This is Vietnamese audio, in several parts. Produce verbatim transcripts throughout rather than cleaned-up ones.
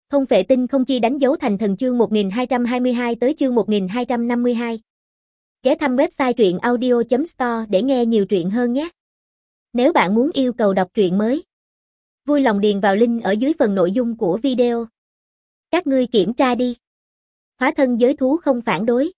Thông Phệ Tinh Không Chi đánh dấu thành thần chương một nghìn hai trăm hai mươi hai tới chương một nghìn hai trăm năm mươi hai. Ghé thăm website truyện audio chấm store để nghe nhiều truyện hơn nhé. Nếu bạn muốn yêu cầu đọc truyện mới, vui lòng điền vào link ở dưới phần nội dung của video. Các ngươi kiểm tra đi. Hóa thân giới thú không phản đối.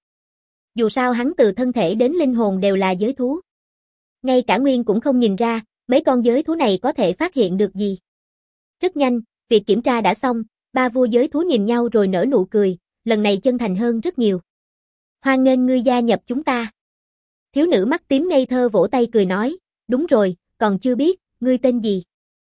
Dù sao hắn từ thân thể đến linh hồn đều là giới thú. Ngay cả Nguyên cũng không nhìn ra, mấy con giới thú này có thể phát hiện được gì. Rất nhanh, việc kiểm tra đã xong, ba vua giới thú nhìn nhau rồi nở nụ cười, lần này chân thành hơn rất nhiều. Hoan nghênh ngươi gia nhập chúng ta. Thiếu nữ mắt tím ngây thơ vỗ tay cười nói, đúng rồi, còn chưa biết, ngươi tên gì?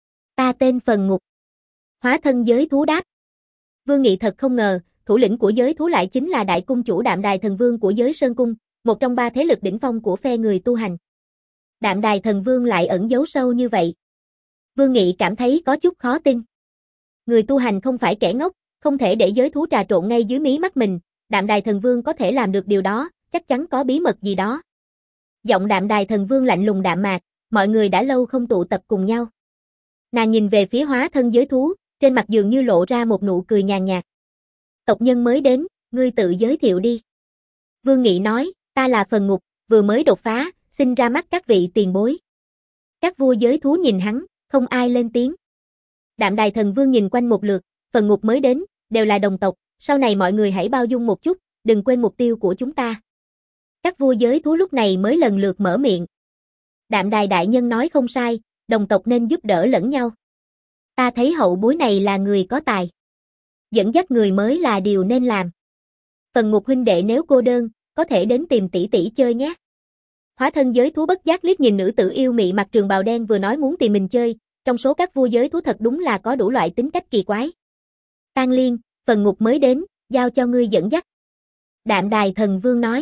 Ta tên Phần Ngục. Hóa thân giới thú đáp. Vương Nghị thật không ngờ, thủ lĩnh của giới thú lại chính là đại cung chủ Đạm Đài Thần Vương của giới Sơn Cung, một trong ba thế lực đỉnh phong của phe người tu hành. Đạm Đài Thần Vương lại ẩn giấu sâu như vậy. Vương Nghị cảm thấy có chút khó tin. Người tu hành không phải kẻ ngốc, không thể để giới thú trà trộn ngay dưới mí mắt mình, Đạm Đài Thần Vương có thể làm được điều đó, chắc chắn có bí mật gì đó. Giọng Đạm Đài Thần Vương lạnh lùng đạm mạc, mọi người đã lâu không tụ tập cùng nhau. Nàng nhìn về phía hóa thân giới thú, trên mặt dường như lộ ra một nụ cười nhàn nhạt. Tộc nhân mới đến, ngươi tự giới thiệu đi. Vương Nghị nói, ta là Phần Ngục, vừa mới đột phá, xin ra mắt các vị tiền bối. Các vua giới thú nhìn hắn, không ai lên tiếng. Đạm Đài Thần Vương nhìn quanh một lượt, Phần Ngục mới đến, đều là đồng tộc, sau này mọi người hãy bao dung một chút, đừng quên mục tiêu của chúng ta. Các vua giới thú lúc này mới lần lượt mở miệng. Đạm Đài đại nhân nói không sai, đồng tộc nên giúp đỡ lẫn nhau. Ta thấy hậu bối này là người có tài. Dẫn dắt người mới là điều nên làm. Phần Ngục huynh đệ nếu cô đơn, có thể đến tìm tỷ tỷ chơi nhé. Hóa thân giới thú bất giác liếc nhìn nữ tử yêu mị mặc trường bào đen vừa nói muốn tìm mình chơi, trong số các vua giới thú thật đúng là có đủ loại tính cách kỳ quái. Tang Liên, Phần Ngục mới đến, giao cho ngươi dẫn dắt. Đạm Đài Thần Vương nói.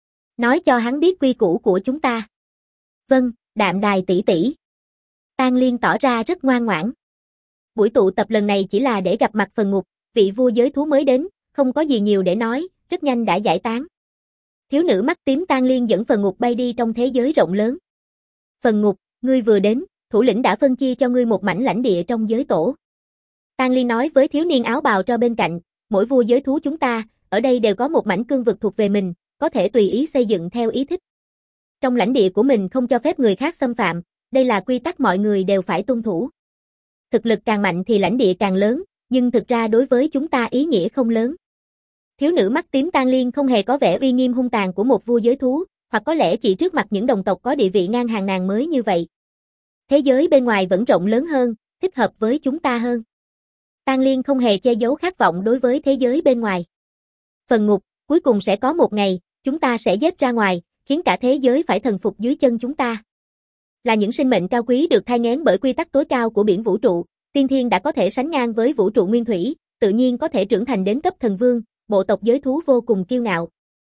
Nói cho hắn biết quy củ của chúng ta. Vâng, Đạm Đài tỷ tỷ. Tang Liên tỏ ra rất ngoan ngoãn. Buổi tụ tập lần này chỉ là để gặp mặt Phần Ngục, vị vua giới thú mới đến, không có gì nhiều để nói, rất nhanh đã giải tán. Thiếu nữ mắt tím Tang Liên dẫn Phần Ngục bay đi trong thế giới rộng lớn. Phần Ngục, ngươi vừa đến, thủ lĩnh đã phân chia cho ngươi một mảnh lãnh địa trong giới tổ. Tang Liên nói với thiếu niên áo bào tro bên cạnh, mỗi vua giới thú chúng ta, ở đây đều có một mảnh cương vực thuộc về mình, có thể tùy ý xây dựng theo ý thích. Trong lãnh địa của mình không cho phép người khác xâm phạm, đây là quy tắc mọi người đều phải tuân thủ. Thực lực càng mạnh thì lãnh địa càng lớn, nhưng thực ra đối với chúng ta ý nghĩa không lớn. Thiếu nữ mắt tím Tang Liên không hề có vẻ uy nghiêm hung tàn của một vua giới thú, hoặc có lẽ chỉ trước mặt những đồng tộc có địa vị ngang hàng nàng mới như vậy. Thế giới bên ngoài vẫn rộng lớn hơn, thích hợp với chúng ta hơn. Tang Liên không hề che giấu khát vọng đối với thế giới bên ngoài. Phần Ngục, cuối cùng sẽ có một ngày, chúng ta sẽ giết ra ngoài, khiến cả thế giới phải thần phục dưới chân chúng ta. Là những sinh mệnh cao quý được thai nghén bởi quy tắc tối cao của biển vũ trụ, tiên thiên đã có thể sánh ngang với vũ trụ nguyên thủy, tự nhiên có thể trưởng thành đến cấp thần vương, bộ tộc giới thú vô cùng kiêu ngạo.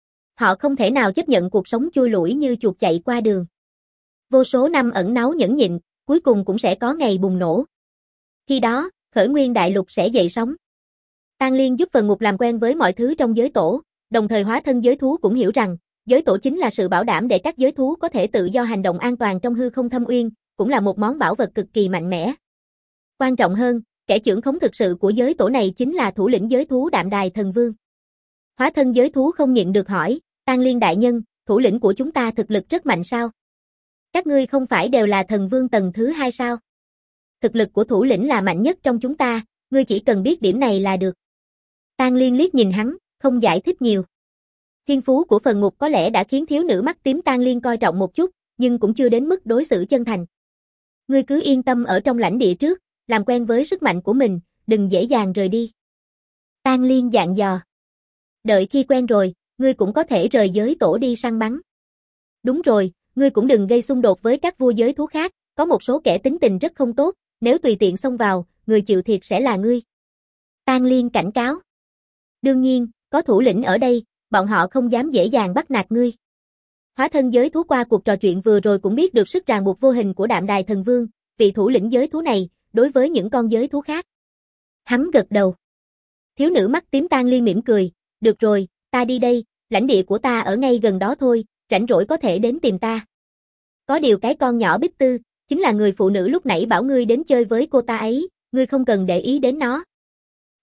Họ không thể nào chấp nhận cuộc sống chui lủi như chuột chạy qua đường. Vô số năm ẩn náu nhẫn nhịn, cuối cùng cũng sẽ có ngày bùng nổ. Khi đó, khởi nguyên đại lục sẽ dậy sóng. Tang Liên giúp Phần Ngục làm quen với mọi thứ trong giới tổ, đồng thời hóa thân giới thú cũng hiểu rằng, giới tổ chính là sự bảo đảm để các giới thú có thể tự do hành động an toàn trong hư không thâm uyên, cũng là một món bảo vật cực kỳ mạnh mẽ. Quan trọng hơn, kẻ trưởng khống thực sự của giới tổ này chính là thủ lĩnh giới thú Đạm Đài Thần Vương. Hóa thân giới thú không nhịn được hỏi, Tang Liên đại nhân, thủ lĩnh của chúng ta thực lực rất mạnh sao? Các ngươi không phải đều là thần vương tầng thứ hai sao? Thực lực của thủ lĩnh là mạnh nhất trong chúng ta, ngươi chỉ cần biết điểm này là được. Tang Liên liếc nhìn hắn, không giải thích nhiều. Thiên phú của Phần Ngục có lẽ đã khiến thiếu nữ mắt tím Tang Liên coi trọng một chút, nhưng cũng chưa đến mức đối xử chân thành. Ngươi cứ yên tâm ở trong lãnh địa trước, làm quen với sức mạnh của mình, đừng dễ dàng rời đi. Tang Liên dặn dò. Đợi khi quen rồi, ngươi cũng có thể rời giới tổ đi săn bắn. Đúng rồi, ngươi cũng đừng gây xung đột với các vua giới thú khác, có một số kẻ tính tình rất không tốt, nếu tùy tiện xông vào, người chịu thiệt sẽ là ngươi. Tang Liên cảnh cáo. Đương nhiên, có thủ lĩnh ở đây, bọn họ không dám dễ dàng bắt nạt ngươi. Hóa thân giới thú qua cuộc trò chuyện vừa rồi cũng biết được sức ràng buộc vô hình của Đạm Đài Thần Vương, vị thủ lĩnh giới thú này, đối với những con giới thú khác. Hắn gật đầu. Thiếu nữ mắt tím Tang Liên mỉm cười, được rồi, ta đi đây, lãnh địa của ta ở ngay gần đó thôi, rảnh rỗi có thể đến tìm ta. Có điều cái con nhỏ Bích Tư, chính là người phụ nữ lúc nãy bảo ngươi đến chơi với cô ta ấy, ngươi không cần để ý đến nó.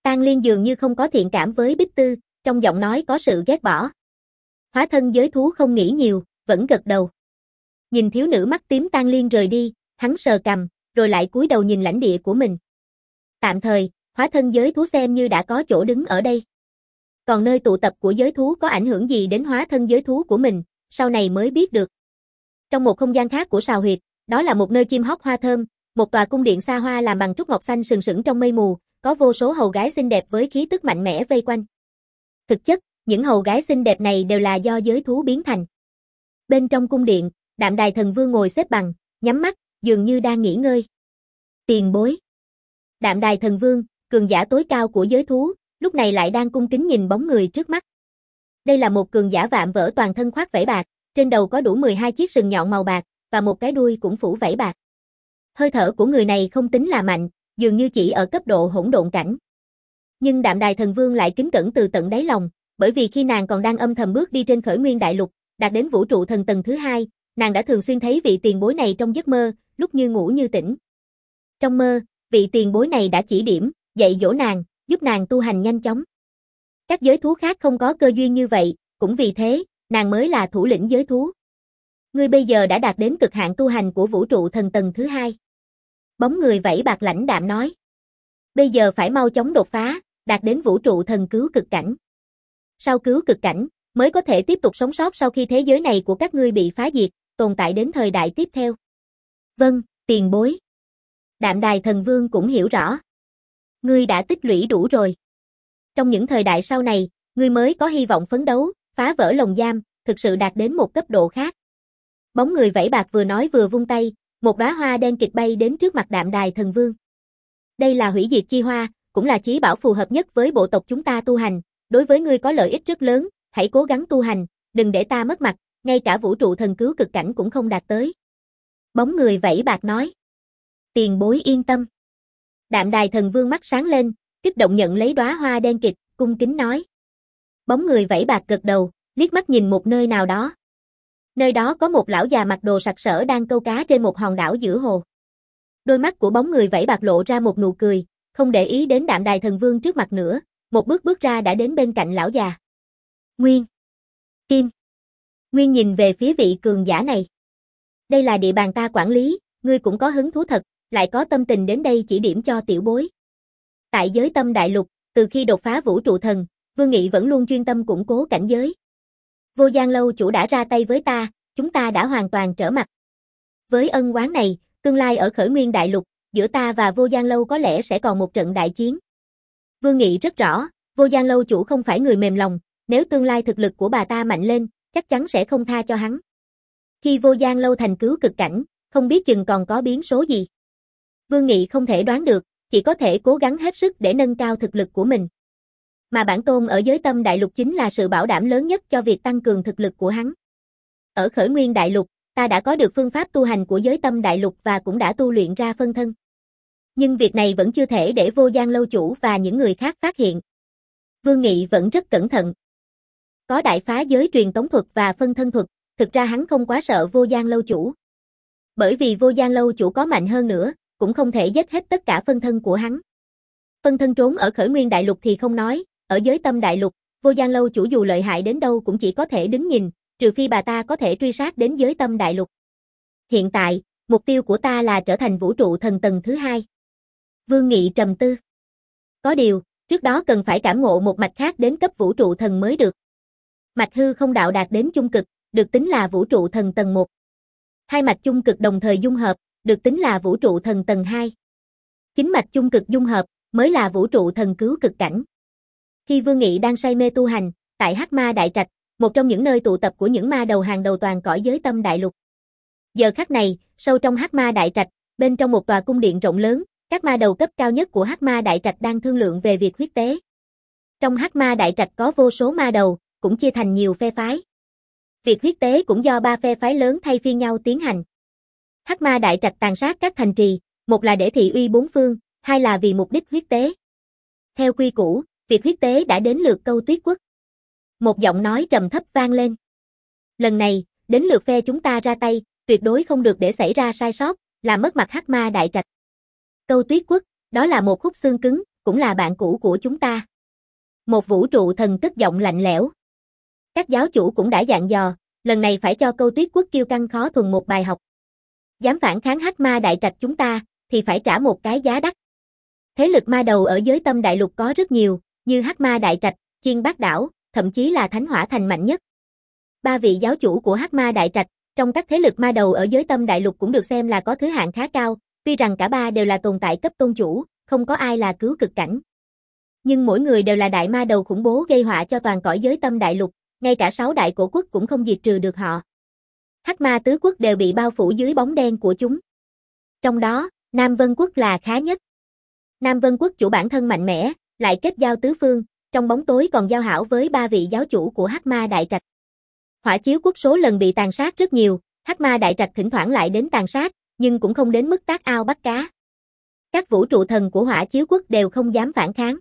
Tang Liên dường như không có thiện cảm với Bích Tư, trong giọng nói có sự ghét bỏ. Hóa thân giới thú không nghĩ nhiều, vẫn gật đầu. Nhìn thiếu nữ mắt tím Tang Liên rời đi, hắn sờ cằm, rồi lại cúi đầu nhìn lãnh địa của mình. Tạm thời, hóa thân giới thú xem như đã có chỗ đứng ở đây. Còn nơi tụ tập của giới thú có ảnh hưởng gì đến hóa thân giới thú của mình, sau này mới biết được. Trong một không gian khác của Sào Huyệt, đó là một nơi chim hót hoa thơm, một tòa cung điện xa hoa làm bằng trúc ngọc xanh sừng sững trong mây mù, có vô số hầu gái xinh đẹp với khí tức mạnh mẽ vây quanh. Thực chất, những hầu gái xinh đẹp này đều là do giới thú biến thành. Bên trong cung điện, Đạm Đài Thần Vương ngồi xếp bằng, nhắm mắt, dường như đang nghỉ ngơi. Tiền bối. Đạm Đài Thần Vương, cường giả tối cao của giới thú, lúc này lại đang cung kính nhìn bóng người trước mắt. Đây là một cường giả vạm vỡ toàn thân khoác vảy bạc, trên đầu có đủ mười hai chiếc sừng nhọn màu bạc, và một cái đuôi cũng phủ vảy bạc. Hơi thở của người này không tính là mạnh, dường như chỉ ở cấp độ hỗn độn cảnh. Nhưng Đạm Đài Thần Vương lại kính cẩn từ tận đáy lòng, bởi vì khi nàng còn đang âm thầm bước đi trên Khởi Nguyên Đại Lục, đạt đến vũ trụ thần tầng thứ hai, nàng đã thường xuyên thấy vị tiền bối này trong giấc mơ, lúc như ngủ như tỉnh. Trong mơ, vị tiền bối này đã chỉ điểm, dạy dỗ nàng, giúp nàng tu hành nhanh chóng. Các giới thú khác không có cơ duyên như vậy, cũng vì thế, nàng mới là thủ lĩnh giới thú. Ngươi bây giờ đã đạt đến cực hạn tu hành của vũ trụ thần tầng thứ hai. Bóng người vẫy bạc lãnh đạm nói. Bây giờ phải mau chóng đột phá, đạt đến vũ trụ thần cứu cực cảnh. Sau cứu cực cảnh, mới có thể tiếp tục sống sót sau khi thế giới này của các ngươi bị phá diệt, tồn tại đến thời đại tiếp theo. Vâng, tiền bối. Đạm Đài Thần Vương cũng hiểu rõ. Ngươi đã tích lũy đủ rồi. Trong những thời đại sau này, ngươi mới có hy vọng phấn đấu, phá vỡ lồng giam, thực sự đạt đến một cấp độ khác. Bóng người vẫy bạc vừa nói vừa vung tay, một đóa hoa đen kịt bay đến trước mặt Đạm Đài Thần Vương. Đây là hủy diệt chi hoa, cũng là chí bảo phù hợp nhất với bộ tộc chúng ta tu hành, đối với ngươi có lợi ích rất lớn, hãy cố gắng tu hành, đừng để ta mất mặt, ngay cả vũ trụ thần cứu cực cảnh cũng không đạt tới. Bóng người vẫy bạc nói. Tiền bối yên tâm. Đạm Đài Thần Vương mắt sáng lên, kích động nhận lấy đóa hoa đen kịt, cung kính nói. Bóng người vẫy bạc gật đầu, liếc mắt nhìn một nơi nào đó. Nơi đó có một lão già mặc đồ sặc sỡ đang câu cá trên một hòn đảo giữa hồ. Đôi mắt của bóng người vẫy bạc lộ ra một nụ cười, không để ý đến Đạm Đài Thần Vương trước mặt nữa, một bước bước ra đã đến bên cạnh lão già. Nguyên. Kim. Nguyên nhìn về phía vị cường giả này. Đây là địa bàn ta quản lý, ngươi cũng có hứng thú thật, lại có tâm tình đến đây chỉ điểm cho tiểu bối. Tại giới tâm đại lục, từ khi đột phá vũ trụ thần, Vương Nghị vẫn luôn chuyên tâm củng cố cảnh giới. Vô Gian Lâu chủ đã ra tay với ta, chúng ta đã hoàn toàn trở mặt. Với ân oán này, tương lai ở Khởi Nguyên Đại Lục, giữa ta và Vô Gian Lâu có lẽ sẽ còn một trận đại chiến. Vương Nghị rất rõ, Vô Gian Lâu chủ không phải người mềm lòng, nếu tương lai thực lực của bà ta mạnh lên, chắc chắn sẽ không tha cho hắn. Khi Vô Gian Lâu thành cứu cực cảnh, không biết chừng còn có biến số gì. Vương Nghị không thể đoán được, chỉ có thể cố gắng hết sức để nâng cao thực lực của mình. Mà bản tôn ở giới tâm đại lục chính là sự bảo đảm lớn nhất cho việc tăng cường thực lực của hắn. Ở Khởi Nguyên Đại Lục, ta đã có được phương pháp tu hành của giới tâm đại lục và cũng đã tu luyện ra phân thân. Nhưng việc này vẫn chưa thể để Vô Gian Lâu chủ và những người khác phát hiện. Vương Nghị vẫn rất cẩn thận. Có đại phá giới truyền tống thuật và phân thân thuật, thực ra hắn không quá sợ Vô Gian Lâu chủ. Bởi vì Vô Gian Lâu chủ có mạnh hơn nữa, cũng không thể giết hết tất cả phân thân của hắn. Phân thân trốn ở Khởi Nguyên Đại Lục thì không nói, ở giới tâm đại lục, Vô Gian Lâu chủ dù lợi hại đến đâu cũng chỉ có thể đứng nhìn, trừ phi bà ta có thể truy sát đến giới tâm đại lục. Hiện tại, mục tiêu của ta là trở thành vũ trụ thần tầng thứ hai. Vương Nghị trầm tư. Có điều, trước đó cần phải cảm ngộ một mạch khác đến cấp vũ trụ thần mới được. Mạch hư không đạo đạt đến chung cực, được tính là vũ trụ thần tầng một. Hai mạch chung cực đồng thời dung hợp, được tính là vũ trụ thần tầng hai. Chính mạch chung cực dung hợp, mới là vũ trụ thần cứu cực cảnh. Khi Vương Nghị đang say mê tu hành, tại Hắc Ma Đại Trạch, một trong những nơi tụ tập của những ma đầu hàng đầu toàn cõi giới tâm đại lục. Giờ khắc này, sâu trong Hắc Ma Đại Trạch, bên trong một tòa cung điện rộng lớn, các ma đầu cấp cao nhất của Hắc Ma Đại Trạch đang thương lượng về việc huyết tế. Trong Hắc Ma Đại Trạch có vô số ma đầu, cũng chia thành nhiều phe phái. Việc huyết tế cũng do ba phe phái lớn thay phiên nhau tiến hành. Hắc Ma Đại Trạch tàn sát các thành trì, một là để thị uy bốn phương, hai là vì mục đích huyết tế. Theo quy củ, việc huyết tế đã đến lượt Câu Tuyết Quốc. Một giọng nói trầm thấp vang lên. Lần này, đến lượt phe chúng ta ra tay, tuyệt đối không được để xảy ra sai sót, làm mất mặt Hắc Ma Đại Trạch. Câu Tuyết Quốc, đó là một khúc xương cứng, cũng là bạn cũ của chúng ta. Một vũ trụ thần tức giọng lạnh lẽo. Các giáo chủ cũng đã dặn dò, lần này phải cho Câu Tuyết Quốc kiêu căng khó thuần một bài học. Dám phản kháng Hắc Ma Đại Trạch chúng ta, thì phải trả một cái giá đắt. Thế lực ma đầu ở giới tâm đại lục có rất nhiều, như Hắc Ma Đại Trạch, Chiên Bát Đảo, thậm chí là Thánh Hỏa Thành mạnh nhất. Ba vị giáo chủ của Hắc Ma Đại Trạch, trong các thế lực ma đầu ở giới tâm đại lục cũng được xem là có thứ hạng khá cao, tuy rằng cả ba đều là tồn tại cấp tôn chủ, không có ai là cứu cực cảnh. Nhưng mỗi người đều là đại ma đầu khủng bố gây họa cho toàn cõi giới tâm đại lục, ngay cả sáu đại cổ quốc cũng không diệt trừ được họ. Hắc Ma tứ quốc đều bị bao phủ dưới bóng đen của chúng. Trong đó, Nam Vân Quốc là khá nhất. Nam Vân Quốc chủ bản thân mạnh mẽ, lại kết giao tứ phương, trong bóng tối còn giao hảo với ba vị giáo chủ của Hắc Ma Đại Trạch. Hỏa Chiếu Quốc số lần bị tàn sát rất nhiều, Hắc Ma Đại Trạch thỉnh thoảng lại đến tàn sát, nhưng cũng không đến mức tác ao bắt cá. Các vũ trụ thần của Hỏa Chiếu Quốc đều không dám phản kháng.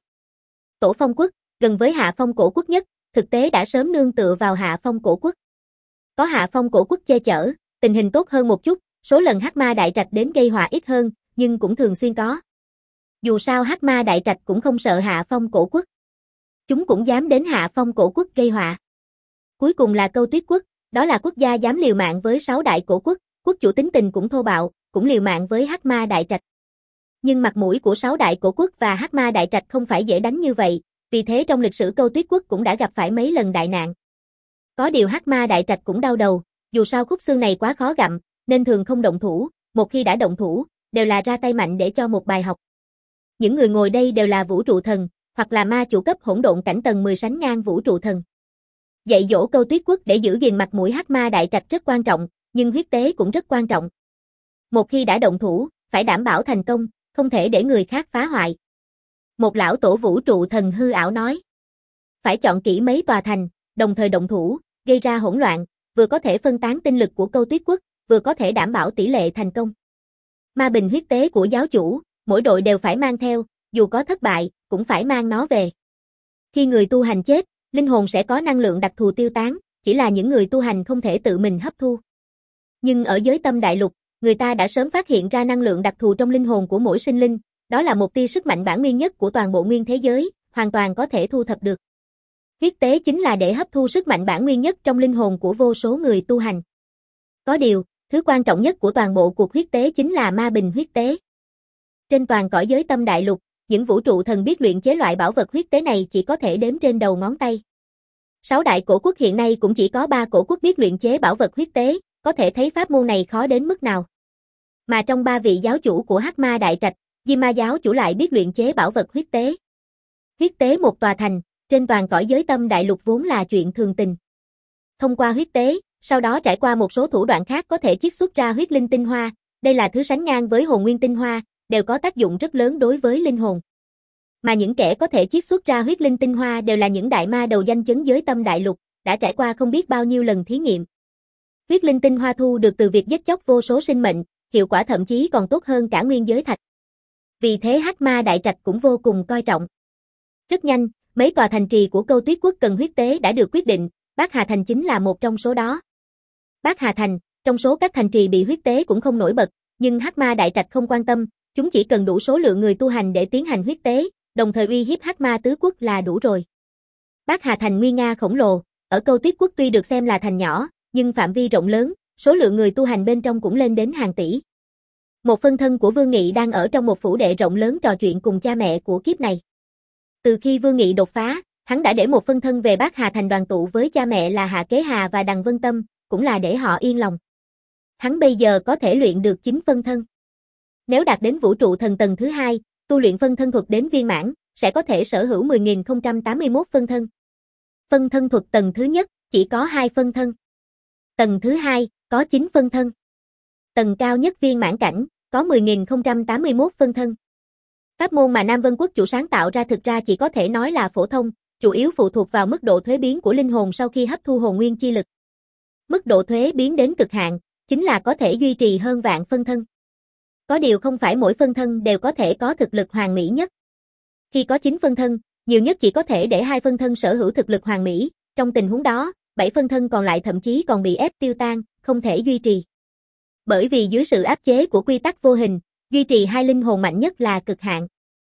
Tổ Phong Quốc, gần với Hạ Phong Cổ Quốc nhất, thực tế đã sớm nương tựa vào Hạ Phong Cổ Quốc. Có Hạ Phong Cổ Quốc che chở, tình hình tốt hơn một chút, số lần Hắc Ma Đại Trạch đến gây họa ít hơn, nhưng cũng thường xuyên có. Dù sao Hắc Ma Đại Trạch cũng không sợ Hạ Phong Cổ Quốc. Chúng cũng dám đến Hạ Phong Cổ Quốc gây họa. Cuối cùng là Câu Tuyết Quốc, đó là quốc gia dám liều mạng với sáu đại cổ quốc, quốc chủ tính tình cũng thô bạo, cũng liều mạng với Hắc Ma Đại Trạch. Nhưng mặt mũi của sáu đại cổ quốc và Hắc Ma Đại Trạch không phải dễ đánh như vậy, vì thế trong lịch sử Câu Tuyết Quốc cũng đã gặp phải mấy lần đại nạn. Có điều Hắc Ma Đại Trạch cũng đau đầu, dù sao khúc xương này quá khó gặm, nên thường không động thủ, một khi đã động thủ, đều là ra tay mạnh để cho một bài học. Những người ngồi đây đều là vũ trụ thần, hoặc là ma chủ cấp hỗn độn cảnh tầng mười sánh ngang vũ trụ thần. Dạy dỗ Câu Tuyết Quốc để giữ gìn mặt mũi Hắc Ma Đại Trạch rất quan trọng, nhưng huyết tế cũng rất quan trọng. Một khi đã động thủ, phải đảm bảo thành công, không thể để người khác phá hoại. Một lão tổ vũ trụ thần hư ảo nói. Phải chọn kỹ mấy tòa thành, đồng thời động thủ, gây ra hỗn loạn, vừa có thể phân tán tinh lực của Câu Tuyết Quốc, vừa có thể đảm bảo tỷ lệ thành công. Ma bình huyết tế của giáo chủ, mỗi đội đều phải mang theo, dù có thất bại, cũng phải mang nó về. Khi người tu hành chết, linh hồn sẽ có năng lượng đặc thù tiêu tán, chỉ là những người tu hành không thể tự mình hấp thu. Nhưng ở giới tâm đại lục, người ta đã sớm phát hiện ra năng lượng đặc thù trong linh hồn của mỗi sinh linh, đó là một tia sức mạnh bản nguyên nhất của toàn bộ nguyên thế giới, hoàn toàn có thể thu thập được. Huyết tế chính là để hấp thu sức mạnh bản nguyên nhất trong linh hồn của vô số người tu hành. Có điều, thứ quan trọng nhất của toàn bộ cuộc huyết tế chính là ma bình huyết tế. Trên toàn cõi giới tâm đại lục, những vũ trụ thần biết luyện chế loại bảo vật huyết tế này chỉ có thể đếm trên đầu ngón tay. Sáu đại cổ quốc hiện nay cũng chỉ có ba cổ quốc biết luyện chế bảo vật huyết tế, có thể thấy pháp môn này khó đến mức nào. Mà trong ba vị giáo chủ của Hắc Ma Đại Trạch, Diêm Ma giáo chủ lại biết luyện chế bảo vật huyết tế. Huyết tế một tòa thành, trên toàn cõi giới tâm đại lục vốn là chuyện thường tình. Thông qua huyết tế, sau đó trải qua một số thủ đoạn khác có thể chiết xuất ra huyết linh tinh hoa, đây là thứ sánh ngang với hồn nguyên tinh hoa, đều có tác dụng rất lớn đối với linh hồn. Mà những kẻ có thể chiết xuất ra huyết linh tinh hoa đều là những đại ma đầu danh chấn giới tâm đại lục, đã trải qua không biết bao nhiêu lần thí nghiệm. Huyết linh tinh hoa thu được từ việc giết chóc vô số sinh mệnh, hiệu quả thậm chí còn tốt hơn cả nguyên giới thạch. Vì thế Hắc Ma Đại Trạch cũng vô cùng coi trọng. Rất nhanh, mấy tòa thành trì của Câu Tuyết Quốc cần huyết tế đã được quyết định, Bát Hà Thành chính là một trong số đó. Bát Hà Thành, trong số các thành trì bị huyết tế cũng không nổi bật, nhưng Hắc Ma Đại Trạch không quan tâm, chúng chỉ cần đủ số lượng người tu hành để tiến hành huyết tế, đồng thời uy hiếp Hắc Ma tứ quốc là đủ rồi. Bát Hà Thành nguy nga khổng lồ, ở Câu Tuyết Quốc tuy được xem là thành nhỏ, nhưng phạm vi rộng lớn, số lượng người tu hành bên trong cũng lên đến hàng tỷ. Một phân thân của Vương Nghị đang ở trong một phủ đệ rộng lớn trò chuyện cùng cha mẹ của kiếp này. Từ khi Vương Nghị đột phá, hắn đã để một phân thân về Bát Hà Thành đoàn tụ với cha mẹ là Hạ Kế Hà và Đằng Vân Tâm, cũng là để họ yên lòng. Hắn bây giờ có thể luyện được chín phân thân. Nếu đạt đến vũ trụ thần tầng thứ hai, tu luyện phân thân thuật đến viên mãn, sẽ có thể sở hữu mười nghìn không trăm tám mươi mốt phân thân. Phân thân thuật tầng thứ nhất, chỉ có hai phân thân. Tầng thứ hai, có chín phân thân. Tầng cao nhất viên mãn cảnh, có mười nghìn không trăm tám mươi mốt phân thân. Pháp môn mà Nam Vân Quốc chủ sáng tạo ra thực ra chỉ có thể nói là phổ thông, chủ yếu phụ thuộc vào mức độ thuế biến của linh hồn sau khi hấp thu hồn nguyên chi lực. Mức độ thuế biến đến cực hạn, chính là có thể duy trì hơn vạn phân thân. Có điều không phải mỗi phân thân đều có thể có thực lực hoàn mỹ nhất. Khi có chín phân thân, nhiều nhất chỉ có thể để hai phân thân sở hữu thực lực hoàn mỹ, trong tình huống đó, bảy phân thân còn lại thậm chí còn bị ép tiêu tan, không thể duy trì. Bởi vì dưới sự áp chế của quy tắc vô hình, duy trì hai linh hồn mạnh nhất là cực hạn.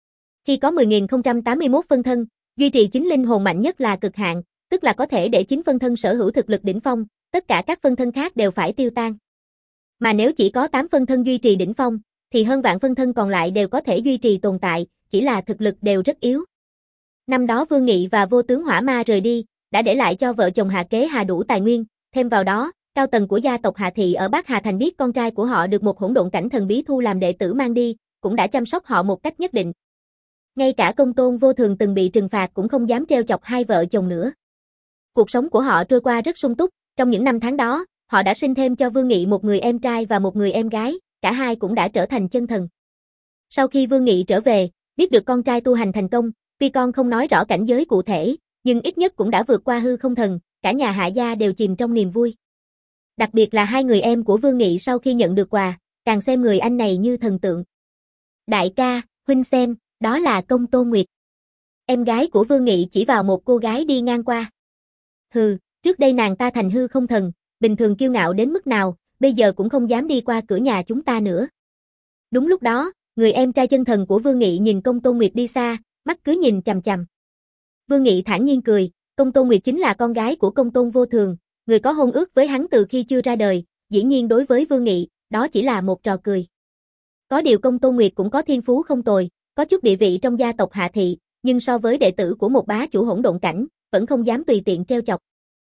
Khi có mười nghìn không trăm tám mươi mốt phân thân, duy trì chín linh hồn mạnh nhất là cực hạn, tức là có thể để chín phân thân sở hữu thực lực đỉnh phong, tất cả các phân thân khác đều phải tiêu tan. Mà nếu chỉ có tám phân thân duy trì đỉnh phong, thì hơn vạn phân thân còn lại đều có thể duy trì tồn tại, chỉ là thực lực đều rất yếu. Năm đó Vương Nghị và Vô Tướng Hỏa Ma rời đi, đã để lại cho vợ chồng Hạ Kế Hà đủ tài nguyên, thêm vào đó, cao tầng của gia tộc Hạ Thị ở Bắc Hà Thành biết con trai của họ được một hỗn độn cảnh thần bí thu làm đệ tử mang đi, cũng đã chăm sóc họ một cách nhất định. Ngay cả Công Tôn Vô Thường từng bị trừng phạt cũng không dám trêu chọc hai vợ chồng nữa. Cuộc sống của họ trôi qua rất sung túc, trong những năm tháng đó, họ đã sinh thêm cho Vương Nghị một người em trai và một người em gái, cả hai cũng đã trở thành chân thần. Sau khi Vương Nghị trở về, biết được con trai tu hành thành công, tuy con không nói rõ cảnh giới cụ thể, nhưng ít nhất cũng đã vượt qua hư không thần, cả nhà Hạ gia đều chìm trong niềm vui. Đặc biệt là hai người em của Vương Nghị sau khi nhận được quà, càng xem người anh này như thần tượng. Đại ca, huynh xem, đó là Công Tôn Nguyệt. Em gái của Vương Nghị chỉ vào một cô gái đi ngang qua. Hừ, trước đây nàng ta thành hư không thần, bình thường kiêu ngạo đến mức nào, bây giờ cũng không dám đi qua cửa nhà chúng ta nữa. Đúng lúc đó, người em trai chân thần của Vương Nghị nhìn Công Tôn Nguyệt đi xa, mắt cứ nhìn chằm chằm. Vương Nghị thản nhiên cười, Công Tôn Nguyệt chính là con gái của Công Tôn Vô Thường, người có hôn ước với hắn từ khi chưa ra đời, dĩ nhiên đối với Vương Nghị, đó chỉ là một trò cười. Có điều Công Tôn Nguyệt cũng có thiên phú không tồi, có chút địa vị trong gia tộc Hạ Thị, nhưng so với đệ tử của một bá chủ hỗn độn cảnh, vẫn không dám tùy tiện trêu chọc.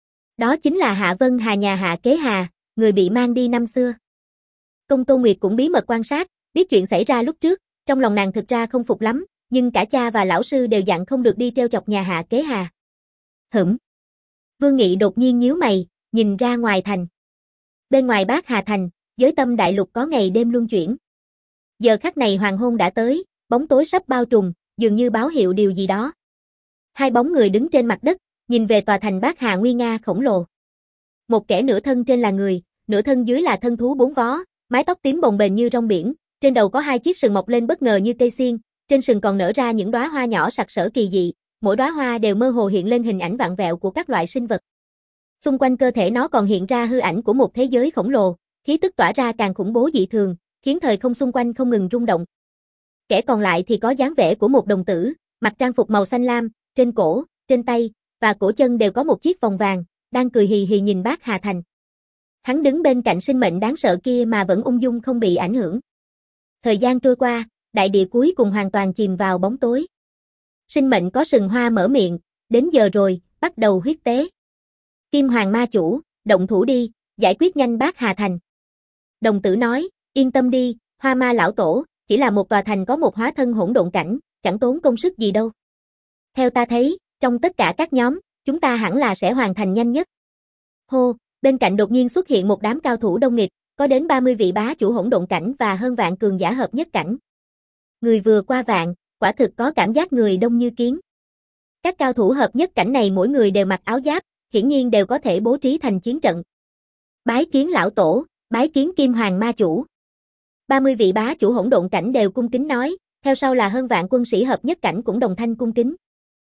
Đó chính là Hạ Vân Hà nhà Hạ Kế Hà, người bị mang đi năm xưa. Công Tôn Nguyệt cũng bí mật quan sát, biết chuyện xảy ra lúc trước, trong lòng nàng thực ra không phục lắm, nhưng cả cha và lão sư đều dặn không được đi trêu chọc nhà Hạ Kế Hà. Hửm. Vương Nghị đột nhiên nhíu mày, nhìn ra ngoài thành. Bên ngoài Bát Hà Thành, giới tâm đại lục có ngày đêm luân chuyển. Giờ khắc này hoàng hôn đã tới, bóng tối sắp bao trùm, dường như báo hiệu điều gì đó. Hai bóng người đứng trên mặt đất, nhìn về tòa thành Bát Hà nguy nga khổng lồ. Một kẻ nửa thân trên là người, nửa thân dưới là thân thú bốn vó, mái tóc tím bồng bềnh như rong biển, trên đầu có hai chiếc sừng mọc lên bất ngờ như cây xiên, trên sừng còn nở ra những đóa hoa nhỏ sặc sỡ kỳ dị, mỗi đóa hoa đều mơ hồ hiện lên hình ảnh vặn vẹo của các loại sinh vật. Xung quanh cơ thể nó còn hiện ra hư ảnh của một thế giới khổng lồ, khí tức tỏa ra càng khủng bố dị thường, khiến thời không xung quanh không ngừng rung động. Kẻ còn lại thì có dáng vẻ của một đồng tử, mặc trang phục màu xanh lam, trên cổ, trên tay và cổ chân đều có một chiếc vòng vàng, đang cười hì hì nhìn Bát Hà Thành. Hắn đứng bên cạnh sinh mệnh đáng sợ kia mà vẫn ung dung không bị ảnh hưởng. Thời gian trôi qua, đại địa cuối cùng hoàn toàn chìm vào bóng tối. Sinh mệnh có sừng hoa mở miệng, đến giờ rồi, bắt đầu huyết tế. Kim Hoàng Ma Chủ, động thủ đi, giải quyết nhanh Bát Hà Thành. Đồng tử nói, yên tâm đi, Hoa Ma lão tổ, chỉ là một tòa thành có một hóa thân hỗn độn cảnh, chẳng tốn công sức gì đâu. Theo ta thấy, trong tất cả các nhóm, chúng ta hẳn là sẽ hoàn thành nhanh nhất. Hô, bên cạnh đột nhiên xuất hiện một đám cao thủ đông nghịt, có đến ba mươi vị bá chủ hỗn độn cảnh và hơn vạn cường giả hợp nhất cảnh. Người vừa qua vạn, quả thực có cảm giác người đông như kiến. Các cao thủ hợp nhất cảnh này mỗi người đều mặc áo giáp, hiển nhiên đều có thể bố trí thành chiến trận. Bái kiến lão tổ, bái kiến Kim Hoàng Ma Chủ. ba mươi vị bá chủ hỗn độn cảnh đều cung kính nói, theo sau là hơn vạn quân sĩ hợp nhất cảnh cũng đồng thanh cung kính.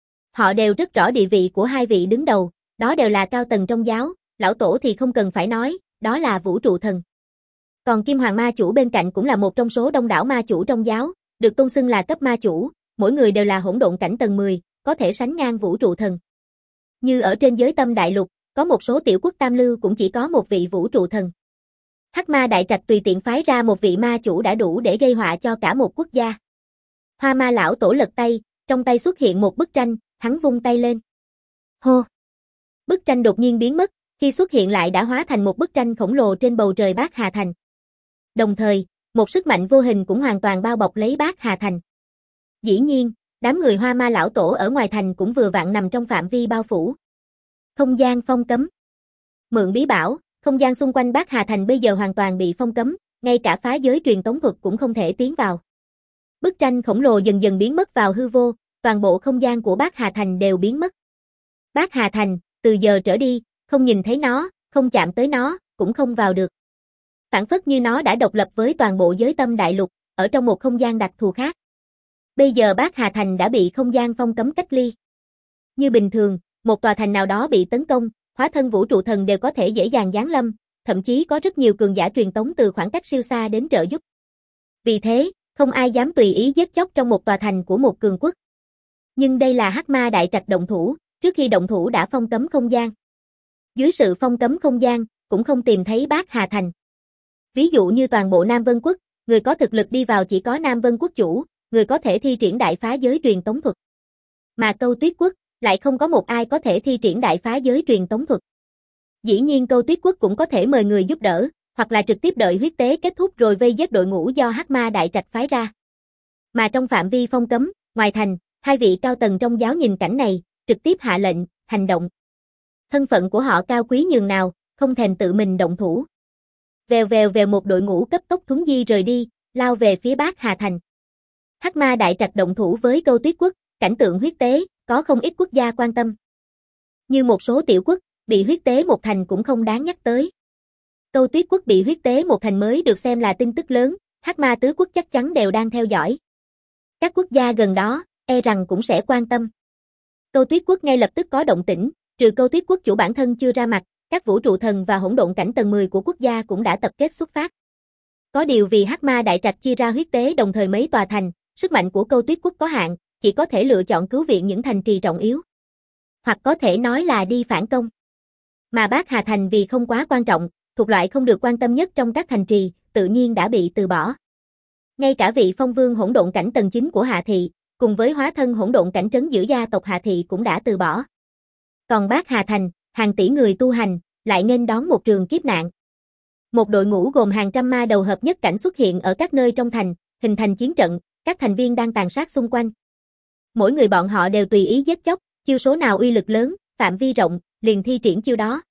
Họ đều rất rõ địa vị của hai vị đứng đầu, đó đều là cao tầng trong giáo, lão tổ thì không cần phải nói, đó là vũ trụ thần. Còn Kim Hoàng Ma Chủ bên cạnh cũng là một trong số đông đảo ma chủ trong giáo, được tôn xưng là cấp ma chủ, mỗi người đều là hỗn độn cảnh tầng mười, có thể sánh ngang vũ trụ thần. Như ở trên giới tâm đại lục, có một số tiểu quốc tam lưu cũng chỉ có một vị vũ trụ thần. Hắc Ma Đại Trạch tùy tiện phái ra một vị ma chủ đã đủ để gây họa cho cả một quốc gia. Hoa Ma lão tổ lật tay, trong tay xuất hiện một bức tranh, hắn vung tay lên. Hô! Bức tranh đột nhiên biến mất, khi xuất hiện lại đã hóa thành một bức tranh khổng lồ trên bầu trời Bát Hà Thành. Đồng thời, một sức mạnh vô hình cũng hoàn toàn bao bọc lấy Bát Hà Thành. Dĩ nhiên, đám người Hoa Ma lão tổ ở ngoài thành cũng vừa vặn nằm trong phạm vi bao phủ. Không gian phong cấm. Mượn bí bảo, không gian xung quanh Bát Hà Thành bây giờ hoàn toàn bị phong cấm, ngay cả phá giới truyền tống thuật cũng không thể tiến vào. Bức tranh khổng lồ dần dần biến mất vào hư vô, toàn bộ không gian của Bát Hà Thành đều biến mất. Bát Hà Thành, từ giờ trở đi, không nhìn thấy nó, không chạm tới nó, cũng không vào được. Phản phất như nó đã độc lập với toàn bộ giới tâm đại lục, ở trong một không gian đặc thù khác. Bây giờ Bát Hà Thành đã bị không gian phong cấm cách ly. Như bình thường, một tòa thành nào đó bị tấn công, hóa thân vũ trụ thần đều có thể dễ dàng giáng lâm, thậm chí có rất nhiều cường giả truyền tống từ khoảng cách siêu xa đến trợ giúp. Vì thế, Không ai dám tùy ý giết chóc trong một tòa thành của một cường quốc. Nhưng đây là Hắc Ma Đại Trạch động thủ, trước khi động thủ đã phong cấm không gian. Dưới sự phong cấm không gian, cũng không tìm thấy Bát Hà Thành. Ví dụ như toàn bộ Nam Vân Quốc, người có thực lực đi vào chỉ có Nam Vân Quốc chủ, người có thể thi triển đại phá giới truyền tống thuật. Mà Câu Tuyết Quốc, lại không có một ai có thể thi triển đại phá giới truyền tống thuật. Dĩ nhiên Câu Tuyết Quốc cũng có thể mời người giúp đỡ, hoặc là trực tiếp đợi huyết tế kết thúc rồi vây giết đội ngũ do Hắc Ma Đại Trạch phái ra. Mà trong phạm vi phong cấm, ngoài thành, hai vị cao tầng trong giáo nhìn cảnh này, trực tiếp hạ lệnh, hành động. Thân phận của họ cao quý nhường nào, không thèm tự mình động thủ. Vèo vèo vèo một đội ngũ cấp tốc thuấn di rời đi, lao về phía Bát Hà Thành. Hắc Ma Đại Trạch động thủ với Câu Tuyết Quốc, cảnh tượng huyết tế, có không ít quốc gia quan tâm. Như một số tiểu quốc, bị huyết tế một thành cũng không đáng nhắc tới. Câu Tuyết Quốc bị huyết tế một thành mới được xem là tin tức lớn, Hắc Ma tứ quốc chắc chắn đều đang theo dõi. Các quốc gia gần đó, e rằng cũng sẽ quan tâm. Câu Tuyết Quốc ngay lập tức có động tĩnh, trừ Câu Tuyết Quốc chủ bản thân chưa ra mặt, các vũ trụ thần và hỗn độn cảnh tầng mười của quốc gia cũng đã tập kết xuất phát. Có điều vì Hắc Ma Đại Trạch chia ra huyết tế đồng thời mấy tòa thành, sức mạnh của Câu Tuyết Quốc có hạn, chỉ có thể lựa chọn cứu viện những thành trì trọng yếu. Hoặc có thể nói là đi phản công. Mà Bát Hà Thành vì không quá quan trọng, thuộc loại không được quan tâm nhất trong các thành trì, tự nhiên đã bị từ bỏ. Ngay cả vị phong vương hỗn độn cảnh tầng chín của Hạ Thị, cùng với hóa thân hỗn độn cảnh trấn giữ gia tộc Hạ Thị cũng đã từ bỏ. Còn Bát Hà Thành, hàng tỷ người tu hành, lại nghênh đón một trường kiếp nạn. Một đội ngũ gồm hàng trăm ma đầu hợp nhất cảnh xuất hiện ở các nơi trong thành, hình thành chiến trận, các thành viên đang tàn sát xung quanh. Mỗi người bọn họ đều tùy ý giết chóc, chiêu số nào uy lực lớn, phạm vi rộng, liền thi triển chiêu đó.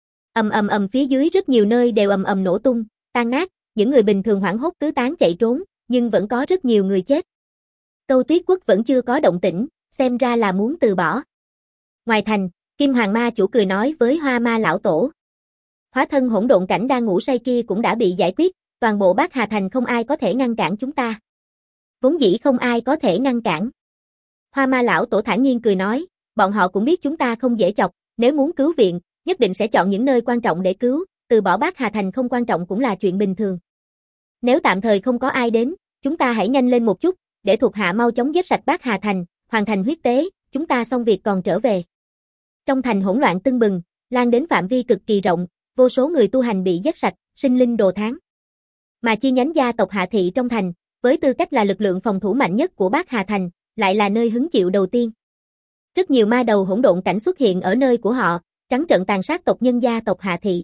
Ầm ầm ầm phía dưới rất nhiều nơi đều ầm ầm nổ tung, tan nát, những người bình thường hoảng hốt tứ tán chạy trốn, nhưng vẫn có rất nhiều người chết. Câu Tuyết Quốc vẫn chưa có động tĩnh, xem ra là muốn từ bỏ. Ngoài thành, Kim Hoàng Ma chủ cười nói với Hoa Ma lão tổ. Hóa thân hỗn độn cảnh đang ngủ say kia cũng đã bị giải quyết, toàn bộ Bát Hà Thành không ai có thể ngăn cản chúng ta. Vốn dĩ không ai có thể ngăn cản. Hoa Ma lão tổ thản nhiên cười nói, bọn họ cũng biết chúng ta không dễ chọc, nếu muốn cứu viện, nhất định sẽ chọn những nơi quan trọng để cứu, từ bỏ Bát Hà Thành không quan trọng cũng là chuyện bình thường. Nếu tạm thời không có ai đến, chúng ta hãy nhanh lên một chút, để thuộc hạ mau chóng giết sạch Bát Hà Thành, hoàn thành huyết tế, chúng ta xong việc còn trở về. Trong thành hỗn loạn tưng bừng, lan đến phạm vi cực kỳ rộng, vô số người tu hành bị giết sạch, sinh linh đồ thán. Mà chi nhánh gia tộc Hạ Thị trong thành, với tư cách là lực lượng phòng thủ mạnh nhất của Bát Hà Thành, lại là nơi hứng chịu đầu tiên. Rất nhiều ma đầu hỗn độn cảnh xuất hiện ở nơi của họ, trắng trợn tàn sát tộc nhân gia tộc Hạ Thị.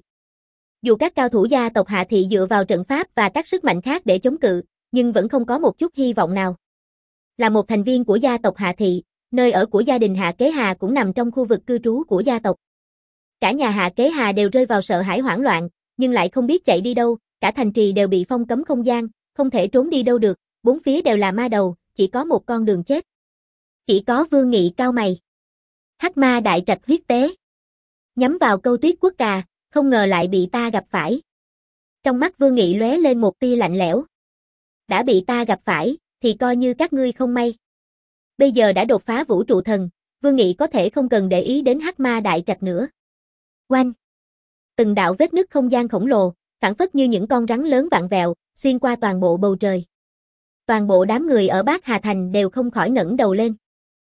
Dù các cao thủ gia tộc Hạ Thị dựa vào trận pháp và các sức mạnh khác để chống cự, nhưng vẫn không có một chút hy vọng nào. Là một thành viên của gia tộc Hạ Thị, nơi ở của gia đình Hạ Kế Hà cũng nằm trong khu vực cư trú của gia tộc. Cả nhà Hạ Kế Hà đều rơi vào sợ hãi hoảng loạn, nhưng lại không biết chạy đi đâu, cả thành trì đều bị phong cấm không gian, không thể trốn đi đâu được, bốn phía đều là ma đầu, chỉ có một con đường chết. Chỉ có Vương Nghị cau mày. Hắc Ma Đại Trạch huyết tế. Nhắm vào Câu Tuyết Quốc cà, không ngờ lại bị ta gặp phải. Trong mắt Vương Nghị lóe lên một tia lạnh lẽo. Đã bị ta gặp phải, thì coi như các ngươi không may. Bây giờ đã đột phá vũ trụ thần, Vương Nghị có thể không cần để ý đến Hắc Ma Đại Trạch nữa. Oanh! Từng đạo vết nứt không gian khổng lồ, phảng phất như những con rắn lớn vặn vẹo, xuyên qua toàn bộ bầu trời. Toàn bộ đám người ở Bát Hà Thành đều không khỏi ngẩng đầu lên.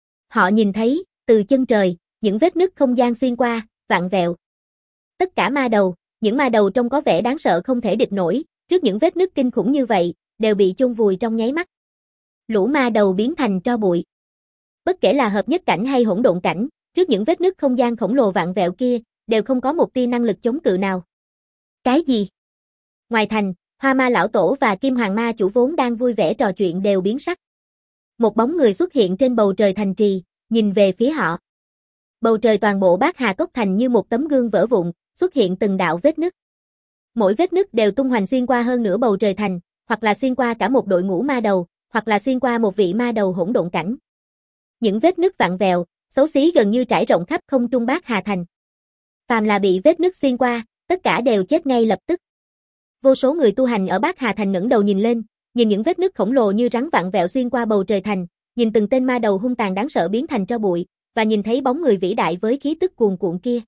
Họ nhìn thấy, từ chân trời, những vết nứt không gian xuyên qua, vặn vẹo. Tất cả ma đầu, những ma đầu trông có vẻ đáng sợ không thể địch nổi, trước những vết nứt kinh khủng như vậy, đều bị chôn vùi trong nháy mắt. Lũ ma đầu biến thành tro bụi. Bất kể là hợp nhất cảnh hay hỗn độn cảnh, trước những vết nứt không gian khổng lồ vặn vẹo kia, đều không có một tia năng lực chống cự nào. Cái gì? Ngoài thành, Hoa Ma lão tổ và Kim Hoàng Ma chủ vốn đang vui vẻ trò chuyện đều biến sắc. Một bóng người xuất hiện trên bầu trời thành trì, nhìn về phía họ. Bầu trời toàn bộ Bát Hà Cốc thành như một tấm gương vỡ vụn, xuất hiện từng đạo vết nứt. Mỗi vết nứt đều tung hoành xuyên qua hơn nửa bầu trời thành, hoặc là xuyên qua cả một đội ngũ ma đầu, hoặc là xuyên qua một vị ma đầu hỗn độn cảnh. Những vết nứt vặn vẹo, xấu xí gần như trải rộng khắp không trung Bát Hà thành. Phàm là bị vết nứt xuyên qua, tất cả đều chết ngay lập tức. Vô số người tu hành ở Bát Hà thành ngẩng đầu nhìn lên, nhìn những vết nứt khổng lồ như rắn vặn vẹo xuyên qua bầu trời thành, nhìn từng tên ma đầu hung tàn đáng sợ biến thành tro bụi, và nhìn thấy bóng người vĩ đại với khí tức cuồn cuộn kia.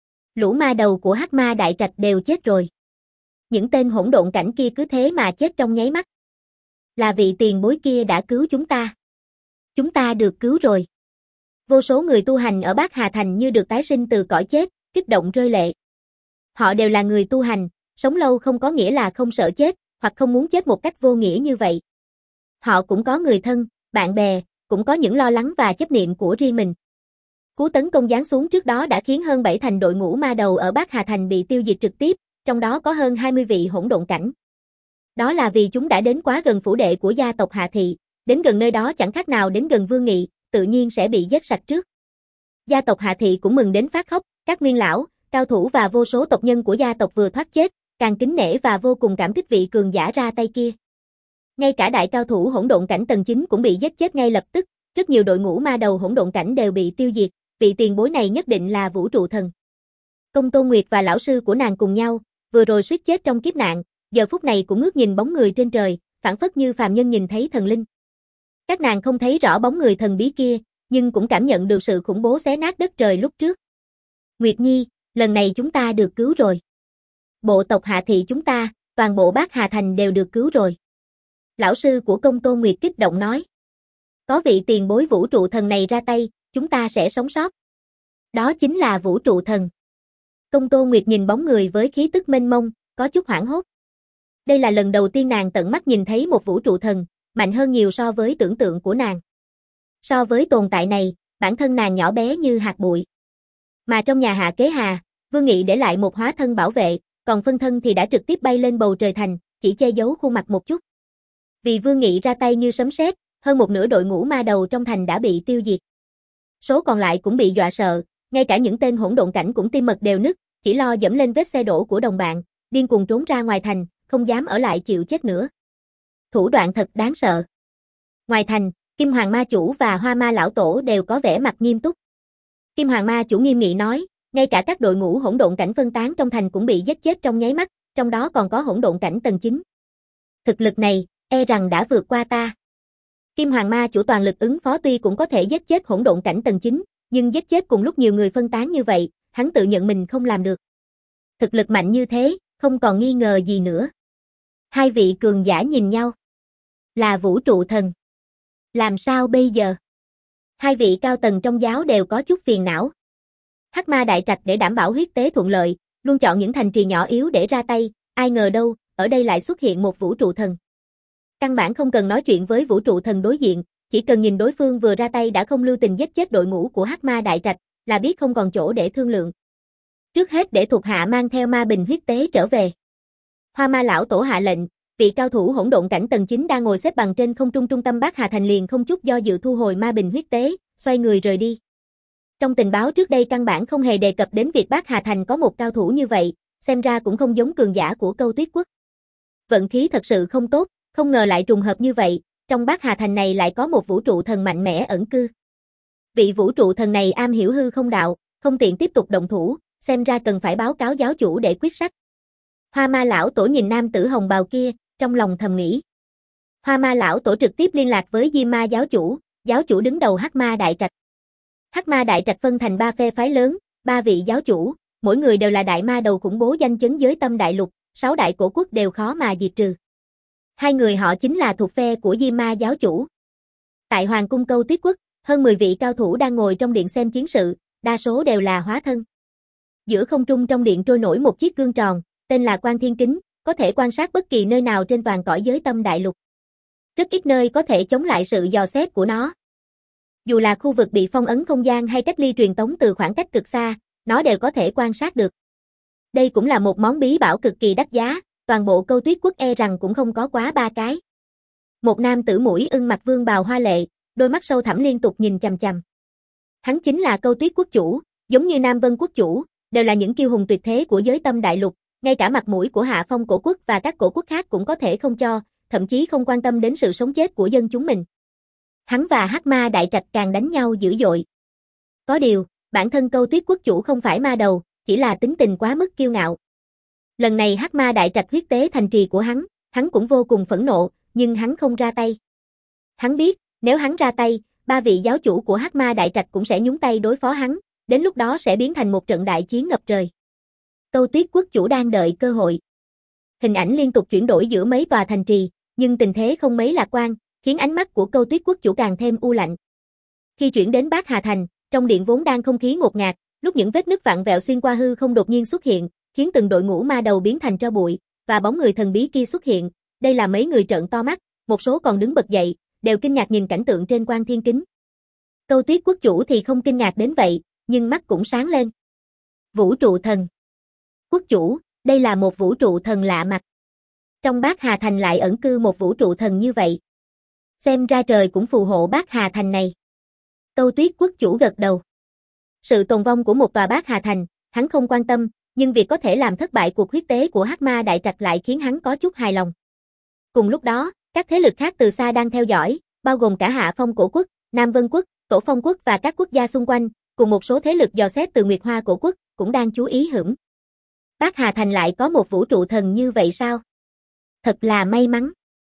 Lũ ma đầu của Hắc Ma Đại Trạch đều chết rồi. Những tên hỗn độn cảnh kia cứ thế mà chết trong nháy mắt. Là vị tiền bối kia đã cứu chúng ta. Chúng ta được cứu rồi. Vô số người tu hành ở Bát Hà Thành như được tái sinh từ cõi chết, kích động rơi lệ. Họ đều là người tu hành, sống lâu không có nghĩa là không sợ chết, hoặc không muốn chết một cách vô nghĩa như vậy. Họ cũng có người thân, bạn bè, cũng có những lo lắng và chấp niệm của riêng mình. Cú tấn công giáng xuống trước đó đã khiến hơn bảy thành đội ngũ ma đầu ở Bát Hà Thành bị tiêu diệt trực tiếp, trong đó có hơn hai mươi vị hỗn độn cảnh. Đó là vì chúng đã đến quá gần phủ đệ của gia tộc Hạ Thị, đến gần nơi đó chẳng khác nào đến gần Vương Nghị, tự nhiên sẽ bị giết sạch trước. Gia tộc Hạ Thị cũng mừng đến phát khóc, các nguyên lão, cao thủ và vô số tộc nhân của gia tộc vừa thoát chết, càng kính nể và vô cùng cảm kích vị cường giả ra tay kia. Ngay cả đại cao thủ hỗn độn cảnh tầng chín cũng bị giết chết ngay lập tức, rất nhiều đội ngũ ma đầu hỗn độn cảnh đều bị tiêu diệt, vị tiền bối này nhất định là vũ trụ thần. Công Tôn Nguyệt và lão sư của nàng cùng nhau, vừa rồi suýt chết trong kiếp nạn, giờ phút này cũng ngước nhìn bóng người trên trời, phảng phất như phàm nhân nhìn thấy thần linh. Các nàng không thấy rõ bóng người thần bí kia, nhưng cũng cảm nhận được sự khủng bố xé nát đất trời lúc trước. Nguyệt Nhi, lần này chúng ta được cứu rồi. Bộ tộc Hạ Thị chúng ta, toàn bộ Bát Hà Thành đều được cứu rồi. Lão sư của Công Tôn Nguyệt kích động nói. Có vị tiền bối vũ trụ thần này ra tay, chúng ta sẽ sống sót. Đó chính là vũ trụ thần. Công Tôn Nguyệt nhìn bóng người với khí tức mênh mông, có chút hoảng hốt. Đây là lần đầu tiên nàng tận mắt nhìn thấy một vũ trụ thần, mạnh hơn nhiều so với tưởng tượng của nàng. So với tồn tại này, bản thân nàng nhỏ bé như hạt bụi. Mà trong nhà Hạ Kế Hà, Vương Nghị để lại một hóa thân bảo vệ, còn phân thân thì đã trực tiếp bay lên bầu trời thành, chỉ che giấu khuôn mặt một chút. Vì Vương Nghị ra tay như sấm sét, hơn một nửa đội ngũ ma đầu trong thành đã bị tiêu diệt. Số còn lại cũng bị dọa sợ, ngay cả những tên hỗn độn cảnh cũng tim mật đều nứt, chỉ lo dẫm lên vết xe đổ của đồng bạn, điên cuồng trốn ra ngoài thành, không dám ở lại chịu chết nữa. Thủ đoạn thật đáng sợ. Ngoài thành, Kim Hoàng Ma Chủ và Hoa Ma Lão Tổ đều có vẻ mặt nghiêm túc. Kim Hoàng Ma Chủ nghiêm nghị nói, ngay cả các đội ngũ hỗn độn cảnh phân tán trong thành cũng bị giết chết trong nháy mắt, trong đó còn có hỗn độn cảnh tầng chín. Thực lực này, e rằng đã vượt qua ta. Kim Hoàng Ma Chủ toàn lực ứng phó tuy cũng có thể giết chết hỗn độn cảnh tầng chín, nhưng giết chết cùng lúc nhiều người phân tán như vậy, hắn tự nhận mình không làm được. Thực lực mạnh như thế, không còn nghi ngờ gì nữa. Hai vị cường giả nhìn nhau. Là vũ trụ thần. Làm sao bây giờ? Hai vị cao tầng trong giáo đều có chút phiền não. Hắc Ma Đại Trạch để đảm bảo huyết tế thuận lợi, luôn chọn những thành trì nhỏ yếu để ra tay, ai ngờ đâu, ở đây lại xuất hiện một vũ trụ thần. Căn bản không cần nói chuyện với vũ trụ thần đối diện, chỉ cần nhìn đối phương vừa ra tay đã không lưu tình giết chết đội ngũ của Hắc Ma Đại Trạch, là biết không còn chỗ để thương lượng. Trước hết để thuộc hạ mang theo ma bình huyết tế trở về. Hoa Ma Lão Tổ hạ lệnh, vị cao thủ hỗn độn cảnh tầng chín đang ngồi xếp bằng trên không trung trung tâm Bát Hà Thành liền không chút do dự thu hồi ma bình huyết tế, xoay người rời đi. Trong tình báo trước đây căn bản không hề đề cập đến việc Bát Hà Thành có một cao thủ như vậy, xem ra cũng không giống cường giả của Câu Tuyết Quốc. Vận khí thật sự không tốt, không ngờ lại trùng hợp như vậy, trong Bát Hà Thành này lại có một vũ trụ thần mạnh mẽ ẩn cư. Vị vũ trụ thần này am hiểu hư không đạo, không tiện tiếp tục động thủ, xem ra cần phải báo cáo giáo chủ để quyết sách. Hoa Ma Lão Tổ nhìn nam tử hồng bào kia, trong lòng thầm nghĩ. Hoa Ma Lão Tổ trực tiếp liên lạc với Diêm Ma giáo chủ, giáo chủ đứng đầu Hắc Ma Đại Trạch. Hắc Ma Đại Trạch phân thành ba phe phái lớn, ba vị giáo chủ, mỗi người đều là đại ma đầu khủng bố danh chấn giới tâm đại lục, sáu đại cổ quốc đều khó mà diệt trừ. Hai người họ chính là thuộc phe của Diêm Ma giáo chủ. Tại Hoàng cung Câu Tuyết Quốc, hơn mười vị cao thủ đang ngồi trong điện xem chiến sự, đa số đều là hóa thân. Giữa không trung trong điện trôi nổi một chiếc gương tròn, tên là Quan Thiên Kính, có thể quan sát bất kỳ nơi nào trên toàn cõi giới tâm đại lục. Rất ít nơi có thể chống lại sự dò xét của nó. Dù là khu vực bị phong ấn không gian hay cách ly truyền tống từ khoảng cách cực xa, nó đều có thể quan sát được. Đây cũng là một món bí bảo cực kỳ đắt giá, toàn bộ Câu Tuyết Quốc e rằng cũng không có quá ba cái. Một nam tử mũi ưng mặc vương bào hoa lệ, đôi mắt sâu thẳm liên tục nhìn chằm chằm. Hắn chính là Câu Tuyết Quốc chủ, giống như Nam Vân Quốc chủ, đều là những kiêu hùng tuyệt thế của giới tâm đại lục, ngay cả mặt mũi của Hạ Phong cổ quốc và các cổ quốc khác cũng có thể không cho, thậm chí không quan tâm đến sự sống chết của dân chúng mình. Hắn và Hắc Ma Đại Trạch càng đánh nhau dữ dội. Có điều, bản thân Câu Tuyết Quốc chủ không phải ma đầu, chỉ là tính tình quá mức kiêu ngạo. Lần này Hắc Ma Đại Trạch huyết tế thành trì của hắn, hắn cũng vô cùng phẫn nộ, nhưng hắn không ra tay. Hắn biết, nếu hắn ra tay, ba vị giáo chủ của Hắc Ma Đại Trạch cũng sẽ nhúng tay đối phó hắn, đến lúc đó sẽ biến thành một trận đại chiến ngập trời. Câu Tuyết Quốc chủ đang đợi cơ hội. Hình ảnh liên tục chuyển đổi giữa mấy tòa thành trì, Nhưng tình thế không mấy lạc quan, khiến ánh mắt của Câu Tuyết quốc chủ càng thêm u lạnh. Khi chuyển đến Bát Hà Thành, trong điện vốn đang không khí ngột ngạt, lúc những vết nứt vặn vẹo xuyên qua hư không đột nhiên xuất hiện, khiến từng đội ngũ ma đầu biến thành tro bụi, và bóng người thần bí kia xuất hiện. Đây là mấy người trợn to mắt, một số còn đứng bật dậy, đều kinh ngạc nhìn cảnh tượng trên quan thiên kính. Câu Tuyết quốc chủ thì không kinh ngạc đến vậy, nhưng mắt cũng sáng lên. Vũ trụ thần. Quốc chủ, đây là một vũ trụ thần lạ mặt. Trong Bát Hà Thành lại ẩn cư một vũ trụ thần như vậy. Xem ra trời cũng phù hộ Bát Hà Thành này. Câu Tuyết quốc chủ gật đầu. Sự tồn vong của một tòa Bát Hà Thành, hắn không quan tâm, nhưng việc có thể làm thất bại cuộc huyết tế của Hắc Ma Đại Trạch lại khiến hắn có chút hài lòng. Cùng lúc đó, các thế lực khác từ xa đang theo dõi, bao gồm cả Hạ Phong Cổ Quốc, Nam Vân Quốc, Tổ Phong Quốc và các quốc gia xung quanh, cùng một số thế lực dò xét từ Nguyệt Hoa Cổ Quốc, cũng đang chú ý hửng. Bát Hà Thành lại có một vũ trụ thần như vậy sao? Thật là may mắn.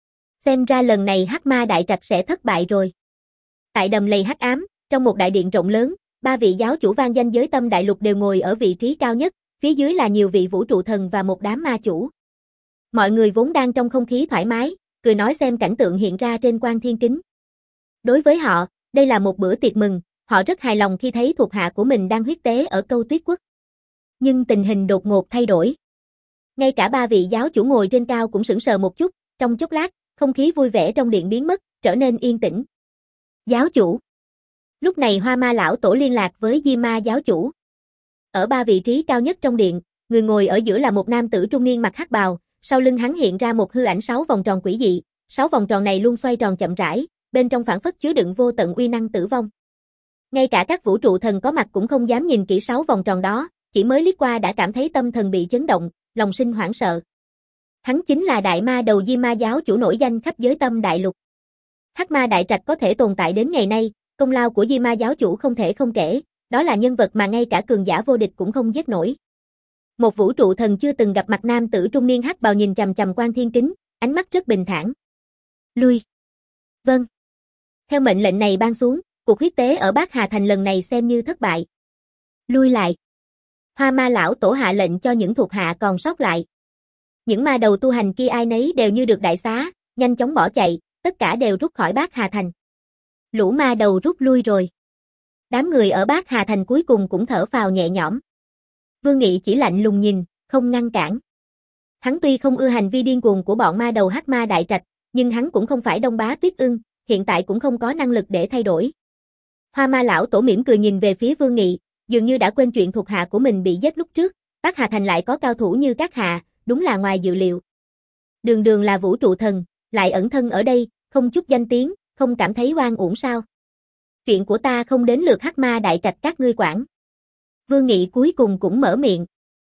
Xem ra lần này Hắc Ma Đại Trạch sẽ thất bại rồi. Tại đầm lầy hắc ám, trong một đại điện rộng lớn, ba vị giáo chủ vang danh giới tâm đại lục đều ngồi ở vị trí cao nhất, phía dưới là nhiều vị vũ trụ thần và một đám ma chủ. Mọi người vốn đang trong không khí thoải mái, cười nói xem cảnh tượng hiện ra trên quan thiên kính. Đối với họ, đây là một bữa tiệc mừng, họ rất hài lòng khi thấy thuộc hạ của mình đang huyết tế ở Câu Tuyết quốc. Nhưng tình hình đột ngột thay đổi. Ngay cả ba vị giáo chủ ngồi trên cao cũng sững sờ một chút, trong chốc lát, không khí vui vẻ trong điện biến mất, trở nên yên tĩnh. Giáo chủ. Lúc này Hoa Ma lão tổ liên lạc với Di Ma giáo chủ. Ở ba vị trí cao nhất trong điện, người ngồi ở giữa là một nam tử trung niên mặc hắc bào, sau lưng hắn hiện ra một hư ảnh sáu vòng tròn quỷ dị, sáu vòng tròn này luôn xoay tròn chậm rãi, bên trong phảng phất chứa đựng vô tận uy năng tử vong. Ngay cả các vũ trụ thần có mặt cũng không dám nhìn kỹ sáu vòng tròn đó, chỉ mới liếc qua đã cảm thấy tâm thần bị chấn động, lòng sinh hoảng sợ. Hắn chính là đại ma đầu Di Ma giáo chủ nổi danh khắp giới tâm đại lục. Hắc Ma Đại Trạch có thể tồn tại đến ngày nay, công lao của Di Ma giáo chủ không thể không kể, đó là nhân vật mà ngay cả cường giả vô địch cũng không giết nổi. Một vũ trụ thần chưa từng gặp mặt nam tử trung niên hắc bào nhìn chằm chằm quan thiên kính, ánh mắt rất bình thản. Lui. Vâng. Theo mệnh lệnh này ban xuống, cuộc huyết tế ở Bát Hà Thành lần này xem như thất bại. Lui lại. Hoa Ma lão tổ hạ lệnh cho những thuộc hạ còn sót lại. Những ma đầu tu hành kia ai nấy đều như được đại xá, nhanh chóng bỏ chạy, tất cả đều rút khỏi Bát Hà Thành. Lũ ma đầu rút lui rồi. Đám người ở Bát Hà Thành cuối cùng cũng thở phào nhẹ nhõm. Vương Nghị chỉ lạnh lùng nhìn, không ngăn cản. Hắn tuy không ưa hành vi điên cuồng của bọn ma đầu Hắc Ma Đại Trạch, nhưng hắn cũng không phải Đông Bá Tuyết Ưng, hiện tại cũng không có năng lực để thay đổi. Hoa Ma lão tổ mỉm cười nhìn về phía Vương Nghị, dường như đã quên chuyện thuộc hạ của mình bị giết lúc trước, Bát Hà Thành lại có cao thủ như các hạ, đúng là ngoài dự liệu. Đường đường là vũ trụ thần, lại ẩn thân ở đây, không chút danh tiếng, không cảm thấy oan uổng sao? Chuyện của ta không đến lượt Hắc Ma Đại Trạch các ngươi quản. Vương Nghị cuối cùng cũng mở miệng.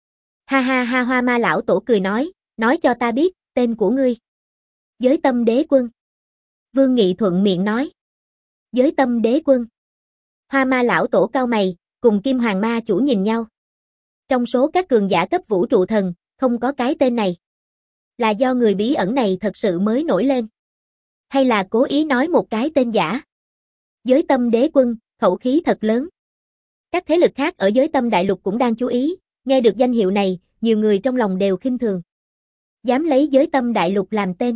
Ha ha ha, Hoa Ma lão tổ cười nói, nói cho ta biết, tên của ngươi. Giới Tâm Đế Quân. Vương Nghị thuận miệng nói. Giới Tâm Đế Quân. Hoa Ma lão tổ cau mày, cùng Kim Hoàng Ma chủ nhìn nhau. Trong số các cường giả cấp vũ trụ thần, không có cái tên này. Là do người bí ẩn này thật sự mới nổi lên. Hay là cố ý nói một cái tên giả? Giới Tâm Đế Quân, khẩu khí thật lớn. Các thế lực khác ở giới tâm đại lục cũng đang chú ý, nghe được danh hiệu này, nhiều người trong lòng đều khinh thường. Dám lấy giới tâm đại lục làm tên.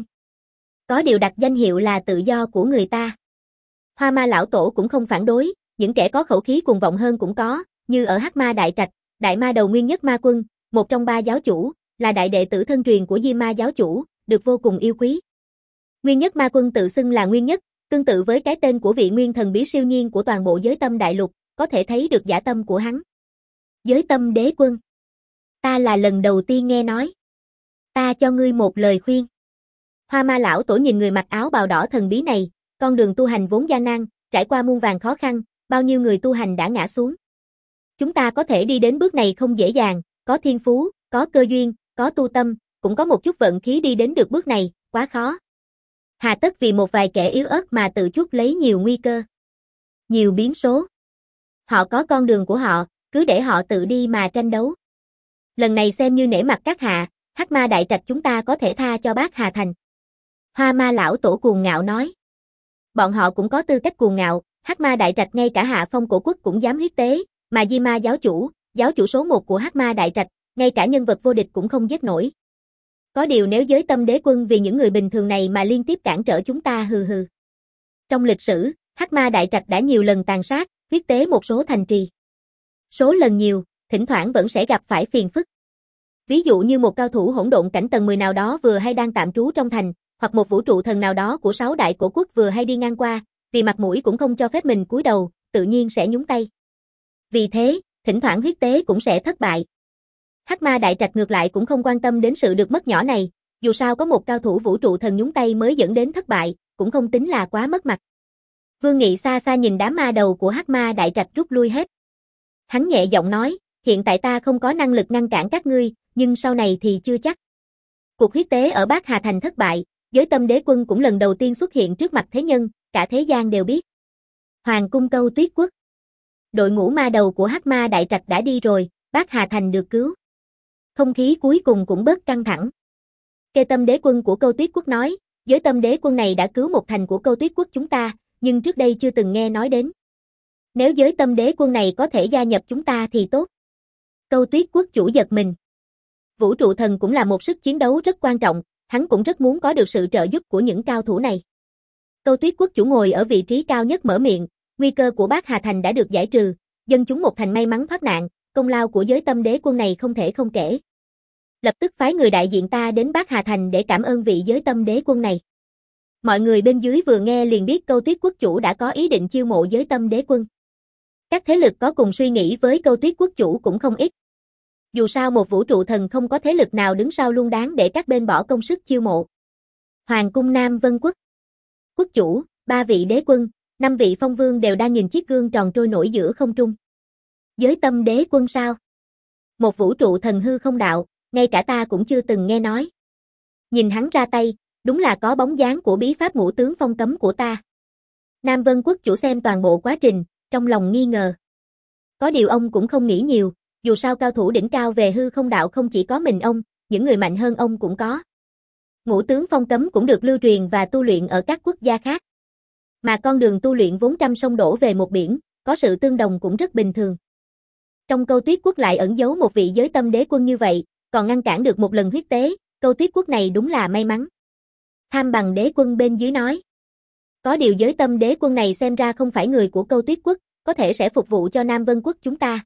Có điều đặt danh hiệu là tự do của người ta. Hoa Ma lão tổ cũng không phản đối, những kẻ có khẩu khí cuồng vọng hơn cũng có, như ở Hắc Ma Đại Trạch, đại ma đầu Nguyên Nhất Ma Quân, một trong ba giáo chủ, là đại đệ tử thân truyền của Di Ma giáo chủ, được vô cùng yêu quý. Nguyên Nhất Ma Quân tự xưng là Nguyên Nhất, tương tự với cái tên của vị nguyên thần bí siêu nhiên của toàn bộ giới tâm đại lục, có thể thấy được dã tâm của hắn. Giới Tâm Đế Quân. Ta là lần đầu tiên nghe nói. Ta cho ngươi một lời khuyên. Hoa Ma lão tổ nhìn người mặc áo bào đỏ thần bí này, con đường tu hành vốn gian nan, trải qua muôn vàn khó khăn, bao nhiêu người tu hành đã ngã xuống. Chúng ta có thể đi đến bước này không dễ dàng, có thiên phú, có cơ duyên, có tu tâm, cũng có một chút vận khí đi đến được bước này, quá khó. Hà tất vì một vài kẻ yếu ớt mà tự chuốc lấy nhiều nguy cơ, nhiều biến số. Họ có con đường của họ, cứ để họ tự đi mà tranh đấu. Lần này xem như nể mặt các hạ, Hắc Ma Đại Trạch chúng ta có thể tha cho Bát Hà Thành. Hoa Ma lão tổ cuồng ngạo nói. Bọn họ cũng có tư cách cuồng ngạo, Hắc Ma Đại Trạch ngay cả Hạ Phong Cổ Quốc cũng dám huyết tế, mà Di Ma giáo chủ, giáo chủ số một của Hắc Ma Đại Trạch, ngay cả nhân vật vô địch cũng không giết nổi. Có điều nếu giới tâm đế quân vì những người bình thường này mà liên tiếp cản trở chúng ta hừ hừ. Trong lịch sử, Hắc Ma Đại Trạch đã nhiều lần tàn sát, huyết tế một số thành trì. Số lần nhiều, thỉnh thoảng vẫn sẽ gặp phải phiền phức. Ví dụ như một cao thủ hỗn độn cảnh tầng mười nào đó vừa hay đang tạm trú trong thành, hoặc một vũ trụ thần nào đó của sáu đại cổ quốc vừa hay đi ngang qua, vì mặt mũi cũng không cho phép mình cúi đầu, tự nhiên sẽ nhúng tay. Vì thế, thỉnh thoảng huyết tế cũng sẽ thất bại. Hắc Ma Đại Trạch ngược lại cũng không quan tâm đến sự được mất nhỏ này, dù sao có một cao thủ vũ trụ thần nhúng tay mới dẫn đến thất bại, cũng không tính là quá mất mặt. Vương Nghị xa xa nhìn đám ma đầu của Hắc Ma Đại Trạch rút lui hết. Hắn nhẹ giọng nói, hiện tại ta không có năng lực ngăn cản các ngươi, nhưng sau này thì chưa chắc. Cuộc huyết tế ở Bát Hà Thành thất bại, giới tâm đế quân cũng lần đầu tiên xuất hiện trước mặt thế nhân, cả thế gian đều biết. Hoàng cung Câu Tuyết Quốc. Đội ngũ ma đầu của Hắc Ma Đại Trạch đã đi rồi, Bát Hà Thành được cứu. Không khí cuối cùng cũng bớt căng thẳng. Kê tâm đế quân của Câu Tuyết Quốc nói, giới tâm đế quân này đã cứu một thành của Câu Tuyết Quốc chúng ta, nhưng trước đây chưa từng nghe nói đến. Nếu giới tâm đế quân này có thể gia nhập chúng ta thì tốt. Câu Tuyết Quốc chủ giật mình. Vũ trụ thần cũng là một sức chiến đấu rất quan trọng, hắn cũng rất muốn có được sự trợ giúp của những cao thủ này. Câu Tuyết Quốc chủ ngồi ở vị trí cao nhất mở miệng, nguy cơ của Bát Hà Thành đã được giải trừ, dân chúng một thành may mắn thoát nạn, công lao của giới tâm đế quân này không thể không kể. Lập tức phái người đại diện ta đến Bát Hà Thành để cảm ơn vị giới tâm đế quân này. Mọi người bên dưới vừa nghe liền biết Câu Tuyết Quốc chủ đã có ý định chiêu mộ giới tâm đế quân. Các thế lực có cùng suy nghĩ với Câu Tuyết Quốc chủ cũng không ít. Dù sao một vũ trụ thần không có thế lực nào đứng sau luôn đáng để các bên bỏ công sức chiêu mộ. Hoàng cung Nam Vân Quốc. Quốc chủ, ba vị đế quân, năm vị phong vương đều đang nhìn chiếc gương tròn trôi nổi giữa không trung. Giới tâm đế quân sao? Một vũ trụ thần hư không đạo, ngay cả ta cũng chưa từng nghe nói. Nhìn hắn ra tay, đúng là có bóng dáng của bí pháp ngũ tướng phong cấm của ta. Nam Vân Quốc chủ xem toàn bộ quá trình, trong lòng nghi ngờ. Có điều ông cũng không nghĩ nhiều, dù sao cao thủ đỉnh cao về hư không đạo không chỉ có mình ông, những người mạnh hơn ông cũng có. Ngũ tướng phong cấm cũng được lưu truyền và tu luyện ở các quốc gia khác. Mà con đường tu luyện vốn trăm sông đổ về một biển, có sự tương đồng cũng rất bình thường. Trong Câu Tuyết Quốc lại ẩn giấu một vị giới tâm đế quân như vậy, còn ngăn cản được một lần huyết tế, Câu Tuyết Quốc này đúng là may mắn. Tham Bằng đế quân bên dưới nói. Có điều giới tâm đế quân này xem ra không phải người của Câu Tuyết Quốc, có thể sẽ phục vụ cho Nam Vân Quốc chúng ta.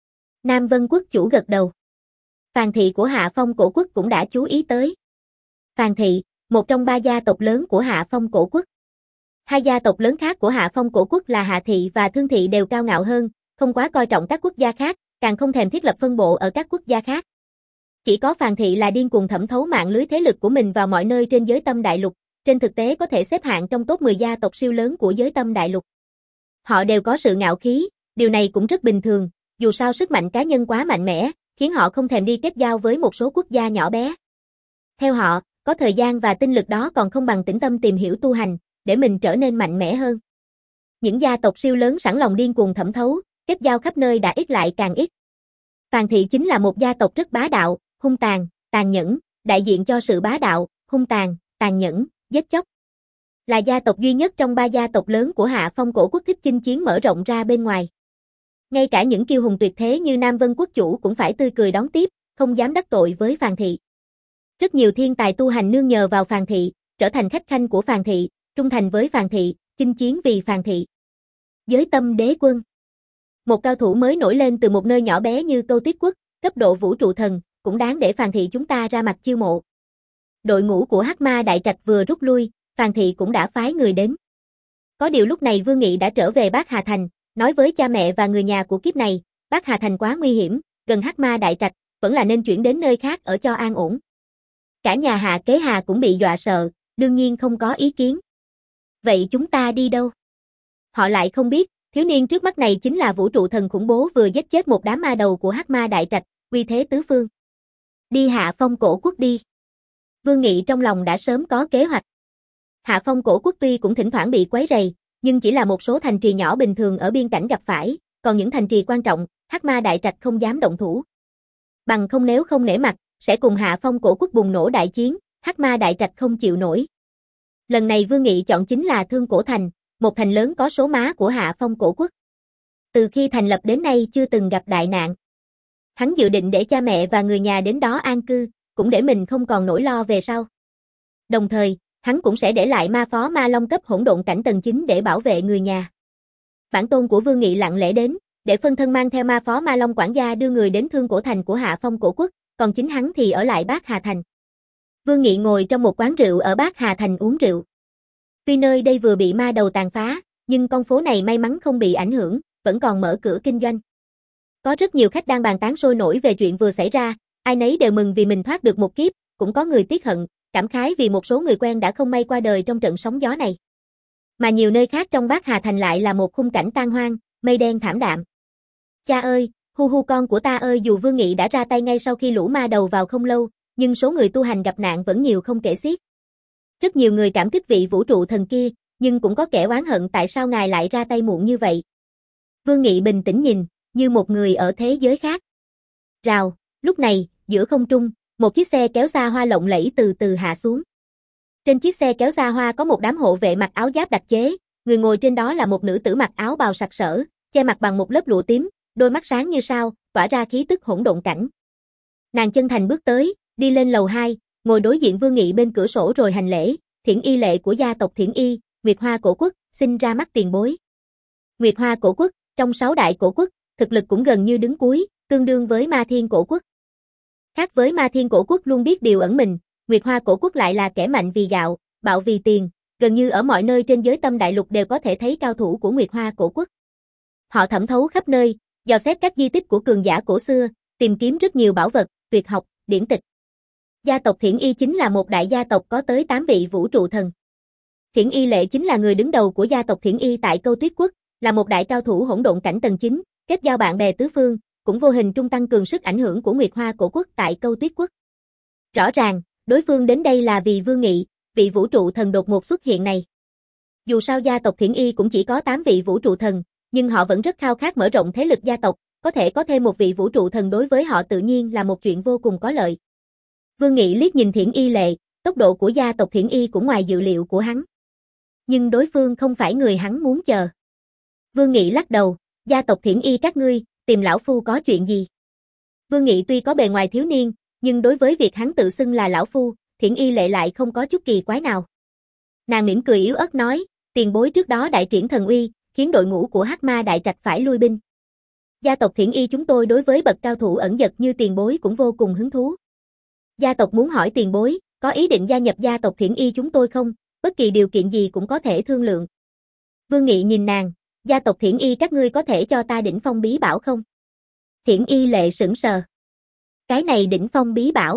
Nam Vân Quốc chủ gật đầu. Phàn thị của Hạ Phong Cổ Quốc cũng đã chú ý tới. Phàn thị, một trong ba gia tộc lớn của Hạ Phong Cổ Quốc. Hai gia tộc lớn khác của Hạ Phong Cổ Quốc là Hạ thị và Thương thị đều cao ngạo hơn, không quá coi trọng các quốc gia khác, càng không thèm thiết lập phân bộ ở các quốc gia khác. Chỉ có Phàn thị là điên cuồng thẩm thấu mạng lưới thế lực của mình vào mọi nơi trên giới tâm đại lục, trên thực tế có thể xếp hạng trong top mười gia tộc siêu lớn của giới tâm đại lục. Họ đều có sự ngạo khí, điều này cũng rất bình thường, dù sao sức mạnh cá nhân quá mạnh mẽ, khiến họ không thèm đi kết giao với một số quốc gia nhỏ bé. Theo họ, có thời gian và tinh lực đó còn không bằng tĩnh tâm tìm hiểu tu hành, để mình trở nên mạnh mẽ hơn. Những gia tộc siêu lớn sẵn lòng điên cuồng thẩm thấu, kết giao khắp nơi đã ít lại càng ít. Phàn thị chính là một gia tộc rất bá đạo, hung tàn, tàn nhẫn, đại diện cho sự bá đạo, hung tàn, tàn nhẫn, giết chóc. Là gia tộc duy nhất trong ba gia tộc lớn của Hạ Phong Cổ Quốc thích chinh chiến mở rộng ra bên ngoài. Ngay cả những kiêu hùng tuyệt thế như Nam Vân Quốc chủ cũng phải tươi cười đón tiếp, không dám đắc tội với Phàn thị. Rất nhiều thiên tài tu hành nương nhờ vào Phàn thị, trở thành khách khanh của Phàn thị, trung thành với Phàn thị, chinh chiến vì Phàn thị. Giới tâm đế quân. Một cao thủ mới nổi lên từ một nơi nhỏ bé như Câu Tuyết Quốc, cấp độ vũ trụ thần, cũng đáng để Phàn thị chúng ta ra mặt chiêu mộ. Đội ngũ của Hắc Ma Đại Trạch vừa rút lui, Phàn thị cũng đã phái người đến. Có điều lúc này Vương Nghị đã trở về Bát Hà Thành, nói với cha mẹ và người nhà của kiếp này, Bát Hà Thành quá nguy hiểm, gần Hắc Ma Đại Trạch, vẫn là nên chuyển đến nơi khác ở cho an ổn. Cả nhà Hạ Kế Hà cũng bị dọa sợ, đương nhiên không có ý kiến. Vậy chúng ta đi đâu? Họ lại không biết, thiếu niên trước mắt này chính là vũ trụ thần khủng bố vừa giết chết một đám ma đầu của Hắc Ma Đại Trạch, uy thế tứ phương. Đi Hạ Phong Cổ Quốc đi. Vương Nghị trong lòng đã sớm có kế hoạch. Hạ Phong Cổ Quốc tuy cũng thỉnh thoảng bị quấy rầy, nhưng chỉ là một số thành trì nhỏ bình thường ở biên cảnh gặp phải, còn những thành trì quan trọng, Hắc Ma Đại Trạch không dám động thủ. Bằng không nếu không nể mặt, sẽ cùng Hạ Phong Cổ Quốc bùng nổ đại chiến, Hắc Ma Đại Trạch không chịu nổi. Lần này Vương Nghị chọn chính là Thương Cổ Thành, một thành lớn có số má của Hạ Phong Cổ Quốc. Từ khi thành lập đến nay chưa từng gặp đại nạn. Hắn dự định để cha mẹ và người nhà đến đó an cư, cũng để mình không còn nỗi lo về sau. Đồng thời, hắn cũng sẽ để lại ma phó ma long cấp hỗn độn cảnh tầng chín để bảo vệ người nhà. Bản tôn của Vương Nghị lặng lẽ đến, để phân thân mang theo ma phó ma long quản gia đưa người đến Thương Cổ Thành của Hạ Phong Cổ Quốc, còn chính hắn thì ở lại Bát Hà Thành. Vương Nghị ngồi trong một quán rượu ở Bát Hà Thành uống rượu. Tuy nơi đây vừa bị ma đầu tàn phá, nhưng con phố này may mắn không bị ảnh hưởng, vẫn còn mở cửa kinh doanh. Có rất nhiều khách đang bàn tán sôi nổi về chuyện vừa xảy ra, ai nấy đều mừng vì mình thoát được một kiếp, cũng có người tiếc hận, cảm khái vì một số người quen đã không may qua đời trong trận sóng gió này. Mà nhiều nơi khác trong Bát Hà Thành lại là một khung cảnh tan hoang, mây đen thảm đạm. Cha ơi, hu hu con của ta ơi, dù Vương Nghị đã ra tay ngay sau khi lũ ma đầu vào không lâu, nhưng số người tu hành gặp nạn vẫn nhiều không kể xiết. Rất nhiều người cảm kích vị vũ trụ thần kia, nhưng cũng có kẻ oán hận tại sao ngài lại ra tay muộn như vậy. Vương Nghị bình tĩnh nhìn, như một người ở thế giới khác. Rào, lúc này, giữa không trung, một chiếc xe kéo xa hoa lộng lẫy từ từ hạ xuống. Trên chiếc xe kéo xa hoa có một đám hộ vệ mặc áo giáp đặc chế, người ngồi trên đó là một nữ tử mặc áo bào sặc sỡ, che mặt bằng một lớp lụa tím, đôi mắt sáng như sao, tỏa ra khí tức hỗn độn cảnh. Nàng chân thành bước tới, đi lên lầu hai, ngồi đối diện Vương Nghị bên cửa sổ rồi hành lễ, Thiển Y Lệ của gia tộc Thiển Y, Nguyệt Hoa Cổ Quốc, xin ra mắt tiền bối. Nguyệt Hoa Cổ Quốc, trong sáu đại cổ quốc, thực lực cũng gần như đứng cuối, tương đương với Ma Thiên Cổ Quốc. Khác với Ma Thiên Cổ Quốc luôn biết điều ẩn mình, Nguyệt Hoa Cổ Quốc lại là kẻ mạnh vì gạo, bạo vì tiền, gần như ở mọi nơi trên giới tâm đại lục đều có thể thấy cao thủ của Nguyệt Hoa Cổ Quốc. Họ thẩm thấu khắp nơi, dò xét các di tích của cường giả cổ xưa, tìm kiếm rất nhiều bảo vật, tuyệt học, điển tịch. Gia tộc Thiển Y chính là một đại gia tộc có tới tám vị vũ trụ thần. Thiển Y Lệ chính là người đứng đầu của gia tộc Thiển Y tại Câu Tuyết Quốc, là một đại cao thủ hỗn độn cảnh tầng chín, kết giao bạn bè tứ phương, cũng vô hình trung tăng cường sức ảnh hưởng của Nguyệt Hoa Cổ Quốc tại Câu Tuyết Quốc. Rõ ràng, đối phương đến đây là vì Vương Nghị, vị vũ trụ thần đột ngột xuất hiện này. Dù sao gia tộc Thiển Y cũng chỉ có tám vị vũ trụ thần, nhưng họ vẫn rất khao khát mở rộng thế lực gia tộc, có thể có thêm một vị vũ trụ thần đối với họ tự nhiên là một chuyện vô cùng có lợi. Vương Nghị liếc nhìn Thiển Y Lệ, tốc độ của gia tộc Thiển Y cũng ngoài dự liệu của hắn. Nhưng đối phương không phải người hắn muốn chờ. Vương Nghị lắc đầu, gia tộc Thiển Y các ngươi, tìm lão phu có chuyện gì? Vương Nghị tuy có bề ngoài thiếu niên, nhưng đối với việc hắn tự xưng là lão phu, Thiển Y Lệ lại không có chút kỳ quái nào. Nàng mỉm cười yếu ớt nói, tiền bối trước đó đại triển thần uy, khiến đội ngũ của Hắc Ma Đại Trạch phải lui binh. Gia tộc Thiển Y chúng tôi đối với bậc cao thủ ẩn dật như tiền bối cũng vô cùng hứng thú. Gia tộc muốn hỏi tiền bối, có ý định gia nhập gia tộc Thiển Y chúng tôi không? Bất kỳ điều kiện gì cũng có thể thương lượng. Vương Nghị nhìn nàng, gia tộc Thiển Y các ngươi có thể cho ta đỉnh phong bí bảo không? Thiển Y Lệ sững sờ. Cái này đỉnh phong bí bảo.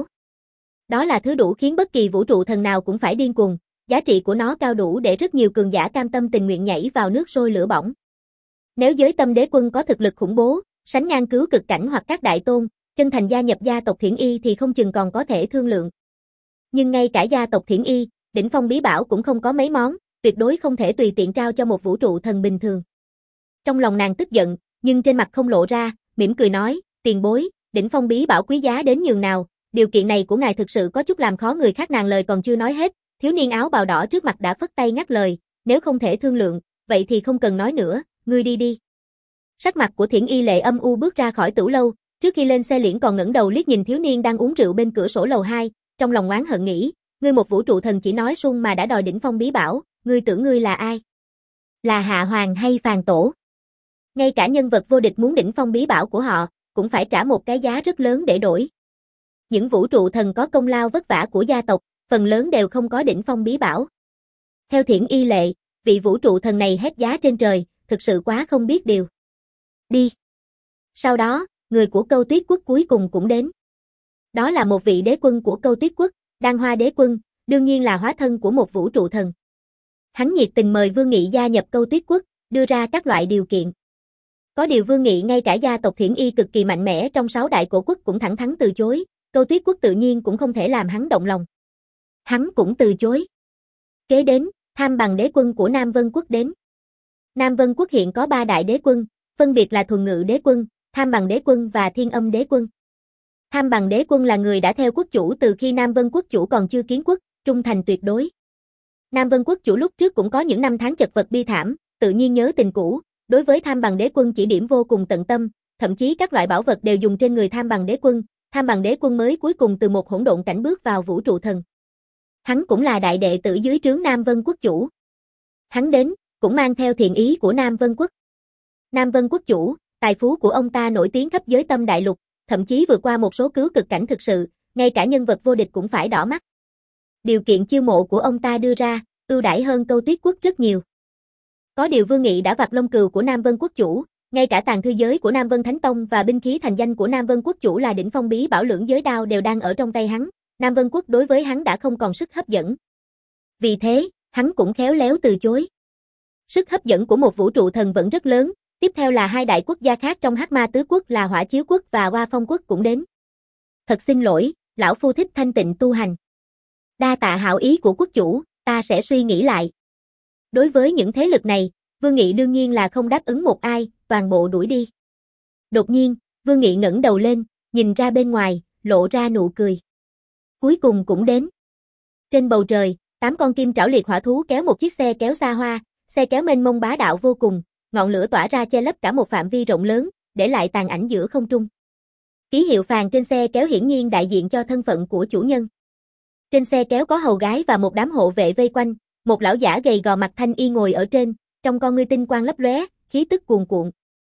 Đó là thứ đủ khiến bất kỳ vũ trụ thần nào cũng phải điên cuồng, giá trị của nó cao đủ để rất nhiều cường giả cam tâm tình nguyện nhảy vào nước sôi lửa bỏng. Nếu giới tâm đế quân có thực lực khủng bố, sánh ngang cứu cực cảnh hoặc các đại tôn, chân thành gia nhập gia tộc Thiển Y thì không chừng còn có thể thương lượng. Nhưng ngay cả gia tộc Thiển Y, đỉnh phong bí bảo cũng không có mấy món, tuyệt đối không thể tùy tiện trao cho một vũ trụ thần bình thường. Trong lòng nàng tức giận, nhưng trên mặt không lộ ra, mỉm cười nói, tiền bối, đỉnh phong bí bảo quý giá đến nhường nào, điều kiện này của ngài thực sự có chút làm khó người khác. Nàng lời còn chưa nói hết, thiếu niên áo bào đỏ trước mặt đã phất tay ngắt lời, nếu không thể thương lượng, vậy thì không cần nói nữa, ngươi đi đi. Sắc mặt của Thiển Y Lệ âm u bước ra khỏi tửu lâu, trước khi lên xe liễn còn ngẩng đầu liếc nhìn thiếu niên đang uống rượu bên cửa sổ lầu hai, trong lòng oán hận nghĩ, ngươi một vũ trụ thần chỉ nói suông mà đã đòi đỉnh phong bí bảo, ngươi tưởng ngươi là ai? Là Hạ Hoàng hay Phàn Tổ? Ngay cả nhân vật vô địch muốn đỉnh phong bí bảo của họ, cũng phải trả một cái giá rất lớn để đổi. Những vũ trụ thần có công lao vất vả của gia tộc, phần lớn đều không có đỉnh phong bí bảo. Theo Thiển Y Lệ, vị vũ trụ thần này hét giá trên trời, thực sự quá không biết điều. Đi. Sau đó, người của Câu Tuyết Quốc cuối cùng cũng đến. Đó là một vị đế quân của Câu Tuyết Quốc, Đan Hoa đế quân, đương nhiên là hóa thân của một vũ trụ thần. Hắn nhiệt tình mời Vương Nghị gia nhập Câu Tuyết Quốc, đưa ra các loại điều kiện. Có điều Vương Nghị ngay cả gia tộc Thiển Y cực kỳ mạnh mẽ trong sáu đại cổ quốc cũng thẳng thắn từ chối, Câu Tuyết Quốc tự nhiên cũng không thể làm hắn động lòng. Hắn cũng từ chối. Kế đến, Tham Bằng đế quân của Nam Vân Quốc đến. Nam Vân Quốc hiện có ba đại đế quân, phân biệt là Thuần Ngự đế quân, Tham Bằng đế quân và Thiên Âm đế quân. Tham Bằng đế quân là người đã theo quốc chủ từ khi Nam Vân Quốc chủ còn chưa kiến quốc, trung thành tuyệt đối. Nam Vân Quốc chủ lúc trước cũng có những năm tháng chật vật bi thảm, tự nhiên nhớ tình cũ, đối với Tham Bằng đế quân chỉ điểm vô cùng tận tâm, thậm chí các loại bảo vật đều dùng trên người Tham Bằng đế quân, Tham Bằng Đế Quân mới cuối cùng từ một hỗn độn cảnh bước vào vũ trụ thần. Hắn cũng là đại đệ tử dưới trướng Nam Vân Quốc chủ. Hắn đến, cũng mang theo thiện ý của Nam Vân Quốc. Nam Vân Quốc chủ, tài phú của ông ta nổi tiếng khắp giới tâm đại lục, thậm chí vượt qua một số cứu cực cảnh thực sự, ngay cả nhân vật vô địch cũng phải đỏ mắt. Điều kiện chiêu mộ của ông ta đưa ra, ưu đãi hơn Câu Tuyết Quốc rất nhiều. Có điều Vương Nghị đã vặt lông cừu của Nam Vân Quốc chủ, ngay cả tàng thư giới của Nam Vân Thánh Tông và binh khí thành danh của Nam Vân Quốc chủ là đỉnh phong bí bảo lưỡng giới đao đều đang ở trong tay hắn, Nam Vân Quốc đối với hắn đã không còn sức hấp dẫn. Vì thế, hắn cũng khéo léo từ chối. Sức hấp dẫn của một vũ trụ thần vẫn rất lớn, tiếp theo là hai đại quốc gia khác trong Hắc Ma Tứ Quốc là Hỏa Chiếu Quốc và Hoa Phong Quốc cũng đến. Thật xin lỗi, lão phu thích thanh tịnh tu hành. Đa tạ hảo ý của quốc chủ, ta sẽ suy nghĩ lại. Đối với những thế lực này, Vương Nghị đương nhiên là không đáp ứng một ai, toàn bộ đuổi đi. Đột nhiên, Vương Nghị ngẩng đầu lên, nhìn ra bên ngoài, lộ ra nụ cười. Cuối cùng cũng đến. Trên bầu trời, tám con kim trảo liệt hỏa thú kéo một chiếc xe kéo xa hoa, xe kéo mênh mông bá đạo vô cùng, ngọn lửa tỏa ra che lấp cả một phạm vi rộng lớn, để lại tàn ảnh giữa không trung. Ký hiệu phàn trên xe kéo hiển nhiên đại diện cho thân phận của chủ nhân. Trên xe kéo có hầu gái và một đám hộ vệ vây quanh, một lão giả gầy gò mặt thanh y ngồi ở trên, trong con ngươi tinh quang lấp lóe, khí tức cuồn cuộn.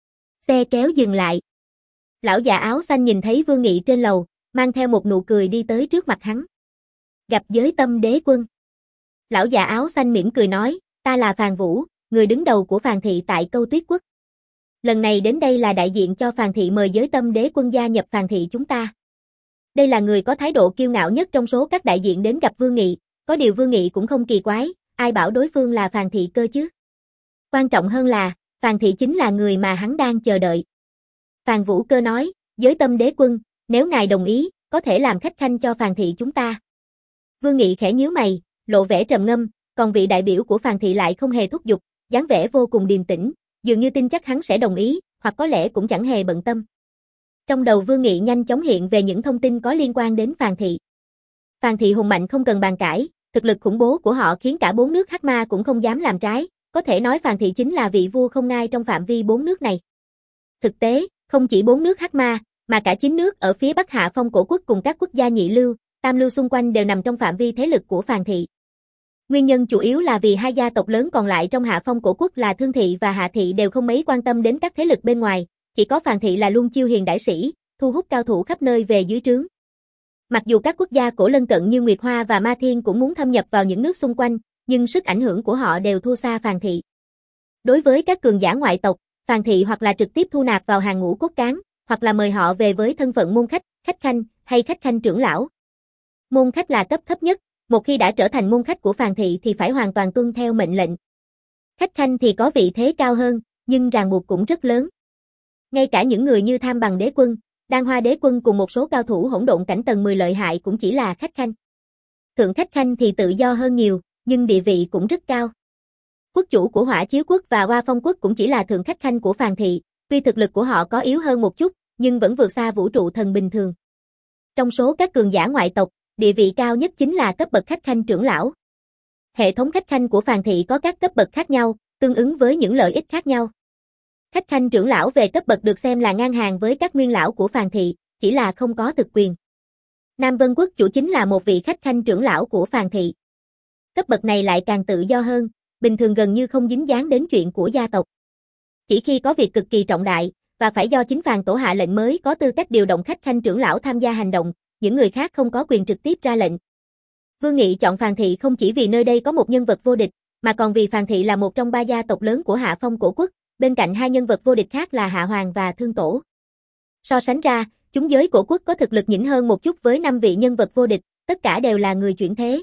Xe kéo dừng lại. Lão già áo xanh nhìn thấy Vương Nghị trên lầu, mang theo một nụ cười đi tới trước mặt hắn. Gặp Giới Tâm Đế Quân. Lão già áo xanh mỉm cười nói, ta là Phàn Vũ, người đứng đầu của Phàn thị tại Câu Tuyết Quốc. Lần này đến đây là đại diện cho Phàn thị mời Giới Tâm Đế Quân gia nhập Phàn thị chúng ta. Đây là người có thái độ kiêu ngạo nhất trong số các đại diện đến gặp Vương Nghị, có điều Vương Nghị cũng không kỳ quái, ai bảo đối phương là Phàn thị cơ chứ. Quan trọng hơn là, Phàn thị chính là người mà hắn đang chờ đợi. Phàn Vũ Cơ nói, Giới Tâm Đế Quân, nếu ngài đồng ý, có thể làm khách khanh cho Phàn thị chúng ta. Vương Nghị khẽ nhíu mày, lộ vẻ trầm ngâm, còn vị đại biểu của Phàn thị lại không hề thúc giục, dáng vẻ vô cùng điềm tĩnh, dường như tin chắc hắn sẽ đồng ý, hoặc có lẽ cũng chẳng hề bận tâm. Trong đầu Vương Nghị nhanh chóng hiện về những thông tin có liên quan đến Phàn thị. Phàn thị hùng mạnh không cần bàn cãi, thực lực khủng bố của họ khiến cả bốn nước Hắc Ma cũng không dám làm trái, có thể nói Phàn thị chính là vị vua không ngai trong phạm vi bốn nước này. Thực tế, không chỉ bốn nước Hắc Ma, mà cả chín nước ở phía Bắc Hạ Phong Cổ Quốc cùng các quốc gia nhị lưu, tam lưu xung quanh đều nằm trong phạm vi thế lực của Phàn thị. Nguyên nhân chủ yếu là vì hai gia tộc lớn còn lại trong Hạ Phong Cổ Quốc là Thương thị và Hạ thị đều không mấy quan tâm đến các thế lực bên ngoài, chỉ có Phàn thị là luôn chiêu hiền đãi sĩ, thu hút cao thủ khắp nơi về dưới trướng. Mặc dù các quốc gia cổ lân cận như Nguyệt Hoa và Ma Thiên cũng muốn thâm nhập vào những nước xung quanh, nhưng sức ảnh hưởng của họ đều thua xa Phàn thị. Đối với các cường giả ngoại tộc, Phàn thị hoặc là trực tiếp thu nạp vào hàng ngũ cốt cán, hoặc là mời họ về với thân phận môn khách, khách khanh hay khách khanh trưởng lão. Môn khách là cấp thấp nhất, một khi đã trở thành môn khách của Phàn thị thì phải hoàn toàn tuân theo mệnh lệnh. Khách khanh thì có vị thế cao hơn, nhưng ràng buộc cũng rất lớn. Ngay cả những người như Tham Bằng Đế Quân, Đan Hoa Đế Quân cùng một số cao thủ hỗn độn cảnh tầng mười lợi hại cũng chỉ là khách khanh. Thượng khách khanh thì tự do hơn nhiều, nhưng địa vị cũng rất cao. Quốc chủ của Hỏa Chiếu Quốc và Hoa Phong Quốc cũng chỉ là thượng khách khanh của Phàn thị, tuy thực lực của họ có yếu hơn một chút, nhưng vẫn vượt xa vũ trụ thần bình thường. Trong số các cường giả ngoại tộc, địa vị cao nhất chính là cấp bậc khách khanh trưởng lão. Hệ thống khách khanh của Phàn thị có các cấp bậc khác nhau, tương ứng với những lợi ích khác nhau. Khách khanh trưởng lão về cấp bậc được xem là ngang hàng với các nguyên lão của Phàn thị, chỉ là không có thực quyền. Nam Vân Quốc chủ chính là một vị khách khanh trưởng lão của Phàn thị. Cấp bậc này lại càng tự do hơn, bình thường gần như không dính dáng đến chuyện của gia tộc. Chỉ khi có việc cực kỳ trọng đại, và phải do chính Phàn tổ hạ lệnh mới có tư cách điều động khách khanh trưởng lão tham gia hành động, những người khác không có quyền trực tiếp ra lệnh. Vương Nghị chọn Phàn thị không chỉ vì nơi đây có một nhân vật vô địch, mà còn vì Phàn thị là một trong ba gia tộc lớn của Hạ Phong Cổ Quốc, bên cạnh hai nhân vật vô địch khác là Hạ Hoàng và Thương Tổ. So sánh ra, chúng giới cổ quốc có thực lực nhỉnh hơn một chút với năm vị nhân vật vô địch, tất cả đều là người chuyển thế.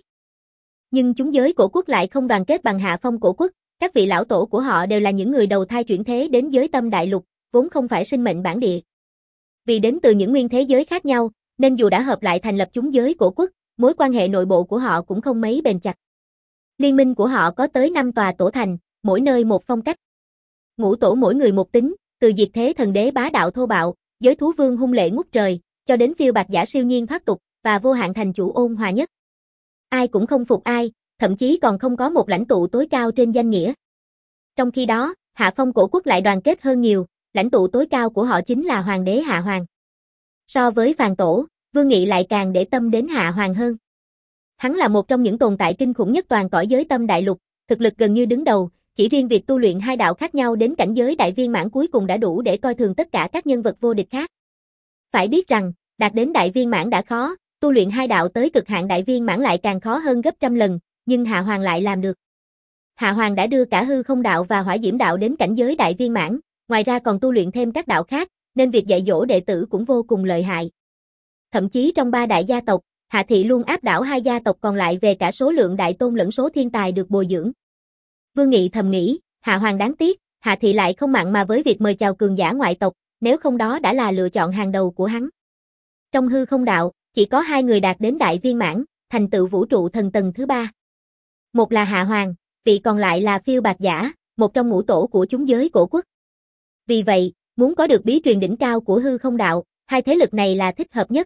Nhưng chúng giới cổ quốc lại không đoàn kết bằng Hạ Phong Cổ Quốc, các vị lão tổ của họ đều là những người đầu thai chuyển thế đến giới tâm đại lục, vốn không phải sinh mệnh bản địa. Vì đến từ những nguyên thế giới khác nhau, nên dù đã hợp lại thành lập chúng giới cổ quốc, mối quan hệ nội bộ của họ cũng không mấy bền chặt. Liên minh của họ có tới năm tòa tổ thành, mỗi nơi một phong cách. Ngũ tổ mỗi người một tính, từ diệt thế thần đế bá đạo thô bạo, giới thú vương hung lệ ngút trời, cho đến phiêu bạt giả siêu nhiên thoát tục, và vô hạn thành chủ ôn hòa nhất. Ai cũng không phục ai, thậm chí còn không có một lãnh tụ tối cao trên danh nghĩa. Trong khi đó, Hạ Phong Cổ Quốc lại đoàn kết hơn nhiều, lãnh tụ tối cao của họ chính là Hoàng đế Hạ Hoàng. So với Phàn Tổ, Vương Nghị lại càng để tâm đến Hạ Hoàng hơn. Hắn là một trong những tồn tại kinh khủng nhất toàn cõi giới tâm đại lục, thực lực gần như đứng đầu, chỉ riêng việc tu luyện hai đạo khác nhau đến cảnh giới đại viên mãn cuối cùng đã đủ để coi thường tất cả các nhân vật vô địch khác. Phải biết rằng, đạt đến đại viên mãn đã khó, tu luyện hai đạo tới cực hạn đại viên mãn lại càng khó hơn gấp trăm lần, nhưng Hạ Hoàng lại làm được. Hạ Hoàng đã đưa cả hư không đạo và hỏa diễm đạo đến cảnh giới đại viên mãn, ngoài ra còn tu luyện thêm các đạo khác, nên việc dạy dỗ đệ tử cũng vô cùng lợi hại. Thậm chí trong ba đại gia tộc, Hạ thị luôn áp đảo hai gia tộc còn lại về cả số lượng đại tôn lẫn số thiên tài được bồi dưỡng. Vương Nghị thầm nghĩ, Hạ Hoàng đáng tiếc, Hạ thị lại không mặn mà với việc mời chào cường giả ngoại tộc, nếu không đó đã là lựa chọn hàng đầu của hắn. Trong hư không đạo, chỉ có hai người đạt đến đại viên mãn, thành tựu vũ trụ thần tầng thứ ba. Một là Hạ Hoàng, vị còn lại là Phiêu Bạc Giả, một trong ngũ tổ của chúng giới cổ quốc. Vì vậy, muốn có được bí truyền đỉnh cao của hư không đạo, hai thế lực này là thích hợp nhất.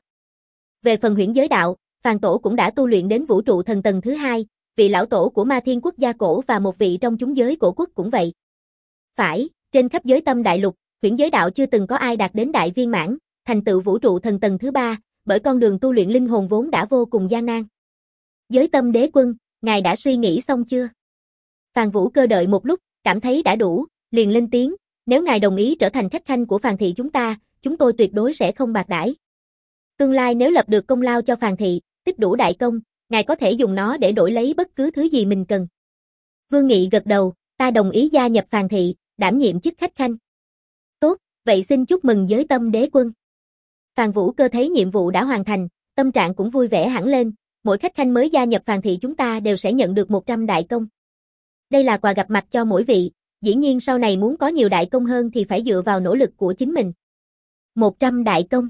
Về phần huyễn giới đạo, Phàn Tổ cũng đã tu luyện đến vũ trụ thần tầng thứ hai, vị lão tổ của Ma Thiên Quốc gia cổ và một vị trong chúng giới cổ quốc cũng vậy. Phải, trên khắp giới tâm đại lục, huyễn giới đạo chưa từng có ai đạt đến đại viên mãn, thành tựu vũ trụ thần tầng thứ ba, bởi con đường tu luyện linh hồn vốn đã vô cùng gian nan. Giới tâm đế quân, ngài đã suy nghĩ xong chưa? Phàn Vũ Cơ đợi một lúc, cảm thấy đã đủ, liền lên tiếng, nếu ngài đồng ý trở thành khách khanh của Phàn thị chúng ta, chúng tôi tuyệt đối sẽ không bạc đãi. Tương lai nếu lập được công lao cho Phàn thị, tích đủ đại công, ngài có thể dùng nó để đổi lấy bất cứ thứ gì mình cần. Vương Nghị gật đầu, ta đồng ý gia nhập Phàn thị, đảm nhiệm chức khách khanh. Tốt, vậy xin chúc mừng giới tâm đế quân. Phàn Vũ Cơ thấy nhiệm vụ đã hoàn thành, tâm trạng cũng vui vẻ hẳn lên, mỗi khách khanh mới gia nhập Phàn thị chúng ta đều sẽ nhận được một trăm đại công. Đây là quà gặp mặt cho mỗi vị, dĩ nhiên sau này muốn có nhiều đại công hơn thì phải dựa vào nỗ lực của chính mình. một trăm đại công.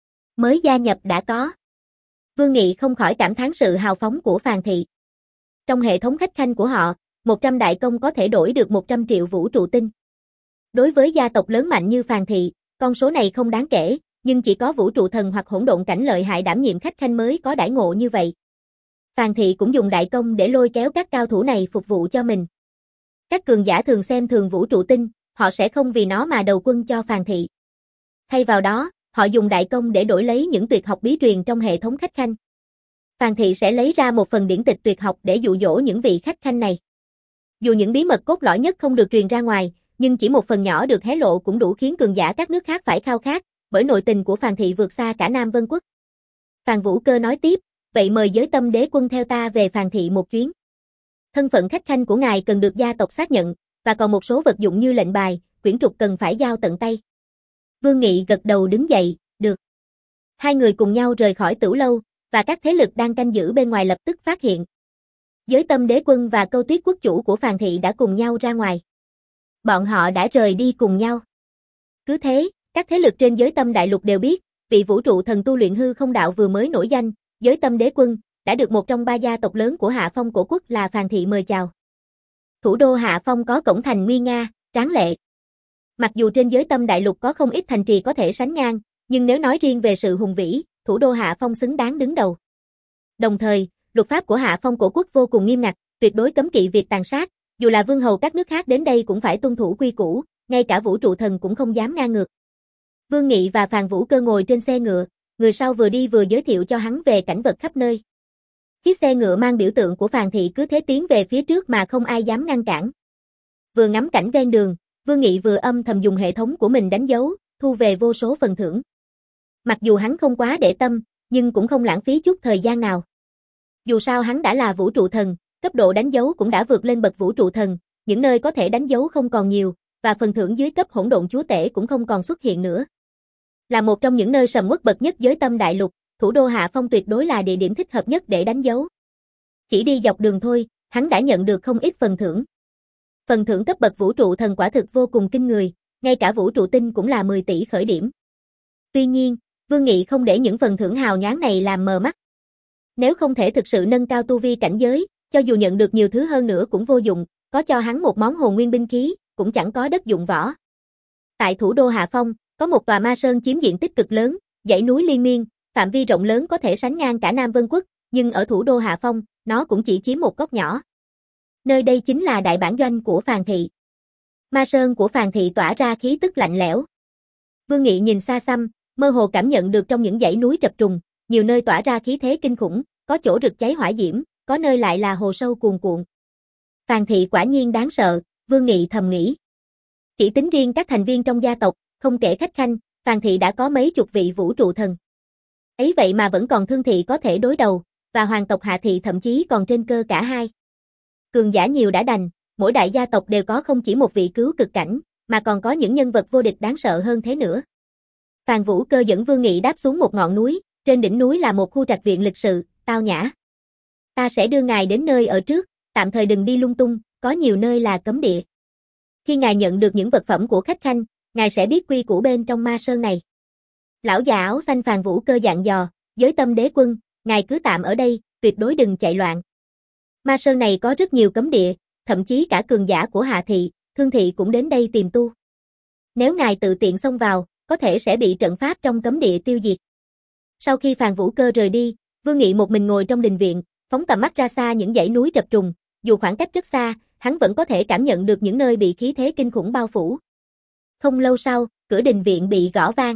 Mới gia nhập đã có. Vương Nghị không khỏi cảm thán sự hào phóng của Phàn thị. Trong hệ thống khách khanh của họ, một trăm đại công có thể đổi được một trăm triệu vũ trụ tinh. Đối với gia tộc lớn mạnh như Phàn thị, con số này không đáng kể, nhưng chỉ có vũ trụ thần hoặc hỗn độn cảnh lợi hại đảm nhiệm khách khanh mới có đãi ngộ như vậy. Phàn thị cũng dùng đại công để lôi kéo các cao thủ này phục vụ cho mình. Các cường giả thường xem thường vũ trụ tinh, họ sẽ không vì nó mà đầu quân cho Phàn thị. Thay vào đó, họ dùng đại công để đổi lấy những tuyệt học bí truyền trong hệ thống khách khanh. Phàn thị sẽ lấy ra một phần điển tịch tuyệt học để dụ dỗ những vị khách khanh này. Dù những bí mật cốt lõi nhất không được truyền ra ngoài, nhưng chỉ một phần nhỏ được hé lộ cũng đủ khiến cường giả các nước khác phải khao khát, bởi nội tình của Phàn thị vượt xa cả Nam Vân Quốc. Phàn Vũ Cơ nói tiếp, vậy mời giới tâm đế quân theo ta về Phàn thị một chuyến. Thân phận khách khanh của ngài cần được gia tộc xác nhận, và còn một số vật dụng như lệnh bài, quyển trục cần phải giao tận tay. Vương Nghị gật đầu đứng dậy, được. Hai người cùng nhau rời khỏi Tửu Lâu, và các thế lực đang canh giữ bên ngoài lập tức phát hiện. Giới tâm đế quân và Câu Tuyết quốc chủ của Phàn thị đã cùng nhau ra ngoài. Bọn họ đã rời đi cùng nhau. Cứ thế, các thế lực trên giới tâm đại lục đều biết, vị vũ trụ thần tu luyện hư không đạo vừa mới nổi danh, giới tâm đế quân, đã được một trong ba gia tộc lớn của Hạ Phong cổ quốc là Phàn thị mời chào. Thủ đô Hạ Phong có cổng thành nguy nga, tráng lệ. Mặc dù trên giới tâm đại lục có không ít thành trì có thể sánh ngang, nhưng nếu nói riêng về sự hùng vĩ, thủ đô Hạ Phong xứng đáng đứng đầu. Đồng thời, luật pháp của Hạ Phong cổ quốc vô cùng nghiêm ngặt, tuyệt đối cấm kỵ việc tàn sát, dù là vương hầu các nước khác đến đây cũng phải tuân thủ quy củ, ngay cả vũ trụ thần cũng không dám ngang ngược. Vương Nghị và Phàn Vũ Cơ ngồi trên xe ngựa, người sau vừa đi vừa giới thiệu cho hắn về cảnh vật khắp nơi. Chiếc xe ngựa mang biểu tượng của Phàn thị cứ thế tiến về phía trước mà không ai dám ngăn cản. Vừa ngắm cảnh ven đường, Vương Nghị vừa âm thầm dùng hệ thống của mình đánh dấu, thu về vô số phần thưởng. Mặc dù hắn không quá để tâm, nhưng cũng không lãng phí chút thời gian nào. Dù sao hắn đã là vũ trụ thần, cấp độ đánh dấu cũng đã vượt lên bậc vũ trụ thần, những nơi có thể đánh dấu không còn nhiều, và phần thưởng dưới cấp hỗn độn chúa tể cũng không còn xuất hiện nữa. Là một trong những nơi sầm uất bậc nhất giới tâm đại lục, thủ đô Hạ Phong tuyệt đối là địa điểm thích hợp nhất để đánh dấu. Chỉ đi dọc đường thôi, hắn đã nhận được không ít phần thưởng. Phần thưởng cấp bậc vũ trụ thần quả thực vô cùng kinh người, ngay cả vũ trụ tinh cũng là mười tỷ khởi điểm. Tuy nhiên, Vương Nghị không để những phần thưởng hào nhoáng này làm mờ mắt. Nếu không thể thực sự nâng cao tu vi cảnh giới, cho dù nhận được nhiều thứ hơn nữa cũng vô dụng, có cho hắn một món hồn nguyên binh khí, cũng chẳng có đất dụng võ. Tại thủ đô Hạ Phong, có một tòa ma sơn chiếm diện tích cực lớn, dãy núi liên miên, phạm vi rộng lớn có thể sánh ngang cả Nam Vân Quốc, nhưng ở thủ đô Hạ Phong, nó cũng chỉ chiếm một góc nhỏ. Nơi đây chính là đại bản doanh của Phàn thị. Ma sơn của Phàn thị tỏa ra khí tức lạnh lẽo. Vương Nghị nhìn xa xăm, Mơ hồ cảm nhận được trong những dãy núi chập trùng, nhiều nơi tỏa ra khí thế kinh khủng, có chỗ rực cháy hỏa diễm, có nơi lại là hồ sâu cuồn cuộn. Phàn thị quả nhiên đáng sợ, Vương Nghị thầm nghĩ. Chỉ tính riêng các thành viên trong gia tộc, không kể khách khanh, Phàn thị đã có mấy chục vị vũ trụ thần. Ấy vậy mà vẫn còn Thương thị có thể đối đầu, và hoàng tộc Hạ thị thậm chí còn trên cơ cả hai. Cường giả nhiều đã đành, mỗi đại gia tộc đều có không chỉ một vị cứu cực cảnh, mà còn có những nhân vật vô địch đáng sợ hơn thế nữa. Phàn Vũ Cơ dẫn Vương Nghị đáp xuống một ngọn núi, trên đỉnh núi là một khu trạch viện lịch sự, tao nhã. Ta sẽ đưa ngài đến nơi ở trước, tạm thời đừng đi lung tung, có nhiều nơi là cấm địa. Khi ngài nhận được những vật phẩm của khách khanh, ngài sẽ biết quy củ bên trong ma sơn này. Lão già áo xanh Phàn Vũ Cơ dặn dò, Giới Tâm đế quân, ngài cứ tạm ở đây, tuyệt đối đừng chạy loạn. Ma sơn này có rất nhiều cấm địa, thậm chí cả cường giả của Hạ thị, Thương thị cũng đến đây tìm tu. Nếu ngài tự tiện xông vào, có thể sẽ bị trận pháp trong cấm địa tiêu diệt. Sau khi Phàn Vũ Cơ rời đi, Vương Nghị một mình ngồi trong đình viện, phóng tầm mắt ra xa những dãy núi chập trùng, dù khoảng cách rất xa, hắn vẫn có thể cảm nhận được những nơi bị khí thế kinh khủng bao phủ. Không lâu sau, cửa đình viện bị gõ vang.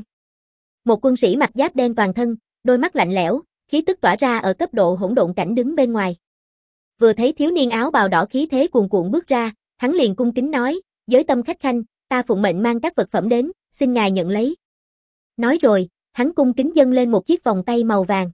Một quân sĩ mặc giáp đen toàn thân, đôi mắt lạnh lẽo, khí tức tỏa ra ở cấp độ hỗn độn cảnh đứng bên ngoài. Vừa thấy thiếu niên áo bào đỏ khí thế cuồn cuộn bước ra, hắn liền cung kính nói, Giới Tâm khách khanh, ta phụng mệnh mang các vật phẩm đến, xin ngài nhận lấy. Nói rồi, hắn cung kính dâng lên một chiếc vòng tay màu vàng.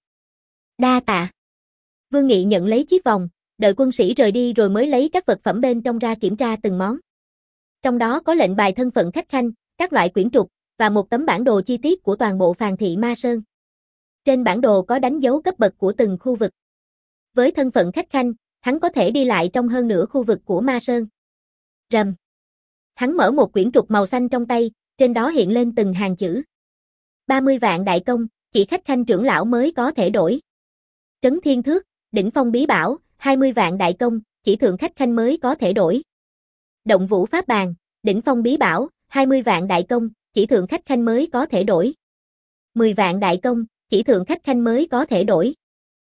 Đa tạ. Vương Nghị nhận lấy chiếc vòng, đợi quân sĩ rời đi rồi mới lấy các vật phẩm bên trong ra kiểm tra từng món. Trong đó có lệnh bài thân phận khách khanh, các loại quyển trục, và một tấm bản đồ chi tiết của toàn bộ Phàn thị Ma Sơn. Trên bản đồ có đánh dấu cấp bậc của từng khu vực. Với thân phận khách khanh, hắn có thể đi lại trong hơn nửa khu vực của Ma Sơn. Rầm. Hắn mở một quyển trục màu xanh trong tay, trên đó hiện lên từng hàng chữ. ba mươi vạn đại công, chỉ khách khanh trưởng lão mới có thể đổi. Trấn Thiên Thước, đỉnh phong bí bảo, hai mươi vạn đại công, chỉ thượng khách khanh mới có thể đổi. Động Vũ Pháp Bàn, đỉnh phong bí bảo, hai mươi vạn đại công, chỉ thượng khách khanh mới có thể đổi. mười vạn đại công, chỉ thượng khách khanh mới có thể đổi.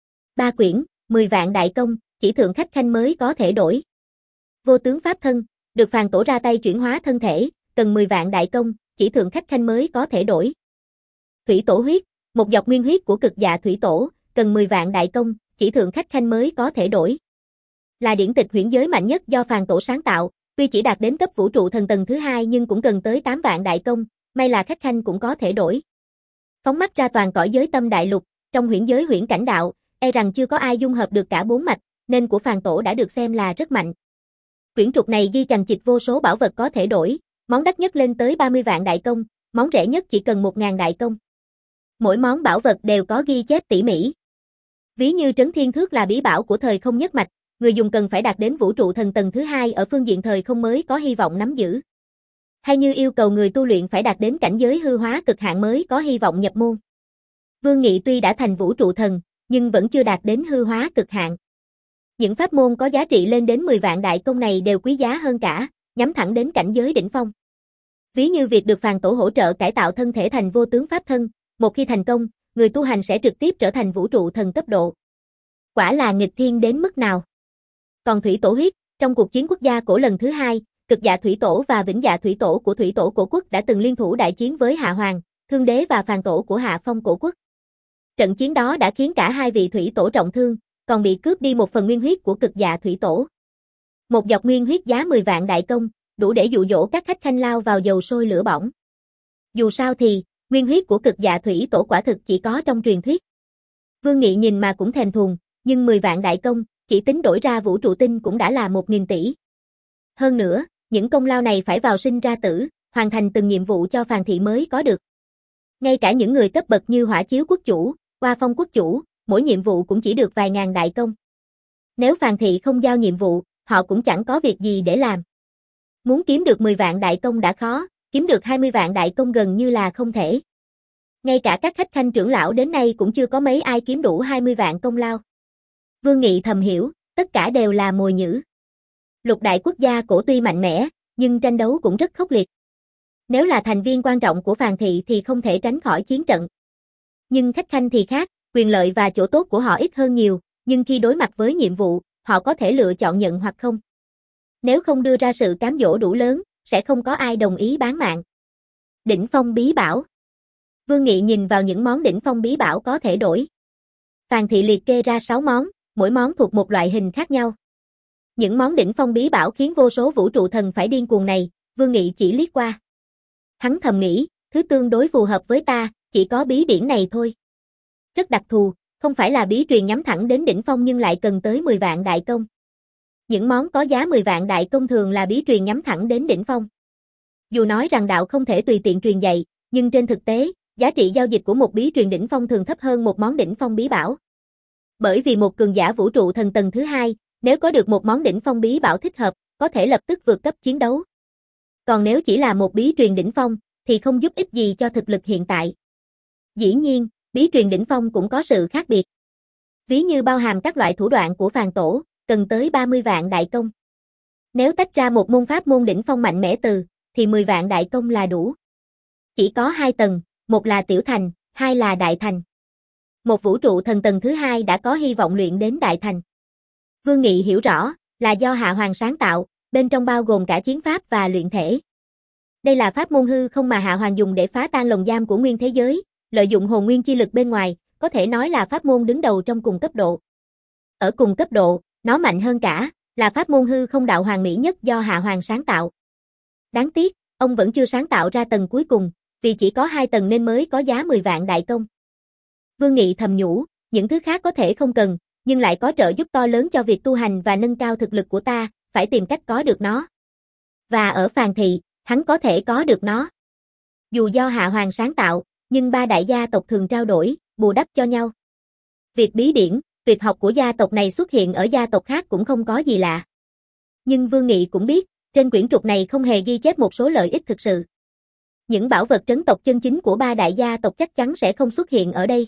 Ba quyển, mười vạn đại công, chỉ thượng khách khanh mới có thể đổi. Vô tướng pháp thân, được Phàn tổ ra tay chuyển hóa thân thể, cần mười vạn đại công, chỉ thượng khách khanh mới có thể đổi. Thủy tổ huyết, một dọc nguyên huyết của cực dạ thủy tổ, cần mười vạn đại công, chỉ thượng khách khanh mới có thể đổi. Là điển tịch huyễn giới mạnh nhất do Phàn tổ sáng tạo, tuy chỉ đạt đến cấp vũ trụ thần tầng thứ hai nhưng cũng cần tới tám vạn đại công, may là khách khanh cũng có thể đổi. Phóng mắt ra toàn cõi giới tâm đại lục, trong huyễn giới huyễn cảnh đạo, e rằng chưa có ai dung hợp được cả bốn mạch, nên của Phàn tổ đã được xem là rất mạnh. Quyển trục này ghi chằng chịt vô số bảo vật có thể đổi, món đắt nhất lên tới ba mươi vạn đại công, món rẻ nhất chỉ cần một nghìn đại công. Mỗi món bảo vật đều có ghi chép tỉ mỉ. Ví như Trấn Thiên Thước là bí bảo của thời không nhất mạch, người dùng cần phải đạt đến vũ trụ thần tầng thứ hai ở phương diện thời không mới có hy vọng nắm giữ. Hay như yêu cầu người tu luyện phải đạt đến cảnh giới hư hóa cực hạn mới có hy vọng nhập môn. Vương Nghị tuy đã thành vũ trụ thần, nhưng vẫn chưa đạt đến hư hóa cực hạn. Những pháp môn có giá trị lên đến mười vạn đại công này đều quý giá hơn cả, nhắm thẳng đến cảnh giới đỉnh phong. Ví như việc được Phàn tổ hỗ trợ cải tạo thân thể thành vô tướng pháp thân, một khi thành công, người tu hành sẽ trực tiếp trở thành vũ trụ thần cấp độ. Quả là nghịch thiên đến mức nào. Còn Thủy tổ huyết, trong cuộc chiến quốc gia cổ lần thứ hai, Cực Dạ Thủy tổ và Vĩnh Dạ Thủy tổ của Thủy tổ cổ quốc đã từng liên thủ đại chiến với Hạ Hoàng, Thương đế và Phàn tổ của Hạ Phong cổ quốc. Trận chiến đó đã khiến cả hai vị thủy tổ trọng thương, còn bị cướp đi một phần nguyên huyết của Cực Dạ Thủy tổ. Một giọt nguyên huyết giá mười vạn đại công, đủ để dụ dỗ các khách khanh lao vào dầu sôi lửa bỏng. Dù sao thì, nguyên huyết của Cực Dạ Thủy tổ quả thực chỉ có trong truyền thuyết. Vương Nghị nhìn mà cũng thèm thuồng, nhưng mười vạn đại công, chỉ tính đổi ra vũ trụ tinh cũng đã là một nghìn tỷ. Hơn nữa, những công lao này phải vào sinh ra tử, hoàn thành từng nhiệm vụ cho Phàn thị mới có được. Ngay cả những người cấp bậc như Hỏa Chiếu quốc chủ, Hoa Phong quốc chủ, mỗi nhiệm vụ cũng chỉ được vài ngàn đại công. Nếu Phàn thị không giao nhiệm vụ, họ cũng chẳng có việc gì để làm. Muốn kiếm được mười vạn đại công đã khó, kiếm được hai mươi vạn đại công gần như là không thể. Ngay cả các khách khanh trưởng lão đến nay cũng chưa có mấy ai kiếm đủ hai mươi vạn công lao. Vương Nghị thầm hiểu, tất cả đều là mồi nhử. Lục đại quốc gia cổ tuy mạnh mẽ, nhưng tranh đấu cũng rất khốc liệt. Nếu là thành viên quan trọng của Phàn thị thì không thể tránh khỏi chiến trận. Nhưng khách khanh thì khác, quyền lợi và chỗ tốt của họ ít hơn nhiều, nhưng khi đối mặt với nhiệm vụ, họ có thể lựa chọn nhận hoặc không. Nếu không đưa ra sự cám dỗ đủ lớn, sẽ không có ai đồng ý bán mạng. Đỉnh phong bí bảo. Vương Nghị nhìn vào những món đỉnh phong bí bảo có thể đổi. Phàn Thị liệt kê ra sáu món, mỗi món thuộc một loại hình khác nhau. Những món đỉnh phong bí bảo khiến vô số vũ trụ thần phải điên cuồng này, Vương Nghị chỉ liếc qua. Hắn thầm nghĩ, thứ tương đối phù hợp với ta, chỉ có bí điển này thôi. Rất đặc thù, không phải là bí truyền nhắm thẳng đến đỉnh phong nhưng lại cần tới mười vạn đại công. Những món có giá mười vạn đại công thường là bí truyền nhắm thẳng đến đỉnh phong. Dù nói rằng đạo không thể tùy tiện truyền dạy, nhưng trên thực tế, giá trị giao dịch của một bí truyền đỉnh phong thường thấp hơn một món đỉnh phong bí bảo. Bởi vì một cường giả vũ trụ thần tầng thứ hai, nếu có được một món đỉnh phong bí bảo thích hợp, có thể lập tức vượt cấp chiến đấu. Còn nếu chỉ là một bí truyền đỉnh phong, thì không giúp ích gì cho thực lực hiện tại. Dĩ nhiên, bí truyền đỉnh phong cũng có sự khác biệt. Ví như bao hàm các loại thủ đoạn của Phàn Tổ, cần tới ba mươi vạn đại công. Nếu tách ra một môn pháp môn đỉnh phong mạnh mẽ từ, thì mười vạn đại công là đủ. Chỉ có hai tầng, một là tiểu thành, hai là đại thành. Một vũ trụ thần tầng thứ hai đã có hy vọng luyện đến đại thành. Vương Nghị hiểu rõ, là do Hạ Hoàng sáng tạo, bên trong bao gồm cả chiến pháp và luyện thể. Đây là pháp môn hư không mà Hạ Hoàng dùng để phá tan lồng giam của nguyên thế giới, lợi dụng hồn nguyên chi lực bên ngoài, có thể nói là pháp môn đứng đầu trong cùng cấp độ. Ở cùng cấp độ, nó mạnh hơn cả, là pháp môn hư không đạo hoàn mỹ nhất do Hạ Hoàng sáng tạo. Đáng tiếc, ông vẫn chưa sáng tạo ra tầng cuối cùng, vì chỉ có hai tầng nên mới có giá mười vạn đại công. Vương Nghị thầm nhủ, những thứ khác có thể không cần, nhưng lại có trợ giúp to lớn cho việc tu hành và nâng cao thực lực của ta, phải tìm cách có được nó. Và ở Phàn Thị, hắn có thể có được nó. Dù do Hạ Hoàng sáng tạo, nhưng ba đại gia tộc thường trao đổi, bù đắp cho nhau. Việc bí điển, tuyệt học của gia tộc này xuất hiện ở gia tộc khác cũng không có gì lạ. Nhưng Vương Nghị cũng biết, trên quyển trục này không hề ghi chép một số lợi ích thực sự. Những bảo vật trấn tộc chân chính của ba đại gia tộc chắc chắn sẽ không xuất hiện ở đây.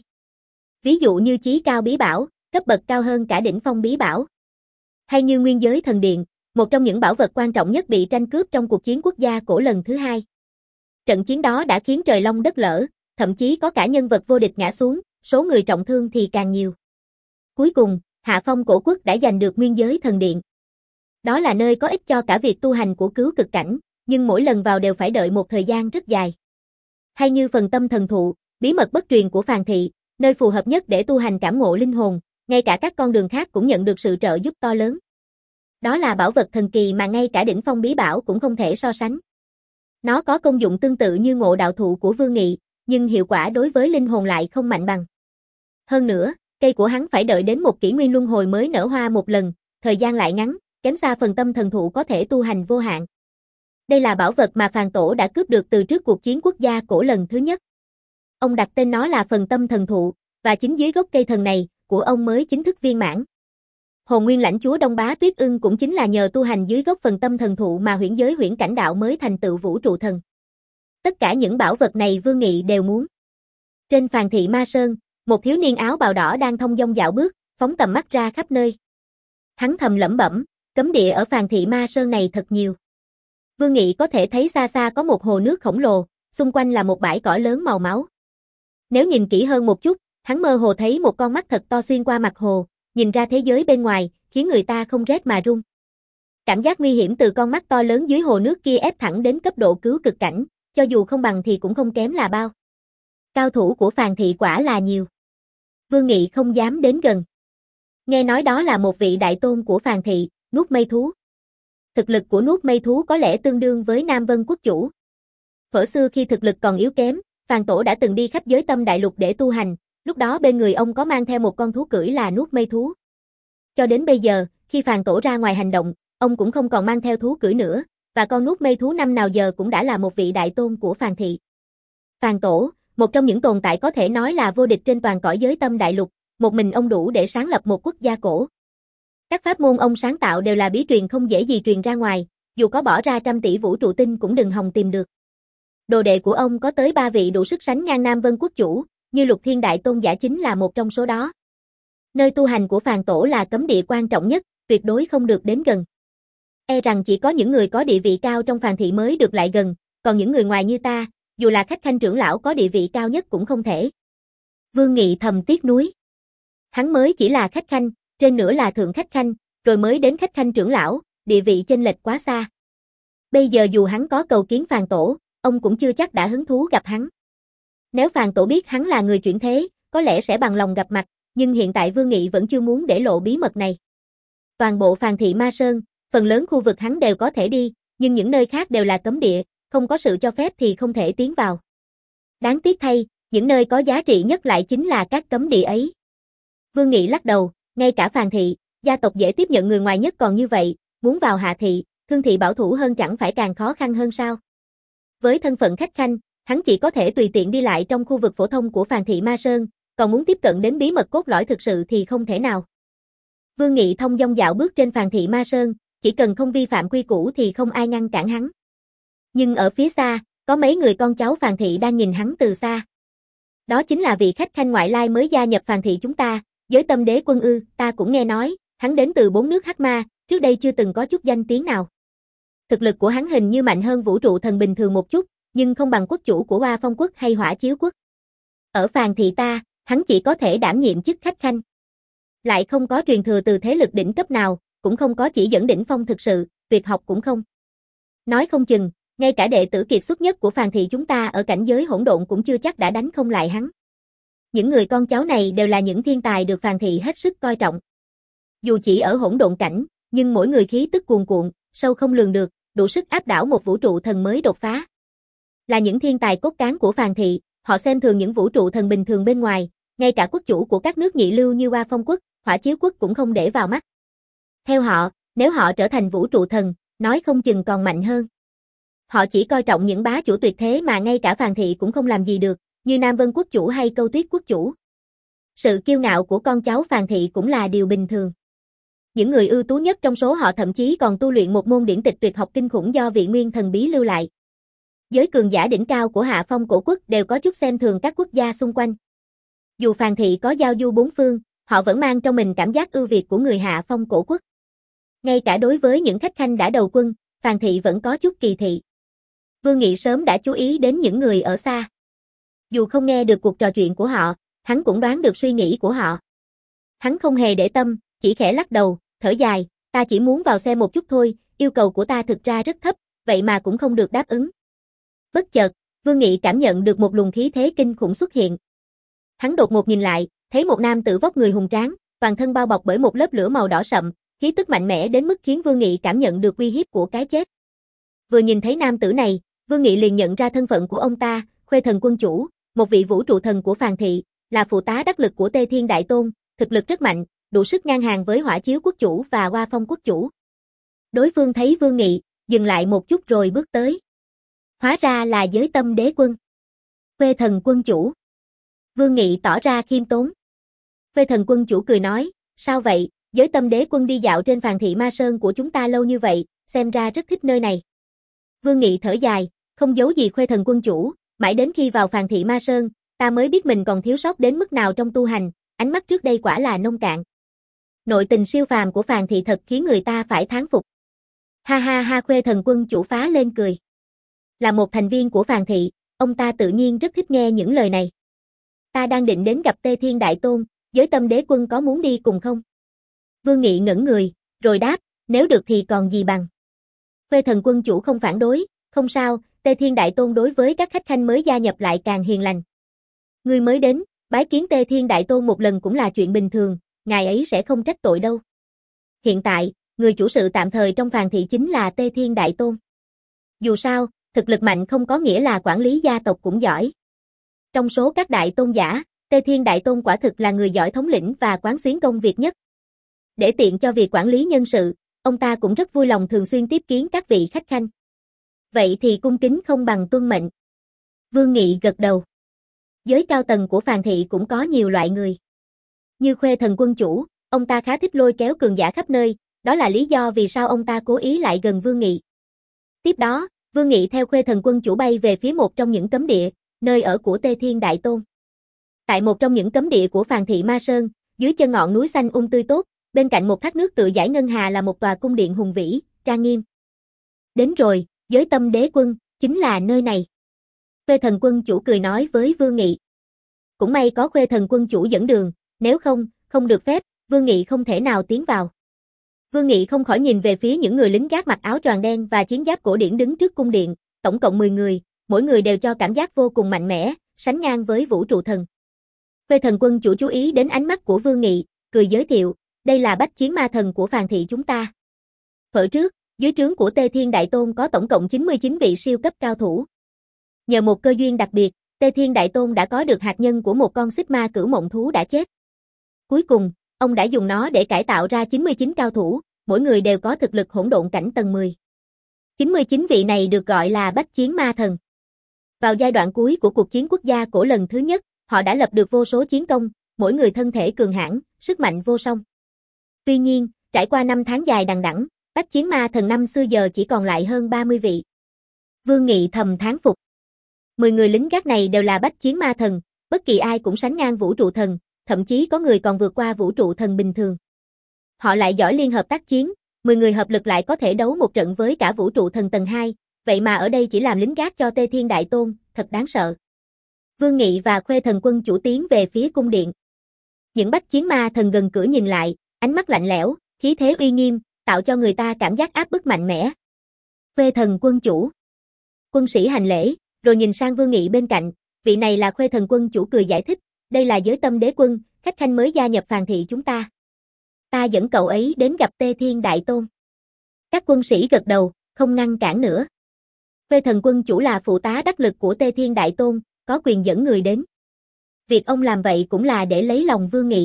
Ví dụ như chí cao bí bảo, cấp bậc cao hơn cả đỉnh phong bí bảo. Hay như nguyên giới thần điện, một trong những bảo vật quan trọng nhất bị tranh cướp trong cuộc chiến quốc gia cổ lần thứ hai. Trận chiến đó đã khiến trời long đất lở, thậm chí có cả nhân vật vô địch ngã xuống, số người trọng thương thì càng nhiều. Cuối cùng, Hạ Phong cổ quốc đã giành được nguyên giới thần điện. Đó là nơi có ích cho cả việc tu hành của cứu cực cảnh, nhưng mỗi lần vào đều phải đợi một thời gian rất dài. Hay như phần tâm thần thụ, bí mật bất truyền của Phàn Thị, nơi phù hợp nhất để tu hành cảm ngộ linh hồn, ngay cả các con đường khác cũng nhận được sự trợ giúp to lớn. Đó là bảo vật thần kỳ mà ngay cả đỉnh phong bí bảo cũng không thể so sánh. Nó có công dụng tương tự như ngộ đạo thụ của Vương Nghị, nhưng hiệu quả đối với linh hồn lại không mạnh bằng. Hơn nữa, cây của hắn phải đợi đến một kỷ nguyên luân hồi mới nở hoa một lần, thời gian lại ngắn, kém xa phần tâm thần thụ có thể tu hành vô hạn. Đây là bảo vật mà Phàn Tổ đã cướp được từ trước cuộc chiến quốc gia cổ lần thứ nhất. Ông đặt tên nó là phần tâm thần thụ, và chính dưới gốc cây thần này, của ông mới chính thức viên mãn. Hồn Nguyên lãnh chúa Đông Bá Tuyết Ưng cũng chính là nhờ tu hành dưới gốc phần tâm thần thụ mà huyễn giới huyễn cảnh đạo mới thành tựu vũ trụ thần. Tất cả những bảo vật này Vương Nghị đều muốn. Trên Phàn Thị Ma Sơn, một thiếu niên áo bào đỏ đang thong dong dạo bước, phóng tầm mắt ra khắp nơi. Hắn thầm lẩm bẩm, cấm địa ở Phàn Thị Ma Sơn này thật nhiều. Vương Nghị có thể thấy xa xa có một hồ nước khổng lồ, xung quanh là một bãi cỏ lớn màu máu. Nếu nhìn kỹ hơn một chút, hắn mơ hồ thấy một con mắt thật to xuyên qua mặt hồ, nhìn ra thế giới bên ngoài, khiến người ta không rét mà run. Cảm giác nguy hiểm từ con mắt to lớn dưới hồ nước kia ép thẳng đến cấp độ cứu cực cảnh, cho dù không bằng thì cũng không kém là bao. Cao thủ của Phàn Thị quả là nhiều. Vương Nghị không dám đến gần. Nghe nói đó là một vị đại tôn của Phàn Thị, Nuốt Mây Thú. Thực lực của Nuốt Mây Thú có lẽ tương đương với Nam Vân Quốc chủ. Thuở xưa khi thực lực còn yếu kém, Phàn Tổ đã từng đi khắp giới tâm đại lục để tu hành, lúc đó bên người ông có mang theo một con thú cưỡi là Nuốt Mây Thú. Cho đến bây giờ, khi Phàn Tổ ra ngoài hành động, ông cũng không còn mang theo thú cưỡi nữa, và con Nuốt Mây Thú năm nào giờ cũng đã là một vị đại tôn của Phàn Thị. Phàn Tổ, một trong những tồn tại có thể nói là vô địch trên toàn cõi giới tâm đại lục, một mình ông đủ để sáng lập một quốc gia cổ. Các pháp môn ông sáng tạo đều là bí truyền không dễ gì truyền ra ngoài, dù có bỏ ra trăm tỷ vũ trụ tinh cũng đừng hòng tìm được. Đồ đệ của ông có tới ba vị đủ sức sánh ngang Nam Vân Quốc chủ, như Lục Thiên Đại Tôn giả chính là một trong số đó. Nơi tu hành của Phàn Tổ là cấm địa quan trọng nhất, tuyệt đối không được đến gần. E rằng chỉ có những người có địa vị cao trong Phàn Thị mới được lại gần, còn những người ngoài như ta, dù là khách khanh trưởng lão có địa vị cao nhất cũng không thể. Vương Nghị thầm tiếc nuối. Hắn mới chỉ là khách khanh, trên nữa là thượng khách khanh, rồi mới đến khách khanh trưởng lão, địa vị chênh lệch quá xa. Bây giờ dù hắn có cầu kiến Phàn Tổ, ông cũng chưa chắc đã hứng thú gặp hắn. Nếu Phàn Tổ biết hắn là người chuyển thế, có lẽ sẽ bằng lòng gặp mặt, nhưng hiện tại Vương Nghị vẫn chưa muốn để lộ bí mật này. Toàn bộ Phàn Thị Ma Sơn, phần lớn khu vực hắn đều có thể đi, nhưng những nơi khác đều là cấm địa, không có sự cho phép thì không thể tiến vào. Đáng tiếc thay, những nơi có giá trị nhất lại chính là các cấm địa ấy. Vương Nghị lắc đầu, ngay cả Phàn Thị, gia tộc dễ tiếp nhận người ngoài nhất còn như vậy, muốn vào Hạ Thị, Thương Thị bảo thủ hơn chẳng phải càng khó khăn hơn sao? Với thân phận khách khanh, hắn chỉ có thể tùy tiện đi lại trong khu vực phổ thông của Phàn Thị Ma Sơn, còn muốn tiếp cận đến bí mật cốt lõi thực sự thì không thể nào. Vương Nghị thông dong dạo bước trên Phàn Thị Ma Sơn, chỉ cần không vi phạm quy củ thì không ai ngăn cản hắn. Nhưng ở phía xa, có mấy người con cháu Phàn Thị đang nhìn hắn từ xa. Đó chính là vị khách khanh ngoại lai mới gia nhập Phàn Thị chúng ta, Giới Tâm Đế Quân ư, ta cũng nghe nói, hắn đến từ bốn nước Hắc Ma, trước đây chưa từng có chút danh tiếng nào. Thực lực của hắn hình như mạnh hơn vũ trụ thần bình thường một chút, nhưng không bằng quốc chủ của Hoa Phong quốc hay Hỏa Chiếu quốc. Ở Phàn Thị ta, hắn chỉ có thể đảm nhiệm chức khách khanh. Lại không có truyền thừa từ thế lực đỉnh cấp nào, cũng không có chỉ dẫn đỉnh phong thực sự, tuyệt học cũng không. Nói không chừng, ngay cả đệ tử kiệt xuất nhất của Phàn Thị chúng ta ở cảnh giới hỗn độn cũng chưa chắc đã đánh không lại hắn. Những người con cháu này đều là những thiên tài được Phàn Thị hết sức coi trọng. Dù chỉ ở hỗn độn cảnh, nhưng mỗi người khí tức cuồn cuộn, sâu không lường được, đủ sức áp đảo một vũ trụ thần mới đột phá. Là những thiên tài cốt cán của Phàn Thị, họ xem thường những vũ trụ thần bình thường bên ngoài, ngay cả quốc chủ của các nước nhị lưu như Hoa Phong quốc, Hỏa Chiếu quốc cũng không để vào mắt. Theo họ, nếu họ trở thành vũ trụ thần, nói không chừng còn mạnh hơn. Họ chỉ coi trọng những bá chủ tuyệt thế mà ngay cả Phàn Thị cũng không làm gì được, như Nam Vân quốc chủ hay Câu Tuyết quốc chủ. Sự kiêu ngạo của con cháu Phàn Thị cũng là điều bình thường. Những người ưu tú nhất trong số họ thậm chí còn tu luyện một môn điển tịch tuyệt học kinh khủng do vị nguyên thần bí lưu lại. Giới cường giả đỉnh cao của Hạ Phong cổ quốc đều có chút xem thường các quốc gia xung quanh. Dù Phàn Thị có giao du bốn phương, họ vẫn mang trong mình cảm giác ưu việt của người Hạ Phong cổ quốc. Ngay cả đối với những khách khanh đã đầu quân, Phàn Thị vẫn có chút kỳ thị. Vương Nghị sớm đã chú ý đến những người ở xa. Dù không nghe được cuộc trò chuyện của họ, hắn cũng đoán được suy nghĩ của họ. Hắn không hề để tâm, chỉ khẽ lắc đầu, thở dài, ta chỉ muốn vào xem một chút thôi, yêu cầu của ta thực ra rất thấp, vậy mà cũng không được đáp ứng. Bất chợt, Vương Nghị cảm nhận được một luồng khí thế kinh khủng xuất hiện. Hắn đột ngột nhìn lại, thấy một nam tử vóc người hùng tráng, toàn thân bao bọc bởi một lớp lửa màu đỏ sậm, khí tức mạnh mẽ đến mức khiến Vương Nghị cảm nhận được uy hiếp của cái chết. Vừa nhìn thấy nam tử này, Vương Nghị liền nhận ra thân phận của ông ta, Khuê Thần Quân Chủ, một vị vũ trụ thần của Phàn Thị, là phụ tá đắc lực của Tê Thiên Đại Tôn, thực lực rất mạnh, đủ sức ngang hàng với Hỏa Chiếu quốc chủ và Hoa Phong quốc chủ. Đối phương thấy Vương Nghị, dừng lại một chút rồi bước tới. Hóa ra là Giới Tâm Đế Quân. Khuê Thần Quân Chủ. Vương Nghị tỏ ra khiêm tốn. Khuê Thần Quân Chủ cười nói, sao vậy, Giới Tâm Đế Quân đi dạo trên Phàn Thị Ma Sơn của chúng ta lâu như vậy, xem ra rất thích nơi này. Vương Nghị thở dài, không giấu gì Khuê Thần Quân Chủ, mãi đến khi vào Phàn Thị Ma Sơn, ta mới biết mình còn thiếu sót đến mức nào trong tu hành, ánh mắt trước đây quả là nông cạn. Nội tình siêu phàm của Phàn Thị thật khiến người ta phải thán phục. Ha ha ha, Khuê Thần Quân Chủ phá lên cười. Là một thành viên của Phàn Thị, ông ta tự nhiên rất thích nghe những lời này. Ta đang định đến gặp Tê Thiên Đại Tôn, Giới Tâm Đế Quân có muốn đi cùng không? Vương Nghị ngẩn người, rồi đáp, nếu được thì còn gì bằng. Khuê Thần Quân Chủ không phản đối, không sao, Tê Thiên Đại Tôn đối với các khách khanh mới gia nhập lại càng hiền lành. Người mới đến, bái kiến Tê Thiên Đại Tôn một lần cũng là chuyện bình thường, ngài ấy sẽ không trách tội đâu. Hiện tại, người chủ sự tạm thời trong Phàn Thị chính là Tê Thiên Đại Tôn. Dù sao, thực lực mạnh không có nghĩa là quản lý gia tộc cũng giỏi. Trong số các đại tôn giả, Tê Thiên Đại Tôn quả thực là người giỏi thống lĩnh và quán xuyến công việc nhất. Để tiện cho việc quản lý nhân sự, ông ta cũng rất vui lòng thường xuyên tiếp kiến các vị khách khanh. Vậy thì cung kính không bằng tuân mệnh. Vương Nghị gật đầu. Giới cao tầng của Phàn Thị cũng có nhiều loại người. Như Khuê Thần Quân Chủ, ông ta khá thích lôi kéo cường giả khắp nơi, đó là lý do vì sao ông ta cố ý lại gần Vương Nghị. Tiếp đó, Vương Nghị theo Khuê Thần Quân Chủ bay về phía một trong những cấm địa, nơi ở của Tê Thiên Đại Tôn. Tại một trong những cấm địa của Phàn Thị Ma Sơn, dưới chân ngọn núi xanh um tươi tốt, bên cạnh một thác nước tựa dải ngân hà là một tòa cung điện hùng vĩ, trang nghiêm. Đến rồi, Giới Tâm Đế Quân, chính là nơi này. Khuê Thần Quân Chủ cười nói với Vương Nghị. Cũng may có Khuê Thần Quân Chủ dẫn đường, nếu không, không được phép, Vương Nghị không thể nào tiến vào. Vương Nghị không khỏi nhìn về phía những người lính gác mặc áo choàng đen và chiến giáp cổ điển đứng trước cung điện, tổng cộng mười người, mỗi người đều cho cảm giác vô cùng mạnh mẽ, sánh ngang với vũ trụ thần. Khuê Thần Quân Chủ chú ý đến ánh mắt của Vương Nghị, cười giới thiệu, đây là bách chiến ma thần của phàn thị chúng ta. Thuở trước, dưới trướng của Tê Thiên Đại Tôn có tổng cộng chín mươi chín vị siêu cấp cao thủ. Nhờ một cơ duyên đặc biệt, Tê Thiên Đại Tôn đã có được hạt nhân của một con xích ma cửu mộng thú đã chết. Cuối cùng, ông đã dùng nó để cải tạo ra chín mươi chín cao thủ, mỗi người đều có thực lực hỗn độn cảnh tầng mười. chín mươi chín vị này được gọi là bách chiến ma thần. Vào giai đoạn cuối của cuộc chiến quốc gia cổ lần thứ nhất, họ đã lập được vô số chiến công, mỗi người thân thể cường hãn, sức mạnh vô song. Tuy nhiên, trải qua năm tháng dài đằng đẵng, bách chiến ma thần năm xưa giờ chỉ còn lại hơn ba mươi vị. Vương Nghị thầm thán phục. mười người lính gác này đều là bách chiến ma thần, bất kỳ ai cũng sánh ngang vũ trụ thần, thậm chí có người còn vượt qua vũ trụ thần bình thường. Họ lại giỏi liên hợp tác chiến, mười người hợp lực lại có thể đấu một trận với cả vũ trụ thần tầng hai, vậy mà ở đây chỉ làm lính gác cho Tê Thiên Đại Tôn, thật đáng sợ. Vương Nghị và Khuê Thần Quân Chủ tiến về phía cung điện. Những bách chiến ma thần gần cửa nhìn lại, ánh mắt lạnh lẽo, khí thế uy nghiêm, tạo cho người ta cảm giác áp bức mạnh mẽ. Khuê Thần Quân Chủ. Quân sĩ hành lễ, rồi nhìn sang Vương Nghị bên cạnh, vị này là Khuê Thần Quân Chủ cười giải thích, đây là Giới Tâm Đế Quân, khách khanh mới gia nhập phàn thị chúng ta. Ta dẫn cậu ấy đến gặp Tê Thiên Đại Tôn. Các quân sĩ gật đầu, không ngăn cản nữa. Khuê Thần Quân Chủ là phụ tá đắc lực của Tê Thiên Đại Tôn, có quyền dẫn người đến. Việc ông làm vậy cũng là để lấy lòng Vương Nghị.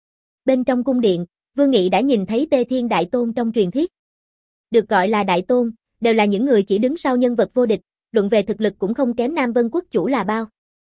Bên trong cung điện, Vương Nghị đã nhìn thấy Tê Thiên Đại Tôn trong truyền thuyết. Được gọi là Đại Tôn, đều là những người chỉ đứng sau nhân vật vô địch, luận về thực lực cũng không kém Nam Vân Quốc Chủ là bao.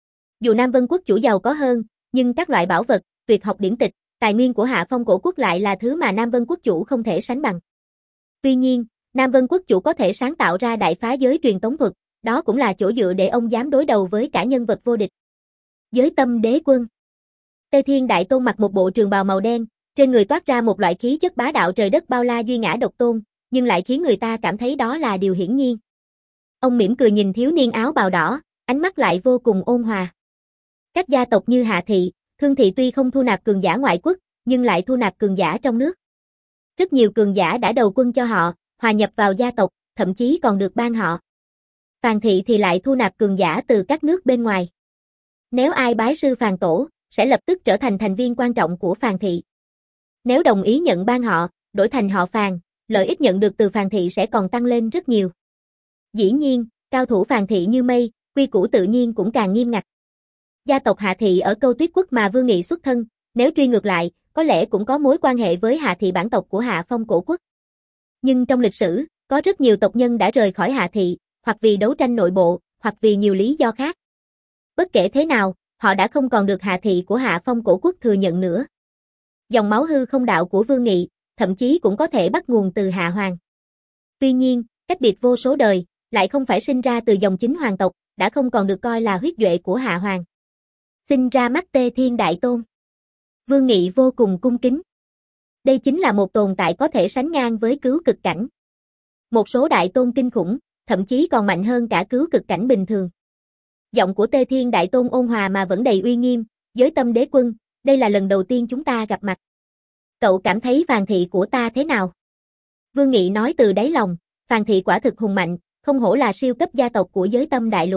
Dù Nam Vân Quốc Chủ giàu có hơn, nhưng các loại bảo vật, tuyệt học điển tịch, tài nguyên của Hạ Phong Cổ Quốc lại là thứ mà Nam Vân Quốc Chủ không thể sánh bằng. Tuy nhiên, Nam Vân Quốc Chủ có thể sáng tạo ra đại phá giới truyền tống thuật, đó cũng là chỗ dựa để ông dám đối đầu với cả nhân vật vô địch. Giới Tâm Đế Quân. Tê Thiên Đại Tôn mặc một bộ trường bào màu đen, trên người toát ra một loại khí chất bá đạo trời đất bao la duy ngã độc tôn, nhưng lại khiến người ta cảm thấy đó là điều hiển nhiên. Ông mỉm cười nhìn thiếu niên áo bào đỏ, ánh mắt lại vô cùng ôn hòa. Các gia tộc như Hạ Thị, Thương Thị tuy không thu nạp cường giả ngoại quốc, nhưng lại thu nạp cường giả trong nước. Rất nhiều cường giả đã đầu quân cho họ, hòa nhập vào gia tộc, thậm chí còn được ban họ. Phàn Thị thì lại thu nạp cường giả từ các nước bên ngoài. Nếu ai bái sư Phàn Tổ, sẽ lập tức trở thành thành viên quan trọng của Phàn Thị. Nếu đồng ý nhận ban họ, đổi thành họ Phàn, lợi ích nhận được từ Phàn Thị sẽ còn tăng lên rất nhiều. Dĩ nhiên, cao thủ Phàn Thị như mây, quy củ tự nhiên cũng càng nghiêm ngặt. Gia tộc Hạ Thị ở Câu Tuyết Quốc mà Vương Nghị xuất thân, nếu truy ngược lại, có lẽ cũng có mối quan hệ với Hạ Thị bản tộc của Hạ Phong Cổ Quốc. Nhưng trong lịch sử, có rất nhiều tộc nhân đã rời khỏi Hạ Thị, hoặc vì đấu tranh nội bộ, hoặc vì nhiều lý do khác. Bất kể thế nào, họ đã không còn được Hạ Thị của Hạ Phong Cổ Quốc thừa nhận nữa. Dòng máu hư không đạo của Vương Nghị, thậm chí cũng có thể bắt nguồn từ Hạ Hoàng. Tuy nhiên, cách biệt vô số đời, lại không phải sinh ra từ dòng chính hoàng tộc, đã không còn được coi là huyết duệ của Hạ Hoàng. Sinh ra mắt Tê Thiên Đại Tôn. Vương Nghị vô cùng cung kính. Đây chính là một tồn tại có thể sánh ngang với cứu cực cảnh. Một số đại tôn kinh khủng, thậm chí còn mạnh hơn cả cứu cực cảnh bình thường. Giọng của Tê Thiên Đại Tôn ôn hòa mà vẫn đầy uy nghiêm, Giới Tâm Đế Quân, đây là lần đầu tiên chúng ta gặp mặt. Cậu cảm thấy Phàn Thị của ta thế nào? Vương Nghị nói từ đáy lòng, Phàn Thị quả thực hùng mạnh, không hổ là siêu cấp gia tộc của Giới Tâm Đại Lục.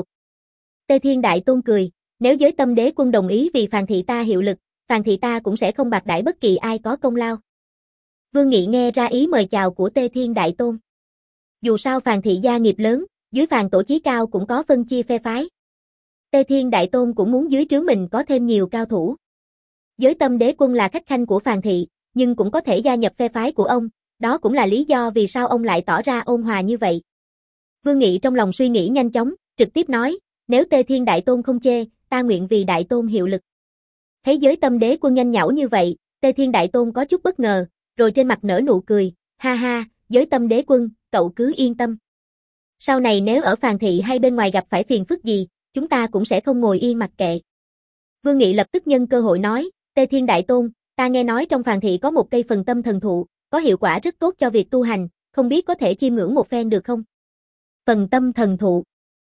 Tê Thiên Đại Tôn cười, nếu Giới Tâm Đế Quân đồng ý vì Phàn Thị ta hiệu lực, Phàn Thị ta cũng sẽ không bạc đãi bất kỳ ai có công lao. Vương Nghị nghe ra ý mời chào của Tê Thiên Đại Tôn. Dù sao Phàn Thị gia nghiệp lớn, dưới Phàn Tổ chí cao cũng có phân chia phe phái. Tê Thiên Đại Tôn cũng muốn dưới trướng mình có thêm nhiều cao thủ. Giới Tâm Đế Quân là khách khanh của Phàn Thị, nhưng cũng có thể gia nhập phe phái của ông, đó cũng là lý do vì sao ông lại tỏ ra ôn hòa như vậy. Vương Nghị trong lòng suy nghĩ nhanh chóng, trực tiếp nói, nếu Tê Thiên Đại Tôn không chê, ta nguyện vì Đại Tôn hiệu lực. Thấy Giới Tâm Đế Quân nhanh nhảu như vậy, Tê Thiên Đại Tôn có chút bất ngờ, rồi trên mặt nở nụ cười, ha ha, Giới Tâm Đế Quân, cậu cứ yên tâm. Sau này nếu ở Phàn Thị hay bên ngoài gặp phải phiền phức gì, chúng ta cũng sẽ không ngồi yên mặc kệ. Vương Nghị lập tức nhân cơ hội nói, Tê Thiên Đại Tôn, ta nghe nói trong Phàn Thị có một cây phần tâm thần thụ, có hiệu quả rất tốt cho việc tu hành, không biết có thể chiêm ngưỡng một phen được không? Phần tâm thần thụ.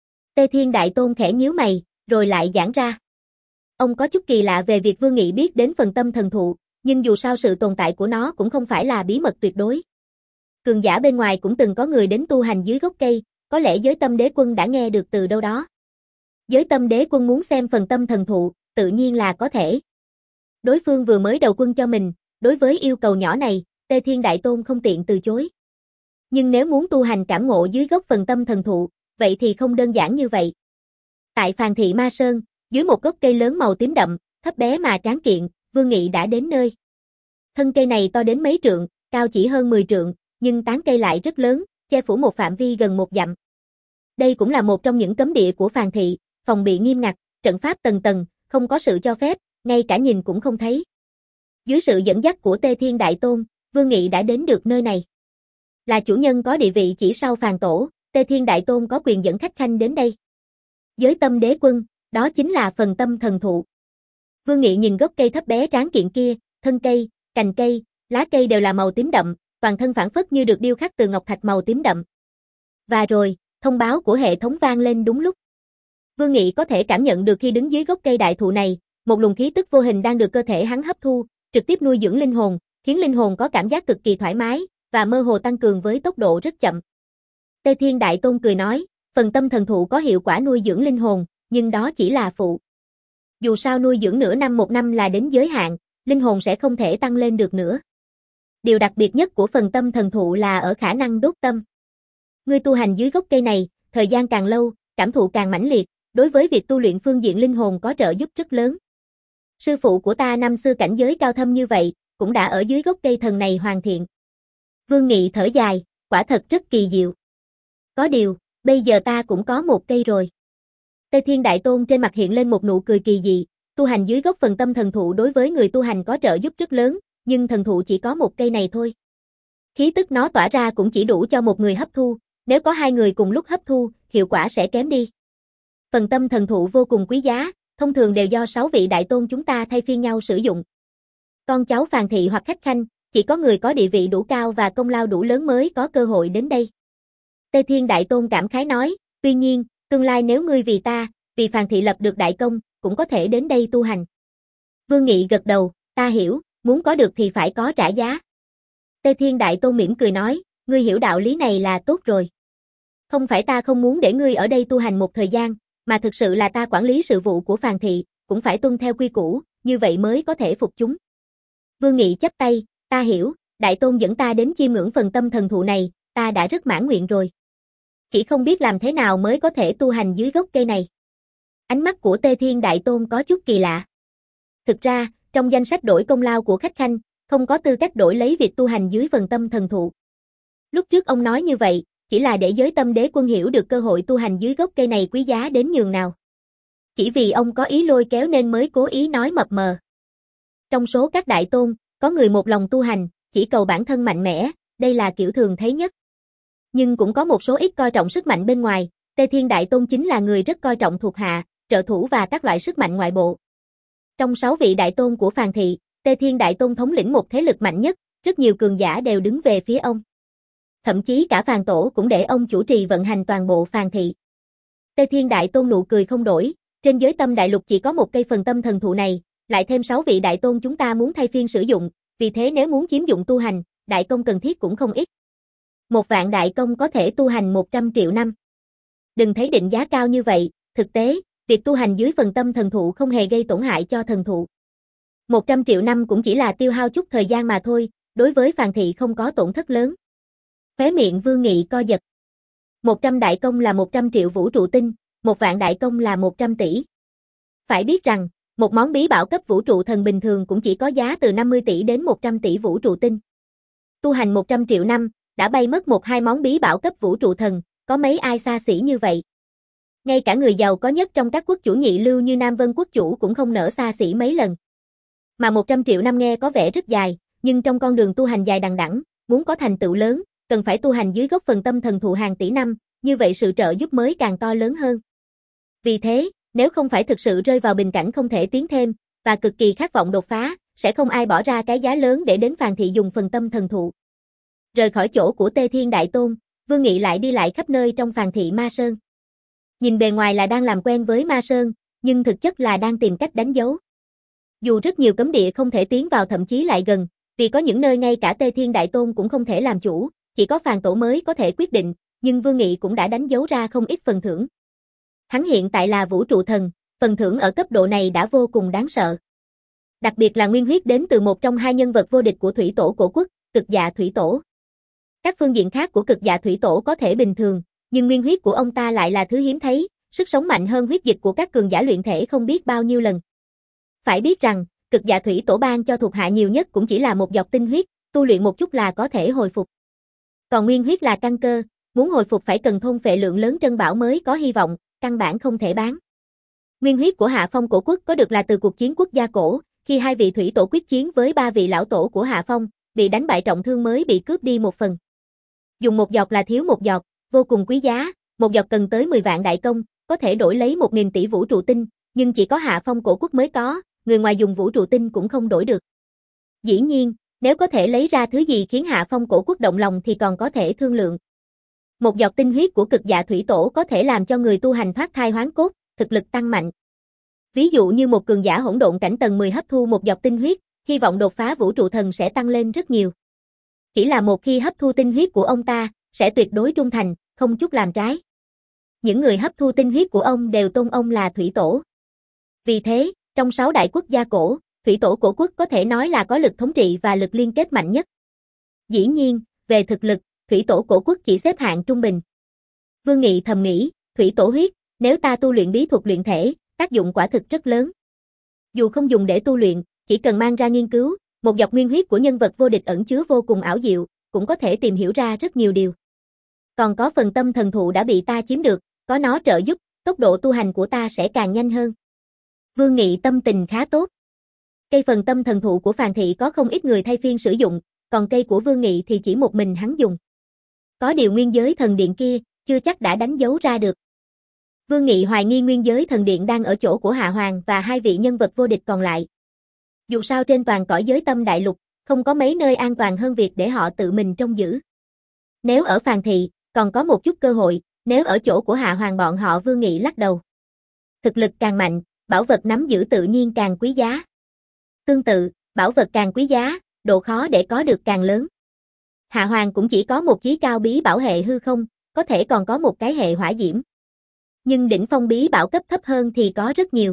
Tê Thiên Đại Tôn khẽ nhíu mày, rồi lại giãn ra. Ông có chút kỳ lạ về việc Vương Nghị biết đến phần tâm thần thụ, nhưng dù sao sự tồn tại của nó cũng không phải là bí mật tuyệt đối. Cường giả bên ngoài cũng từng có người đến tu hành dưới gốc cây, có lẽ Giới Tâm Đế Quân đã nghe được từ đâu đó. Giới Tâm Đế Quân muốn xem phần tâm thần thụ, tự nhiên là có thể. Đối phương vừa mới đầu quân cho mình, đối với yêu cầu nhỏ này, Tê Thiên Đại Tôn không tiện từ chối. Nhưng nếu muốn tu hành cảm ngộ dưới gốc phần tâm thần thụ, vậy thì không đơn giản như vậy. Tại Phàn Thị Ma Sơn, dưới một gốc cây lớn màu tím đậm, thấp bé mà tráng kiện, Vương Nghị đã đến nơi. Thân cây này to đến mấy trượng, cao chỉ hơn mười trượng, nhưng tán cây lại rất lớn, che phủ một phạm vi gần một dặm. Đây cũng là một trong những cấm địa của Phàn Thị, phòng bị nghiêm ngặt, trận pháp tầng tầng, không có sự cho phép, ngay cả nhìn cũng không thấy. Dưới sự dẫn dắt của Tê Thiên Đại Tôn, Vương Nghị đã đến được nơi này. Là chủ nhân có địa vị chỉ sau Phàn Tổ, Tê Thiên Đại Tôn có quyền dẫn khách khanh đến đây. Giới Tâm Đế Quân, đó chính là phần tâm thần thụ. Vương Nghị nhìn gốc cây thấp bé tráng kiện kia, thân cây, cành cây, lá cây đều là màu tím đậm, toàn thân phản phất như được điêu khắc từ ngọc thạch màu tím đậm. Và rồi, thông báo của hệ thống vang lên đúng lúc. Vương Nghị có thể cảm nhận được khi đứng dưới gốc cây đại thụ này, một luồng khí tức vô hình đang được cơ thể hắn hấp thu, trực tiếp nuôi dưỡng linh hồn, khiến linh hồn có cảm giác cực kỳ thoải mái, và mơ hồ tăng cường với tốc độ rất chậm. Tê Thiên Đại Tôn cười nói, phần tâm thần thụ có hiệu quả nuôi dưỡng linh hồn, nhưng đó chỉ là phụ. Dù sao nuôi dưỡng nửa năm một năm là đến giới hạn, linh hồn sẽ không thể tăng lên được nữa. Điều đặc biệt nhất của phần tâm thần thụ là ở khả năng đốt tâm. Ngươi tu hành dưới gốc cây này, thời gian càng lâu, cảm thụ càng mãnh liệt, đối với việc tu luyện phương diện linh hồn có trợ giúp rất lớn. Sư phụ của ta năm xưa cảnh giới cao thâm như vậy, cũng đã ở dưới gốc cây thần này hoàn thiện. Vương Nghị thở dài, quả thật rất kỳ diệu. Có điều, bây giờ ta cũng có một cây rồi. Tê Thiên Đại Tôn trên mặt hiện lên một nụ cười kỳ dị, tu hành dưới gốc phần tâm thần thụ đối với người tu hành có trợ giúp rất lớn, nhưng thần thụ chỉ có một cây này thôi. Khí tức nó tỏa ra cũng chỉ đủ cho một người hấp thu, nếu có hai người cùng lúc hấp thu, hiệu quả sẽ kém đi. Phần tâm thần thụ vô cùng quý giá, thông thường đều do sáu vị đại tôn chúng ta thay phiên nhau sử dụng. Con cháu Phàn Thị hoặc khách khanh, chỉ có người có địa vị đủ cao và công lao đủ lớn mới có cơ hội đến đây. Tê Thiên Đại Tôn cảm khái nói, tuy nhiên, tương lai nếu ngươi vì ta, vì Phàn Thị lập được đại công, cũng có thể đến đây tu hành. Vương Nghị gật đầu, ta hiểu, muốn có được thì phải có trả giá. Tê Thiên Đại Tôn mỉm cười nói, ngươi hiểu đạo lý này là tốt rồi. Không phải ta không muốn để ngươi ở đây tu hành một thời gian, mà thực sự là ta quản lý sự vụ của Phàn Thị, cũng phải tuân theo quy củ, như vậy mới có thể phục chúng. Vương Nghị chắp tay, ta hiểu, Đại Tôn dẫn ta đến chiêm ngưỡng phần tâm thần thụ này, ta đã rất mãn nguyện rồi. Chỉ không biết làm thế nào mới có thể tu hành dưới gốc cây này. Ánh mắt của Tê Thiên Đại Tôn có chút kỳ lạ. Thực ra, trong danh sách đổi công lao của khách khanh, không có tư cách đổi lấy việc tu hành dưới phần tâm thần thụ. Lúc trước ông nói như vậy, chỉ là để Giới Tâm Đế Quân hiểu được cơ hội tu hành dưới gốc cây này quý giá đến nhường nào. Chỉ vì ông có ý lôi kéo nên mới cố ý nói mập mờ. Trong số các đại tôn, có người một lòng tu hành, chỉ cầu bản thân mạnh mẽ, đây là kiểu thường thấy nhất. Nhưng cũng có một số ít coi trọng sức mạnh bên ngoài, Tê Thiên Đại Tôn chính là người rất coi trọng thuộc hạ, trợ thủ và các loại sức mạnh ngoại bộ. Trong sáu vị đại tôn của Phàn Thị, Tê Thiên Đại Tôn thống lĩnh một thế lực mạnh nhất, rất nhiều cường giả đều đứng về phía ông. Thậm chí cả Phàn Tổ cũng để ông chủ trì vận hành toàn bộ Phàn Thị. Tê Thiên Đại Tôn nụ cười không đổi, trên giới tâm đại lục chỉ có một cây phần tâm thần thụ này, lại thêm sáu vị đại tôn chúng ta muốn thay phiên sử dụng, vì thế nếu muốn chiếm dụng tu hành, đại công cần thiết cũng không ít. Một vạn đại công có thể tu hành một trăm triệu năm. Đừng thấy định giá cao như vậy, thực tế, việc tu hành dưới phần tâm thần thụ không hề gây tổn hại cho thần thụ. một trăm triệu năm cũng chỉ là tiêu hao chút thời gian mà thôi, đối với Phàn Thị không có tổn thất lớn. Khóe miệng Vương Nghị co giật. một trăm đại công là một trăm triệu vũ trụ tinh, một vạn đại công là một trăm tỷ. Phải biết rằng, một món bí bảo cấp vũ trụ thần bình thường cũng chỉ có giá từ năm mươi tỷ đến một trăm tỷ vũ trụ tinh. Tu hành một trăm triệu năm, đã bay mất một hai món bí bảo cấp vũ trụ thần, có mấy ai xa xỉ như vậy. Ngay cả người giàu có nhất trong các quốc chủ nhị lưu như Nam Vân quốc chủ cũng không nỡ xa xỉ mấy lần. Mà một trăm triệu năm nghe có vẻ rất dài, nhưng trong con đường tu hành dài đằng đẵng, muốn có thành tựu lớn, cần phải tu hành dưới gốc phần tâm thần thụ hàng tỷ năm, như vậy sự trợ giúp mới càng to lớn hơn. Vì thế, nếu không phải thực sự rơi vào bình cảnh không thể tiến thêm, và cực kỳ khát vọng đột phá, sẽ không ai bỏ ra cái giá lớn để đến Phàn Thị dùng phần tâm thần thụ. Rời khỏi chỗ của Tê Thiên Đại Tôn, Vương Nghị lại đi lại khắp nơi trong Phàn Thị Ma Sơn. Nhìn bề ngoài là đang làm quen với Ma Sơn, nhưng thực chất là đang tìm cách đánh dấu. Dù rất nhiều cấm địa không thể tiến vào thậm chí lại gần, vì có những nơi ngay cả Tê Thiên Đại Tôn cũng không thể làm chủ, chỉ có Phàn Tổ mới có thể quyết định, nhưng Vương Nghị cũng đã đánh dấu ra không ít phần thưởng. Hắn hiện tại là vũ trụ thần, phần thưởng ở cấp độ này đã vô cùng đáng sợ. Đặc biệt là nguyên huyết đến từ một trong hai nhân vật vô địch của thủy tổ cổ quốc, Cực Dạ Thủy Tổ. Các phương diện khác của Cực Dạ Thủy Tổ có thể bình thường, nhưng nguyên huyết của ông ta lại là thứ hiếm thấy, sức sống mạnh hơn huyết dịch của các cường giả luyện thể không biết bao nhiêu lần. Phải biết rằng, Cực Dạ Thủy Tổ ban cho thuộc hạ nhiều nhất cũng chỉ là một giọt tinh huyết, tu luyện một chút là có thể hồi phục. Còn nguyên huyết là căn cơ, muốn hồi phục phải cần thôn phệ lượng lớn trân bảo mới có hy vọng, căn bản không thể bán. Nguyên huyết của Hạ Phong cổ quốc có được là từ cuộc chiến quốc gia cổ, khi hai vị thủy tổ quyết chiến với ba vị lão tổ của Hạ Phong, bị đánh bại trọng thương mới bị cướp đi một phần. Dùng một giọt là thiếu một giọt, vô cùng quý giá, một giọt cần tới mười vạn đại công, có thể đổi lấy một nghìn tỷ vũ trụ tinh, nhưng chỉ có Hạ Phong cổ quốc mới có, người ngoài dùng vũ trụ tinh cũng không đổi được. Dĩ nhiên, nếu có thể lấy ra thứ gì khiến Hạ Phong cổ quốc động lòng thì còn có thể thương lượng. Một giọt tinh huyết của Cực Dạ Thủy Tổ có thể làm cho người tu hành thoát thai hoán cốt, thực lực tăng mạnh. Ví dụ như một cường giả hỗn độn cảnh tầng mười hấp thu một giọt tinh huyết, hy vọng đột phá vũ trụ thần sẽ tăng lên rất nhiều. Chỉ là một khi hấp thu tinh huyết của ông ta, sẽ tuyệt đối trung thành, không chút làm trái. Những người hấp thu tinh huyết của ông đều tôn ông là Thủy Tổ. Vì thế, trong sáu đại quốc gia cổ, Thủy Tổ cổ quốc có thể nói là có lực thống trị và lực liên kết mạnh nhất. Dĩ nhiên, về thực lực, Thủy Tổ cổ quốc chỉ xếp hạng trung bình. Vương Nghị thầm nghĩ, Thủy Tổ huyết, nếu ta tu luyện bí thuật luyện thể, tác dụng quả thực rất lớn. Dù không dùng để tu luyện, chỉ cần mang ra nghiên cứu, một giọt nguyên huyết của nhân vật vô địch ẩn chứa vô cùng ảo diệu, cũng có thể tìm hiểu ra rất nhiều điều. Còn có phần tâm thần thụ đã bị ta chiếm được, có nó trợ giúp, tốc độ tu hành của ta sẽ càng nhanh hơn. Vương Nghị tâm tình khá tốt. Cây phần tâm thần thụ của Phàn Thị có không ít người thay phiên sử dụng, còn cây của Vương Nghị thì chỉ một mình hắn dùng. Có điều nguyên giới thần điện kia, chưa chắc đã đánh dấu ra được. Vương Nghị hoài nghi nguyên giới thần điện đang ở chỗ của Hạ Hoàng và hai vị nhân vật vô địch còn lại. Dù sao trên toàn cõi giới tâm đại lục, không có mấy nơi an toàn hơn việc để họ tự mình trông giữ. Nếu ở Phàn Thị, còn có một chút cơ hội, nếu ở chỗ của Hạ Hoàng bọn họ Vương Nghị lắc đầu. Thực lực càng mạnh, bảo vật nắm giữ tự nhiên càng quý giá. Tương tự, bảo vật càng quý giá, độ khó để có được càng lớn. Hạ Hoàng cũng chỉ có một chí cao bí bảo hệ hư không, có thể còn có một cái hệ hỏa diễm. Nhưng đỉnh phong bí bảo cấp thấp hơn thì có rất nhiều.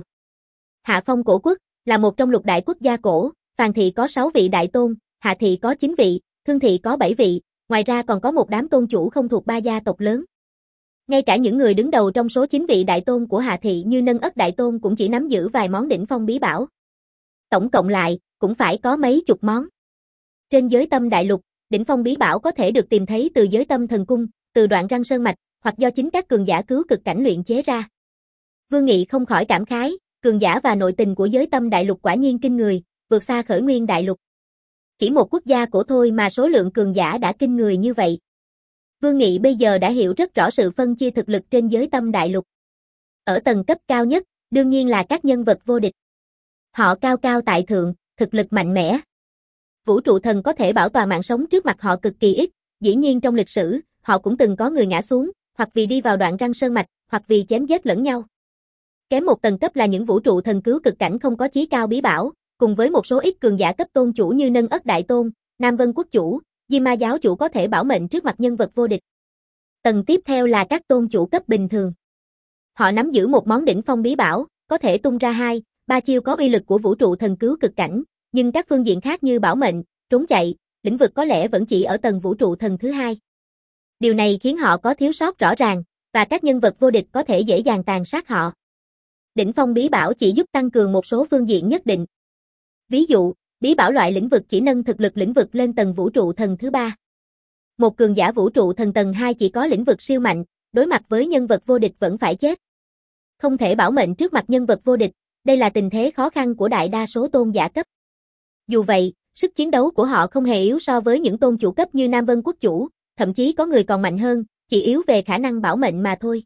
Hạ Phong cổ quốc là một trong lục đại quốc gia cổ, Phàn Thị có sáu vị đại tôn, Hạ Thị có chín vị, Thương Thị có bảy vị, ngoài ra còn có một đám tôn chủ không thuộc ba gia tộc lớn. Ngay cả những người đứng đầu trong số chín vị đại tôn của Hạ Thị như Nâng Ất đại tôn cũng chỉ nắm giữ vài món đỉnh phong bí bảo. Tổng cộng lại, cũng phải có mấy chục món. Trên giới tâm đại lục, đỉnh phong bí bảo có thể được tìm thấy từ giới tâm thần cung, từ đoạn răng sơn mạch, hoặc do chính các cường giả cứu cực cảnh luyện chế ra. Vương Nghị không khỏi cảm khái, cường giả và nội tình của giới tâm đại lục quả nhiên kinh người, vượt xa Khởi Nguyên đại lục. Chỉ một quốc gia cổ thôi mà số lượng cường giả đã kinh người như vậy. Vương Nghị bây giờ đã hiểu rất rõ sự phân chia thực lực trên giới tâm đại lục. Ở tầng cấp cao nhất, đương nhiên là các nhân vật vô địch. Họ cao cao tại thượng, thực lực mạnh mẽ. Vũ trụ thần có thể bảo toàn mạng sống trước mặt họ cực kỳ ít, dĩ nhiên trong lịch sử, họ cũng từng có người ngã xuống, hoặc vì đi vào đoạn răng sơn mạch, hoặc vì chém giết lẫn nhau. Kém một tầng cấp là những vũ trụ thần cứu cực cảnh không có chí cao bí bảo, cùng với một số ít cường giả cấp tôn chủ như Nâng Ất đại tôn, Nam Vân quốc chủ, Di Ma giáo chủ có thể bảo mệnh trước mặt nhân vật vô địch. Tầng tiếp theo là các tôn chủ cấp bình thường. Họ nắm giữ một món đỉnh phong bí bảo, có thể tung ra hai, ba chiêu có uy lực của vũ trụ thần cứu cực cảnh, nhưng các phương diện khác như bảo mệnh, trốn chạy, lĩnh vực có lẽ vẫn chỉ ở tầng vũ trụ thần thứ hai. Điều này khiến họ có thiếu sót rõ ràng, và các nhân vật vô địch có thể dễ dàng tàn sát họ. Đỉnh phong bí bảo chỉ giúp tăng cường một số phương diện nhất định. Ví dụ, bí bảo loại lĩnh vực chỉ nâng thực lực lĩnh vực lên tầng vũ trụ thần thứ ba. Một cường giả vũ trụ thần tầng hai chỉ có lĩnh vực siêu mạnh, đối mặt với nhân vật vô địch vẫn phải chết. Không thể bảo mệnh trước mặt nhân vật vô địch, đây là tình thế khó khăn của đại đa số tôn giả cấp. Dù vậy, sức chiến đấu của họ không hề yếu so với những tôn chủ cấp như Nam Vân quốc chủ, thậm chí có người còn mạnh hơn, chỉ yếu về khả năng bảo mệnh mà thôi.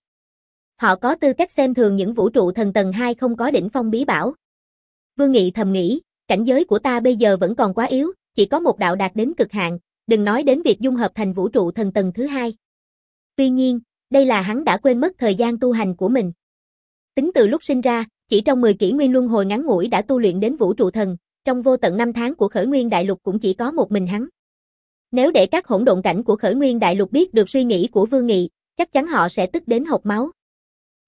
Họ có tư cách xem thường những vũ trụ thần tầng hai không có đỉnh phong bí bảo. Vương Nghị thầm nghĩ, cảnh giới của ta bây giờ vẫn còn quá yếu, chỉ có một đạo đạt đến cực hạn, đừng nói đến việc dung hợp thành vũ trụ thần tầng thứ hai. Tuy nhiên, đây là hắn đã quên mất thời gian tu hành của mình. Tính từ lúc sinh ra, chỉ trong mười kỷ nguyên luân hồi ngắn ngủi đã tu luyện đến vũ trụ thần, trong vô tận năm tháng của Khởi Nguyên đại lục cũng chỉ có một mình hắn. Nếu để các hỗn độn cảnh của Khởi Nguyên đại lục biết được suy nghĩ của Vương Nghị, chắc chắn họ sẽ tức đến hộc máu.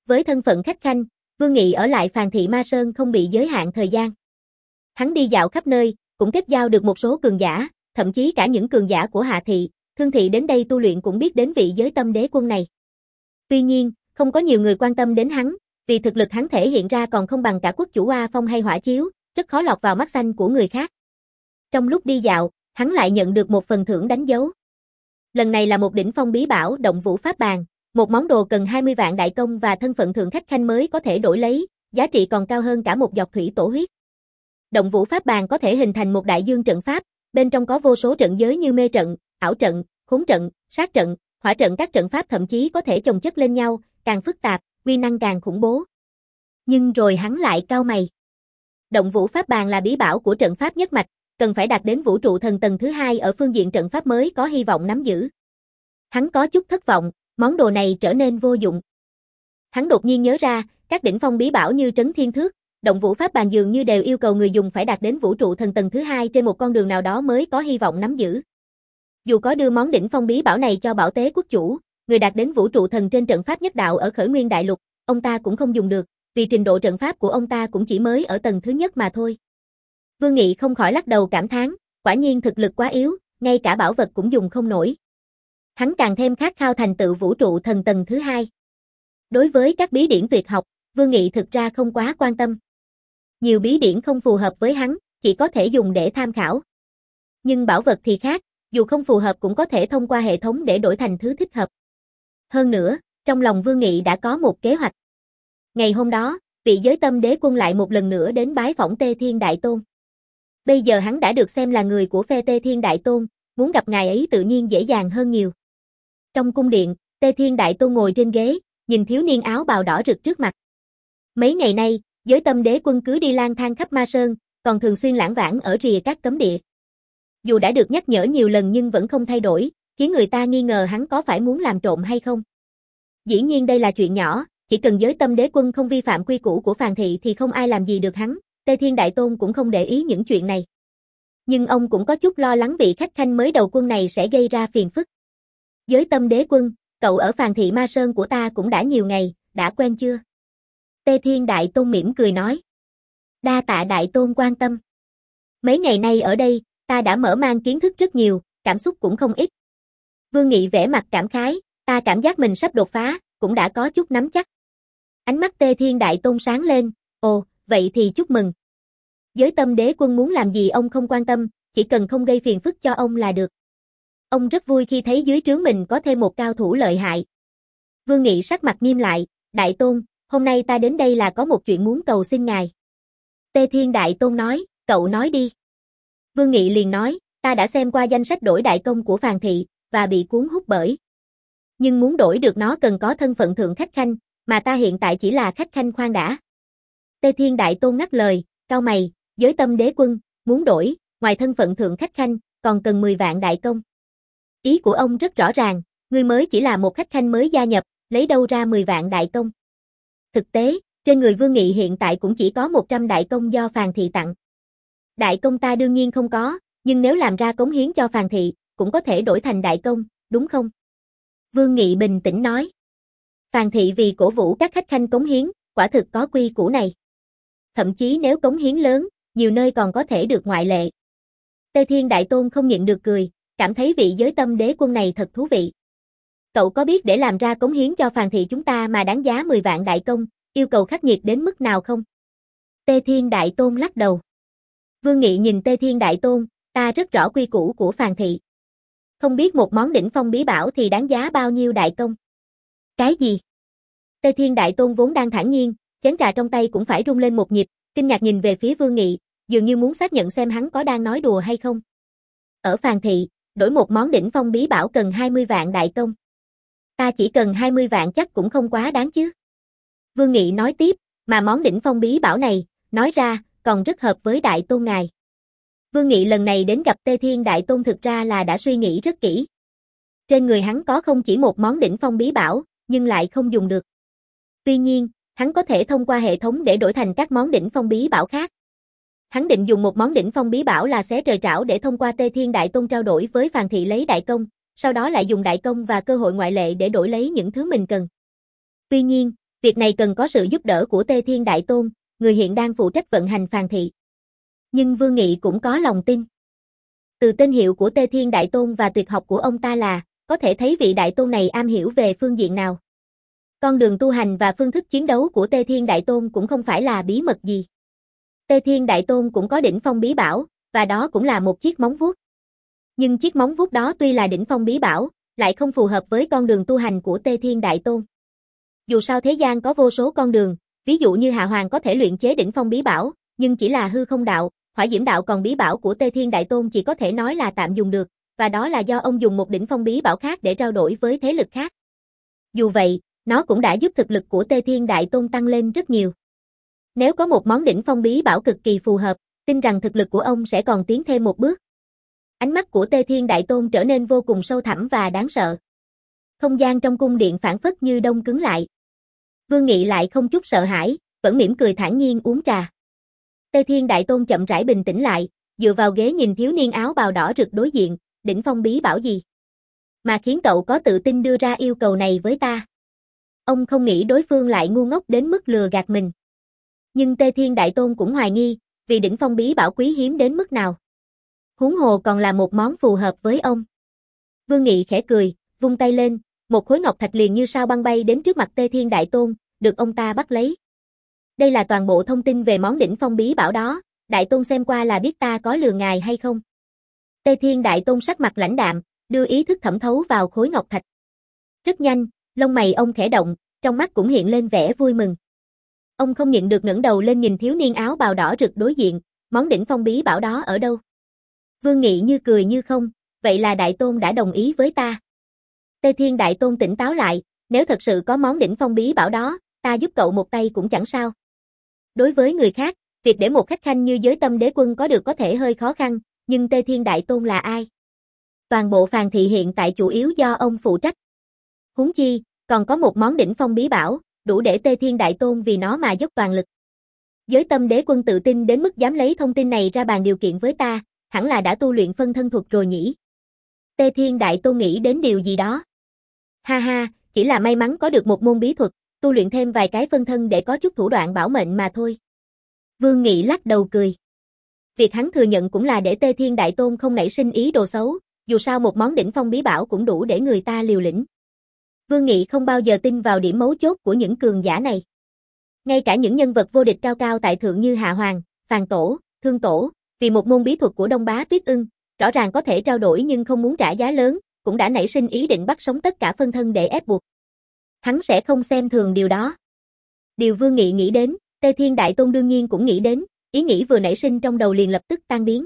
Với thân phận khách khanh, Vương Nghị ở lại Phàn Thị Ma Sơn không bị giới hạn thời gian. Hắn đi dạo khắp nơi, cũng kết giao được một số cường giả, thậm chí cả những cường giả của Hạ Thị, Thương Thị đến đây tu luyện cũng biết đến vị Giới Tâm Đế Quân này. Tuy nhiên, không có nhiều người quan tâm đến hắn, vì thực lực hắn thể hiện ra còn không bằng cả quốc chủ A Phong hay Hỏa Chiếu, rất khó lọt vào mắt xanh của người khác. Trong lúc đi dạo, hắn lại nhận được một phần thưởng đánh dấu. Lần này là một đỉnh phong bí bảo Động Vũ Pháp Bàn, một món đồ cần hai mươi vạn đại công và thân phận thượng khách khanh mới có thể đổi lấy, giá trị còn cao hơn cả một giọt thủy tổ huyết. Động Vũ Pháp Bàn có thể hình thành một đại dương trận pháp, bên trong có vô số trận giới như mê trận, ảo trận, khốn trận, sát trận, hỏa trận, các trận pháp thậm chí có thể chồng chất lên nhau, càng phức tạp, uy năng càng khủng bố. Nhưng rồi hắn lại cau mày. Động Vũ Pháp Bàn là bí bảo của trận pháp nhất mạch, cần phải đạt đến vũ trụ thần tầng thứ hai ở phương diện trận pháp mới có hy vọng nắm giữ. Hắn có chút thất vọng, món đồ này trở nên vô dụng. Hắn đột nhiên nhớ ra, các đỉnh phong bí bảo như Trấn Thiên Thước, Động Vũ Pháp Bàn dường như đều yêu cầu người dùng phải đạt đến vũ trụ thần tầng thứ hai trên một con đường nào đó mới có hy vọng nắm giữ. Dù có đưa món đỉnh phong bí bảo này cho Bảo Tế quốc chủ, người đạt đến vũ trụ thần trên trận pháp nhất đạo ở Khởi Nguyên Đại Lục, ông ta cũng không dùng được, vì trình độ trận pháp của ông ta cũng chỉ mới ở tầng thứ nhất mà thôi. Vương Nghị không khỏi lắc đầu cảm thán, quả nhiên thực lực quá yếu, ngay cả bảo vật cũng dùng không nổi. Hắn càng thêm khát khao thành tựu vũ trụ thần tầng thứ hai. Đối với các bí điển tuyệt học, Vương Nghị thực ra không quá quan tâm. Nhiều bí điển không phù hợp với hắn, chỉ có thể dùng để tham khảo. Nhưng bảo vật thì khác, dù không phù hợp cũng có thể thông qua hệ thống để đổi thành thứ thích hợp. Hơn nữa, trong lòng Vương Nghị đã có một kế hoạch. Ngày hôm đó, vị Giới Tâm Đế Quân lại một lần nữa đến bái phỏng Tê Thiên Đại Tôn. Bây giờ hắn đã được xem là người của phe Tê Thiên Đại Tôn, muốn gặp ngài ấy tự nhiên dễ dàng hơn nhiều. Trong cung điện, Tê Thiên Đại Tôn ngồi trên ghế, nhìn thiếu niên áo bào đỏ rực trước mặt. Mấy ngày nay, Giới Tâm Đế Quân cứ đi lang thang khắp Ma Sơn, còn thường xuyên lãng vãng ở rìa các cấm địa. Dù đã được nhắc nhở nhiều lần nhưng vẫn không thay đổi, khiến người ta nghi ngờ hắn có phải muốn làm trộm hay không. Dĩ nhiên đây là chuyện nhỏ, chỉ cần Giới Tâm Đế Quân không vi phạm quy củ của Phàn Thị thì không ai làm gì được hắn, Tê Thiên Đại Tôn cũng không để ý những chuyện này. Nhưng ông cũng có chút lo lắng vị khách khanh mới đầu quân này sẽ gây ra phiền phức. Giới Tâm Đế Quân, cậu ở Phàn Thị Ma Sơn của ta cũng đã nhiều ngày, đã quen chưa? Tê Thiên Đại Tôn mỉm cười nói. Đa tạ Đại Tôn quan tâm. Mấy ngày nay ở đây, ta đã mở mang kiến thức rất nhiều, cảm xúc cũng không ít. Vương Nghị vẻ mặt cảm khái, ta cảm giác mình sắp đột phá, cũng đã có chút nắm chắc. Ánh mắt Tê Thiên Đại Tôn sáng lên, ồ, vậy thì chúc mừng. Giới Tâm Đế Quân muốn làm gì ông không quan tâm, chỉ cần không gây phiền phức cho ông là được. Ông rất vui khi thấy dưới trướng mình có thêm một cao thủ lợi hại. Vương Nghị sắc mặt nghiêm lại, Đại Tôn, hôm nay ta đến đây là có một chuyện muốn cầu xin ngài. Tê Thiên Đại Tôn nói, cậu nói đi. Vương Nghị liền nói, ta đã xem qua danh sách đổi đại công của Phàn Thị, và bị cuốn hút bởi. Nhưng muốn đổi được nó cần có thân phận thượng khách khanh, mà ta hiện tại chỉ là khách khanh khoan đã. Tê Thiên Đại Tôn ngắt lời, cau mày, Giới Tâm Đế Quân, muốn đổi, ngoài thân phận thượng khách khanh, còn cần mười vạn đại công. Ý của ông rất rõ ràng, người mới chỉ là một khách khanh mới gia nhập, lấy đâu ra mười vạn đại công. Thực tế, trên người Vương Nghị hiện tại cũng chỉ có một trăm đại công do Phàn Thị tặng. Đại công ta đương nhiên không có, nhưng nếu làm ra cống hiến cho Phàn Thị, cũng có thể đổi thành đại công, đúng không? Vương Nghị bình tĩnh nói. Phàn Thị vì cổ vũ các khách khanh cống hiến, quả thực có quy củ này. Thậm chí nếu cống hiến lớn, nhiều nơi còn có thể được ngoại lệ. Tê Thiên Đại Tôn không nhịn được cười, cảm thấy vị Giới Tâm Đế Quân này thật thú vị. Cậu có biết để làm ra cống hiến cho Phàn Thị chúng ta mà đáng giá mười vạn đại công, yêu cầu khắc nghiệt đến mức nào không? Tê Thiên Đại Tôn lắc đầu. Vương Nghị nhìn Tê Thiên Đại Tôn, ta rất rõ quy củ của Phàn Thị. Không biết một món đỉnh phong bí bảo thì đáng giá bao nhiêu đại công? Cái gì? Tê Thiên Đại Tôn vốn đang thản nhiên, chén trà trong tay cũng phải rung lên một nhịp, kinh ngạc nhìn về phía Vương Nghị, dường như muốn xác nhận xem hắn có đang nói đùa hay không. Ở Phàn Thị, đổi một món đỉnh phong bí bảo cần hai mươi vạn đại công. Ta chỉ cần hai mươi vạn chắc cũng không quá đáng chứ. Vương Nghị nói tiếp, mà món đỉnh phong bí bảo này, nói ra, còn rất hợp với Đại Tôn ngài. Vương Nghị lần này đến gặp Tê Thiên Đại Tôn thực ra là đã suy nghĩ rất kỹ. Trên người hắn có không chỉ một món đỉnh phong bí bảo, nhưng lại không dùng được. Tuy nhiên, hắn có thể thông qua hệ thống để đổi thành các món đỉnh phong bí bảo khác. Hắn định dùng một món đỉnh phong bí bảo là xé trời trảo để thông qua Tê Thiên Đại Tôn trao đổi với Phàn Thị lấy đại công, sau đó lại dùng đại công và cơ hội ngoại lệ để đổi lấy những thứ mình cần. Tuy nhiên, Việc này cần có sự giúp đỡ của Tê Thiên Đại Tôn, người hiện đang phụ trách vận hành phàn thị. Nhưng Vương Nghị cũng có lòng tin. Từ tên hiệu của Tê Thiên Đại Tôn và tuyệt học của ông ta là, có thể thấy vị Đại Tôn này am hiểu về phương diện nào. Con đường tu hành và phương thức chiến đấu của Tê Thiên Đại Tôn cũng không phải là bí mật gì. Tê Thiên Đại Tôn cũng có đỉnh phong bí bảo, và đó cũng là một chiếc móng vuốt. Nhưng chiếc móng vuốt đó tuy là đỉnh phong bí bảo, lại không phù hợp với con đường tu hành của Tê Thiên Đại Tôn. Dù sao thế gian có vô số con đường, ví dụ như Hạ Hoàng có thể luyện chế đỉnh phong bí bảo, nhưng chỉ là hư không đạo, hỏa diễm đạo, còn bí bảo của Tê Thiên Đại Tôn chỉ có thể nói là tạm dùng được, và đó là do ông dùng một đỉnh phong bí bảo khác để trao đổi với thế lực khác. Dù vậy, nó cũng đã giúp thực lực của Tê Thiên Đại Tôn tăng lên rất nhiều. Nếu có một món đỉnh phong bí bảo cực kỳ phù hợp, tin rằng thực lực của ông sẽ còn tiến thêm một bước. Ánh mắt của Tê Thiên Đại Tôn trở nên vô cùng sâu thẳm và đáng sợ. Không gian trong cung điện phảng phất như đông cứng lại. Vương Nghị lại không chút sợ hãi, vẫn mỉm cười thản nhiên uống trà. Tê Thiên Đại Tôn chậm rãi bình tĩnh lại, dựa vào ghế nhìn thiếu niên áo bào đỏ rực đối diện, đỉnh phong bí bảo gì? Mà khiến cậu có tự tin đưa ra yêu cầu này với ta? Ông không nghĩ đối phương lại ngu ngốc đến mức lừa gạt mình. Nhưng Tê Thiên Đại Tôn cũng hoài nghi, vì đỉnh phong bí bảo quý hiếm đến mức nào. Huống hồ còn là một món phù hợp với ông. Vương Nghị khẽ cười, vung tay lên, một khối ngọc thạch liền như sao băng bay đến trước mặt Tê Thiên Đại Tôn, được ông ta bắt lấy. Đây là toàn bộ thông tin về món đỉnh phong bí bảo đó, Đại Tôn xem qua là biết ta có lừa ngài hay không. Tê Thiên Đại Tôn sắc mặt lãnh đạm, đưa ý thức thẩm thấu vào khối ngọc thạch. Rất nhanh, lông mày ông khẽ động, trong mắt cũng hiện lên vẻ vui mừng. Ông không nhịn được ngẩng đầu lên nhìn thiếu niên áo bào đỏ rực đối diện, món đỉnh phong bí bảo đó ở đâu? Vương Nghị như cười như không, vậy là Đại Tôn đã đồng ý với ta. Tê Thiên Đại Tôn tỉnh táo lại, nếu thật sự có món đỉnh phong bí bảo đó, ta giúp cậu một tay cũng chẳng sao. Đối với người khác, việc để một khách khanh như Giới Tâm Đế Quân có được có thể hơi khó khăn, nhưng Tê Thiên Đại Tôn là ai? Toàn bộ phàn thị hiện tại chủ yếu do ông phụ trách. Huống chi, còn có một món đỉnh phong bí bảo, đủ để Tê Thiên Đại Tôn vì nó mà dốc toàn lực. Giới Tâm Đế Quân tự tin đến mức dám lấy thông tin này ra bàn điều kiện với ta, hẳn là đã tu luyện phân thân thuật rồi nhỉ? Tê Thiên Đại Tôn nghĩ đến điều gì đó. Ha ha, chỉ là may mắn có được một môn bí thuật, tu luyện thêm vài cái phân thân để có chút thủ đoạn bảo mệnh mà thôi. Vương Nghị lắc đầu cười. Việc hắn thừa nhận cũng là để Tê Thiên Đại Tôn không nảy sinh ý đồ xấu, dù sao một món đỉnh phong bí bảo cũng đủ để người ta liều lĩnh. Vương Nghị không bao giờ tin vào điểm mấu chốt của những cường giả này. Ngay cả những nhân vật vô địch cao cao tại thượng như Hạ Hoàng, Phàn Tổ, Thương Tổ, vì một môn bí thuật của Đông Bá Tuyết Ưng, rõ ràng có thể trao đổi nhưng không muốn trả giá lớn, cũng đã nảy sinh ý định bắt sống tất cả phân thân để ép buộc. Hắn sẽ không xem thường điều đó. Điều Vương Nghị nghĩ đến, Tê Thiên Đại Tôn đương nhiên cũng nghĩ đến, ý nghĩ vừa nảy sinh trong đầu liền lập tức tan biến.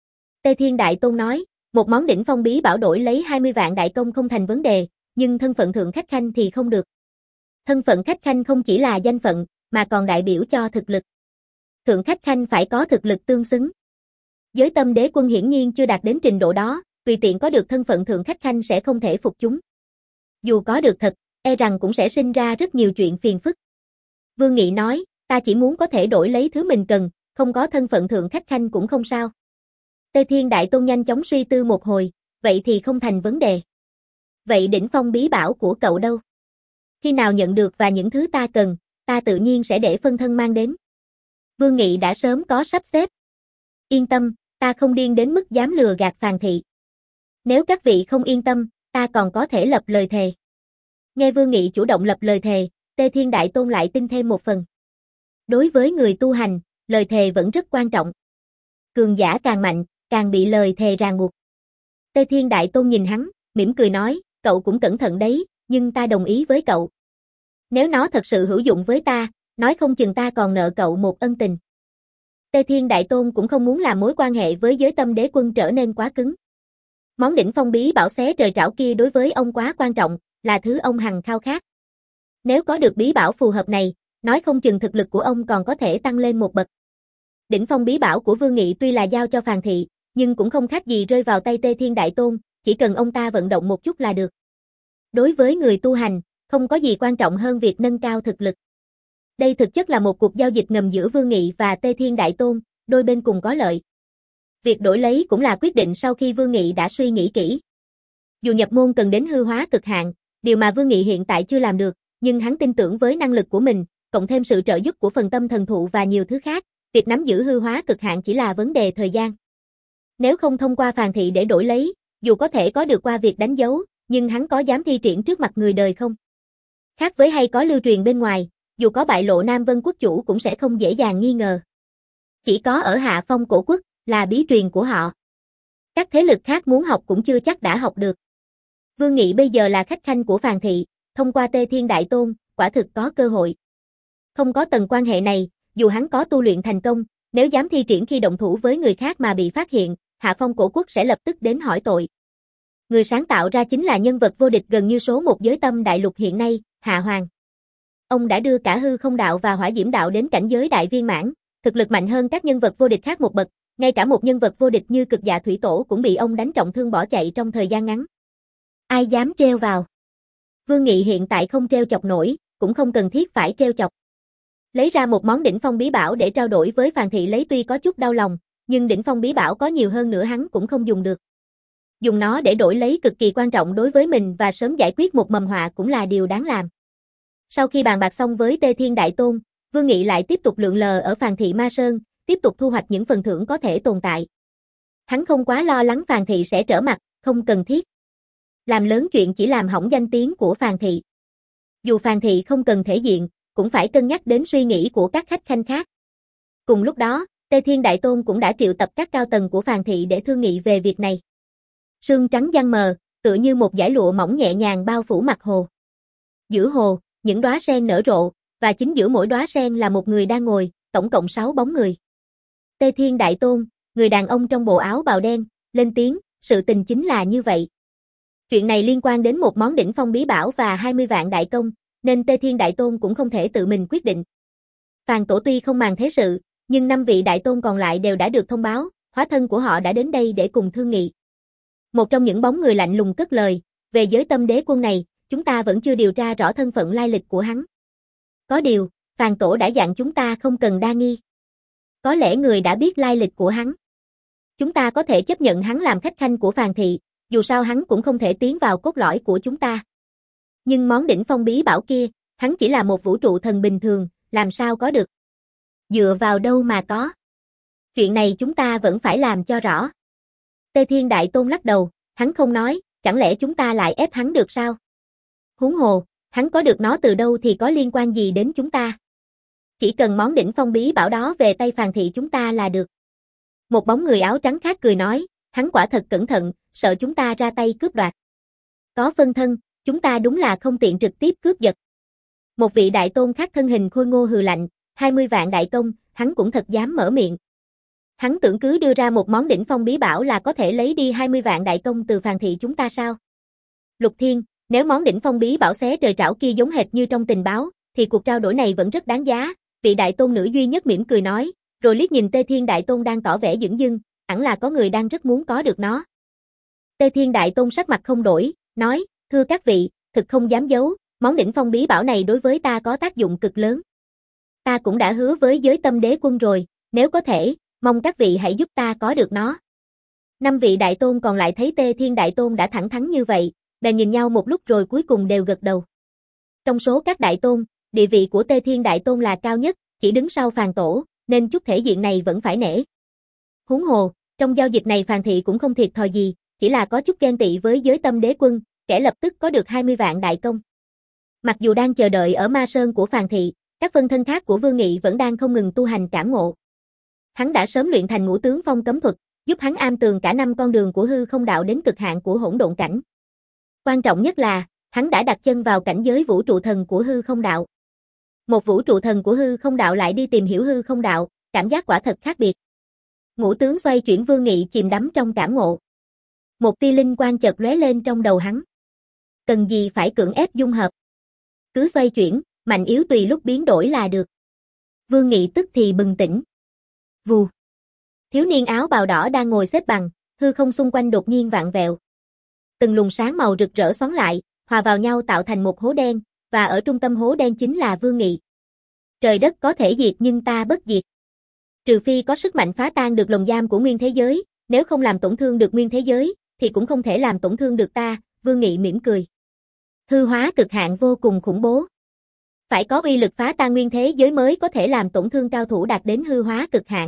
Tê Thiên Đại Tôn nói, một món đỉnh phong bí bảo đổi lấy hai mươi vạn đại công không thành vấn đề, nhưng thân phận thượng khách khanh thì không được. Thân phận khách khanh không chỉ là danh phận, mà còn đại biểu cho thực lực. Thượng khách khanh phải có thực lực tương xứng. Giới Tâm Đế Quân hiển nhiên chưa đạt đến trình độ đó, tùy tiện có được thân phận thượng khách khanh sẽ không thể phục chúng. Dù có được thật, e rằng cũng sẽ sinh ra rất nhiều chuyện phiền phức. Vương Nghị nói, ta chỉ muốn có thể đổi lấy thứ mình cần, không có thân phận thượng khách khanh cũng không sao. Tê Thiên Đại Tôn nhanh chóng suy tư một hồi, vậy thì không thành vấn đề. Vậy đỉnh phong bí bảo của cậu đâu? Khi nào nhận được và những thứ ta cần, ta tự nhiên sẽ để phân thân mang đến. Vương Nghị đã sớm có sắp xếp. Yên tâm, ta không điên đến mức dám lừa gạt phàn thị. Nếu các vị không yên tâm, ta còn có thể lập lời thề. Nghe Vương Nghị chủ động lập lời thề, Tê Thiên Đại Tôn lại tin thêm một phần. Đối với người tu hành, lời thề vẫn rất quan trọng. Cường giả càng mạnh, càng bị lời thề ràng buộc. Tê Thiên Đại Tôn nhìn hắn, mỉm cười nói, cậu cũng cẩn thận đấy, nhưng ta đồng ý với cậu. Nếu nó thật sự hữu dụng với ta, nói không chừng ta còn nợ cậu một ân tình. Tê Thiên Đại Tôn cũng không muốn làm mối quan hệ với Giới Tâm Đế Quân trở nên quá cứng. Món đỉnh phong bí bảo xé trời trảo kia đối với ông quá quan trọng, là thứ ông hằng khao khát. Nếu có được bí bảo phù hợp này, nói không chừng thực lực của ông còn có thể tăng lên một bậc. Đỉnh phong bí bảo của Vương Nghị tuy là giao cho phàn thị, nhưng cũng không khác gì rơi vào tay Tê Thiên Đại Tôn, chỉ cần ông ta vận động một chút là được. Đối với người tu hành, không có gì quan trọng hơn việc nâng cao thực lực. Đây thực chất là một cuộc giao dịch ngầm giữa Vương Nghị và Tê Thiên Đại Tôn, đôi bên cùng có lợi. Việc đổi lấy cũng là quyết định sau khi Vương Nghị đã suy nghĩ kỹ. Dù nhập môn cần đến hư hóa cực hạn, điều mà Vương Nghị hiện tại chưa làm được, nhưng hắn tin tưởng với năng lực của mình, cộng thêm sự trợ giúp của phần tâm thần thụ và nhiều thứ khác, việc nắm giữ hư hóa cực hạn chỉ là vấn đề thời gian. Nếu không thông qua phàn thị để đổi lấy, dù có thể có được qua việc đánh dấu, nhưng hắn có dám thi triển trước mặt người đời không? Khác với hay có lưu truyền bên ngoài, dù có bại lộ Nam Vân quốc chủ cũng sẽ không dễ dàng nghi ngờ. Chỉ có ở Hạ Phong cổ quốc, là bí truyền của họ. Các thế lực khác muốn học cũng chưa chắc đã học được. Vương Nghị bây giờ là khách khanh của phàn thị, thông qua Tê Thiên Đại Tôn, quả thực có cơ hội. Không có tầng quan hệ này, dù hắn có tu luyện thành công, nếu dám thi triển khi động thủ với người khác mà bị phát hiện, Hạ Phong cổ quốc sẽ lập tức đến hỏi tội. Người sáng tạo ra chính là nhân vật vô địch gần như số một giới tâm đại lục hiện nay, Hạ Hoàng. Ông đã đưa cả hư không đạo và hỏa diễm đạo đến cảnh giới đại viên mãn, thực lực mạnh hơn các nhân vật vô địch khác một bậc, ngay cả một nhân vật vô địch như Cực Dạ Thủy Tổ cũng bị ông đánh trọng thương bỏ chạy trong thời gian ngắn. Ai dám treo vào? Vương Nghị hiện tại không treo chọc nổi, cũng không cần thiết phải treo chọc. Lấy ra một món đỉnh phong bí bảo để trao đổi với phàn thị lấy tuy có chút đau lòng, nhưng đỉnh phong bí bảo có nhiều hơn nữa hắn cũng không dùng được. Dùng nó để đổi lấy cực kỳ quan trọng đối với mình và sớm giải quyết một mầm họa cũng là điều đáng làm. Sau khi bàn bạc xong với Tê Thiên Đại Tôn, Vương Nghị lại tiếp tục lượn lờ ở phàn thị Ma Sơn, tiếp tục thu hoạch những phần thưởng có thể tồn tại. Hắn không quá lo lắng phàn thị sẽ trở mặt, không cần thiết. Làm lớn chuyện chỉ làm hỏng danh tiếng của phàn thị. Dù phàn thị không cần thể diện, cũng phải cân nhắc đến suy nghĩ của các khách khanh khác. Cùng lúc đó, Tê Thiên Đại Tôn cũng đã triệu tập các cao tầng của phàn thị để thương nghị về việc này. Sương trắng giăng mờ, tựa như một dải lụa mỏng nhẹ nhàng bao phủ mặt hồ. Giữa hồ, những đóa sen nở rộ, và chính giữa mỗi đóa sen là một người đang ngồi, tổng cộng sáu bóng người. Tê Thiên Đại Tôn, người đàn ông trong bộ áo bào đen, lên tiếng, sự tình chính là như vậy. Chuyện này liên quan đến một món đỉnh phong bí bảo và hai mươi vạn đại công, nên Tê Thiên Đại Tôn cũng không thể tự mình quyết định. Phàn tổ tuy không màng thế sự, nhưng năm vị đại tôn còn lại đều đã được thông báo, hóa thân của họ đã đến đây để cùng thương nghị. Một trong những bóng người lạnh lùng cất lời, về giới tâm đế quân này, chúng ta vẫn chưa điều tra rõ thân phận lai lịch của hắn. Có điều, Phàn tổ đã dặn chúng ta không cần đa nghi. Có lẽ người đã biết lai lịch của hắn. Chúng ta có thể chấp nhận hắn làm khách khanh của phàn thị, dù sao hắn cũng không thể tiến vào cốt lõi của chúng ta. Nhưng món đỉnh phong bí bảo kia, hắn chỉ là một vũ trụ thần bình thường, làm sao có được? Dựa vào đâu mà có? Chuyện này chúng ta vẫn phải làm cho rõ. Tê Thiên Đại Tôn lắc đầu, hắn không nói, chẳng lẽ chúng ta lại ép hắn được sao? Huống hồ, hắn có được nó từ đâu thì có liên quan gì đến chúng ta? Chỉ cần món đỉnh phong bí bảo đó về tay phàn thị chúng ta là được. Một bóng người áo trắng khác cười nói, hắn quả thật cẩn thận, sợ chúng ta ra tay cướp đoạt. Có phân thân, chúng ta đúng là không tiện trực tiếp cướp giật. Một vị đại tôn khác thân hình khôi ngô hừ lạnh, hai mươi vạn đại công, hắn cũng thật dám mở miệng. Hắn tưởng cứ đưa ra một món đỉnh phong bí bảo là có thể lấy đi hai mươi vạn đại công từ phàn thị chúng ta sao? Lục Thiên, nếu món đỉnh phong bí bảo xé trời trảo kia giống hệt như trong tình báo, thì cuộc trao đổi này vẫn rất đáng giá, vị đại tôn nữ duy nhất mỉm cười nói, rồi liếc nhìn Tê Thiên Đại Tôn đang tỏ vẻ dửng dưng, hẳn là có người đang rất muốn có được nó. Tê Thiên Đại Tôn sắc mặt không đổi, nói, thưa các vị, thực không dám giấu, món đỉnh phong bí bảo này đối với ta có tác dụng cực lớn. Ta cũng đã hứa với giới tâm đế quân rồi, nếu có thể, mong các vị hãy giúp ta có được nó. Năm vị đại tôn còn lại thấy Tê Thiên Đại Tôn đã thẳng thắn như vậy, bèn nhìn nhau một lúc rồi cuối cùng đều gật đầu. Trong số các đại tôn, địa vị của Tê Thiên Đại Tôn là cao nhất, chỉ đứng sau phàn tổ, nên chút thể diện này vẫn phải nể. Huống hồ, trong giao dịch này phàn thị cũng không thiệt thòi gì, chỉ là có chút ghen tị với giới tâm đế quân, kẻ lập tức có được hai mươi vạn đại công. Mặc dù đang chờ đợi ở ma sơn của phàn thị, các phân thân khác của Vương Nghị vẫn đang không ngừng tu hành cảm ngộ. Hắn đã sớm luyện thành ngũ tướng phong cấm thuật, giúp hắn am tường cả năm con đường của hư không đạo đến cực hạn của hỗn độn cảnh. Quan trọng nhất là, hắn đã đặt chân vào cảnh giới vũ trụ thần của hư không đạo. Một vũ trụ thần của hư không đạo lại đi tìm hiểu hư không đạo, cảm giác quả thật khác biệt. Ngũ tướng xoay chuyển Vương Nghị chìm đắm trong cảm ngộ. Một tia linh quang chợt lóe lên trong đầu hắn. Cần gì phải cưỡng ép dung hợp? Cứ xoay chuyển, mạnh yếu tùy lúc biến đổi là được. Vương Nghị tức thì bừng tỉnh. Vù. Thiếu niên áo bào đỏ đang ngồi xếp bằng, hư không xung quanh đột nhiên vạn vẹo. Từng luồng sáng màu rực rỡ xoắn lại, hòa vào nhau tạo thành một hố đen, và ở trung tâm hố đen chính là Vương Nghị. Trời đất có thể diệt nhưng ta bất diệt. Trừ phi có sức mạnh phá tan được lồng giam của nguyên thế giới, nếu không làm tổn thương được nguyên thế giới, thì cũng không thể làm tổn thương được ta, Vương Nghị mỉm cười. Hư hóa cực hạn vô cùng khủng bố. Phải có uy lực phá tan nguyên thế giới mới có thể làm tổn thương cao thủ đạt đến hư hóa cực hạn.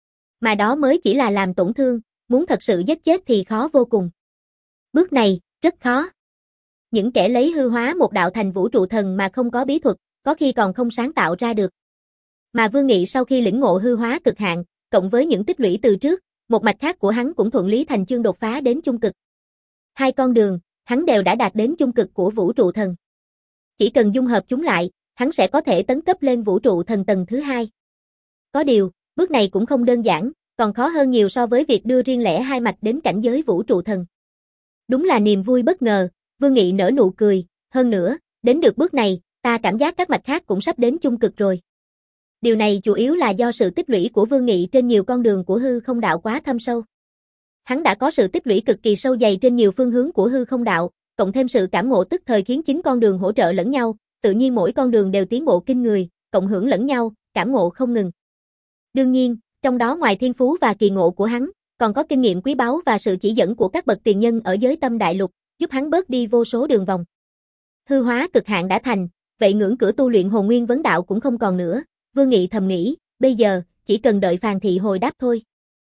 Mà đó mới chỉ là làm tổn thương, muốn thật sự giết chết thì khó vô cùng. Bước này, rất khó. Những kẻ lấy hư hóa một đạo thành vũ trụ thần mà không có bí thuật, có khi còn không sáng tạo ra được. Mà Vương Nghị sau khi lĩnh ngộ hư hóa cực hạn, cộng với những tích lũy từ trước, một mạch khác của hắn cũng thuận lý thành chương đột phá đến chung cực. Hai con đường, hắn đều đã đạt đến chung cực của vũ trụ thần. Chỉ cần dung hợp chúng lại, hắn sẽ có thể tấn cấp lên vũ trụ thần tầng thứ hai. Có điều, bước này cũng không đơn giản, còn khó hơn nhiều so với việc đưa riêng lẻ hai mạch đến cảnh giới vũ trụ thần. Đúng là niềm vui bất ngờ, Vương Nghị nở nụ cười, hơn nữa, đến được bước này, ta cảm giác các mạch khác cũng sắp đến chung cực rồi. Điều này chủ yếu là do sự tích lũy của Vương Nghị trên nhiều con đường của hư không đạo quá thâm sâu. Hắn đã có sự tích lũy cực kỳ sâu dày trên nhiều phương hướng của hư không đạo, cộng thêm sự cảm ngộ tức thời khiến chính con đường hỗ trợ lẫn nhau, tự nhiên mỗi con đường đều tiến bộ kinh người, cộng hưởng lẫn nhau, cảm ngộ không ngừng. Đương nhiên, trong đó ngoài thiên phú và kỳ ngộ của hắn, còn có kinh nghiệm quý báu và sự chỉ dẫn của các bậc tiền nhân ở giới tâm đại lục, giúp hắn bớt đi vô số đường vòng. Hư hóa cực hạn đã thành, vậy ngưỡng cửa tu luyện hồn nguyên vấn đạo cũng không còn nữa, Vương Nghị thầm nghĩ, bây giờ, chỉ cần đợi Phàn Thị hồi đáp thôi.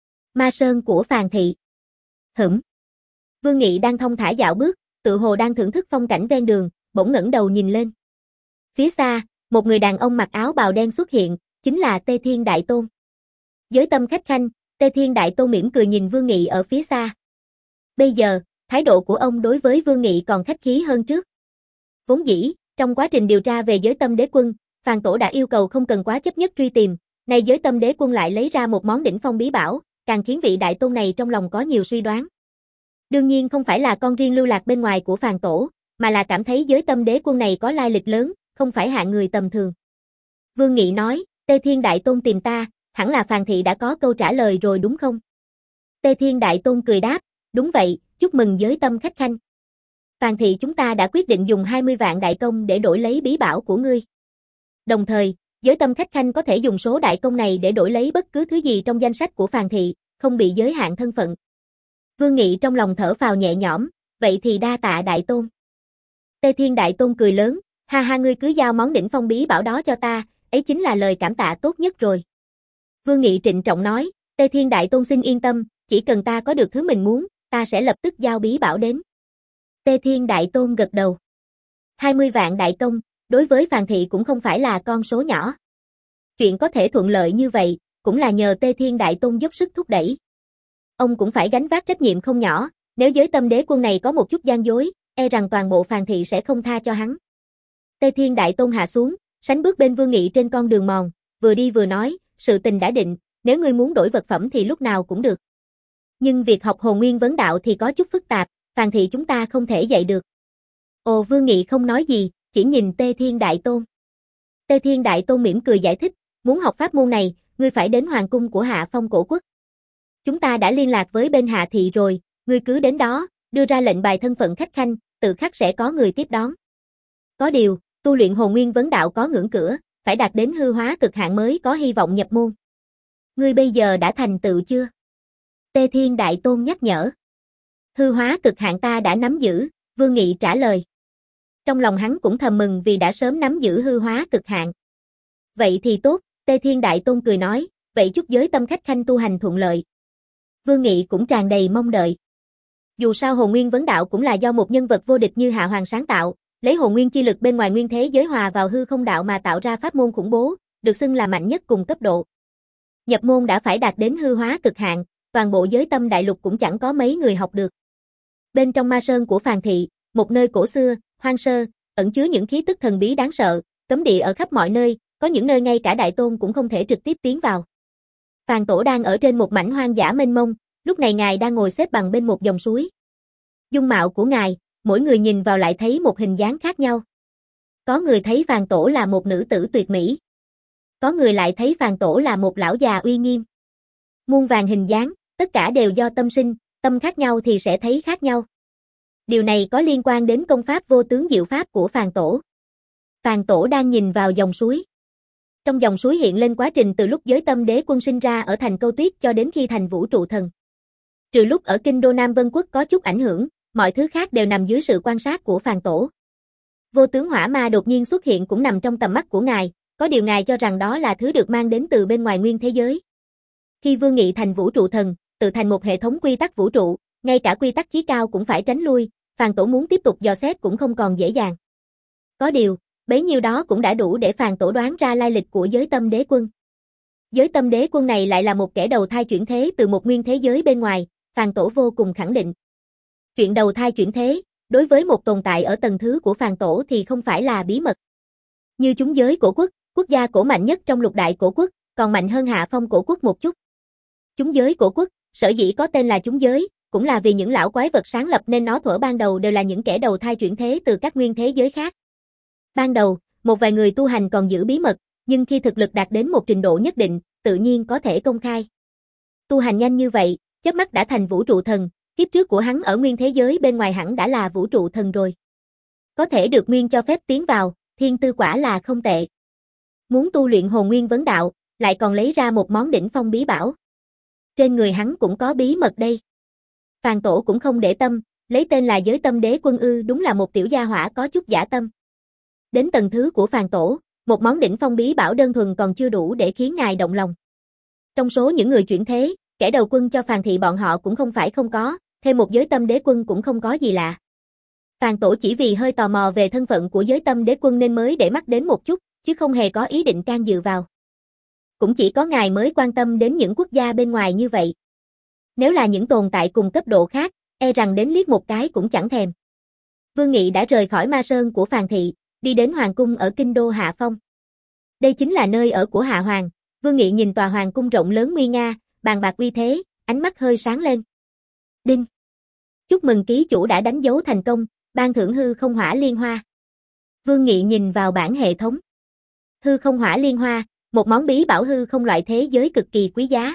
Ma sơn của Phàn Thị. Hửm. Vương Nghị đang thong thả dạo bước, tự hồ đang thưởng thức phong cảnh ven đường, bỗng ngẩng đầu nhìn lên. Phía xa, một người đàn ông mặc áo bào đen xuất hiện, chính là Tê Thiên Đại Tôn. Giới tâm khách khanh, Tê Thiên Đại Tôn mỉm cười nhìn Vương Nghị ở phía xa. Bây giờ, thái độ của ông đối với Vương Nghị còn khách khí hơn trước. Vốn dĩ, trong quá trình điều tra về giới tâm đế quân, Phàn Tổ đã yêu cầu không cần quá chấp nhất truy tìm, nay giới tâm đế quân lại lấy ra một món đỉnh phong bí bảo, càng khiến vị đại tôn này trong lòng có nhiều suy đoán. Đương nhiên không phải là con riêng lưu lạc bên ngoài của Phàn Tổ, mà là cảm thấy giới tâm đế quân này có lai lịch lớn, không phải hạng người tầm thường. Vương Nghị nói, Tê Thiên Đại Tôn tìm ta, hẳn là Phàn Thị đã có câu trả lời rồi đúng không? Tê Thiên Đại Tôn cười đáp, đúng vậy, chúc mừng giới tâm khách khanh. Phàn Thị chúng ta đã quyết định dùng hai mươi vạn đại công để đổi lấy bí bảo của ngươi. Đồng thời, giới tâm khách khanh có thể dùng số đại công này để đổi lấy bất cứ thứ gì trong danh sách của Phàn Thị, không bị giới hạn thân phận. Vương Nghị trong lòng thở phào nhẹ nhõm, vậy thì đa tạ đại tôn. Tê Thiên Đại Tôn cười lớn, ha ha ngươi cứ giao món đỉnh phong bí bảo đó cho ta, ấy chính là lời cảm tạ tốt nhất rồi. Vương Nghị trịnh trọng nói, Tê Thiên Đại Tôn xin yên tâm, chỉ cần ta có được thứ mình muốn, ta sẽ lập tức giao bí bảo đến. Tê Thiên Đại Tôn gật đầu. hai mươi vạn đại công, đối với Phàn Thị cũng không phải là con số nhỏ. Chuyện có thể thuận lợi như vậy, cũng là nhờ Tê Thiên Đại Tôn dốc sức thúc đẩy. Ông cũng phải gánh vác trách nhiệm không nhỏ, nếu giới tâm đế quân này có một chút gian dối, e rằng toàn bộ Phàn Thị sẽ không tha cho hắn. Tê Thiên Đại Tôn hạ xuống, sánh bước bên Vương Nghị trên con đường mòn, vừa đi vừa nói, sự tình đã định, nếu ngươi muốn đổi vật phẩm thì lúc nào cũng được. Nhưng việc học hồn nguyên vấn đạo thì có chút phức tạp, Phàn Thị chúng ta không thể dạy được. Ồ Vương Nghị không nói gì, chỉ nhìn Tê Thiên Đại Tôn. Tê Thiên Đại Tôn mỉm cười giải thích, muốn học pháp môn này, ngươi phải đến hoàng cung của Hạ Phong Cổ Quốc. Chúng ta đã liên lạc với bên Hạ Thị rồi, ngươi cứ đến đó, đưa ra lệnh bài thân phận khách khanh, tự khắc sẽ có người tiếp đón. Có điều, tu luyện hồn nguyên vấn đạo có ngưỡng cửa, phải đạt đến hư hóa cực hạn mới có hy vọng nhập môn. Ngươi bây giờ đã thành tựu chưa? Tê Thiên Đại Tôn nhắc nhở. Hư hóa cực hạn ta đã nắm giữ, Vương Nghị trả lời. Trong lòng hắn cũng thầm mừng vì đã sớm nắm giữ hư hóa cực hạn. Vậy thì tốt, Tê Thiên Đại Tôn cười nói, vậy chúc giới tâm khách khanh tu hành thuận lợi. Vương Nghị cũng tràn đầy mong đợi. Dù sao hồn nguyên vấn đạo cũng là do một nhân vật vô địch như Hạ Hoàng sáng tạo, lấy hồn nguyên chi lực bên ngoài nguyên thế giới hòa vào hư không đạo mà tạo ra pháp môn khủng bố, được xưng là mạnh nhất cùng cấp độ. Nhập môn đã phải đạt đến hư hóa cực hạn, toàn bộ giới tâm đại lục cũng chẳng có mấy người học được. Bên trong ma sơn của Phàn Thị, một nơi cổ xưa, hoang sơ, ẩn chứa những khí tức thần bí đáng sợ, cấm địa ở khắp mọi nơi, có những nơi ngay cả đại tôn cũng không thể trực tiếp tiến vào. Phàn Tổ đang ở trên một mảnh hoang dã mênh mông, lúc này ngài đang ngồi xếp bằng bên một dòng suối. Dung mạo của ngài, mỗi người nhìn vào lại thấy một hình dáng khác nhau. Có người thấy Phàn Tổ là một nữ tử tuyệt mỹ. Có người lại thấy Phàn Tổ là một lão già uy nghiêm. Muôn vàn hình dáng, tất cả đều do tâm sinh, tâm khác nhau thì sẽ thấy khác nhau. Điều này có liên quan đến công pháp vô tướng diệu pháp của Phàn Tổ. Phàn Tổ đang nhìn vào dòng suối. Trong dòng suối hiện lên quá trình từ lúc giới tâm đế quân sinh ra ở thành Câu Tuyết cho đến khi thành vũ trụ thần. Trừ lúc ở kinh đô Nam Vân Quốc có chút ảnh hưởng, mọi thứ khác đều nằm dưới sự quan sát của Phàn Tổ. Vô tướng hỏa ma đột nhiên xuất hiện cũng nằm trong tầm mắt của ngài, có điều ngài cho rằng đó là thứ được mang đến từ bên ngoài nguyên thế giới. Khi Vương Nghị thành vũ trụ thần, tự thành một hệ thống quy tắc vũ trụ, ngay cả quy tắc chí cao cũng phải tránh lui, Phàn Tổ muốn tiếp tục dò xét cũng không còn dễ dàng. Có điều, bấy nhiêu đó cũng đã đủ để Phàn Tổ đoán ra lai lịch của Giới Tâm Đế Quân. Giới Tâm Đế Quân này lại là một kẻ đầu thai chuyển thế từ một nguyên thế giới bên ngoài, Phàn Tổ vô cùng khẳng định. Chuyện đầu thai chuyển thế, đối với một tồn tại ở tầng thứ của Phàn Tổ thì không phải là bí mật. Như chúng giới cổ quốc, quốc gia cổ mạnh nhất trong lục đại cổ quốc, còn mạnh hơn Hạ Phong cổ quốc một chút. Chúng giới cổ quốc, sở dĩ có tên là chúng giới, cũng là vì những lão quái vật sáng lập nên nó thuở ban đầu đều là những kẻ đầu thai chuyển thế từ các nguyên thế giới khác. Ban đầu, một vài người tu hành còn giữ bí mật, nhưng khi thực lực đạt đến một trình độ nhất định, tự nhiên có thể công khai. Tu hành nhanh như vậy, chớp mắt đã thành vũ trụ thần, kiếp trước của hắn ở nguyên thế giới bên ngoài hẳn đã là vũ trụ thần rồi. Có thể được nguyên cho phép tiến vào, thiên tư quả là không tệ. Muốn tu luyện hồn nguyên vấn đạo, lại còn lấy ra một món đỉnh phong bí bảo. Trên người hắn cũng có bí mật đây. Phàn Tổ cũng không để tâm, lấy tên là Giới Tâm Đế Quân ư, đúng là một tiểu gia hỏa có chút dã tâm. Đến tầng thứ của Phàn Tổ, một món đỉnh phong bí bảo đơn thuần còn chưa đủ để khiến ngài động lòng. Trong số những người chuyển thế, kẻ đầu quân cho Phàn thị bọn họ cũng không phải không có, thêm một Giới Tâm Đế Quân cũng không có gì lạ. Phàn Tổ chỉ vì hơi tò mò về thân phận của Giới Tâm Đế Quân nên mới để mắt đến một chút, chứ không hề có ý định can dự vào. Cũng chỉ có ngài mới quan tâm đến những quốc gia bên ngoài như vậy. Nếu là những tồn tại cùng cấp độ khác, e rằng đến liếc một cái cũng chẳng thèm. Vương Nghị đã rời khỏi ma sơn của Phàn thị, đi đến hoàng cung ở kinh đô Hạ Phong. Đây chính là nơi ở của Hạ Hoàng. Vương Nghị nhìn tòa hoàng cung rộng lớn nguy nga, bàn bạc uy thế, ánh mắt hơi sáng lên. Đinh! Chúc mừng ký chủ đã đánh dấu thành công, ban thưởng hư không hỏa liên hoa. Vương Nghị nhìn vào bảng hệ thống. Hư không hỏa liên hoa, một món bí bảo hư không loại thế giới cực kỳ quý giá.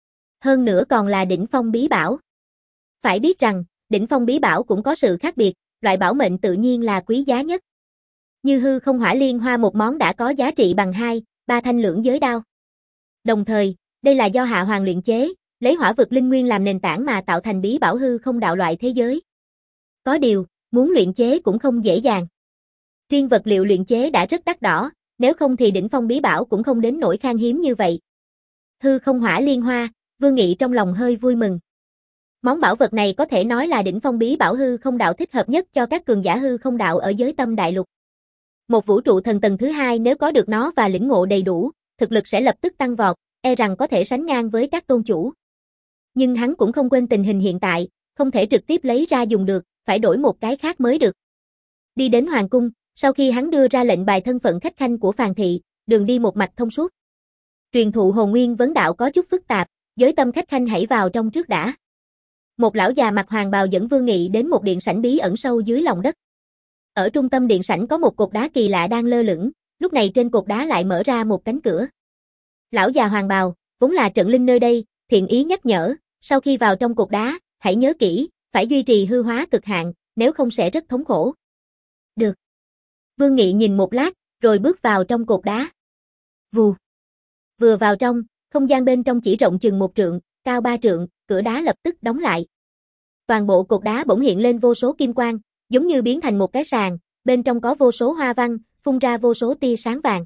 Hơn nữa còn là đỉnh phong bí bảo. Phải biết rằng, đỉnh phong bí bảo cũng có sự khác biệt, loại bảo mệnh tự nhiên là quý giá nhất. Như hư không hỏa liên hoa một món đã có giá trị bằng hai, ba thanh lưỡng giới đao. Đồng thời, đây là do Hạ Hoàng luyện chế, lấy hỏa vực linh nguyên làm nền tảng mà tạo thành bí bảo hư không đạo loại thế giới. Có điều, muốn luyện chế cũng không dễ dàng. Riêng vật liệu luyện chế đã rất đắt đỏ, nếu không thì đỉnh phong bí bảo cũng không đến nỗi khan hiếm như vậy. Hư không hỏa liên hoa, Vương Nghị trong lòng hơi vui mừng. Món bảo vật này có thể nói là đỉnh phong bí bảo hư không đạo thích hợp nhất cho các cường giả hư không đạo ở giới tâm đại lục. Một vũ trụ thần tầng thứ hai nếu có được nó và lĩnh ngộ đầy đủ, thực lực sẽ lập tức tăng vọt, e rằng có thể sánh ngang với các tôn chủ. Nhưng hắn cũng không quên tình hình hiện tại, không thể trực tiếp lấy ra dùng được, phải đổi một cái khác mới được. Đi đến hoàng cung, sau khi hắn đưa ra lệnh bài thân phận khách khanh của Phàn thị, đường đi một mạch thông suốt. Truyền thụ hồn nguyên vấn đạo có chút phức tạp, Giới Tâm khách khanh hãy vào trong trước đã. Một lão già mặc hoàng bào dẫn Vương Nghị đến một điện sảnh bí ẩn sâu dưới lòng đất. Ở trung tâm điện sảnh có một cột đá kỳ lạ đang lơ lửng, lúc này trên cột đá lại mở ra một cánh cửa. Lão già hoàng bào, vốn là trận linh nơi đây, thiện ý nhắc nhở, sau khi vào trong cột đá, hãy nhớ kỹ, phải duy trì hư hóa cực hạn, nếu không sẽ rất thống khổ. Được. Vương Nghị nhìn một lát, rồi bước vào trong cột đá. Vù. Vừa vào trong, không gian bên trong chỉ rộng chừng một trượng, cao ba trượng, cửa đá lập tức đóng lại. Toàn bộ cột đá bỗng hiện lên vô số kim quang, giống như biến thành một cái sàn, bên trong có vô số hoa văn, phun ra vô số tia sáng vàng.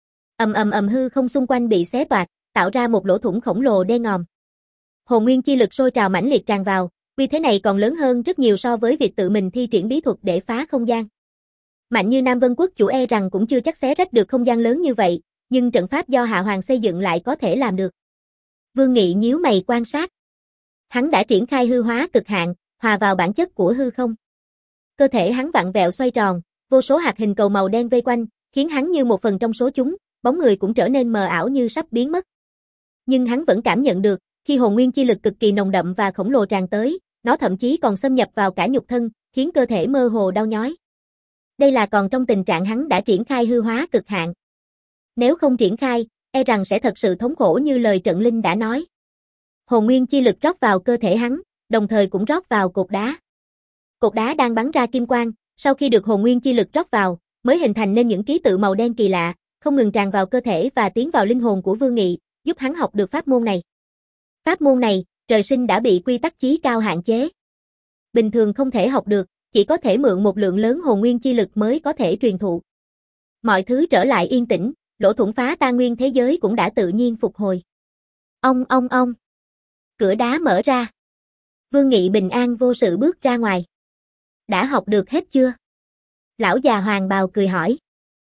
Ầm ầm ầm hư không xung quanh bị xé toạc, tạo ra một lỗ thủng khổng lồ đen ngòm. Hồn nguyên chi lực sôi trào mãnh liệt tràn vào, uy thế này còn lớn hơn rất nhiều so với việc tự mình thi triển bí thuật để phá không gian. Mạnh như Nam Vân Quốc chủ e rằng cũng chưa chắc xé rách được không gian lớn như vậy, nhưng trận pháp do Hạ Hoàng xây dựng lại có thể làm được. Vương Nghị nhíu mày quan sát. Hắn đã triển khai hư hóa cực hạn, hòa vào bản chất của hư không. Cơ thể hắn vặn vẹo xoay tròn, vô số hạt hình cầu màu đen vây quanh, khiến hắn như một phần trong số chúng, bóng người cũng trở nên mờ ảo như sắp biến mất. Nhưng hắn vẫn cảm nhận được, khi hồn nguyên chi lực cực kỳ nồng đậm và khổng lồ tràn tới, nó thậm chí còn xâm nhập vào cả nhục thân, khiến cơ thể mơ hồ đau nhói. Đây là còn trong tình trạng hắn đã triển khai hư hóa cực hạn. Nếu không triển khai, e rằng sẽ thật sự thống khổ như lời trận linh đã nói. Hồn nguyên chi lực rót vào cơ thể hắn, đồng thời cũng rót vào cột đá. Cột đá đang bắn ra kim quang, sau khi được hồn nguyên chi lực rót vào, mới hình thành nên những ký tự màu đen kỳ lạ, không ngừng tràn vào cơ thể và tiến vào linh hồn của Vương Nghị, giúp hắn học được pháp môn này. Pháp môn này, trời sinh đã bị quy tắc chí cao hạn chế. Bình thường không thể học được, chỉ có thể mượn một lượng lớn hồn nguyên chi lực mới có thể truyền thụ. Mọi thứ trở lại yên tĩnh, lỗ thủng phá tan nguyên thế giới cũng đã tự nhiên phục hồi. Ong ong ong. Cửa đá mở ra. Vương Nghị bình an vô sự bước ra ngoài. Đã học được hết chưa? Lão già hoàng bào cười hỏi.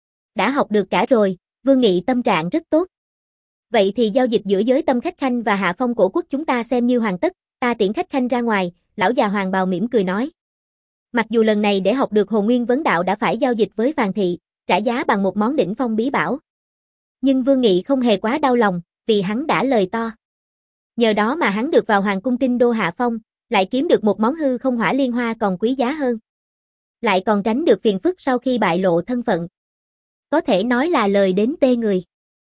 Đã học được cả rồi, Vương Nghị tâm trạng rất tốt. Vậy thì giao dịch giữa giới tâm khách khanh và hạ phong cổ quốc chúng ta xem như hoàn tất, ta tiễn khách khanh ra ngoài, lão già hoàng bào mỉm cười nói. Mặc dù lần này để học được hồn nguyên vấn đạo đã phải giao dịch với Phàn Thị, trả giá bằng một món đỉnh phong bí bảo. Nhưng Vương Nghị không hề quá đau lòng, vì hắn đã lời to. Nhờ đó mà hắn được vào hoàng cung kinh đô Hạ Phong, lại kiếm được một món hư không hỏa liên hoa còn quý giá hơn. Lại còn tránh được phiền phức sau khi bại lộ thân phận. Có thể nói là lời đến tê người.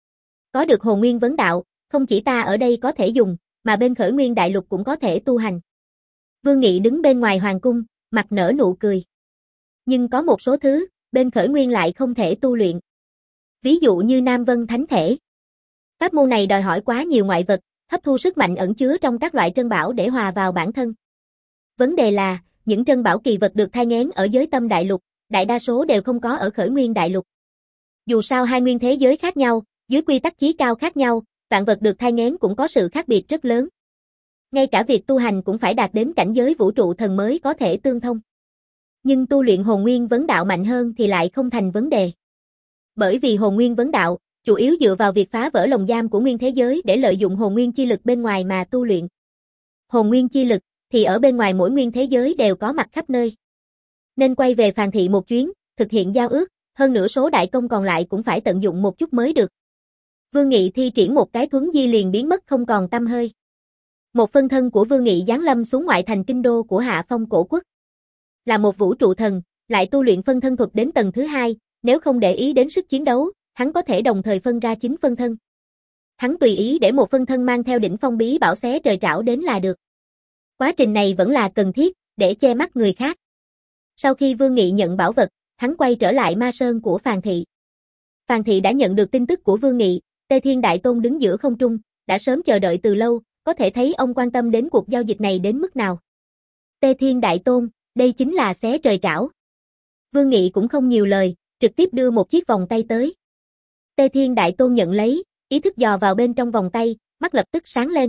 Có được hồn nguyên vấn đạo, không chỉ ta ở đây có thể dùng, mà bên Khởi Nguyên Đại Lục cũng có thể tu hành. Vương Nghị đứng bên ngoài hoàng cung, mặt nở nụ cười. Nhưng có một số thứ, bên Khởi Nguyên lại không thể tu luyện. Ví dụ như Nam Vân Thánh Thể. Pháp môn này đòi hỏi quá nhiều ngoại vật, hấp thu sức mạnh ẩn chứa trong các loại trân bảo để hòa vào bản thân. Vấn đề là, những trân bảo kỳ vật được thai nghén ở giới tâm đại lục, đại đa số đều không có ở Khởi Nguyên Đại Lục. Dù sao hai nguyên thế giới khác nhau, dưới quy tắc chí cao khác nhau, vạn vật được thai nghén cũng có sự khác biệt rất lớn. Ngay cả việc tu hành cũng phải đạt đến cảnh giới vũ trụ thần mới có thể tương thông. Nhưng tu luyện hồn nguyên vấn đạo mạnh hơn thì lại không thành vấn đề. Bởi vì hồn nguyên vấn đạo, chủ yếu dựa vào việc phá vỡ lồng giam của nguyên thế giới để lợi dụng hồn nguyên chi lực bên ngoài mà tu luyện. Hồn nguyên chi lực, thì ở bên ngoài mỗi nguyên thế giới đều có mặt khắp nơi. Nên quay về Phàn Thị một chuyến, thực hiện giao ước, hơn nửa số đại công còn lại cũng phải tận dụng một chút mới được. Vương Nghị thi triển một cái thuấn di liền biến mất không còn tăm hơi. Một phân thân của Vương Nghị giáng lâm xuống ngoại thành kinh đô của Hạ Phong cổ quốc. Là một vũ trụ thần, lại tu luyện phân thân thuật đến tầng thứ hai, nếu không để ý đến sức chiến đấu, hắn có thể đồng thời phân ra chín phân thân. Hắn tùy ý để một phân thân mang theo đỉnh phong bí bảo xé trời trảo đến là được. Quá trình này vẫn là cần thiết, để che mắt người khác. Sau khi Vương Nghị nhận bảo vật, hắn quay trở lại ma sơn của Phàn Thị. Phàn Thị đã nhận được tin tức của Vương Nghị, Tê Thiên Đại Tôn đứng giữa không trung, đã sớm chờ đợi từ lâu, có thể thấy ông quan tâm đến cuộc giao dịch này đến mức nào. Tê Thiên Đại Tôn, đây chính là xé trời trảo. Vương Nghị cũng không nhiều lời, trực tiếp đưa một chiếc vòng tay tới. Tê Thiên Đại Tôn nhận lấy, ý thức dò vào bên trong vòng tay, mắt lập tức sáng lên.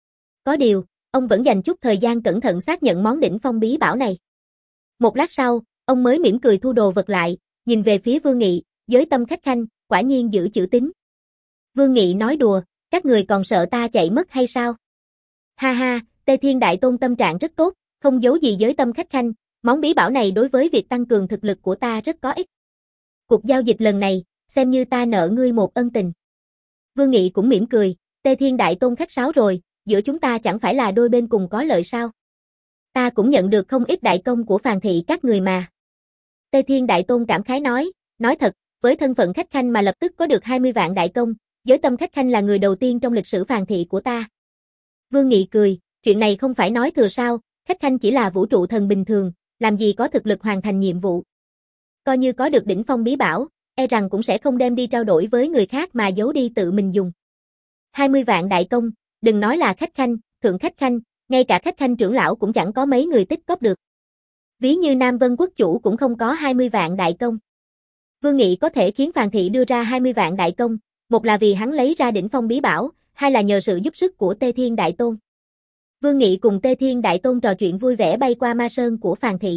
Có điều, ông vẫn dành chút thời gian cẩn thận xác nhận món đỉnh phong bí bảo này. Một lát sau, ông mới mỉm cười thu đồ vật lại, nhìn về phía Vương Nghị, giới tâm khách khanh, quả nhiên giữ chữ tín. Vương Nghị nói đùa, các người còn sợ ta chạy mất hay sao? Ha ha, Tê Thiên Đại Tôn tâm trạng rất tốt, không giấu gì giới tâm khách khanh, món bí bảo này đối với việc tăng cường thực lực của ta rất có ích. Cuộc giao dịch lần này, xem như ta nợ ngươi một ân tình. Vương Nghị cũng mỉm cười, Tê Thiên Đại Tôn khách sáo rồi, giữa chúng ta chẳng phải là đôi bên cùng có lợi sao? Ta cũng nhận được không ít đại công của Phàn Thị các người mà. Tê Thiên Đại Tôn cảm khái nói, nói thật, với thân phận khách khanh mà lập tức có được hai mươi vạn đại công, giới tâm khách khanh là người đầu tiên trong lịch sử Phàn Thị của ta. Vương Nghị cười, chuyện này không phải nói thừa sao, khách khanh chỉ là vũ trụ thần bình thường, làm gì có thực lực hoàn thành nhiệm vụ. Coi như có được đỉnh phong bí bảo, e rằng cũng sẽ không đem đi trao đổi với người khác mà giấu đi tự mình dùng. hai mươi vạn đại công, đừng nói là khách khanh, thượng khách khanh, ngay cả khách khanh trưởng lão cũng chẳng có mấy người tích cóp được. Ví như Nam Vân quốc chủ cũng không có hai mươi vạn đại công. Vương Nghị có thể khiến Phàn Thị đưa ra hai mươi vạn đại công, một là vì hắn lấy ra đỉnh phong bí bảo, hai là nhờ sự giúp sức của Tê Thiên Đại Tôn. Vương Nghị cùng Tê Thiên Đại Tôn trò chuyện vui vẻ bay qua ma sơn của Phàn Thị.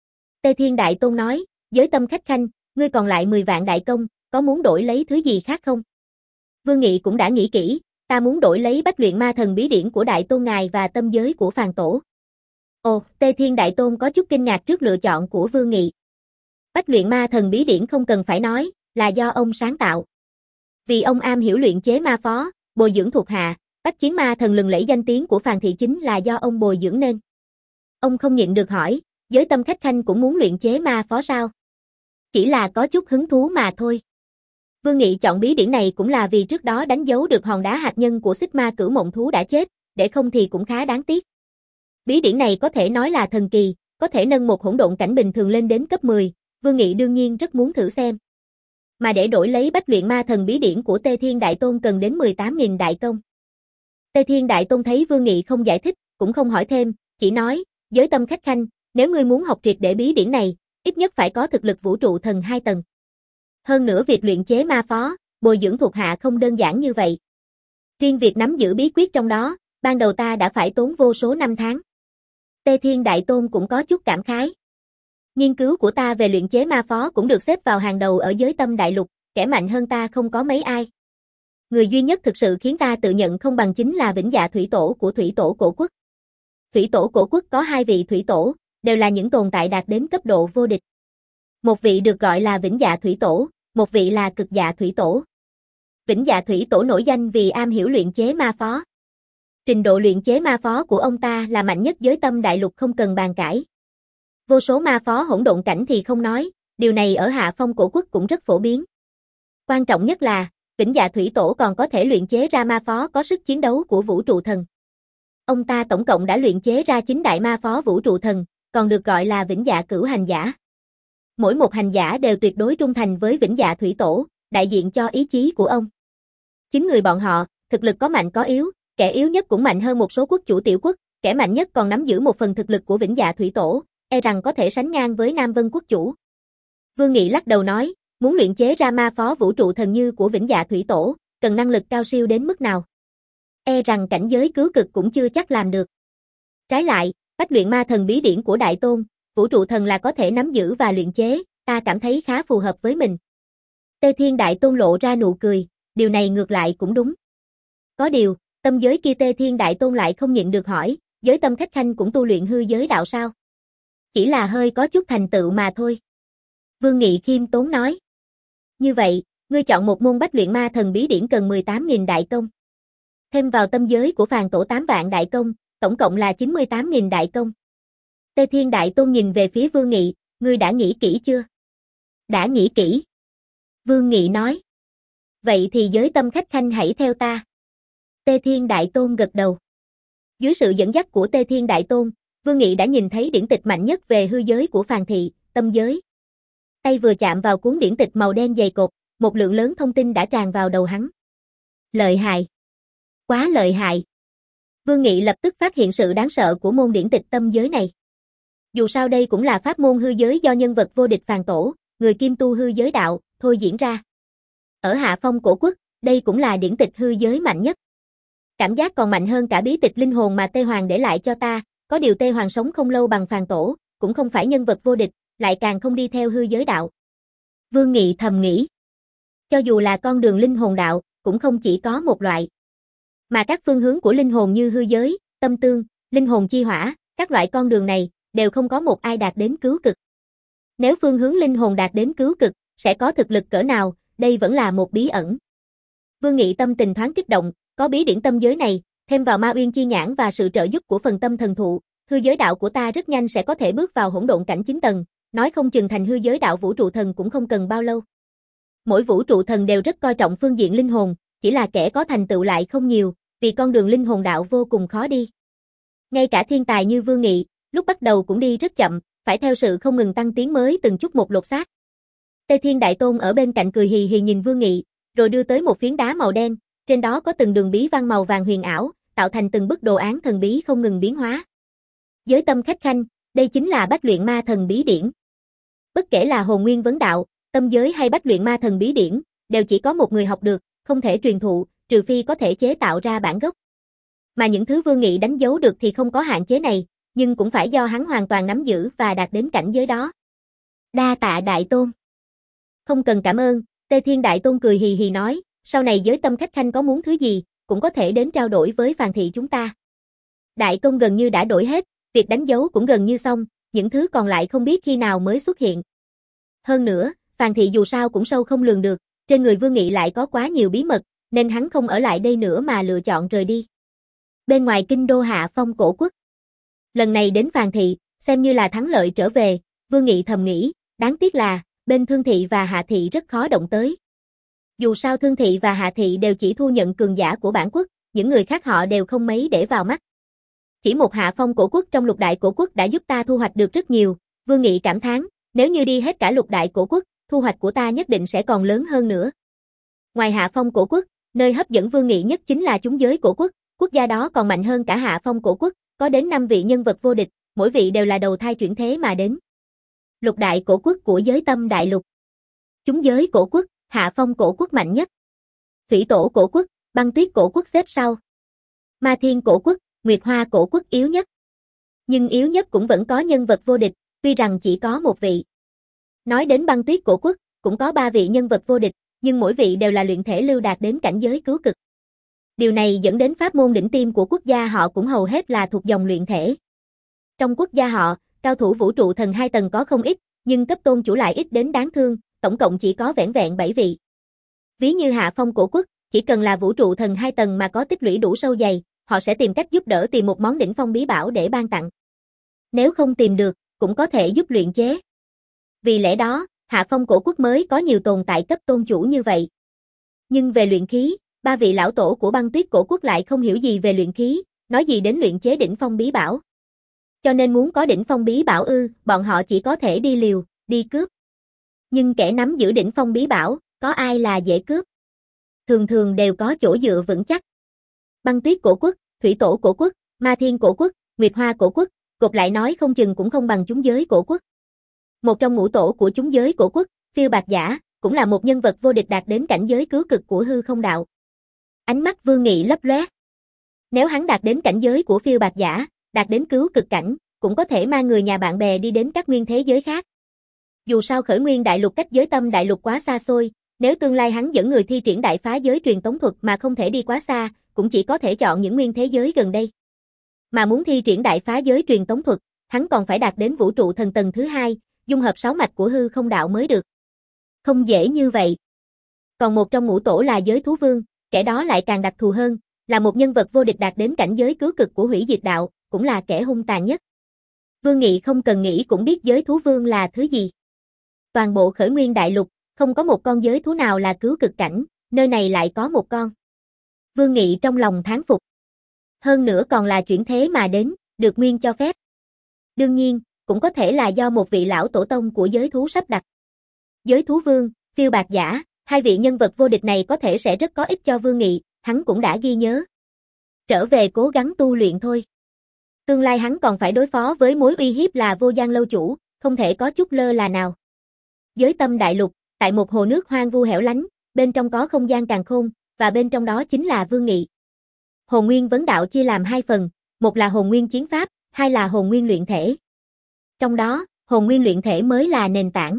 Tê Thiên Đại Tôn nói, giới tâm khách khanh, ngươi còn lại mười vạn đại công, có muốn đổi lấy thứ gì khác không? Vương Nghị cũng đã nghĩ kỹ, ta muốn đổi lấy Bách Luyện Ma Thần bí điển của Đại Tôn ngài và tâm giới của Phàn Tổ. Ồ, Tê Thiên Đại Tôn có chút kinh ngạc trước lựa chọn của Vương Nghị. Bách Luyện Ma Thần bí điển không cần phải nói, là do ông sáng tạo. Vì ông am hiểu luyện chế ma phó, bồi dưỡng thuộc hạ, Bách Chiến Ma Thần lừng lẫy danh tiếng của Phàn Thị chính là do ông bồi dưỡng nên. Ông không nhịn được hỏi, giới tâm khách khanh cũng muốn luyện chế ma phó sao? Chỉ là có chút hứng thú mà thôi. Vương Nghị chọn bí điển này cũng là vì trước đó đánh dấu được hòn đá hạt nhân của xích ma cửu mộng thú đã chết, để không thì cũng khá đáng tiếc. Bí điển này có thể nói là thần kỳ, có thể nâng một hỗn độn cảnh bình thường lên đến cấp mười, Vương Nghị đương nhiên rất muốn thử xem. Mà để đổi lấy Bách Luyện Ma Thần bí điển của Tê Thiên Đại Tôn cần đến mười tám nghìn đại công. Tê Thiên Đại Tôn thấy Vương Nghị không giải thích, cũng không hỏi thêm, chỉ nói, giới tâm khách khanh, Nếu ngươi muốn học triệt để bí điển này, ít nhất phải có thực lực vũ trụ thần hai tầng. Hơn nữa việc luyện chế ma phó, bồi dưỡng thuộc hạ không đơn giản như vậy. Riêng việc nắm giữ bí quyết trong đó, ban đầu ta đã phải tốn vô số năm tháng. Tê Thiên Đại Tôn cũng có chút cảm khái. Nghiên cứu của ta về luyện chế ma phó cũng được xếp vào hàng đầu ở giới tâm đại lục, kẻ mạnh hơn ta không có mấy ai. Người duy nhất thực sự khiến ta tự nhận không bằng chính là Vĩnh Dạ Thủy Tổ của Thủy Tổ Cổ Quốc. Thủy Tổ Cổ Quốc có hai vị Thủy Tổ, đều là những tồn tại đạt đến cấp độ vô địch. Một vị được gọi là Vĩnh Dạ Thủy Tổ, một vị là Cực Dạ Thủy Tổ. Vĩnh Dạ Thủy Tổ nổi danh vì am hiểu luyện chế ma phó. Trình độ luyện chế ma phó của ông ta là mạnh nhất giới tâm đại lục không cần bàn cãi. Vô số ma phó hỗn độn cảnh thì không nói, điều này ở Hạ Phong Cổ Quốc cũng rất phổ biến. Quan trọng nhất là, Vĩnh Dạ Thủy Tổ còn có thể luyện chế ra ma phó có sức chiến đấu của vũ trụ thần. Ông ta tổng cộng đã luyện chế ra chín đại ma phó vũ trụ thần, còn được gọi là Vĩnh Dạ Cửu Hành Giả. Mỗi một hành giả đều tuyệt đối trung thành với Vĩnh Dạ Thủy Tổ, đại diện cho ý chí của ông. Chính người bọn họ, thực lực có mạnh có yếu, kẻ yếu nhất cũng mạnh hơn một số quốc chủ tiểu quốc, kẻ mạnh nhất còn nắm giữ một phần thực lực của Vĩnh Dạ Thủy Tổ, e rằng có thể sánh ngang với Nam Vân quốc chủ. Vương Nghị lắc đầu nói, muốn luyện chế ra ma phó vũ trụ thần như của Vĩnh Dạ Thủy Tổ, cần năng lực cao siêu đến mức nào? E rằng cảnh giới cứu cực cũng chưa chắc làm được. Trái lại, bách luyện ma thần bí điển của Đại Tôn, vũ trụ thần là có thể nắm giữ và luyện chế, ta cảm thấy khá phù hợp với mình. Tê Thiên Đại Tôn lộ ra nụ cười, điều này ngược lại cũng đúng. Có điều, tâm giới kia Tê Thiên Đại Tôn lại không nhịn được hỏi, giới tâm khách khanh cũng tu luyện hư giới đạo sao? Chỉ là hơi có chút thành tựu mà thôi. Vương Nghị khiêm tốn nói. Như vậy, ngươi chọn một môn bách luyện ma thần bí điển cần mười tám nghìn đại công. Thêm vào tâm giới của Phàn Tổ tám vạn đại công, tổng cộng là chín mươi tám nghìn đại công. Tê Thiên Đại Tôn nhìn về phía Vương Nghị, ngươi đã nghĩ kỹ chưa? Đã nghĩ kỹ. Vương Nghị nói. Vậy thì giới tâm khách khanh hãy theo ta. Tê Thiên Đại Tôn gật đầu. Dưới sự dẫn dắt của Tê Thiên Đại Tôn, Vương Nghị đã nhìn thấy điển tịch mạnh nhất về hư giới của Phàn Thị, tâm giới. Tay vừa chạm vào cuốn điển tịch màu đen dày cộp, một lượng lớn thông tin đã tràn vào đầu hắn. Lợi hại. Quá lợi hại. Vương Nghị lập tức phát hiện sự đáng sợ của môn điển tịch tâm giới này. Dù sao đây cũng là pháp môn hư giới do nhân vật vô địch Phàn Tổ, người kim tu hư giới đạo, thôi diễn ra. Ở Hạ Phong Cổ Quốc, đây cũng là điển tịch hư giới mạnh nhất. Cảm giác còn mạnh hơn cả bí tịch linh hồn mà Tê Hoàng để lại cho ta, có điều Tê Hoàng sống không lâu bằng Phàn Tổ, cũng không phải nhân vật vô địch, lại càng không đi theo hư giới đạo. Vương Nghị thầm nghĩ. Cho dù là con đường linh hồn đạo, cũng không chỉ có một loại. Mà các phương hướng của linh hồn như hư giới, tâm tương, linh hồn chi hỏa, các loại con đường này, đều không có một ai đạt đến cứu cực. Nếu phương hướng linh hồn đạt đến cứu cực, sẽ có thực lực cỡ nào, đây vẫn là một bí ẩn. Vương Nghị tâm tình thoáng kích động, có bí điển tâm giới này, thêm vào ma uyên chi nhãn và sự trợ giúp của phần tâm thần thụ, hư giới đạo của ta rất nhanh sẽ có thể bước vào hỗn độn cảnh chín tầng, nói không chừng thành hư giới đạo vũ trụ thần cũng không cần bao lâu. Mỗi vũ trụ thần đều rất coi trọng phương diện linh hồn, chỉ là kẻ có thành tựu lại không nhiều, vì con đường linh hồn đạo vô cùng khó đi. Ngay cả thiên tài như Vương Nghị, lúc bắt đầu cũng đi rất chậm, phải theo sự không ngừng tăng tiến mới từng chút một lột xác. Tê Thiên Đại Tôn ở bên cạnh cười hì hì nhìn Vương Nghị, rồi đưa tới một phiến đá màu đen, trên đó có từng đường bí văn màu vàng huyền ảo, tạo thành từng bức đồ án thần bí không ngừng biến hóa. Giới tâm khách khanh, đây chính là bách luyện ma thần bí điển. Bất kể là hồn nguyên vấn đạo, tâm giới hay bách luyện ma thần bí điển, đều chỉ có một người học được, không thể truyền thụ, trừ phi có thể chế tạo ra bản gốc. Mà những thứ Vương Nghị đánh dấu được thì không có hạn chế này, nhưng cũng phải do hắn hoàn toàn nắm giữ và đạt đến cảnh giới đó. Đa tạ Đại Tôn. Không cần cảm ơn, Tê Thiên Đại Tôn cười hì hì nói, sau này giới tâm khách khanh có muốn thứ gì, cũng có thể đến trao đổi với Phàn Thị chúng ta. Đại công gần như đã đổi hết, việc đánh dấu cũng gần như xong, những thứ còn lại không biết khi nào mới xuất hiện. Hơn nữa, Phàn Thị dù sao cũng sâu không lường được, trên người Vương Nghị lại có quá nhiều bí mật, nên hắn không ở lại đây nữa mà lựa chọn rời đi. Bên ngoài kinh đô Hạ Phong Cổ Quốc. Lần này đến Phàn Thị, xem như là thắng lợi trở về, Vương Nghị thầm nghĩ, đáng tiếc là, bên Thương Thị và Hạ Thị rất khó động tới. Dù sao Thương Thị và Hạ Thị đều chỉ thu nhận cường giả của bản quốc, những người khác họ đều không mấy để vào mắt. Chỉ một Hạ Phong Cổ Quốc trong lục đại cổ quốc đã giúp ta thu hoạch được rất nhiều, Vương Nghị cảm thán, nếu như đi hết cả lục đại cổ quốc, thu hoạch của ta nhất định sẽ còn lớn hơn nữa. Ngoài Hạ Phong Cổ Quốc, nơi hấp dẫn Vương Nghị nhất chính là chúng giới cổ quốc, quốc gia đó còn mạnh hơn cả Hạ Phong Cổ Quốc, có đến năm vị nhân vật vô địch, mỗi vị đều là đầu thai chuyển thế mà đến. Lục đại cổ quốc của giới tâm đại lục. Chúng giới cổ quốc, Hạ Phong cổ quốc mạnh nhất. Thủy tổ cổ quốc, Băng tuyết cổ quốc xếp sau. Ma thiên cổ quốc, Nguyệt hoa cổ quốc yếu nhất. Nhưng yếu nhất cũng vẫn có nhân vật vô địch, tuy rằng chỉ có một vị. Nói đến băng tuyết cổ quốc, cũng có ba vị nhân vật vô địch, nhưng mỗi vị đều là luyện thể lưu đạt đến cảnh giới cứu cực. Điều này dẫn đến pháp môn đỉnh tiêm của quốc gia họ cũng hầu hết là thuộc dòng luyện thể. Trong quốc gia họ, cao thủ vũ trụ thần hai tầng có không ít, nhưng cấp tôn chủ lại ít đến đáng thương, tổng cộng chỉ có vẻn vẹn bảy vị. Ví như Hạ Phong cổ quốc, chỉ cần là vũ trụ thần hai tầng mà có tích lũy đủ sâu dày, họ sẽ tìm cách giúp đỡ tìm một món đỉnh phong bí bảo để ban tặng. Nếu không tìm được, cũng có thể giúp luyện chế. Vì lẽ đó, Hạ Phong cổ quốc mới có nhiều tồn tại cấp tôn chủ như vậy. Nhưng về luyện khí, ba vị lão tổ của băng tuyết cổ quốc lại không hiểu gì về luyện khí, nói gì đến luyện chế đỉnh phong bí bảo. Cho nên muốn có đỉnh phong bí bảo ư, bọn họ chỉ có thể đi liều, đi cướp. Nhưng kẻ nắm giữ đỉnh phong bí bảo, có ai là dễ cướp? Thường thường đều có chỗ dựa vững chắc. Băng tuyết cổ quốc, thủy tổ cổ quốc, ma thiên cổ quốc, nguyệt hoa cổ quốc, cột lại nói không chừng cũng không bằng chúng giới cổ quốc. Một trong ngũ tổ của chúng giới cổ quốc, Phiêu Bạc Giả, cũng là một nhân vật vô địch đạt đến cảnh giới cứu cực của hư không đạo. Ánh mắt Vương Nghị lấp lóe. Nếu hắn đạt đến cảnh giới của Phiêu Bạc Giả, đạt đến cứu cực cảnh, cũng có thể mang người nhà bạn bè đi đến các nguyên thế giới khác. Dù sao khởi nguyên đại lục cách giới tâm đại lục quá xa xôi, nếu tương lai hắn dẫn người thi triển đại phá giới truyền tống thuật mà không thể đi quá xa, cũng chỉ có thể chọn những nguyên thế giới gần đây. Mà muốn thi triển đại phá giới truyền tống thuật, hắn còn phải đạt đến vũ trụ thần tầng thứ hai, dung hợp sáu mạch của hư không đạo mới được. Không dễ như vậy. Còn một trong ngũ tổ là giới thú vương, kẻ đó lại càng đặc thù hơn, là một nhân vật vô địch đạt đến cảnh giới cứu cực của hủy diệt đạo, cũng là kẻ hung tàn nhất. Vương Nghị không cần nghĩ cũng biết giới thú vương là thứ gì. Toàn bộ khởi nguyên đại lục, không có một con giới thú nào là cứu cực cảnh, nơi này lại có một con. Vương Nghị trong lòng thán phục. Hơn nữa còn là chuyển thế mà đến, được nguyên cho phép. Đương nhiên, cũng có thể là do một vị lão tổ tông của giới thú sắp đặt. Giới thú vương, Phiêu Bạc Giả, hai vị nhân vật vô địch này có thể sẽ rất có ích cho Vương Nghị, hắn cũng đã ghi nhớ. Trở về cố gắng tu luyện thôi. Tương lai hắn còn phải đối phó với mối uy hiếp là Vô Gian lâu chủ, không thể có chút lơ là nào. Giới tâm đại lục, tại một hồ nước hoang vu hẻo lánh, bên trong có không gian càn khôn, và bên trong đó chính là Vương Nghị. Hồn nguyên vấn đạo chia làm hai phần, một là hồn nguyên chiến pháp, hai là hồn nguyên luyện thể. Trong đó, hồn nguyên luyện thể mới là nền tảng.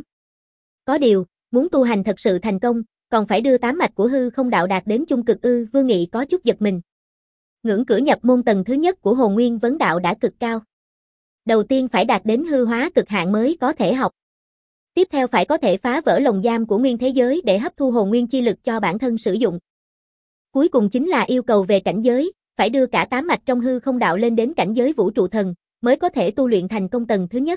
Có điều, muốn tu hành thật sự thành công, còn phải đưa tám mạch của hư không đạo đạt đến chung cực ư, Vương Nghị có chút giật mình. Ngưỡng cửa nhập môn tầng thứ nhất của hồn nguyên vấn đạo đã cực cao. Đầu tiên phải đạt đến hư hóa cực hạn mới có thể học. Tiếp theo phải có thể phá vỡ lồng giam của nguyên thế giới để hấp thu hồn nguyên chi lực cho bản thân sử dụng. Cuối cùng chính là yêu cầu về cảnh giới, phải đưa cả tám mạch trong hư không đạo lên đến cảnh giới vũ trụ thần, mới có thể tu luyện thành công tầng thứ nhất.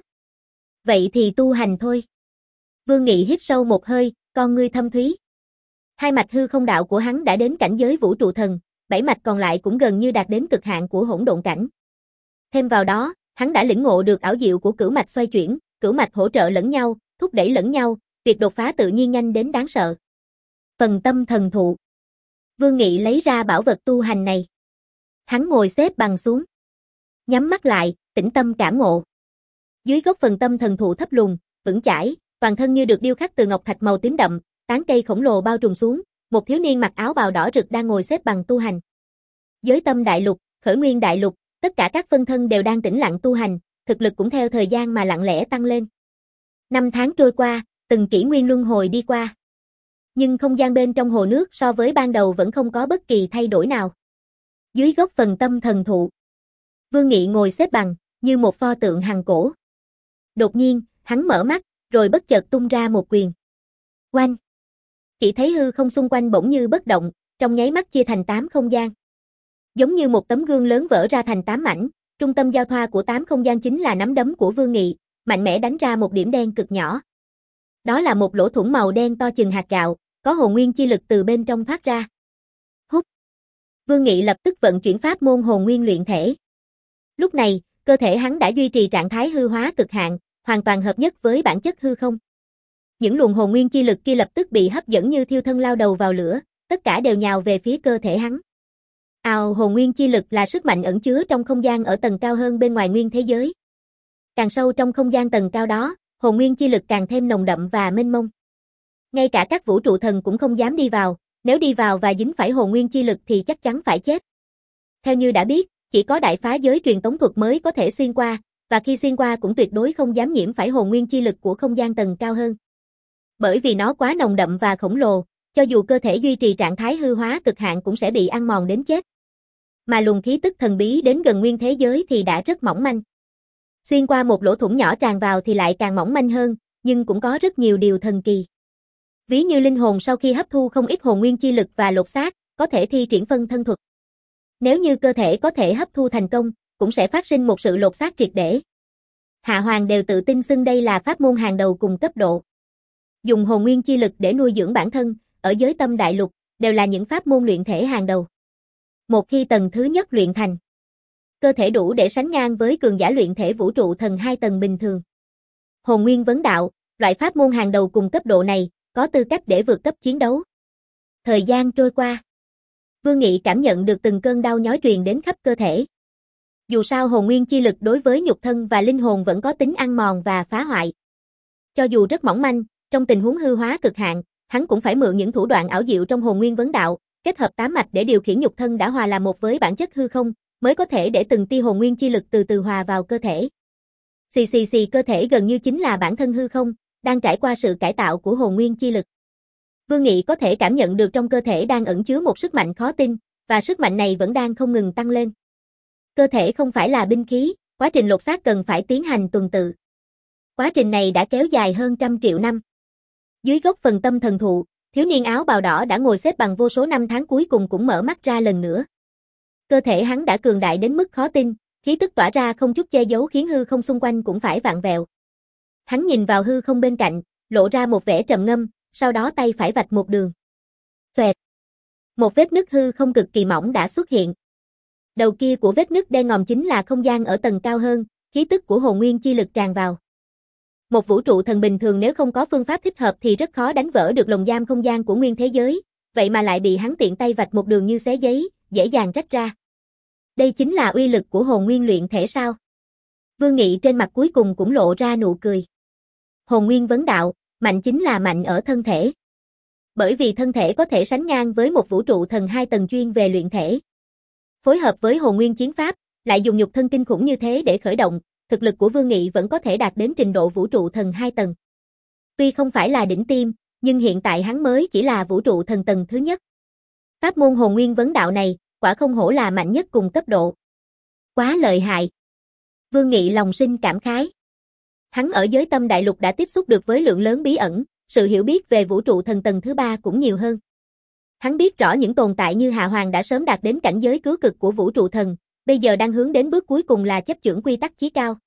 Vậy thì tu hành thôi. Vương Nghị hít sâu một hơi, con ngươi thâm thúy. Hai mạch hư không đạo của hắn đã đến cảnh giới vũ trụ thần, bảy mạch còn lại cũng gần như đạt đến cực hạn của hỗn độn cảnh. Thêm vào đó, hắn đã lĩnh ngộ được ảo diệu của cửu mạch xoay chuyển, cửu mạch hỗ trợ lẫn nhau, thúc đẩy lẫn nhau, việc đột phá tự nhiên nhanh đến đáng sợ. Phần tâm thần thụ. Vương Nghị lấy ra bảo vật tu hành này. Hắn ngồi xếp bằng xuống. Nhắm mắt lại, tĩnh tâm cảm ngộ. Dưới gốc phần tâm thần thụ thấp lùn, vững chãi, toàn thân như được điêu khắc từ ngọc thạch màu tím đậm, tán cây khổng lồ bao trùm xuống, một thiếu niên mặc áo bào đỏ rực đang ngồi xếp bằng tu hành. Giới tâm đại lục, khởi nguyên đại lục, tất cả các phân thân đều đang tĩnh lặng tu hành, thực lực cũng theo thời gian mà lặng lẽ tăng lên. Năm tháng trôi qua, từng kỷ nguyên luân hồi đi qua. Nhưng không gian bên trong hồ nước so với ban đầu vẫn không có bất kỳ thay đổi nào. Dưới gốc phần tâm thần thụ, Vương Nghị ngồi xếp bằng, như một pho tượng hằng cổ. Đột nhiên, hắn mở mắt, rồi bất chợt tung ra một quyền. Oanh! Chỉ thấy hư không xung quanh bỗng như bất động, trong nháy mắt chia thành tám không gian. Giống như một tấm gương lớn vỡ ra thành tám mảnh, trung tâm giao thoa của tám không gian chính là nắm đấm của Vương Nghị, mạnh mẽ đánh ra một điểm đen cực nhỏ. Đó là một lỗ thủng màu đen to chừng hạt gạo, có hồn nguyên chi lực từ bên trong thoát ra. Hút! Vương Nghị lập tức vận chuyển pháp môn hồn nguyên luyện thể. Lúc này, cơ thể hắn đã duy trì trạng thái hư hóa cực hạn, hoàn toàn hợp nhất với bản chất hư không. Những luồng hồn nguyên chi lực kia lập tức bị hấp dẫn như thiêu thân lao đầu vào lửa, tất cả đều nhào về phía cơ thể hắn. Ào, hồn nguyên chi lực là sức mạnh ẩn chứa trong không gian ở tầng cao hơn bên ngoài nguyên thế giới. Càng sâu trong không gian tầng cao đó, hồn nguyên chi lực càng thêm nồng đậm và mênh mông. Ngay cả các vũ trụ thần cũng không dám đi vào, nếu đi vào và dính phải hồn nguyên chi lực thì chắc chắn phải chết. Theo như đã biết, chỉ có đại phá giới truyền tống thuật mới có thể xuyên qua, và khi xuyên qua cũng tuyệt đối không dám nhiễm phải hồn nguyên chi lực của không gian tầng cao hơn. Bởi vì nó quá nồng đậm và khổng lồ, cho dù cơ thể duy trì trạng thái hư hóa cực hạn cũng sẽ bị ăn mòn đến chết. Mà luồng khí tức thần bí đến gần nguyên thế giới thì đã rất mỏng manh. Xuyên qua một lỗ thủng nhỏ tràn vào thì lại càng mỏng manh hơn, nhưng cũng có rất nhiều điều thần kỳ. Ví như linh hồn sau khi hấp thu không ít hồn nguyên chi lực và lột xác, có thể thi triển phân thân thuật. Nếu như cơ thể có thể hấp thu thành công, cũng sẽ phát sinh một sự lột xác triệt để. Hạ Hoàng đều tự tin xưng đây là pháp môn hàng đầu cùng cấp độ. Dùng hồn nguyên chi lực để nuôi dưỡng bản thân, ở giới tâm đại lục, đều là những pháp môn luyện thể hàng đầu. Một khi tầng thứ nhất luyện thành, cơ thể đủ để sánh ngang với cường giả luyện thể vũ trụ thần hai tầng bình thường. Hồn nguyên vấn đạo, loại pháp môn hàng đầu cùng cấp độ này, có tư cách để vượt cấp chiến đấu. Thời gian trôi qua. Vương Nghị cảm nhận được từng cơn đau nhói truyền đến khắp cơ thể. Dù sao hồn nguyên chi lực đối với nhục thân và linh hồn vẫn có tính ăn mòn và phá hoại. Cho dù rất mỏng manh, trong tình huống hư hóa cực hạn, hắn cũng phải mượn những thủ đoạn ảo diệu trong hồn nguyên vấn đạo, kết hợp tám mạch để điều khiển nhục thân đã hòa làm một với bản chất hư không, mới có thể để từng tia hồn nguyên chi lực từ từ hòa vào cơ thể. Xì xì xì, cơ thể gần như chính là bản thân hư không, đang trải qua sự cải tạo của hồn nguyên chi lực. Vương Nghị có thể cảm nhận được trong cơ thể đang ẩn chứa một sức mạnh khó tin, và sức mạnh này vẫn đang không ngừng tăng lên. Cơ thể không phải là binh khí, quá trình lột xác cần phải tiến hành tuần tự. Quá trình này đã kéo dài hơn trăm triệu năm. Dưới gốc phần tâm thần thụ, thiếu niên áo bào đỏ đã ngồi xếp bằng vô số năm tháng cuối cùng cũng mở mắt ra lần nữa. Cơ thể hắn đã cường đại đến mức khó tin, khí tức tỏa ra không chút che giấu khiến hư không xung quanh cũng phải vặn vẹo. Hắn nhìn vào hư không bên cạnh, lộ ra một vẻ trầm ngâm, sau đó tay phải vạch một đường. Xoẹt. Một vết nứt hư không cực kỳ mỏng đã xuất hiện. Đầu kia của vết nứt đen ngòm chính là không gian ở tầng cao hơn, khí tức của hồn nguyên chi lực tràn vào. Một vũ trụ thần bình thường nếu không có phương pháp thích hợp thì rất khó đánh vỡ được lồng giam không gian của nguyên thế giới, vậy mà lại bị hắn tiện tay vạch một đường như xé giấy, dễ dàng rách ra. Đây chính là uy lực của hồn nguyên luyện thể sao? Vương Nghị trên mặt cuối cùng cũng lộ ra nụ cười. Hồn nguyên vấn đạo, mạnh chính là mạnh ở thân thể. Bởi vì thân thể có thể sánh ngang với một vũ trụ thần hai tầng chuyên về luyện thể. Phối hợp với hồn nguyên chiến pháp, lại dùng nhục thân kinh khủng như thế để khởi động, thực lực của Vương Nghị vẫn có thể đạt đến trình độ vũ trụ thần hai tầng. Tuy không phải là đỉnh tiêm, nhưng hiện tại hắn mới chỉ là vũ trụ thần tầng thứ nhất. Pháp môn hồn nguyên vấn đạo này, quả không hổ là mạnh nhất cùng cấp độ. Quá lợi hại. Vương Nghị lòng sinh cảm khái. Hắn ở giới tâm đại lục đã tiếp xúc được với lượng lớn bí ẩn, sự hiểu biết về vũ trụ thần tầng thứ ba cũng nhiều hơn. Hắn biết rõ những tồn tại như Hạ Hoàng đã sớm đạt đến cảnh giới cứu cực của vũ trụ thần, bây giờ đang hướng đến bước cuối cùng là chấp chưởng quy tắc chí cao.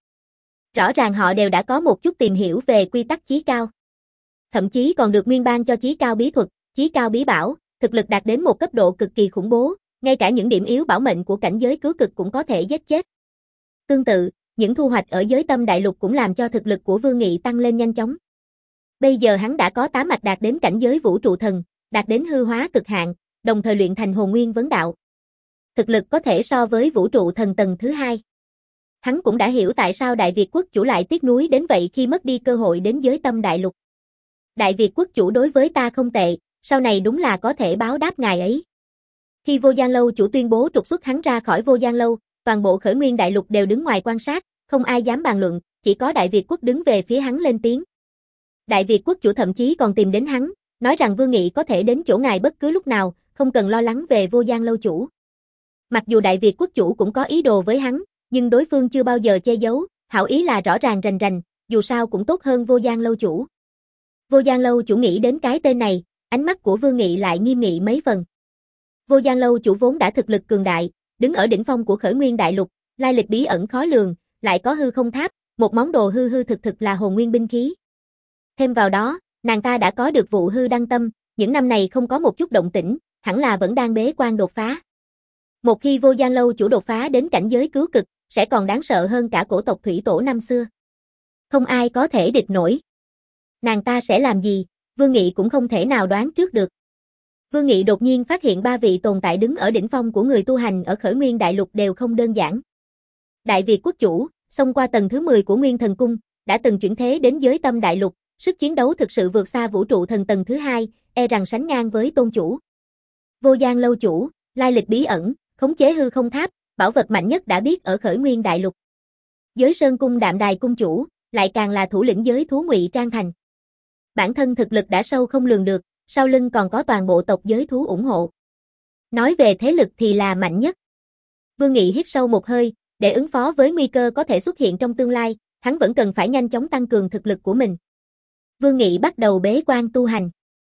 Rõ ràng họ đều đã có một chút tìm hiểu về quy tắc chí cao. Thậm chí còn được nguyên ban cho chí cao bí thuật, chí cao bí bảo, thực lực đạt đến một cấp độ cực kỳ khủng bố, ngay cả những điểm yếu bảo mệnh của cảnh giới cứu cực cũng có thể giết chết. Tương tự, những thu hoạch ở giới tâm đại lục cũng làm cho thực lực của Vương Nghị tăng lên nhanh chóng. Bây giờ hắn đã có tám mạch đạt đến cảnh giới vũ trụ thần, đạt đến hư hóa cực hạn, đồng thời luyện thành hồn nguyên vấn đạo. Thực lực có thể so với vũ trụ thần tầng thứ hai. Hắn cũng đã hiểu tại sao Đại Việt quốc chủ lại tiếc nuối đến vậy khi mất đi cơ hội đến giới tâm đại lục. Đại Việt quốc chủ đối với ta không tệ, sau này đúng là có thể báo đáp ngài ấy. Khi Vô Gian Lâu chủ tuyên bố trục xuất hắn ra khỏi Vô Gian Lâu, toàn bộ khởi nguyên đại lục đều đứng ngoài quan sát, không ai dám bàn luận, chỉ có Đại Việt quốc đứng về phía hắn lên tiếng. Đại Việt quốc chủ thậm chí còn tìm đến hắn, nói rằng Vương Nghị có thể đến chỗ ngài bất cứ lúc nào, không cần lo lắng về Vô Gian Lâu chủ. Mặc dù Đại Việt quốc chủ cũng có ý đồ với hắn, nhưng đối phương chưa bao giờ che giấu, hảo ý là rõ ràng rành rành, dù sao cũng tốt hơn Vô Gian Lâu chủ. Vô Gian Lâu chủ nghĩ đến cái tên này, ánh mắt của Vương Nghị lại nghiêm nghị mấy phần. Vô Gian Lâu chủ vốn đã thực lực cường đại, đứng ở đỉnh phong của khởi nguyên đại lục, lai lịch bí ẩn khó lường, lại có hư không tháp, một món đồ hư hư thực thực là hồn nguyên binh khí. Thêm vào đó, nàng ta đã có được vụ hư đăng tâm, những năm này không có một chút động tĩnh, hẳn là vẫn đang bế quan đột phá. Một khi Vô Gian Lâu chủ đột phá đến cảnh giới cứu cực, sẽ còn đáng sợ hơn cả cổ tộc thủy tổ năm xưa. Không ai có thể địch nổi. Nàng ta sẽ làm gì, Vương Nghị cũng không thể nào đoán trước được. Vương Nghị đột nhiên phát hiện ba vị tồn tại đứng ở đỉnh phong của người tu hành ở khởi nguyên đại lục đều không đơn giản. Đại Việt quốc chủ, xông qua tầng thứ mười của Nguyên Thần Cung, đã từng chuyển thế đến giới tâm đại lục, sức chiến đấu thực sự vượt xa vũ trụ thần tầng thứ hai, e rằng sánh ngang với tôn chủ. Vô Gian lâu chủ, lai lịch bí ẩn, khống chế hư không tháp, bảo vật mạnh nhất đã biết ở Khởi Nguyên đại lục. Giới Sơn Cung Đạm Đài cung chủ, lại càng là thủ lĩnh giới thú Ngụy Trang Thành. Bản thân thực lực đã sâu không lường được, sau lưng còn có toàn bộ tộc giới thú ủng hộ. Nói về thế lực thì là mạnh nhất. Vương Nghị hít sâu một hơi, để ứng phó với nguy cơ có thể xuất hiện trong tương lai, hắn vẫn cần phải nhanh chóng tăng cường thực lực của mình. Vương Nghị bắt đầu bế quan tu hành.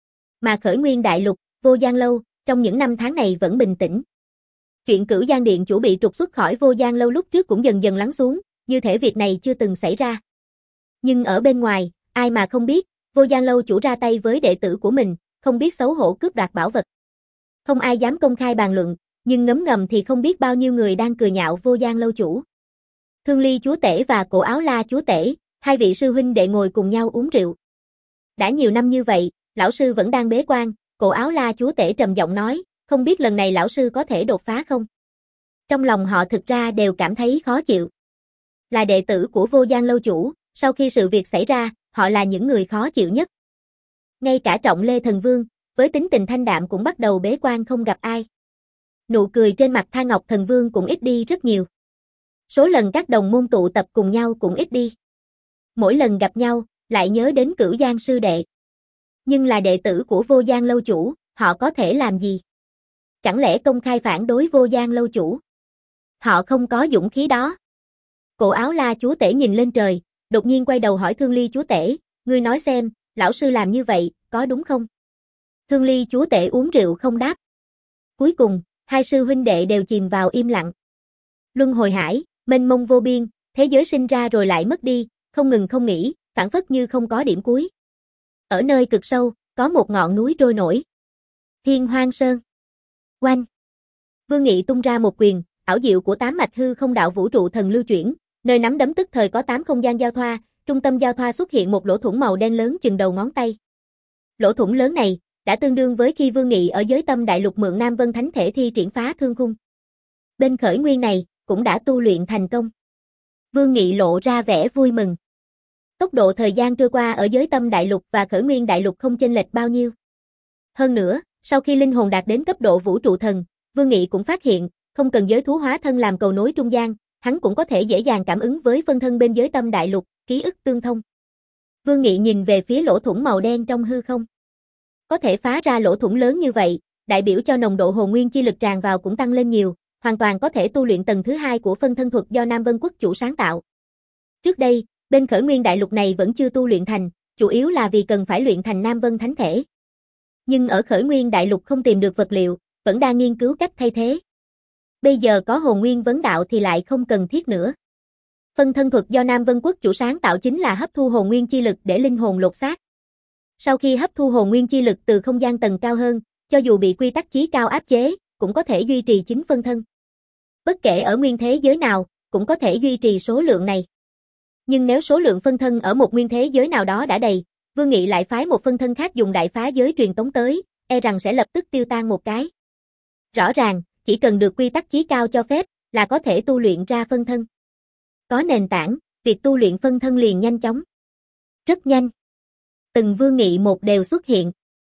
Mà Khởi Nguyên đại lục, Vô Gian lâu, trong những năm tháng này vẫn bình tĩnh. Chuyện Cửu Giang Điện chủ bị trục xuất khỏi Vô Gian lâu lúc trước cũng dần dần lắng xuống, như thể việc này chưa từng xảy ra. Nhưng ở bên ngoài, ai mà không biết, Vô Gian lâu chủ ra tay với đệ tử của mình, không biết xấu hổ cướp đoạt bảo vật. Không ai dám công khai bàn luận, nhưng ngấm ngầm thì không biết bao nhiêu người đang cười nhạo Vô Gian lâu chủ. Thương Ly chúa tể và Cổ Áo La chúa tể, hai vị sư huynh đệ ngồi cùng nhau uống rượu. Đã nhiều năm như vậy, lão sư vẫn đang bế quan, Cổ Áo La chúa tể trầm giọng nói, không biết lần này lão sư có thể đột phá không? Trong lòng họ thực ra đều cảm thấy khó chịu. Là đệ tử của Vô Gian lâu chủ, sau khi sự việc xảy ra, họ là những người khó chịu nhất. Ngay cả Trọng Lê Thần Vương, với tính tình thanh đạm cũng bắt đầu bế quan không gặp ai. Nụ cười trên mặt Tha Ngọc Thần Vương cũng ít đi rất nhiều. Số lần các đồng môn tụ tập cùng nhau cũng ít đi. Mỗi lần gặp nhau, lại nhớ đến Cửu Giang sư đệ. Nhưng là đệ tử của Vô Gian lâu chủ, họ có thể làm gì? Chẳng lẽ công khai phản đối Vô Gian lâu chủ? Họ không có dũng khí đó. Cổ Áo La chúa tể nhìn lên trời, đột nhiên quay đầu hỏi Thương Ly chúa tể, ngươi nói xem, lão sư làm như vậy, có đúng không? Thương Ly chúa tể uống rượu không đáp. Cuối cùng, hai sư huynh đệ đều chìm vào im lặng. Luân hồi hải, mênh mông vô biên, thế giới sinh ra rồi lại mất đi, không ngừng không nghỉ, phản phất như không có điểm cuối. Ở nơi cực sâu, có một ngọn núi trôi nổi. Thiên Hoang Sơn. Oanh. Vương Nghị tung ra một quyền, ảo diệu của tám mạch hư không đạo vũ trụ thần lưu chuyển, nơi nắm đấm tức thời có tám không gian giao thoa, trung tâm giao thoa xuất hiện một lỗ thủng màu đen lớn chừng đầu ngón tay. Lỗ thủng lớn này đã tương đương với khi Vương Nghị ở giới tâm đại lục mượn Nam Vân Thánh thể thi triển phá thương khung. Bên Khởi Nguyên này cũng đã tu luyện thành công. Vương Nghị lộ ra vẻ vui mừng. Tốc độ thời gian trôi qua ở giới tâm đại lục và Khởi Nguyên đại lục không chênh lệch bao nhiêu. Hơn nữa, sau khi linh hồn đạt đến cấp độ vũ trụ thần, Vương Nghị cũng phát hiện, không cần giới thú hóa thân làm cầu nối trung gian, hắn cũng có thể dễ dàng cảm ứng với phân thân bên giới tâm đại lục, ký ức tương thông. Vương Nghị nhìn về phía lỗ thủng màu đen trong hư không. Có thể phá ra lỗ thủng lớn như vậy, đại biểu cho nồng độ hồn nguyên chi lực tràn vào cũng tăng lên nhiều, hoàn toàn có thể tu luyện tầng thứ hai của phân thân thuật do Nam Vân Quốc chủ sáng tạo. Trước đây, bên Khởi Nguyên đại lục này vẫn chưa tu luyện thành, chủ yếu là vì cần phải luyện thành Nam Vân Thánh thể. Nhưng ở Khởi Nguyên đại lục không tìm được vật liệu, vẫn đang nghiên cứu cách thay thế. Bây giờ có hồn nguyên vấn đạo thì lại không cần thiết nữa. Phân thân thuật do Nam Vân Quốc chủ sáng tạo chính là hấp thu hồn nguyên chi lực để linh hồn lột xác. Sau khi hấp thu hồn nguyên chi lực từ không gian tầng cao hơn, cho dù bị quy tắc chí cao áp chế, cũng có thể duy trì chính phân thân. Bất kể ở nguyên thế giới nào, cũng có thể duy trì số lượng này. Nhưng nếu số lượng phân thân ở một nguyên thế giới nào đó đã đầy, Vương Nghị lại phái một phân thân khác dùng đại phá giới truyền tống tới, e rằng sẽ lập tức tiêu tan một cái. Rõ ràng, chỉ cần được quy tắc chí cao cho phép, là có thể tu luyện ra phân thân. Có nền tảng, việc tu luyện phân thân liền nhanh chóng. Rất nhanh. Từng Vương Nghị một đều xuất hiện.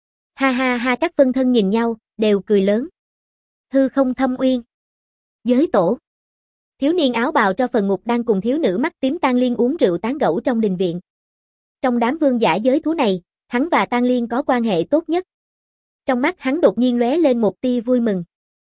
Ha ha ha, các phân thân nhìn nhau, đều cười lớn. Hư không thâm uyên. Giới tổ. Thiếu niên áo bào cho phần ngục đang cùng thiếu nữ mắt tím Tang Liên uống rượu tán gẫu trong đình viện. Trong đám vương giả giới thú này, hắn và Tang Liên có quan hệ tốt nhất. Trong mắt hắn đột nhiên lóe lên một tia vui mừng.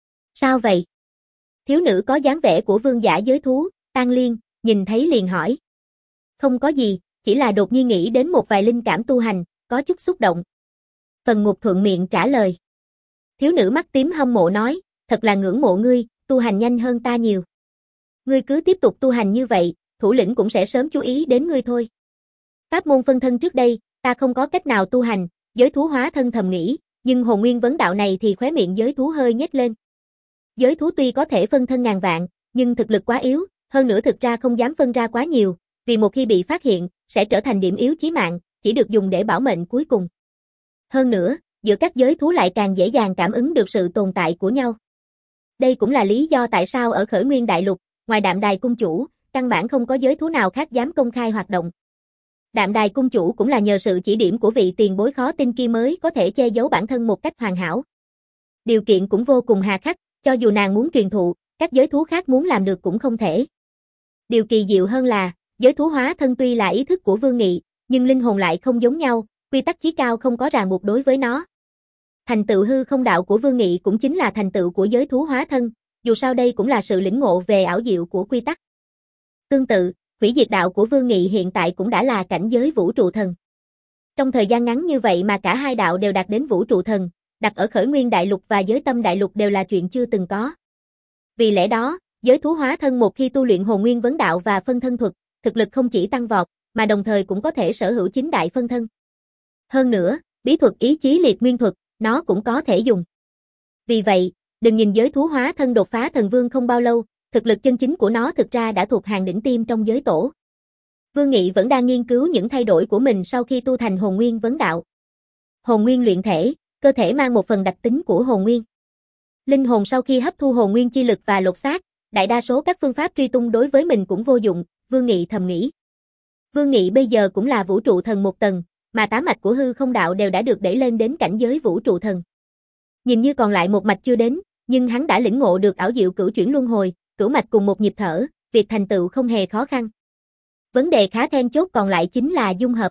Sao vậy? Thiếu nữ có dáng vẻ của vương giả giới thú, Tang Liên, nhìn thấy liền hỏi. Không có gì, chỉ là đột nhiên nghĩ đến một vài linh cảm tu hành, có chút xúc động. Phần ngục thuận miệng trả lời. Thiếu nữ mắt tím hâm mộ nói, thật là ngưỡng mộ ngươi, tu hành nhanh hơn ta nhiều. Ngươi cứ tiếp tục tu hành như vậy, thủ lĩnh cũng sẽ sớm chú ý đến ngươi thôi. Pháp môn phân thân trước đây, ta không có cách nào tu hành, giới thú hóa thân thầm nghĩ, nhưng hồn nguyên vấn đạo này thì khóe miệng giới thú hơi nhếch lên. Giới thú tuy có thể phân thân ngàn vạn, nhưng thực lực quá yếu, hơn nữa thực ra không dám phân ra quá nhiều, vì một khi bị phát hiện, sẽ trở thành điểm yếu chí mạng, chỉ được dùng để bảo mệnh cuối cùng. Hơn nữa, giữa các giới thú lại càng dễ dàng cảm ứng được sự tồn tại của nhau. Đây cũng là lý do tại sao ở Khởi Nguyên đại lục, ngoài Đạm Đài cung chủ, căn bản không có giới thú nào khác dám công khai hoạt động. Đạm Đài cung chủ cũng là nhờ sự chỉ điểm của vị tiền bối khó tin kia mới có thể che giấu bản thân một cách hoàn hảo. Điều kiện cũng vô cùng hà khắc, cho dù nàng muốn truyền thụ, các giới thú khác muốn làm được cũng không thể. Điều kỳ diệu hơn là, giới thú hóa thân tuy là ý thức của Vương Nghị, nhưng linh hồn lại không giống nhau, quy tắc chí cao không có ràng buộc đối với nó. Thành tựu hư không đạo của Vương Nghị cũng chính là thành tựu của giới thú hóa thân, dù sao đây cũng là sự lĩnh ngộ về ảo diệu của quy tắc. Tương tự, hủy diệt đạo của Vương Nghị hiện tại cũng đã là cảnh giới vũ trụ thần. Trong thời gian ngắn như vậy mà cả hai đạo đều đạt đến vũ trụ thần, đặt ở khởi nguyên đại lục và giới tâm đại lục đều là chuyện chưa từng có. Vì lẽ đó, giới thú hóa thân một khi tu luyện hồn nguyên vấn đạo và phân thân thuật, thực lực không chỉ tăng vọt, mà đồng thời cũng có thể sở hữu chính đại phân thân. Hơn nữa, bí thuật ý chí liệt nguyên thuật, nó cũng có thể dùng. Vì vậy, đừng nhìn giới thú hóa thân đột phá thần vương không bao lâu, thực lực chân chính của nó thực ra đã thuộc hàng đỉnh tiêm trong giới tổ. Vương Nghị vẫn đang nghiên cứu những thay đổi của mình sau khi tu thành hồn nguyên vấn đạo. Hồn nguyên luyện thể, cơ thể mang một phần đặc tính của hồn nguyên. Linh hồn sau khi hấp thu hồn nguyên chi lực và lột xác, đại đa số các phương pháp truy tung đối với mình cũng vô dụng, Vương Nghị thầm nghĩ. Vương Nghị bây giờ cũng là vũ trụ thần một tầng, mà tám mạch của hư không đạo đều đã được đẩy lên đến cảnh giới vũ trụ thần. Nhìn như còn lại một mạch chưa đến, nhưng hắn đã lĩnh ngộ được ảo diệu cửu chuyển luân hồi, cửu mạch cùng một nhịp thở, việc thành tựu không hề khó khăn. Vấn đề khá then chốt còn lại chính là dung hợp.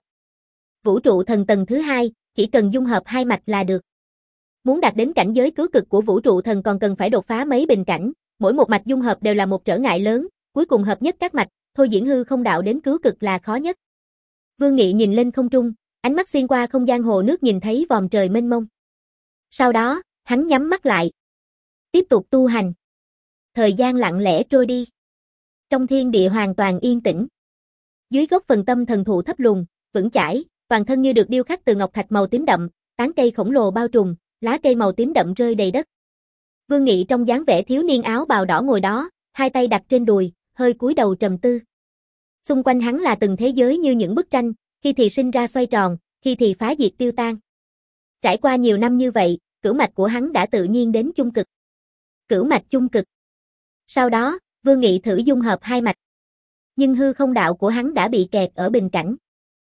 Vũ trụ thần tầng thứ hai, chỉ cần dung hợp hai mạch là được. Muốn đạt đến cảnh giới cứu cực của vũ trụ thần còn cần phải đột phá mấy bình cảnh, mỗi một mạch dung hợp đều là một trở ngại lớn, cuối cùng hợp nhất các mạch, thôi diễn hư không đạo đến cứu cực là khó nhất. Vương Nghị nhìn lên không trung, ánh mắt xuyên qua không gian hồ nước nhìn thấy vòm trời mênh mông. Sau đó, hắn nhắm mắt lại. Tiếp tục tu hành. Thời gian lặng lẽ trôi đi. Trong thiên địa hoàn toàn yên tĩnh. Dưới gốc phần tâm thần thụ thấp lùn, vững chãi, toàn thân như được điêu khắc từ ngọc thạch màu tím đậm, tán cây khổng lồ bao trùm, lá cây màu tím đậm rơi đầy đất. Vương Nghị trong dáng vẻ thiếu niên áo bào đỏ ngồi đó, hai tay đặt trên đùi, hơi cúi đầu trầm tư. Xung quanh hắn là từng thế giới như những bức tranh, khi thì sinh ra xoay tròn, khi thì phá diệt tiêu tan. Trải qua nhiều năm như vậy, cửu mạch của hắn đã tự nhiên đến chung cực. Cửu mạch chung cực. Sau đó, Vương Nghị thử dung hợp hai mạch. Nhưng hư không đạo của hắn đã bị kẹt ở bình cảnh.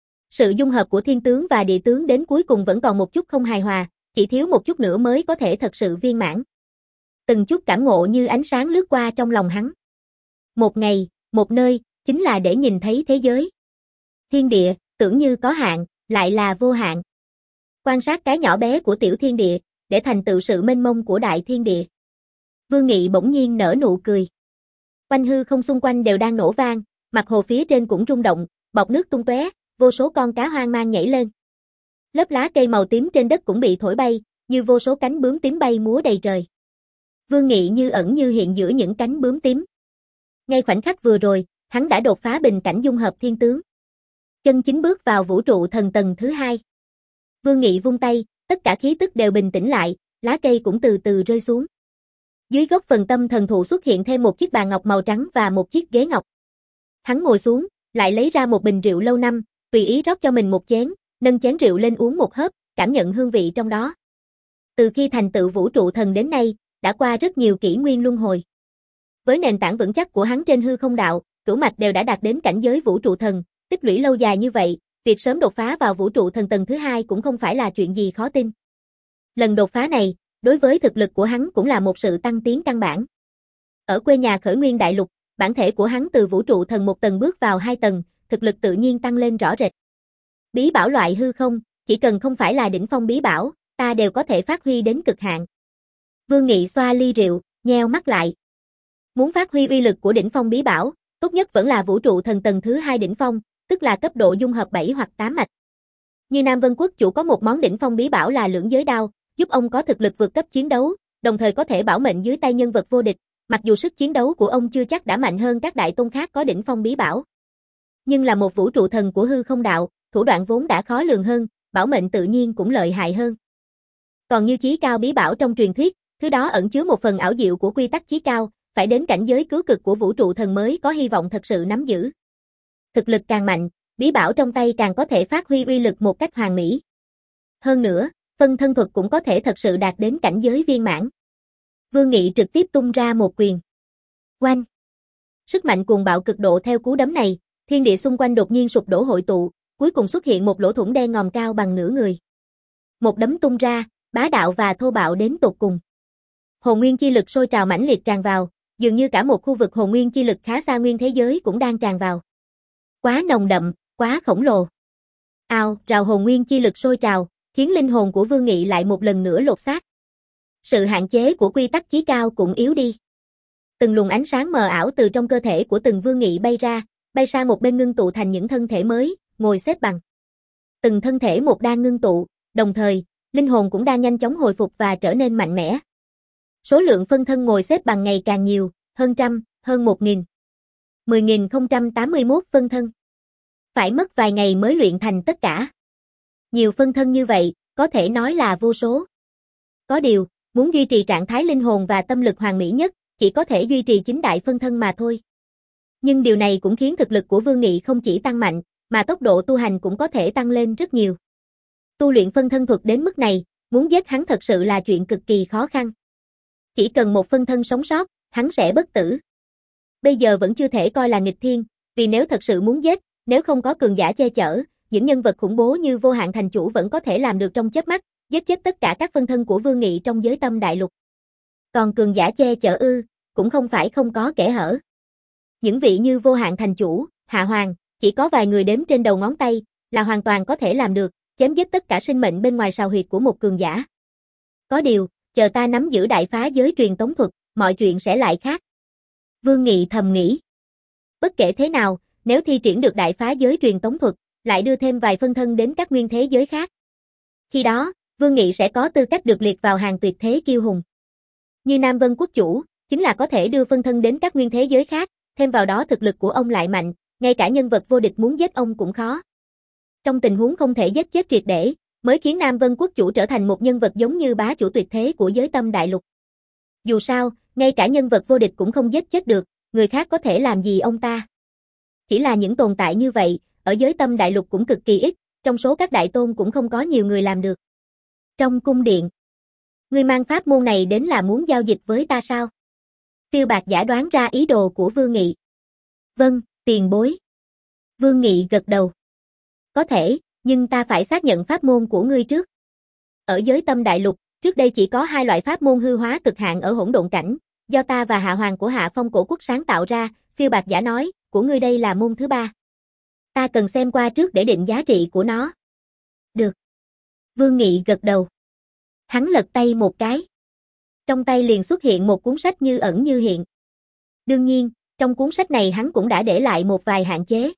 Sự dung hợp của thiên tướng và địa tướng đến cuối cùng vẫn còn một chút không hài hòa, chỉ thiếu một chút nữa mới có thể thật sự viên mãn. Từng chút cảm ngộ như ánh sáng lướt qua trong lòng hắn. Một ngày, một nơi, chính là để nhìn thấy thế giới. Thiên địa, tưởng như có hạn, lại là vô hạn. Quan sát cái nhỏ bé của tiểu thiên địa, để thành tựu sự mênh mông của đại thiên địa. Vương Nghị bỗng nhiên nở nụ cười. Quanh hư không xung quanh đều đang nổ vang, mặt hồ phía trên cũng rung động, bọt nước tung tóe, vô số con cá hoang mang nhảy lên. Lớp lá cây màu tím trên đất cũng bị thổi bay, như vô số cánh bướm tím bay múa đầy trời. Vương Nghị như ẩn như hiện giữa những cánh bướm tím. Ngay khoảnh khắc vừa rồi, hắn đã đột phá bình cảnh dung hợp thiên tướng. Chân chính bước vào vũ trụ thần tầng thứ hai. Vương Nghị vung tay, tất cả khí tức đều bình tĩnh lại, lá cây cũng từ từ rơi xuống. Dưới gốc phần tâm thần thụ xuất hiện thêm một chiếc bàn ngọc màu trắng và một chiếc ghế ngọc. Hắn ngồi xuống, lại lấy ra một bình rượu lâu năm, tùy ý rót cho mình một chén, nâng chén rượu lên uống một hớp, cảm nhận hương vị trong đó. Từ khi thành tựu vũ trụ thần đến nay, đã qua rất nhiều kỷ nguyên luân hồi. Với nền tảng vững chắc của hắn trên hư không đạo, cửu mạch đều đã đạt đến cảnh giới vũ trụ thần, tích lũy lâu dài như vậy, việc sớm đột phá vào vũ trụ thần tầng thứ hai cũng không phải là chuyện gì khó tin. Lần đột phá này, đối với thực lực của hắn cũng là một sự tăng tiến căn bản. Ở quê nhà khởi nguyên đại lục, bản thể của hắn từ vũ trụ thần một tầng bước vào hai tầng, thực lực tự nhiên tăng lên rõ rệt. Bí bảo loại hư không, chỉ cần không phải là đỉnh phong bí bảo, ta đều có thể phát huy đến cực hạn. Vương Nghị xoa ly rượu, nheo mắt lại. Muốn phát huy uy lực của đỉnh phong bí bảo, tốt nhất vẫn là vũ trụ thần tầng thứ hai đỉnh phong, tức là cấp độ dung hợp bảy hoặc tám mạch. Như Nam Vân Quốc chủ có một món đỉnh phong bí bảo là lưỡng giới đao, giúp ông có thực lực vượt cấp chiến đấu, đồng thời có thể bảo mệnh dưới tay nhân vật vô địch, mặc dù sức chiến đấu của ông chưa chắc đã mạnh hơn các đại tôn khác có đỉnh phong bí bảo. Nhưng là một vũ trụ thần của hư không đạo, thủ đoạn vốn đã khó lường hơn, bảo mệnh tự nhiên cũng lợi hại hơn. Còn như chí cao bí bảo trong truyền thuyết, thứ đó ẩn chứa một phần ảo diệu của quy tắc chí cao, phải đến cảnh giới cứu cực của vũ trụ thần mới có hy vọng thật sự nắm giữ. Thực lực càng mạnh, bí bảo trong tay càng có thể phát huy uy lực một cách hoàn mỹ. Hơn nữa, phân thân thuật cũng có thể thật sự đạt đến cảnh giới viên mãn. Vương Nghị trực tiếp tung ra một quyền. Oanh! Sức mạnh cuồng bạo cực độ theo cú đấm này, thiên địa xung quanh đột nhiên sụp đổ hội tụ, cuối cùng xuất hiện một lỗ thủng đen ngòm cao bằng nửa người. Một đấm tung ra, bá đạo và thô bạo đến tột cùng. Hồn nguyên chi lực sôi trào mãnh liệt tràn vào, dường như cả một khu vực hồn nguyên chi lực khá xa nguyên thế giới cũng đang tràn vào. Quá nồng đậm, quá khổng lồ. Ao, rào hồn nguyên chi lực sôi trào, khiến linh hồn của Vương Nghị lại một lần nữa lột xác. Sự hạn chế của quy tắc chí cao cũng yếu đi. Từng luồng ánh sáng mờ ảo từ trong cơ thể của từng Vương Nghị bay ra, bay sang một bên ngưng tụ thành những thân thể mới, ngồi xếp bằng. Từng thân thể một đang ngưng tụ, đồng thời, linh hồn cũng đang nhanh chóng hồi phục và trở nên mạnh mẽ. Số lượng phân thân ngồi xếp bằng ngày càng nhiều, hơn trăm, hơn một nghìn. mười nghìn không trăm tám mươi mốt phân thân. Phải mất vài ngày mới luyện thành tất cả. Nhiều phân thân như vậy, có thể nói là vô số. Có điều, muốn duy trì trạng thái linh hồn và tâm lực hoàn mỹ nhất, chỉ có thể duy trì chín đại phân thân mà thôi. Nhưng điều này cũng khiến thực lực của Vương Nghị không chỉ tăng mạnh, mà tốc độ tu hành cũng có thể tăng lên rất nhiều. Tu luyện phân thân thuật đến mức này, muốn giết hắn thật sự là chuyện cực kỳ khó khăn. Chỉ cần một phân thân sống sót, hắn sẽ bất tử. Bây giờ vẫn chưa thể coi là nghịch thiên, vì nếu thật sự muốn giết, nếu không có cường giả che chở, những nhân vật khủng bố như Vô Hạn Thành Chủ vẫn có thể làm được trong chớp mắt, giết chết tất cả các phân thân của Vương Nghị trong giới tâm đại lục. Còn cường giả che chở ư, cũng không phải không có kẽ hở. Những vị như Vô Hạn Thành Chủ, Hạ Hoàng, chỉ có vài người đếm trên đầu ngón tay, là hoàn toàn có thể làm được, chém giết tất cả sinh mệnh bên ngoài sào huyệt của một cường giả. Có điều, chờ ta nắm giữ đại phá giới truyền tống thuật, mọi chuyện sẽ lại khác. Vương Nghị thầm nghĩ. Bất kể thế nào, nếu thi triển được đại phá giới truyền tống thuật, lại đưa thêm vài phân thân đến các nguyên thế giới khác. Khi đó, Vương Nghị sẽ có tư cách được liệt vào hàng tuyệt thế kiêu hùng. Như Nam Vân Quốc Chủ, chính là có thể đưa phân thân đến các nguyên thế giới khác, thêm vào đó thực lực của ông lại mạnh, ngay cả nhân vật vô địch muốn giết ông cũng khó. Trong tình huống không thể giết chết triệt để, mới khiến Nam Vân Quốc Chủ trở thành một nhân vật giống như bá chủ tuyệt thế của giới tâm đại lục. Dù sao, ngay cả nhân vật vô địch cũng không giết chết được, người khác có thể làm gì ông ta. Chỉ là những tồn tại như vậy, ở giới tâm đại lục cũng cực kỳ ít, trong số các đại tôn cũng không có nhiều người làm được. Trong cung điện, ngươi mang pháp môn này đến là muốn giao dịch với ta sao? Phiêu Bạc Giả đoán ra ý đồ của Vương Nghị. Vâng, tiền bối. Vương Nghị gật đầu. Có thể, nhưng ta phải xác nhận pháp môn của ngươi trước. Ở giới tâm đại lục, trước đây chỉ có hai loại pháp môn hư hóa cực hạn ở hỗn độn cảnh, do ta và Hạ Hoàng của Hạ Phong Cổ Quốc sáng tạo ra, Phiêu Bạc Giả nói, của ngươi đây là môn thứ ba. Ta cần xem qua trước để định giá trị của nó. Được. Vương Nghị gật đầu. Hắn lật tay một cái. Trong tay liền xuất hiện một cuốn sách như ẩn như hiện. Đương nhiên, trong cuốn sách này hắn cũng đã để lại một vài hạn chế.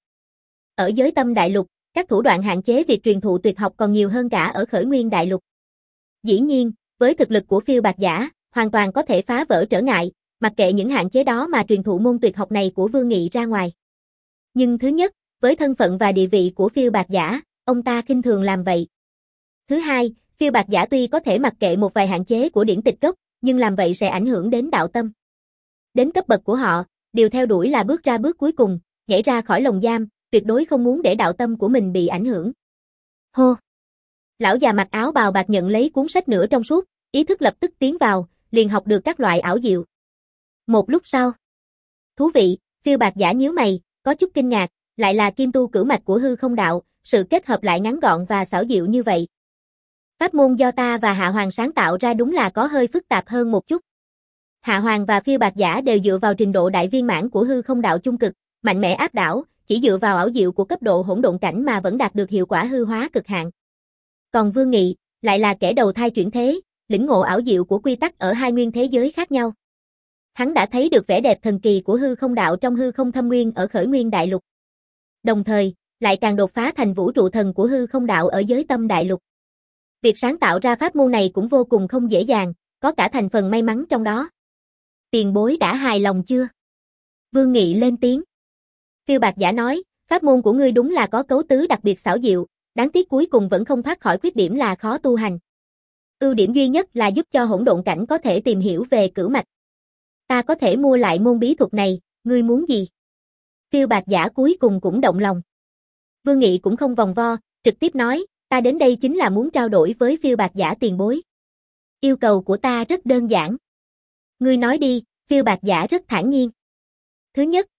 Ở giới tâm đại lục, các thủ đoạn hạn chế việc truyền thụ tuyệt học còn nhiều hơn cả ở khởi nguyên đại lục. Dĩ nhiên, với thực lực của Phiêu Bạc Giả, hoàn toàn có thể phá vỡ trở ngại, mặc kệ những hạn chế đó mà truyền thụ môn tuyệt học này của Vương Nghị ra ngoài. Nhưng thứ nhất, với thân phận và địa vị của Phiêu Bạc Giả, ông ta khinh thường làm vậy. Thứ hai, Phiêu Bạc Giả tuy có thể mặc kệ một vài hạn chế của điển tịch gốc, nhưng làm vậy sẽ ảnh hưởng đến đạo tâm. Đến cấp bậc của họ, điều theo đuổi là bước ra bước cuối cùng, nhảy ra khỏi lồng giam, tuyệt đối không muốn để đạo tâm của mình bị ảnh hưởng. Hô! Lão già mặc áo bào bạc nhận lấy cuốn sách nửa trong suốt, ý thức lập tức tiến vào, liền học được các loại ảo diệu. Một lúc sau. Thú vị, Phiêu Bạc Giả nhíu mày, có chút kinh ngạc, lại là kim tu cửu mạch của hư không đạo, sự kết hợp lại ngắn gọn và xảo diệu như vậy. Pháp môn do ta và Hạ Hoàng sáng tạo ra đúng là có hơi phức tạp hơn một chút. Hạ Hoàng và Phiêu Bạc Giả đều dựa vào trình độ đại viên mãn của hư không đạo trung cực, mạnh mẽ áp đảo, chỉ dựa vào ảo diệu của cấp độ hỗn độn cảnh mà vẫn đạt được hiệu quả hư hóa cực hạn. Còn Vương Nghị, lại là kẻ đầu thai chuyển thế, lĩnh ngộ ảo diệu của quy tắc ở hai nguyên thế giới khác nhau. Hắn đã thấy được vẻ đẹp thần kỳ của hư không đạo trong hư không thâm nguyên ở khởi nguyên đại lục. Đồng thời, lại càng đột phá thành vũ trụ thần của hư không đạo ở giới tâm đại lục. Việc sáng tạo ra pháp môn này cũng vô cùng không dễ dàng, có cả thành phần may mắn trong đó. Tiền bối đã hài lòng chưa? Vương Nghị lên tiếng. Phiêu Bạc Giả nói, pháp môn của ngươi đúng là có cấu tứ đặc biệt xảo diệu, đáng tiếc cuối cùng vẫn không thoát khỏi khuyết điểm là khó tu hành. Ưu điểm duy nhất là giúp cho hỗn độn cảnh có thể tìm hiểu về cửu mạch. Ta có thể mua lại môn bí thuật này, ngươi muốn gì? Phiêu Bạc Giả cuối cùng cũng động lòng. Vương Nghị cũng không vòng vo, trực tiếp nói, ta đến đây chính là muốn trao đổi với Phiêu Bạc Giả tiền bối. Yêu cầu của ta rất đơn giản. Ngươi nói đi, Phiêu Bạc Giả rất thản nhiên. Thứ nhất,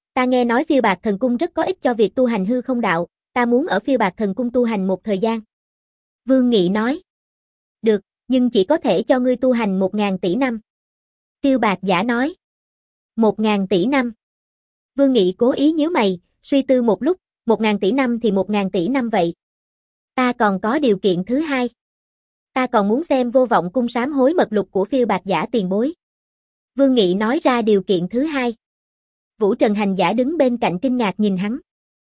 Ta nghe nói Phiêu Bạc Thần Cung rất có ích cho việc tu hành hư không đạo, ta muốn ở Phiêu Bạc Thần Cung tu hành một thời gian. Vương Nghị nói. Được, nhưng chỉ có thể cho ngươi tu hành một ngàn tỷ năm. Phiêu Bạc Giả nói. Một ngàn tỷ năm. Vương Nghị cố ý nhíu mày, suy tư một lúc, một ngàn tỷ năm thì một ngàn tỷ năm vậy. Ta còn có điều kiện thứ hai. Ta còn muốn xem Vô Vọng Cung sám hối mật lục của Phiêu Bạc Giả tiền bối. Vương Nghị nói ra điều kiện thứ hai. Vũ Trần Hành Giả đứng bên cạnh kinh ngạc nhìn hắn.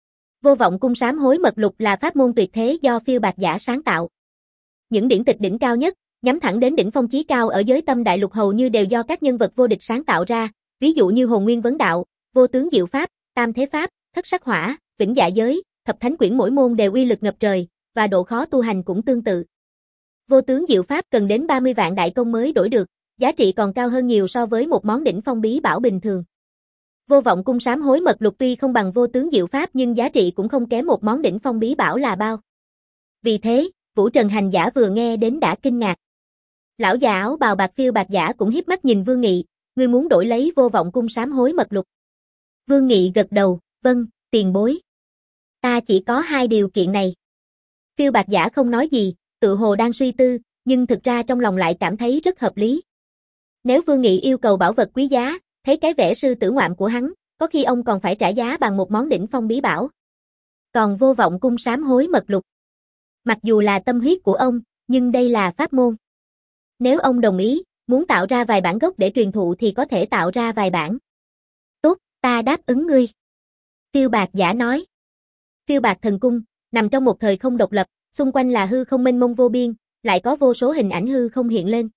Vô Vọng Cung sám hối mật lục là pháp môn tuyệt thế do Phiêu Bạc Giả sáng tạo. Những điển tịch đỉnh cao nhất, nhắm thẳng đến đỉnh phong chí cao ở giới tâm đại lục hầu như đều do các nhân vật vô địch sáng tạo ra, ví dụ như Hồn Nguyên Vấn Đạo, Vô Tướng Diệu Pháp, Tam Thế Pháp, Thất Sắc Hỏa, Vĩnh Dạ Giới, Thập Thánh Quyển mỗi môn đều uy lực ngập trời, và độ khó tu hành cũng tương tự. Vô Tướng Diệu Pháp cần đến ba mươi vạn đại công mới đổi được, giá trị còn cao hơn nhiều so với một món đỉnh phong bí bảo bình thường. Vô Vọng Cung sám hối mật lục tuy không bằng Vô Tướng Diệu Pháp nhưng giá trị cũng không kém một món đỉnh phong bí bảo là bao. Vì thế, Vũ Trần Hành Giả vừa nghe đến đã kinh ngạc. Lão già áo bào bạc Phiêu Bạc Giả cũng hiếp mắt nhìn Vương Nghị, ngươi muốn đổi lấy Vô Vọng Cung sám hối mật lục. Vương Nghị gật đầu, vâng, tiền bối. Ta chỉ có hai điều kiện này. Phiêu Bạc Giả không nói gì, tự hồ đang suy tư, nhưng thực ra trong lòng lại cảm thấy rất hợp lý. Nếu Vương Nghị yêu cầu bảo vật quý giá, thấy cái vẻ sư tử ngoạm của hắn, có khi ông còn phải trả giá bằng một món đỉnh phong bí bảo. Còn Vô Vọng Cung sám hối mật lục, mặc dù là tâm huyết của ông, nhưng đây là pháp môn. Nếu ông đồng ý, muốn tạo ra vài bản gốc để truyền thụ thì có thể tạo ra vài bản. Tốt, ta đáp ứng ngươi. Phiêu Bạc Giả nói. Phiêu Bạc Thần Cung, nằm trong một thời không độc lập, xung quanh là hư không mênh mông vô biên, lại có vô số hình ảnh hư không hiện lên.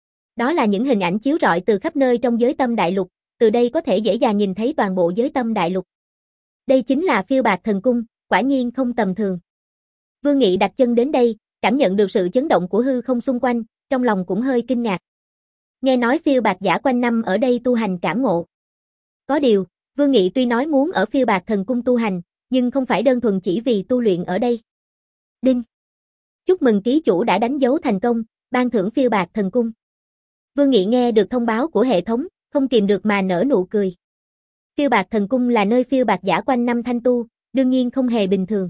Đó là những hình ảnh chiếu rọi từ khắp nơi trong giới tâm đại lục, từ đây có thể dễ dàng nhìn thấy toàn bộ giới tâm đại lục. Đây chính là Phiêu Bạc Thần Cung, quả nhiên không tầm thường. Vương Nghị đặt chân đến đây, cảm nhận được sự chấn động của hư không xung quanh, trong lòng cũng hơi kinh ngạc. Nghe nói Phiêu Bạc Giả quanh năm ở đây tu hành cảm ngộ. Có điều, Vương Nghị tuy nói muốn ở Phiêu Bạc Thần Cung tu hành, nhưng không phải đơn thuần chỉ vì tu luyện ở đây. Đinh. Chúc mừng ký chủ đã đánh dấu thành công, ban thưởng Phiêu Bạc Thần Cung. Vương Nghị nghe được thông báo của hệ thống, không kìm được mà nở nụ cười. Phiêu Bạc Thần Cung là nơi Phiêu Bạc Giả quanh năm thanh tu, đương nhiên không hề bình thường.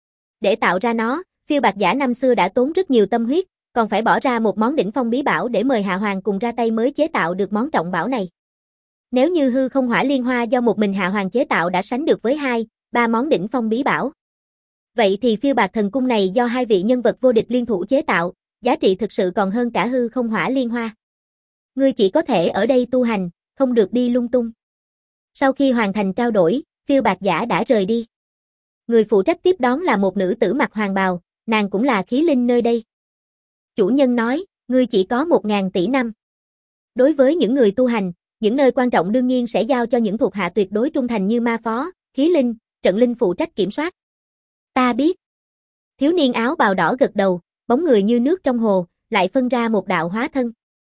Để tạo ra nó, Phiêu Bạc Giả năm xưa đã tốn rất nhiều tâm huyết, còn phải bỏ ra một món đỉnh phong bí bảo để mời Hạ Hoàng cùng ra tay mới chế tạo được món trọng bảo này. Nếu như hư không hỏa liên hoa do một mình Hạ Hoàng chế tạo đã sánh được với hai, ba món đỉnh phong bí bảo. Vậy thì Phiêu Bạc Thần Cung này do hai vị nhân vật vô địch liên thủ chế tạo, giá trị thực sự còn hơn cả hư không hỏa liên hoa. Ngươi chỉ có thể ở đây tu hành, không được đi lung tung. Sau khi hoàn thành trao đổi, Phiêu Bạc Giả đã rời đi. Người phụ trách tiếp đón là một nữ tử mặc hoàng bào, nàng cũng là khí linh nơi đây. Chủ nhân nói, ngươi chỉ có một ngàn tỷ năm. Đối với những người tu hành, những nơi quan trọng đương nhiên sẽ giao cho những thuộc hạ tuyệt đối trung thành như ma phó, khí linh, trận linh phụ trách kiểm soát. Ta biết. Thiếu niên áo bào đỏ gật đầu, bóng người như nước trong hồ, lại phân ra một đạo hóa thân.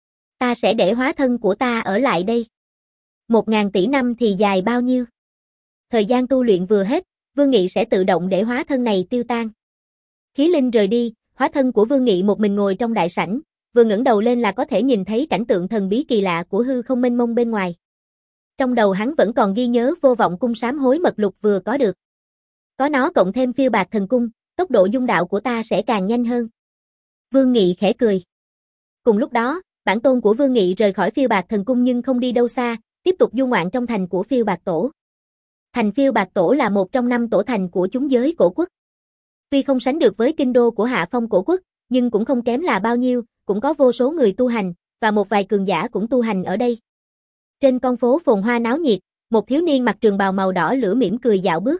Ta sẽ để hóa thân của ta ở lại đây. Một ngàn tỷ năm thì dài bao nhiêu? Thời gian tu luyện vừa hết, Vương Nghị sẽ tự động để hóa thân này tiêu tan. Khí linh rời đi, hóa thân của Vương Nghị một mình ngồi trong đại sảnh, vừa ngẩng đầu lên là có thể nhìn thấy cảnh tượng thần bí kỳ lạ của hư không mênh mông bên ngoài. Trong đầu hắn vẫn còn ghi nhớ Vô Vọng Cung sám hối mật lục vừa có được. Có nó cộng thêm Phiêu Bạc Thần Cung, tốc độ dung đạo của ta sẽ càng nhanh hơn. Vương Nghị khẽ cười. Cùng lúc đó, bản tôn của Vương Nghị rời khỏi Phiêu Bạc Thần Cung nhưng không đi đâu xa, tiếp tục du ngoạn trong thành của Phiêu Bạc Tổ. Thành Phiêu Bạc Tổ là một trong năm tổ thành của chúng giới cổ quốc. Tuy không sánh được với kinh đô của Hạ Phong cổ quốc, nhưng cũng không kém là bao nhiêu, cũng có vô số người tu hành, và một vài cường giả cũng tu hành ở đây. Trên con phố phồn hoa náo nhiệt, một thiếu niên mặc trường bào màu đỏ lửa mỉm cười dạo bước.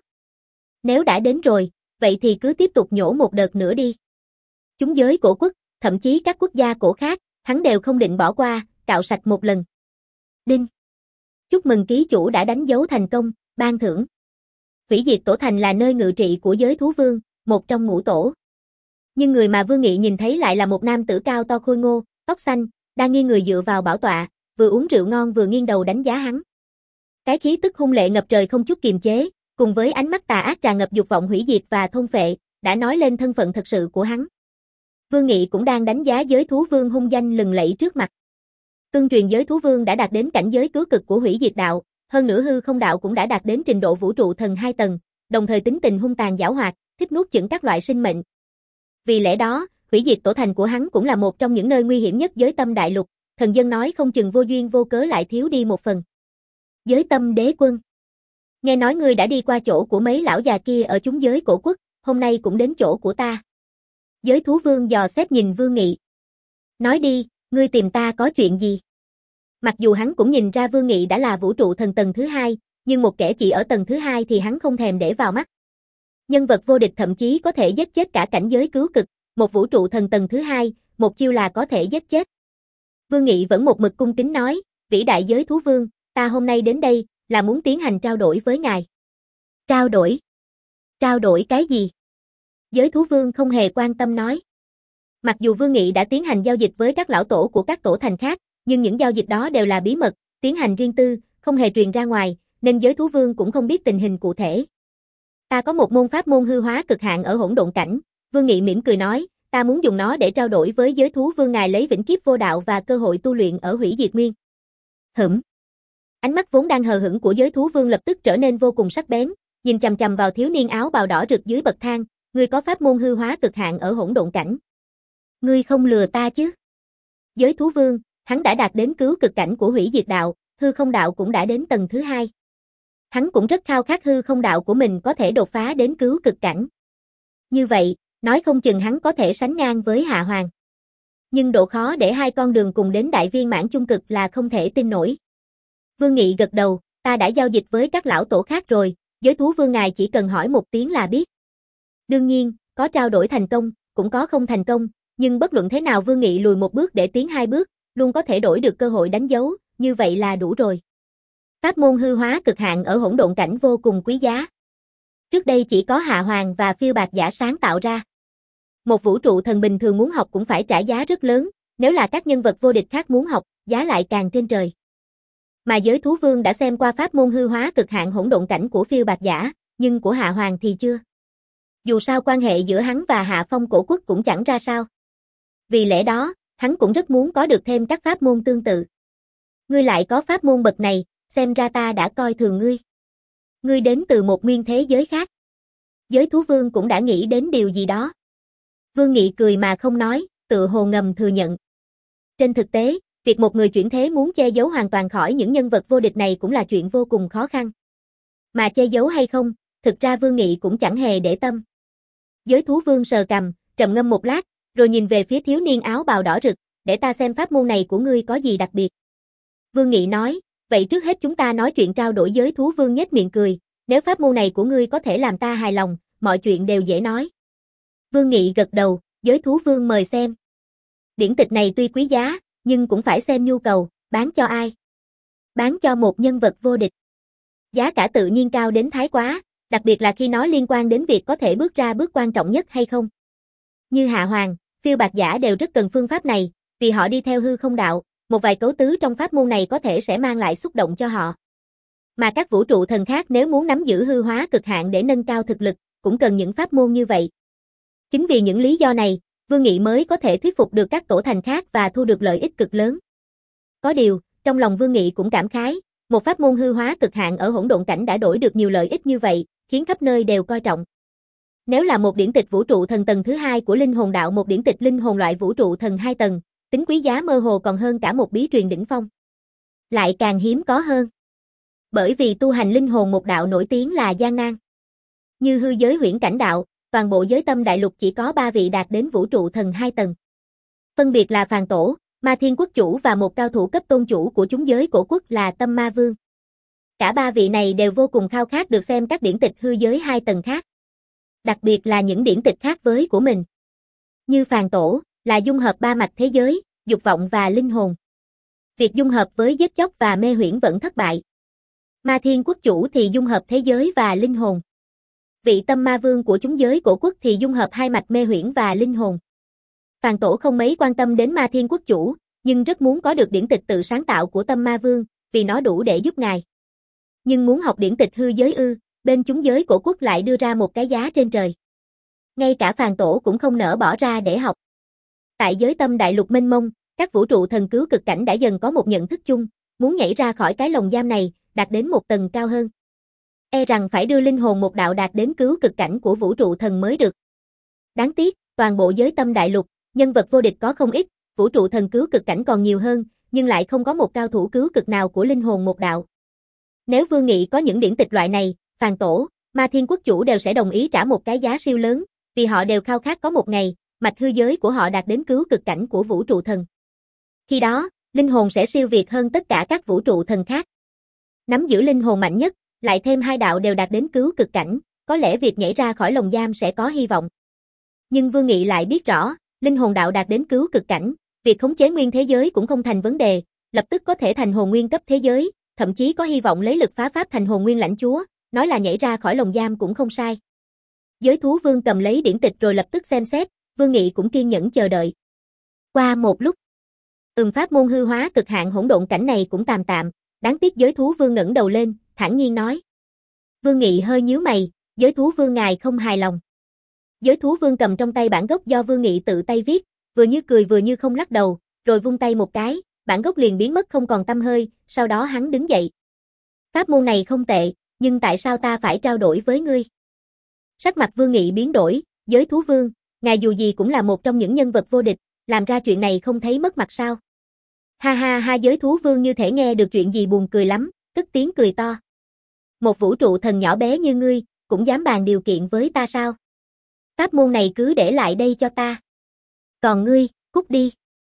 Nếu đã đến rồi, vậy thì cứ tiếp tục nhổ một đợt nữa đi. Chúng giới cổ quốc, thậm chí các quốc gia cổ khác, hắn đều không định bỏ qua, cạo sạch một lần. Đinh. Chúc mừng ký chủ đã đánh dấu thành công, ban thưởng. Hủy diệt tổ thành là nơi ngự trị của giới thú vương, một trong ngũ tổ. Nhưng người mà Vương Nghị nhìn thấy lại là một nam tử cao to khôi ngô, tóc xanh, đang nghiêng người dựa vào bảo tọa, vừa uống rượu ngon vừa nghiêng đầu đánh giá hắn. Cái khí tức hung lệ ngập trời không chút kiềm chế, cùng với ánh mắt tà ác tràn ngập dục vọng hủy diệt và thôn phệ, đã nói lên thân phận thật sự của hắn. Vương Nghị cũng đang đánh giá giới thú vương hung danh lừng lẫy trước mặt. Tương truyền giới thú vương đã đạt đến cảnh giới cứu cực của hủy diệt đạo, hơn nữa hư không đạo cũng đã đạt đến trình độ vũ trụ thần hai tầng, đồng thời tính tình hung tàn giảo hoạt, thích nuốt chửng các loại sinh mệnh. Vì lẽ đó, hủy diệt tổ thành của hắn cũng là một trong những nơi nguy hiểm nhất giới tâm đại lục, thần dân nói không chừng vô duyên vô cớ lại thiếu đi một phần. Giới tâm đế quân. Nghe nói ngươi đã đi qua chỗ của mấy lão già kia ở chúng giới cổ quốc, hôm nay cũng đến chỗ của ta. Giới thú vương dò xét nhìn Vương Nghị. Nói đi, ngươi tìm ta có chuyện gì? Mặc dù hắn cũng nhìn ra Vương Nghị đã là vũ trụ thần tầng thứ hai, nhưng một kẻ chỉ ở tầng thứ hai thì hắn không thèm để vào mắt. Nhân vật vô địch thậm chí có thể giết chết cả cảnh giới cứu cực, một vũ trụ thần tầng thứ hai, một chiêu là có thể giết chết. Vương Nghị vẫn một mực cung kính nói, vĩ đại giới thú vương, ta hôm nay đến đây, là muốn tiến hành trao đổi với ngài. Trao đổi? Trao đổi cái gì? Giới thú vương không hề quan tâm nói. Mặc dù Vương Nghị đã tiến hành giao dịch với các lão tổ của các tổ thành khác, nhưng những giao dịch đó đều là bí mật, tiến hành riêng tư, không hề truyền ra ngoài, nên giới thú vương cũng không biết tình hình cụ thể. Ta có một môn pháp môn hư hóa cực hạn ở hỗn độn cảnh, Vương Nghị mỉm cười nói, ta muốn dùng nó để trao đổi với giới thú vương ngài lấy vĩnh kiếp vô đạo và cơ hội tu luyện ở hủy diệt nguyên. Hửm. Ánh mắt vốn đang hờ hững của giới thú vương lập tức trở nên vô cùng sắc bén, nhìn chằm chằm vào thiếu niên áo bào đỏ rực dưới bậc thang, ngươi có pháp môn hư hóa cực hạn ở hỗn độn cảnh. Ngươi không lừa ta chứ? Giới thú vương, hắn đã đạt đến cứu cực cảnh của hủy diệt đạo, hư không đạo cũng đã đến tầng thứ hai. Hắn cũng rất khao khát hư không đạo của mình có thể đột phá đến cứu cực cảnh. Như vậy, nói không chừng hắn có thể sánh ngang với Hạ Hoàng. Nhưng độ khó để hai con đường cùng đến đại viên mãn chung cực là không thể tin nổi. Vương Nghị gật đầu, ta đã giao dịch với các lão tổ khác rồi, giới thú vương ngài chỉ cần hỏi một tiếng là biết. Đương nhiên, có trao đổi thành công, cũng có không thành công, nhưng bất luận thế nào Vương Nghị lùi một bước để tiến hai bước, luôn có thể đổi được cơ hội đánh dấu, như vậy là đủ rồi. Pháp môn hư hóa cực hạn ở hỗn độn cảnh vô cùng quý giá. Trước đây chỉ có Hạ Hoàng và Phiêu Bạc Giả sáng tạo ra. Một vũ trụ thần bình thường muốn học cũng phải trả giá rất lớn, nếu là các nhân vật vô địch khác muốn học, giá lại càng trên trời. Mà giới thú vương đã xem qua pháp môn hư hóa cực hạn hỗn độn cảnh của Phiêu Bạc Giả, nhưng của Hạ Hoàng thì chưa. Dù sao quan hệ giữa hắn và Hạ Phong cổ quốc cũng chẳng ra sao. Vì lẽ đó, hắn cũng rất muốn có được thêm các pháp môn tương tự. Ngươi lại có pháp môn bậc này, xem ra ta đã coi thường ngươi. Ngươi đến từ một nguyên thế giới khác. Giới thú vương cũng đã nghĩ đến điều gì đó. Vương Nghị cười mà không nói, tự hồ ngầm thừa nhận. Trên thực tế, việc một người chuyển thế muốn che giấu hoàn toàn khỏi những nhân vật vô địch này cũng là chuyện vô cùng khó khăn. Mà che giấu hay không, thực ra Vương Nghị cũng chẳng hề để tâm. Giới thú vương sờ cằm, trầm ngâm một lát, rồi nhìn về phía thiếu niên áo bào đỏ rực, để ta xem pháp môn này của ngươi có gì đặc biệt. Vương Nghị nói, vậy trước hết chúng ta nói chuyện trao đổi. Giới thú vương nhếch miệng cười, nếu pháp môn này của ngươi có thể làm ta hài lòng, mọi chuyện đều dễ nói. Vương Nghị gật đầu, giới thú vương mời xem. Điển tịch này tuy quý giá, nhưng cũng phải xem nhu cầu, bán cho ai? Bán cho một nhân vật vô địch. Giá cả tự nhiên cao đến thái quá, đặc biệt là khi nó liên quan đến việc có thể bước ra bước quan trọng nhất hay không. Như Hạ Hoàng, Phiêu Bạc Giả đều rất cần phương pháp này, vì họ đi theo hư không đạo, một vài cấu tứ trong pháp môn này có thể sẽ mang lại xúc động cho họ. Mà các vũ trụ thần khác nếu muốn nắm giữ hư hóa cực hạn để nâng cao thực lực, cũng cần những pháp môn như vậy. Chính vì những lý do này, Vương Nghị mới có thể thuyết phục được các tổ thành khác và thu được lợi ích cực lớn. Có điều, trong lòng Vương Nghị cũng cảm khái, một pháp môn hư hóa cực hạn ở hỗn độn cảnh đã đổi được nhiều lợi ích như vậy, khiến khắp nơi đều coi trọng. Nếu là một điển tịch vũ trụ thần tầng thứ hai của linh hồn đạo, một điển tịch linh hồn loại vũ trụ thần hai tầng, tính quý giá mơ hồ còn hơn cả một bí truyền đỉnh phong. Lại càng hiếm có hơn. Bởi vì tu hành linh hồn một đạo nổi tiếng là gian nan. Như hư giới huyễn cảnh đạo, toàn bộ giới tâm đại lục chỉ có ba vị đạt đến vũ trụ thần hai tầng. Phân biệt là Phàn Tổ, Ma Thiên Quốc chủ và một cao thủ cấp tôn chủ của chúng giới cổ quốc là Tâm Ma Vương. Cả ba vị này đều vô cùng khao khát được xem các điển tịch hư giới hai tầng khác. Đặc biệt là những điển tịch khác với của mình. Như Phàn Tổ, là dung hợp ba mạch thế giới, dục vọng và linh hồn. Việc dung hợp với giết chóc và mê huyễn vẫn thất bại. Ma Thiên Quốc chủ thì dung hợp thế giới và linh hồn. Vị Tâm Ma Vương của chúng giới cổ quốc thì dung hợp hai mạch mê huyễn và linh hồn. Phàn Tổ không mấy quan tâm đến Ma Thiên Quốc chủ, nhưng rất muốn có được điển tịch tự sáng tạo của Tâm Ma Vương, vì nó đủ để giúp ngài. Nhưng muốn học điển tịch hư giới ư, bên chúng giới cổ quốc lại đưa ra một cái giá trên trời. Ngay cả Phàn Tổ cũng không nỡ bỏ ra để học. Tại giới tâm đại lục mênh mông, các vũ trụ thần cứu cực cảnh đã dần có một nhận thức chung, muốn nhảy ra khỏi cái lồng giam này, đạt đến một tầng cao hơn. E rằng phải đưa linh hồn một đạo đạt đến cứu cực cảnh của vũ trụ thần mới được. Đáng tiếc, toàn bộ giới tâm đại lục, nhân vật vô địch có không ít, vũ trụ thần cứu cực cảnh còn nhiều hơn, nhưng lại không có một cao thủ cứu cực nào của linh hồn một đạo. Nếu Vương Nghị có những điển tịch loại này, Phàn Tổ, Ma Thiên Quốc chủ đều sẽ đồng ý trả một cái giá siêu lớn, vì họ đều khao khát có một ngày, mạch hư giới của họ đạt đến cứu cực cảnh của vũ trụ thần. Khi đó, linh hồn sẽ siêu việt hơn tất cả các vũ trụ thần khác. Nắm giữ linh hồn mạnh nhất, lại thêm hai đạo đều đạt đến cứu cực cảnh, có lẽ việc nhảy ra khỏi lồng giam sẽ có hy vọng. Nhưng Vương Nghị lại biết rõ, linh hồn đạo đạt đến cứu cực cảnh, việc khống chế nguyên thế giới cũng không thành vấn đề, lập tức có thể thành hồn nguyên cấp thế giới, thậm chí có hy vọng lấy lực phá pháp thành hồn nguyên lãnh chúa, nói là nhảy ra khỏi lồng giam cũng không sai. Giới thú vương cầm lấy điển tịch rồi lập tức xem xét, Vương Nghị cũng kiên nhẫn chờ đợi. Qua một lúc, ừm pháp môn hư hóa cực hạn hỗn độn cảnh này cũng tạm tạm, đáng tiếc giới thú vương ngẩng đầu lên, thản nhiên nói. Vương Nghị hơi nhíu mày, giới thú vương ngài không hài lòng. Giới thú vương cầm trong tay bản gốc do Vương Nghị tự tay viết, vừa như cười vừa như không lắc đầu, rồi vung tay một cái, bản gốc liền biến mất không còn tăm hơi, sau đó hắn đứng dậy. Pháp môn này không tệ, nhưng tại sao ta phải trao đổi với ngươi? Sắc mặt Vương Nghị biến đổi, giới thú vương, ngài dù gì cũng là một trong những nhân vật vô địch, làm ra chuyện này không thấy mất mặt sao? Ha ha ha, giới thú vương như thể nghe được chuyện gì buồn cười lắm, cất tiếng cười to. Một vũ trụ thần nhỏ bé như ngươi, cũng dám bàn điều kiện với ta sao? Pháp môn này cứ để lại đây cho ta. Còn ngươi, cút đi.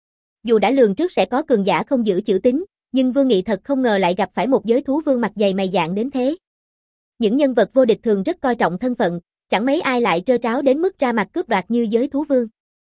Dù đã lường trước sẽ có cường giả không giữ chữ tín, nhưng Vương Nghị thật không ngờ lại gặp phải một giới thú vương mặt dày mày dạn đến thế. Những nhân vật vô địch thường rất coi trọng thân phận, chẳng mấy ai lại trơ tráo đến mức ra mặt cướp đoạt như giới thú vương.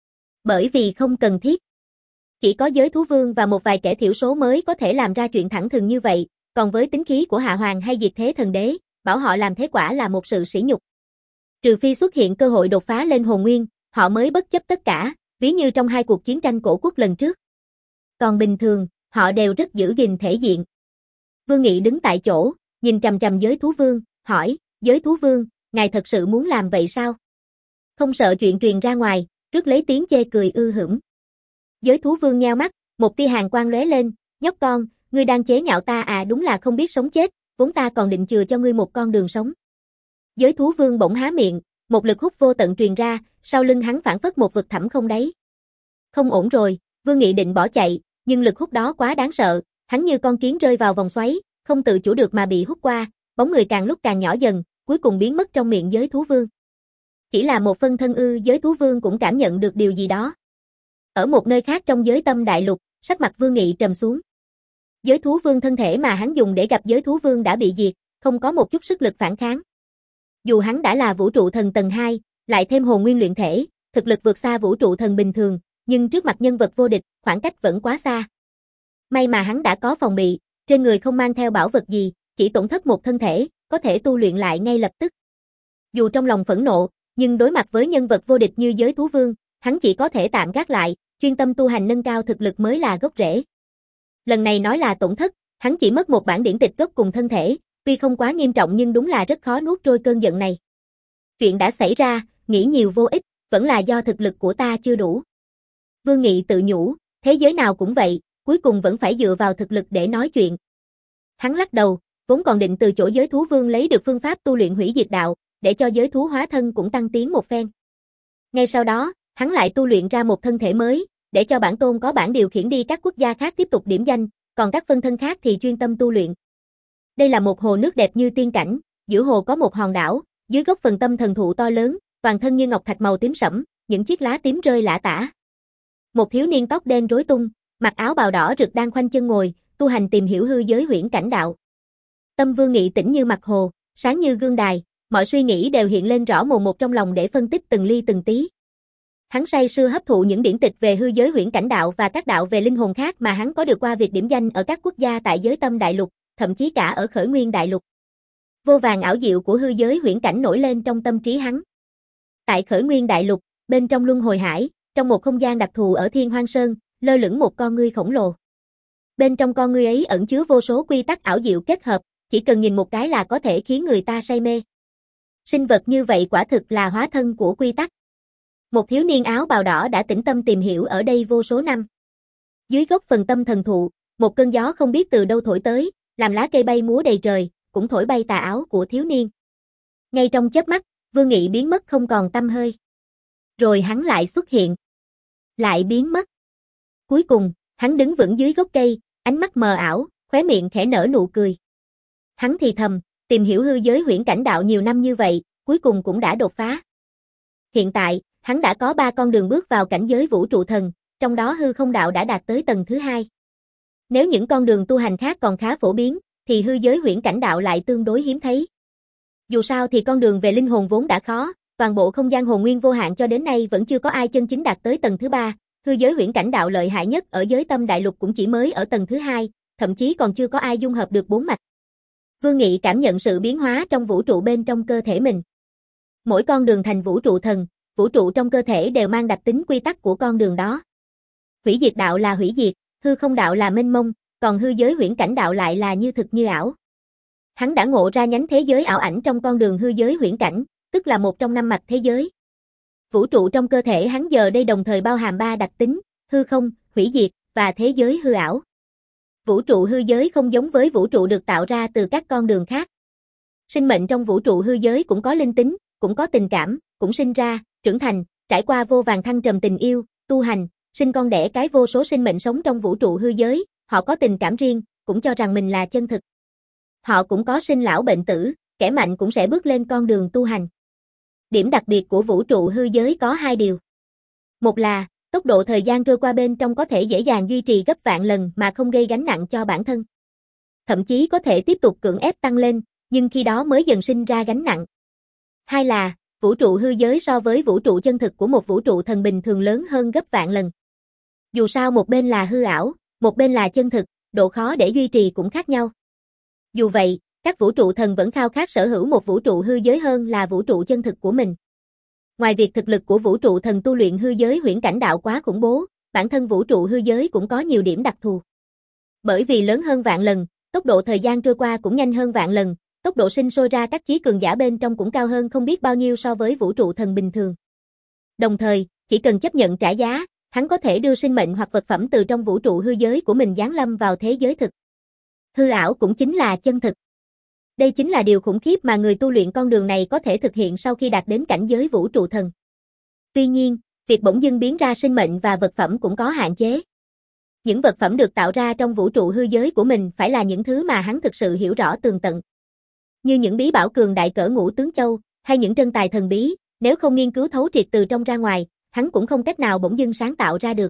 Bởi vì không cần thiết. Chỉ có giới thú vương và một vài kẻ thiểu số mới có thể làm ra chuyện thẳng thừng như vậy, còn với tính khí của Hạ Hoàng hay Diệt Thế Thần Đế, bảo họ làm thế quả là một sự sỉ nhục. Trừ phi xuất hiện cơ hội đột phá lên hồn nguyên, họ mới bất chấp tất cả, ví như trong hai cuộc chiến tranh cổ quốc lần trước. Còn bình thường, họ đều rất giữ gìn thể diện. Vương Nghị đứng tại chỗ, nhìn trầm trầm giới thú vương, hỏi, giới thú vương, ngài thật sự muốn làm vậy sao? Không sợ chuyện truyền ra ngoài, rước lấy tiếng chê cười ư hửm. Giới thú vương nheo mắt, một tia hàn quang lóe lên, nhóc con, ngươi đang chế nhạo ta à, đúng là không biết sống chết, vốn ta còn định chừa cho ngươi một con đường sống. Giới thú vương bỗng há miệng, một lực hút vô tận truyền ra, sau lưng hắn phảng phất một vực thẳm không đáy. Không ổn rồi, Vương Nghị định bỏ chạy, nhưng lực hút đó quá đáng sợ, hắn như con kiến rơi vào vòng xoáy, không tự chủ được mà bị hút qua, bóng người càng lúc càng nhỏ dần, cuối cùng biến mất trong miệng giới thú vương. Chỉ là một phân thân ư, giới thú vương cũng cảm nhận được điều gì đó. Ở một nơi khác trong giới tâm đại lục, sắc mặt Vương Nghị trầm xuống. Giới thú vương thân thể mà hắn dùng để gặp giới thú vương đã bị diệt, không có một chút sức lực phản kháng. Dù hắn đã là vũ trụ thần tầng hai, lại thêm hồn nguyên luyện thể, thực lực vượt xa vũ trụ thần bình thường, nhưng trước mặt nhân vật vô địch, khoảng cách vẫn quá xa. May mà hắn đã có phòng bị, trên người không mang theo bảo vật gì, chỉ tổn thất một thân thể, có thể tu luyện lại ngay lập tức. Dù trong lòng phẫn nộ, nhưng đối mặt với nhân vật vô địch như giới thú vương, hắn chỉ có thể tạm gác lại, chuyên tâm tu hành nâng cao thực lực mới là gốc rễ. Lần này nói là tổn thất, hắn chỉ mất một bản điển tịch gốc cùng thân thể, tuy không quá nghiêm trọng nhưng đúng là rất khó nuốt trôi cơn giận này. Chuyện đã xảy ra, nghĩ nhiều vô ích, vẫn là do thực lực của ta chưa đủ. Vương Nghị tự nhủ, thế giới nào cũng vậy, cuối cùng vẫn phải dựa vào thực lực để nói chuyện. Hắn lắc đầu, vốn còn định từ chỗ giới thú vương lấy được phương pháp tu luyện hủy diệt đạo, để cho giới thú hóa thân cũng tăng tiến một phen. Ngay sau đó, hắn lại tu luyện ra một thân thể mới, để cho bản tôn có bản điều khiển đi các quốc gia khác tiếp tục điểm danh, còn các phân thân khác thì chuyên tâm tu luyện. Đây là một hồ nước đẹp như tiên cảnh, giữa hồ có một hòn đảo, dưới gốc phần tâm thần thụ to lớn, toàn thân như ngọc thạch màu tím sẫm, những chiếc lá tím rơi lả tả. Một thiếu niên tóc đen rối tung, mặc áo bào đỏ rực đang khoanh chân ngồi, tu hành tìm hiểu hư giới huyễn cảnh đạo. Tâm Vương Nghị tĩnh như mặt hồ, sáng như gương đài, mọi suy nghĩ đều hiện lên rõ mồn một trong lòng để phân tích từng ly từng tí. Hắn say sưa hấp thụ những điển tịch về hư giới huyễn cảnh đạo và các đạo về linh hồn khác mà hắn có được qua việc điểm danh ở các quốc gia tại giới tâm đại lục, thậm chí cả ở khởi nguyên đại lục. Vô vàn ảo diệu của hư giới huyễn cảnh nổi lên trong tâm trí hắn. Tại khởi nguyên đại lục, bên trong luân hồi hải, trong một không gian đặc thù ở Thiên Hoang Sơn, lơ lửng một con ngươi khổng lồ. Bên trong con ngươi ấy ẩn chứa vô số quy tắc ảo diệu kết hợp, chỉ cần nhìn một cái là có thể khiến người ta say mê. Sinh vật như vậy quả thực là hóa thân của quy tắc. Một thiếu niên áo bào đỏ đã tĩnh tâm tìm hiểu ở đây vô số năm. Dưới gốc phần tâm thần thụ, một cơn gió không biết từ đâu thổi tới, làm lá cây bay múa đầy trời, cũng thổi bay tà áo của thiếu niên. Ngay trong chớp mắt, Vương Nghị biến mất không còn tăm hơi. Rồi hắn lại xuất hiện. Lại biến mất. Cuối cùng, hắn đứng vững dưới gốc cây, ánh mắt mờ ảo, khóe miệng khẽ nở nụ cười. Hắn thì thầm, tìm hiểu hư giới huyễn cảnh đạo nhiều năm như vậy, cuối cùng cũng đã đột phá. Hiện tại, hắn đã có ba con đường bước vào cảnh giới vũ trụ thần, trong đó hư không đạo đã đạt tới tầng thứ hai. Nếu những con đường tu hành khác còn khá phổ biến, thì hư giới huyễn cảnh đạo lại tương đối hiếm thấy. Dù sao thì con đường về linh hồn vốn đã khó, toàn bộ không gian hồn nguyên vô hạn cho đến nay vẫn chưa có ai chân chính đạt tới tầng thứ ba, hư giới huyễn cảnh đạo lợi hại nhất ở giới tâm đại lục cũng chỉ mới ở tầng thứ hai, thậm chí còn chưa có ai dung hợp được bốn mạch. Vương Nghị cảm nhận sự biến hóa trong vũ trụ bên trong cơ thể mình. Mỗi con đường thành vũ trụ thần, vũ trụ trong cơ thể đều mang đặc tính quy tắc của con đường đó. Hủy diệt đạo là hủy diệt, hư không đạo là mênh mông, còn hư giới huyễn cảnh đạo lại là như thực như ảo. Hắn đã ngộ ra nhánh thế giới ảo ảnh trong con đường hư giới huyễn cảnh, tức là một trong năm mạch thế giới. Vũ trụ trong cơ thể hắn giờ đây đồng thời bao hàm ba đặc tính, hư không, hủy diệt và thế giới hư ảo. Vũ trụ hư giới không giống với vũ trụ được tạo ra từ các con đường khác. Sinh mệnh trong vũ trụ hư giới cũng có linh tính, cũng có tình cảm, cũng sinh ra, trưởng thành, trải qua vô vàn thăng trầm tình yêu, tu hành, sinh con đẻ cái vô số sinh mệnh sống trong vũ trụ hư giới, họ có tình cảm riêng, cũng cho rằng mình là chân thực. Họ cũng có sinh lão bệnh tử, kẻ mạnh cũng sẽ bước lên con đường tu hành. Điểm đặc biệt của vũ trụ hư giới có hai điều. Một là, tốc độ thời gian trôi qua bên trong có thể dễ dàng duy trì gấp vạn lần mà không gây gánh nặng cho bản thân. Thậm chí có thể tiếp tục cưỡng ép tăng lên, nhưng khi đó mới dần sinh ra gánh nặng. Hai là, vũ trụ hư giới so với vũ trụ chân thực của một vũ trụ thần bình thường lớn hơn gấp vạn lần. Dù sao một bên là hư ảo, một bên là chân thực, độ khó để duy trì cũng khác nhau. Dù vậy, các vũ trụ thần vẫn khao khát sở hữu một vũ trụ hư giới hơn là vũ trụ chân thực của mình. Ngoài việc thực lực của vũ trụ thần tu luyện hư giới huyễn cảnh đạo quá khủng bố, bản thân vũ trụ hư giới cũng có nhiều điểm đặc thù. Bởi vì lớn hơn vạn lần, tốc độ thời gian trôi qua cũng nhanh hơn vạn lần, tốc độ sinh sôi ra các chí cường giả bên trong cũng cao hơn không biết bao nhiêu so với vũ trụ thần bình thường. Đồng thời, chỉ cần chấp nhận trả giá, hắn có thể đưa sinh mệnh hoặc vật phẩm từ trong vũ trụ hư giới của mình giáng lâm vào thế giới thực. Hư ảo cũng chính là chân thực. Đây chính là điều khủng khiếp mà người tu luyện con đường này có thể thực hiện sau khi đạt đến cảnh giới vũ trụ thần. Tuy nhiên, việc bỗng dưng biến ra sinh mệnh và vật phẩm cũng có hạn chế. Những vật phẩm được tạo ra trong vũ trụ hư giới của mình phải là những thứ mà hắn thực sự hiểu rõ tường tận. Như những bí bảo cường đại cỡ Ngũ Tướng Châu, hay những trân tài thần bí, nếu không nghiên cứu thấu triệt từ trong ra ngoài, hắn cũng không cách nào bỗng dưng sáng tạo ra được.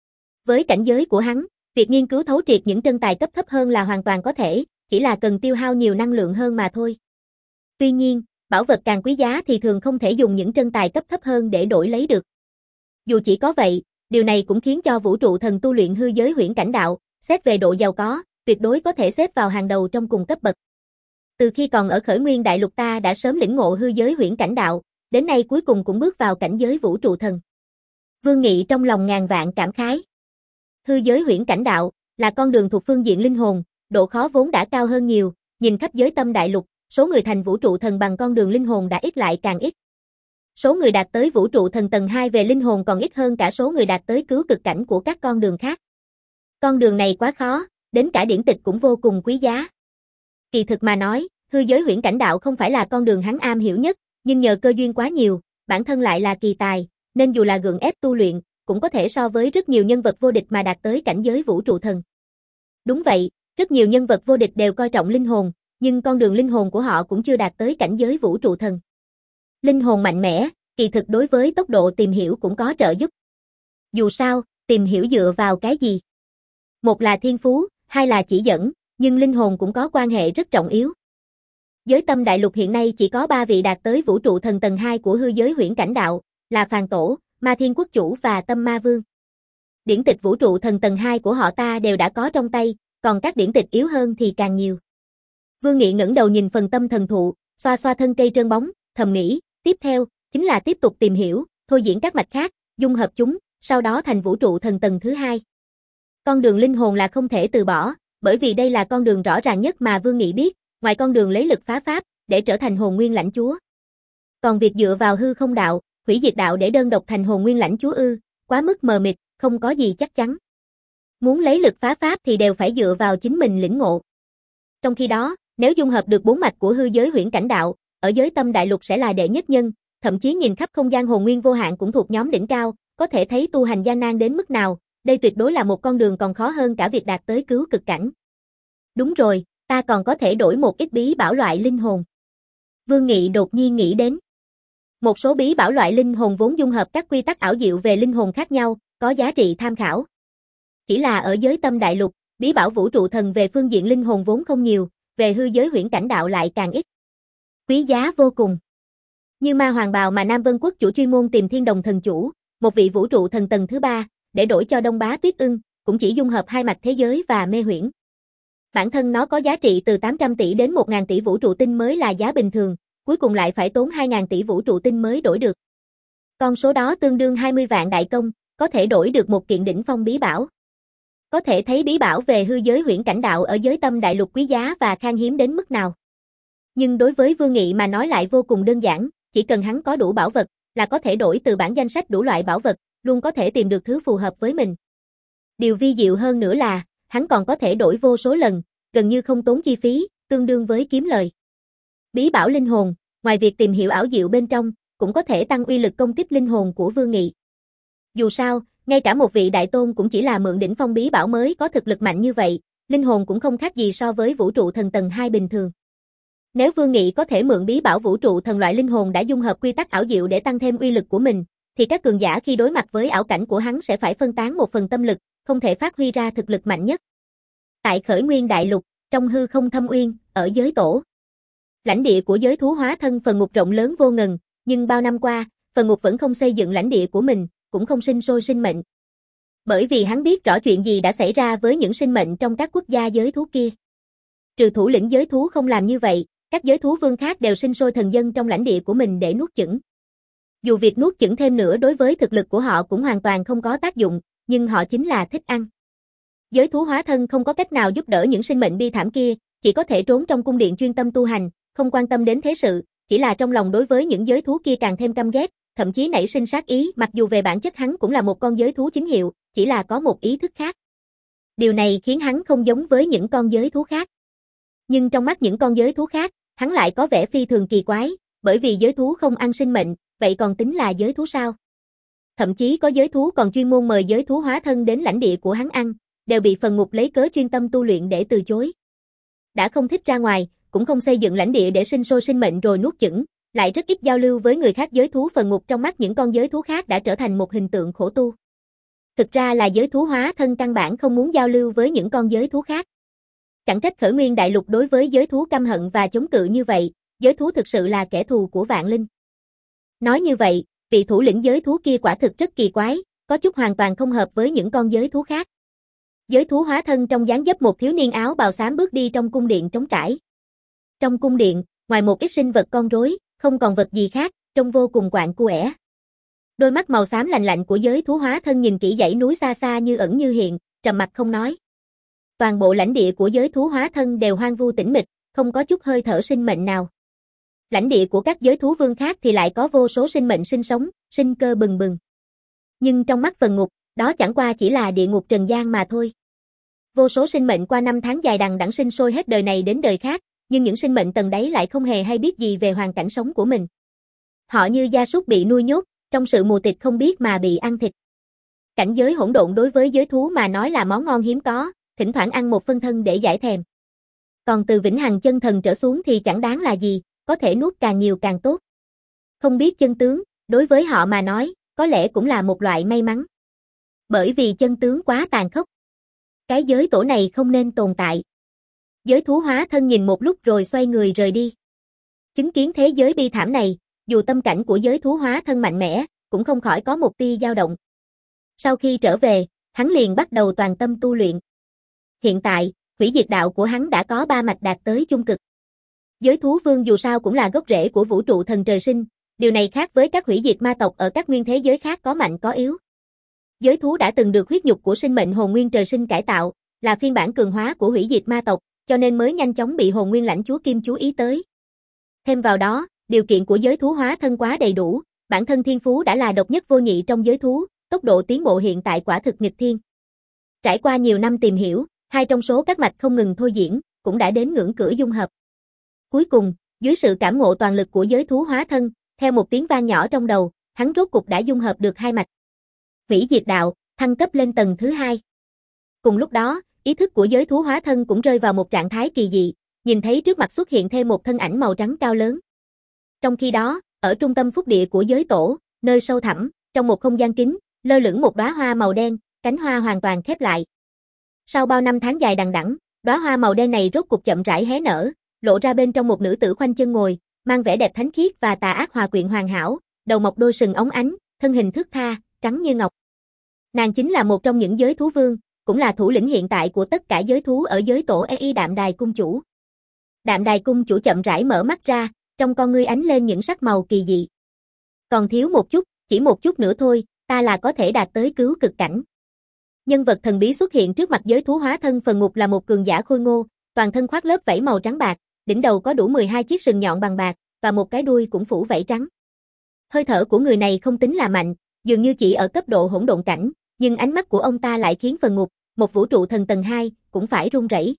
Với cảnh giới của hắn, việc nghiên cứu thấu triệt những trân tài cấp thấp hơn là hoàn toàn có thể, chỉ là cần tiêu hao nhiều năng lượng hơn mà thôi. Tuy nhiên, bảo vật càng quý giá thì thường không thể dùng những trân tài cấp thấp hơn để đổi lấy được. Dù chỉ có vậy, điều này cũng khiến cho vũ trụ thần tu luyện hư giới huyễn cảnh đạo, xét về độ giàu có, tuyệt đối có thể xếp vào hàng đầu trong cùng cấp bậc. Từ khi còn ở khởi nguyên đại lục ta đã sớm lĩnh ngộ hư giới huyễn cảnh đạo, đến nay cuối cùng cũng bước vào cảnh giới vũ trụ thần. Vương Nghị trong lòng ngàn vạn cảm khái. Hư giới huyễn cảnh đạo là con đường thuộc phương diện linh hồn, độ khó vốn đã cao hơn nhiều, nhìn khắp giới tâm đại lục, số người thành vũ trụ thần bằng con đường linh hồn đã ít lại càng ít. Số người đạt tới vũ trụ thần tầng hai về linh hồn còn ít hơn cả số người đạt tới cứu cực cảnh của các con đường khác. Con đường này quá khó, đến cả điển tịch cũng vô cùng quý giá. Kỳ thực mà nói, hư giới huyễn cảnh đạo không phải là con đường hắn am hiểu nhất, nhưng nhờ cơ duyên quá nhiều, bản thân lại là kỳ tài, nên dù là gượng ép tu luyện, cũng có thể so với rất nhiều nhân vật vô địch mà đạt tới cảnh giới vũ trụ thần. Đúng vậy, rất nhiều nhân vật vô địch đều coi trọng linh hồn, nhưng con đường linh hồn của họ cũng chưa đạt tới cảnh giới vũ trụ thần. Linh hồn mạnh mẽ, kỳ thực đối với tốc độ tìm hiểu cũng có trợ giúp. Dù sao, tìm hiểu dựa vào cái gì? Một là thiên phú, hai là chỉ dẫn, nhưng linh hồn cũng có quan hệ rất trọng yếu. Giới tâm đại lục hiện nay chỉ có ba vị đạt tới vũ trụ thần tầng hai của hư giới huyễn cảnh đạo, là Phàn Tổ, Ma Thiên Quốc Chủ và Tâm Ma Vương. Điển tịch vũ trụ thần tầng hai của họ ta đều đã có trong tay, còn các điển tịch yếu hơn thì càng nhiều. Vương Nghị ngẩng đầu nhìn phần tâm thần thụ, xoa xoa thân cây trơn bóng, thầm nghĩ, tiếp theo, chính là tiếp tục tìm hiểu, thôi diễn các mạch khác, dung hợp chúng, sau đó thành vũ trụ thần tầng thứ hai. Con đường linh hồn là không thể từ bỏ, bởi vì đây là con đường rõ ràng nhất mà Vương Nghị biết, ngoài con đường lấy lực phá pháp, để trở thành hồn nguyên lãnh chúa. Còn việc dựa vào hư không đạo, hủy diệt đạo để đơn độc thành hồn nguyên lãnh chúa ư, quá mức mờ mịt, không có gì chắc chắn. Muốn lấy lực phá pháp thì đều phải dựa vào chính mình lĩnh ngộ. Trong khi đó, nếu dung hợp được bốn mạch của hư giới huyễn cảnh đạo, ở giới tâm đại lục sẽ là đệ nhất nhân, thậm chí nhìn khắp không gian hồn nguyên vô hạn cũng thuộc nhóm đỉnh cao, có thể thấy tu hành gian nan đến mức nào, đây tuyệt đối là một con đường còn khó hơn cả việc đạt tới cứu cực cảnh. Đúng rồi, ta còn có thể đổi một ít bí bảo loại linh hồn. Vương Nghị đột nhiên nghĩ đến. Một số bí bảo loại linh hồn vốn dung hợp các quy tắc ảo diệu về linh hồn khác nhau, có giá trị tham khảo. Chỉ là ở giới tâm đại lục, bí bảo vũ trụ thần về phương diện linh hồn vốn không nhiều, về hư giới huyễn cảnh đạo lại càng ít. Quý giá vô cùng. Như ma hoàng bào mà Nam Vân Quốc chủ chuyên môn tìm Thiên Đồng thần chủ, một vị vũ trụ thần tầng thứ ba, để đổi cho Đông Bá Tuyết Ưng, cũng chỉ dung hợp hai mạch thế giới và mê huyễn. Bản thân nó có giá trị từ tám trăm tỷ đến một nghìn tỷ vũ trụ tinh mới là giá bình thường, cuối cùng lại phải tốn hai nghìn tỷ vũ trụ tinh mới đổi được. Con số đó tương đương hai mươi vạn đại công, có thể đổi được một kiện đỉnh phong bí bảo. Có thể thấy bí bảo về hư giới huyễn cảnh đạo ở giới tâm đại lục quý giá và khan hiếm đến mức nào. Nhưng đối với Vương Nghị mà nói lại vô cùng đơn giản, chỉ cần hắn có đủ bảo vật, là có thể đổi từ bản danh sách đủ loại bảo vật, luôn có thể tìm được thứ phù hợp với mình. Điều vi diệu hơn nữa là, hắn còn có thể đổi vô số lần, gần như không tốn chi phí, tương đương với kiếm lời. Bí bảo linh hồn, ngoài việc tìm hiểu ảo diệu bên trong, cũng có thể tăng uy lực công kích linh hồn của Vương Nghị. Dù sao, ngay cả một vị đại tôn cũng chỉ là mượn đỉnh phong bí bảo mới có thực lực mạnh như vậy, linh hồn cũng không khác gì so với vũ trụ thần tầng hai bình thường. Nếu Vương Nghị có thể mượn bí bảo vũ trụ thần loại linh hồn đã dung hợp quy tắc ảo diệu để tăng thêm uy lực của mình, thì các cường giả khi đối mặt với ảo cảnh của hắn sẽ phải phân tán một phần tâm lực, không thể phát huy ra thực lực mạnh nhất. Tại Khởi Nguyên Đại Lục, trong hư không thâm uyên, ở giới tổ. Lãnh địa của giới thú hóa thân phần ngục rộng lớn vô ngần, nhưng bao năm qua, phần ngục vẫn không xây dựng lãnh địa của mình, cũng không sinh sôi sinh mệnh. Bởi vì hắn biết rõ chuyện gì đã xảy ra với những sinh mệnh trong các quốc gia giới thú kia. Trừ thủ lĩnh giới thú không làm như vậy, các giới thú vương khác đều sinh sôi thần dân trong lãnh địa của mình để nuốt chửng. Dù việc nuốt chửng thêm nữa đối với thực lực của họ cũng hoàn toàn không có tác dụng, nhưng họ chính là thích ăn. Giới thú hóa thân không có cách nào giúp đỡ những sinh mệnh bi thảm kia, chỉ có thể trốn trong cung điện chuyên tâm tu hành, không quan tâm đến thế sự, chỉ là trong lòng đối với những giới thú kia càng thêm căm ghét, thậm chí nảy sinh sát ý, mặc dù về bản chất hắn cũng là một con giới thú chính hiệu, chỉ là có một ý thức khác. Điều này khiến hắn không giống với những con giới thú khác. Nhưng trong mắt những con giới thú khác, hắn lại có vẻ phi thường kỳ quái, bởi vì giới thú không ăn sinh mệnh, vậy còn tính là giới thú sao? Thậm chí có giới thú còn chuyên môn mời giới thú hóa thân đến lãnh địa của hắn ăn, đều bị phần ngục lấy cớ chuyên tâm tu luyện để từ chối. Đã không thích ra ngoài, cũng không xây dựng lãnh địa để sinh sôi sinh mệnh rồi nuốt chửng, lại rất ít giao lưu với người khác. Giới thú phần ngục trong mắt những con giới thú khác đã trở thành một hình tượng khổ tu. Thực ra là giới thú hóa thân căn bản không muốn giao lưu với những con giới thú khác. Chẳng trách Khởi Nguyên Đại Lục đối với giới thú căm hận và chống cự như vậy, giới thú thực sự là kẻ thù của vạn linh. Nói như vậy, vị thủ lĩnh giới thú kia quả thực rất kỳ quái, có chút hoàn toàn không hợp với những con giới thú khác. Giới thú hóa thân trong dáng dấp một thiếu niên áo bào xám bước đi trong cung điện trống trải. Trong cung điện, ngoài một ít sinh vật con rối, không còn vật gì khác, trông vô cùng quạnh quẽ. Đôi mắt màu xám lạnh lạnh của giới thú hóa thân nhìn kỹ dãy núi xa xa như ẩn như hiện, trầm mặc không nói. Toàn bộ lãnh địa của giới thú hóa thân đều hoang vu tĩnh mịch, không có chút hơi thở sinh mệnh nào. Lãnh địa của các giới thú vương khác thì lại có vô số sinh mệnh sinh sống, sinh cơ bừng bừng. Nhưng trong mắt phần ngục, đó chẳng qua chỉ là địa ngục trần gian mà thôi. Vô số sinh mệnh qua năm tháng dài đằng đẵng sinh sôi hết đời này đến đời khác, nhưng những sinh mệnh tầng đáy lại không hề hay biết gì về hoàn cảnh sống của mình. Họ như gia súc bị nuôi nhốt, trong sự mù tịt không biết mà bị ăn thịt. Cảnh giới hỗn độn đối với giới thú mà nói là món ngon hiếm có, thỉnh thoảng ăn một phân thân để giải thèm. Còn từ vĩnh hằng chân thần trở xuống thì chẳng đáng là gì, có thể nuốt càng nhiều càng tốt. Không biết chân tướng, đối với họ mà nói, có lẽ cũng là một loại may mắn. Bởi vì chân tướng quá tàn khốc. Cái giới tổ này không nên tồn tại. Giới thú hóa thân nhìn một lúc rồi xoay người rời đi. Chứng kiến thế giới bi thảm này, dù tâm cảnh của giới thú hóa thân mạnh mẽ, cũng không khỏi có một tia dao động. Sau khi trở về, hắn liền bắt đầu toàn tâm tu luyện. Hiện tại, hủy diệt đạo của hắn đã có ba mạch đạt tới chung cực. Giới thú vương dù sao cũng là gốc rễ của vũ trụ thần trời sinh, điều này khác với các hủy diệt ma tộc ở các nguyên thế giới khác có mạnh có yếu. Giới thú đã từng được huyết nhục của sinh mệnh hồn nguyên trời sinh cải tạo, là phiên bản cường hóa của hủy diệt ma tộc, cho nên mới nhanh chóng bị hồn nguyên lãnh chúa Kim chú ý tới. Thêm vào đó, điều kiện của giới thú hóa thân quá đầy đủ, bản thân thiên phú đã là độc nhất vô nhị trong giới thú, tốc độ tiến bộ hiện tại quả thực nghịch thiên. Trải qua nhiều năm tìm hiểu, hai trong số các mạch không ngừng thôi diễn, cũng đã đến ngưỡng cửa dung hợp. Cuối cùng, dưới sự cảm ngộ toàn lực của giới thú hóa thân, theo một tiếng vang nhỏ trong đầu, hắn rốt cục đã dung hợp được hai mạch. Hủy diệt đạo, thăng cấp lên tầng thứ hai. Cùng lúc đó, ý thức của giới thú hóa thân cũng rơi vào một trạng thái kỳ dị, nhìn thấy trước mặt xuất hiện thêm một thân ảnh màu trắng cao lớn. Trong khi đó, ở trung tâm phúc địa của giới tổ, nơi sâu thẳm, trong một không gian kín, lơ lửng một đóa hoa màu đen, cánh hoa hoàn toàn khép lại. Sau bao năm tháng dài đằng đẵng, đóa hoa màu đen này rốt cục chậm rãi hé nở, lộ ra bên trong một nữ tử khoanh chân ngồi, mang vẻ đẹp thánh khiết và tà ác hòa quyện hoàn hảo, đầu mọc đôi sừng óng ánh, thân hình thướt tha, trắng như ngọc. Nàng chính là một trong những giới thú vương, cũng là thủ lĩnh hiện tại của tất cả giới thú ở giới tổ E I Đạm Đài cung chủ. Đạm Đài cung chủ chậm rãi mở mắt ra, trong con ngươi ánh lên những sắc màu kỳ dị. Còn thiếu một chút, chỉ một chút nữa thôi, ta là có thể đạt tới cứu cực cảnh. Nhân vật thần bí xuất hiện trước mặt giới thú hóa thân phần ngục là một cường giả khôi ngô, toàn thân khoác lớp vảy màu trắng bạc, đỉnh đầu có đủ mười hai chiếc sừng nhọn bằng bạc, và một cái đuôi cũng phủ vảy trắng. Hơi thở của người này không tính là mạnh, dường như chỉ ở cấp độ hỗn độn cảnh, nhưng ánh mắt của ông ta lại khiến phần ngục, một vũ trụ thần tầng hai, cũng phải run rẩy.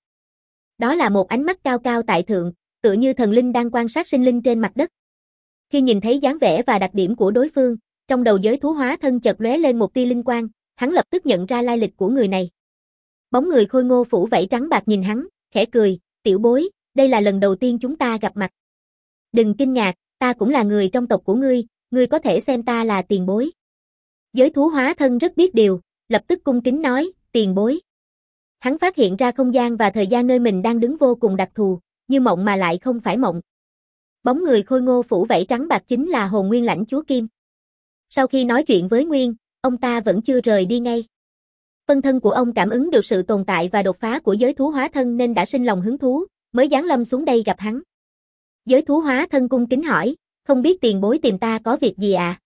Đó là một ánh mắt cao cao tại thượng, tựa như thần linh đang quan sát sinh linh trên mặt đất. Khi nhìn thấy dáng vẻ và đặc điểm của đối phương, trong đầu giới thú hóa thân chợt lóe lên một tia linh quang, hắn lập tức nhận ra lai lịch của người này. Bóng người khôi ngô phủ vảy trắng bạc nhìn hắn, khẽ cười, "Tiểu bối, đây là lần đầu tiên chúng ta gặp mặt. Đừng kinh ngạc, ta cũng là người trong tộc của ngươi, ngươi có thể xem ta là tiền bối." Giới thú hóa thân rất biết điều, lập tức cung kính nói, "Tiền bối." Hắn phát hiện ra không gian và thời gian nơi mình đang đứng vô cùng đặc thù, như mộng mà lại không phải mộng. Bóng người khôi ngô phủ vảy trắng bạc chính là Hồn Nguyên Lãnh Chúa Kim. Sau khi nói chuyện với Nguyên, ông ta vẫn chưa rời đi ngay. Phân thân của ông cảm ứng được sự tồn tại và đột phá của giới thú hóa thân nên đã sinh lòng hứng thú, mới giáng lâm xuống đây gặp hắn. Giới thú hóa thân cung kính hỏi, "Không biết tiền bối tìm ta có việc gì à?"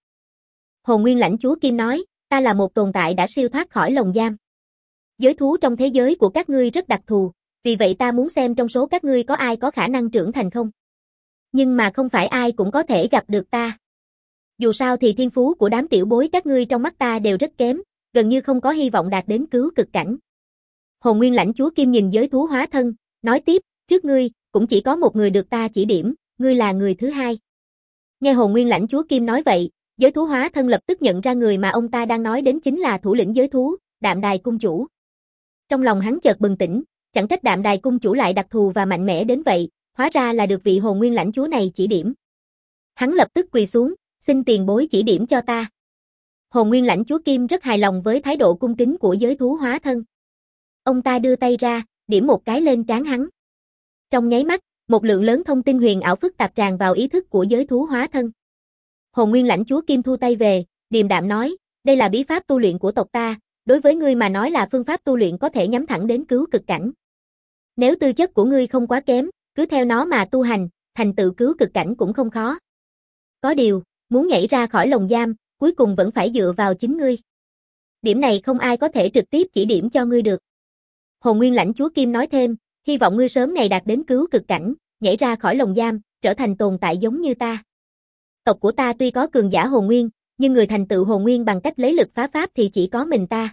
Hồn Nguyên Lãnh Chúa Kim nói, "Ta là một tồn tại đã siêu thoát khỏi lồng giam. Giới thú trong thế giới của các ngươi rất đặc thù, vì vậy ta muốn xem trong số các ngươi có ai có khả năng trưởng thành không. Nhưng mà không phải ai cũng có thể gặp được ta. Dù sao thì thiên phú của đám tiểu bối các ngươi trong mắt ta đều rất kém, gần như không có hy vọng đạt đến cứu cực cảnh." Hồn Nguyên Lãnh Chúa Kim nhìn giới thú hóa thân, nói tiếp, "Trước ngươi, cũng chỉ có một người được ta chỉ điểm, ngươi là người thứ hai." Nghe Hồn Nguyên Lãnh Chúa Kim nói vậy, giới thú hóa thân lập tức nhận ra người mà ông ta đang nói đến chính là thủ lĩnh giới thú, Đạm Đài cung chủ. Trong lòng hắn chợt bừng tỉnh, chẳng trách Đạm Đài cung chủ lại đặc thù và mạnh mẽ đến vậy, hóa ra là được vị Hồn Nguyên Lãnh Chúa này chỉ điểm. Hắn lập tức quỳ xuống, "Xin tiền bối chỉ điểm cho ta." Hồn Nguyên Lãnh Chúa Kim rất hài lòng với thái độ cung kính của giới thú hóa thân. Ông ta đưa tay ra, điểm một cái lên trán hắn. Trong nháy mắt, một lượng lớn thông tin huyền ảo phức tạp tràn vào ý thức của giới thú hóa thân. Hồn Nguyên Lãnh Chúa Kim thu tay về, điềm đạm nói, "Đây là bí pháp tu luyện của tộc ta, đối với ngươi mà nói là phương pháp tu luyện có thể nhắm thẳng đến cứu cực cảnh. Nếu tư chất của ngươi không quá kém, cứ theo nó mà tu hành, thành tựu cứu cực cảnh cũng không khó. Có điều, muốn nhảy ra khỏi lồng giam, cuối cùng vẫn phải dựa vào chính ngươi. Điểm này không ai có thể trực tiếp chỉ điểm cho ngươi được." Hồn Nguyên Lãnh Chúa Kim nói thêm, "Hy vọng ngươi sớm ngày đạt đến cứu cực cảnh, nhảy ra khỏi lồng giam, trở thành tồn tại giống như ta. Tộc của ta tuy có cường giả hồn nguyên, nhưng người thành tựu hồn nguyên bằng cách lấy lực phá pháp thì chỉ có mình ta.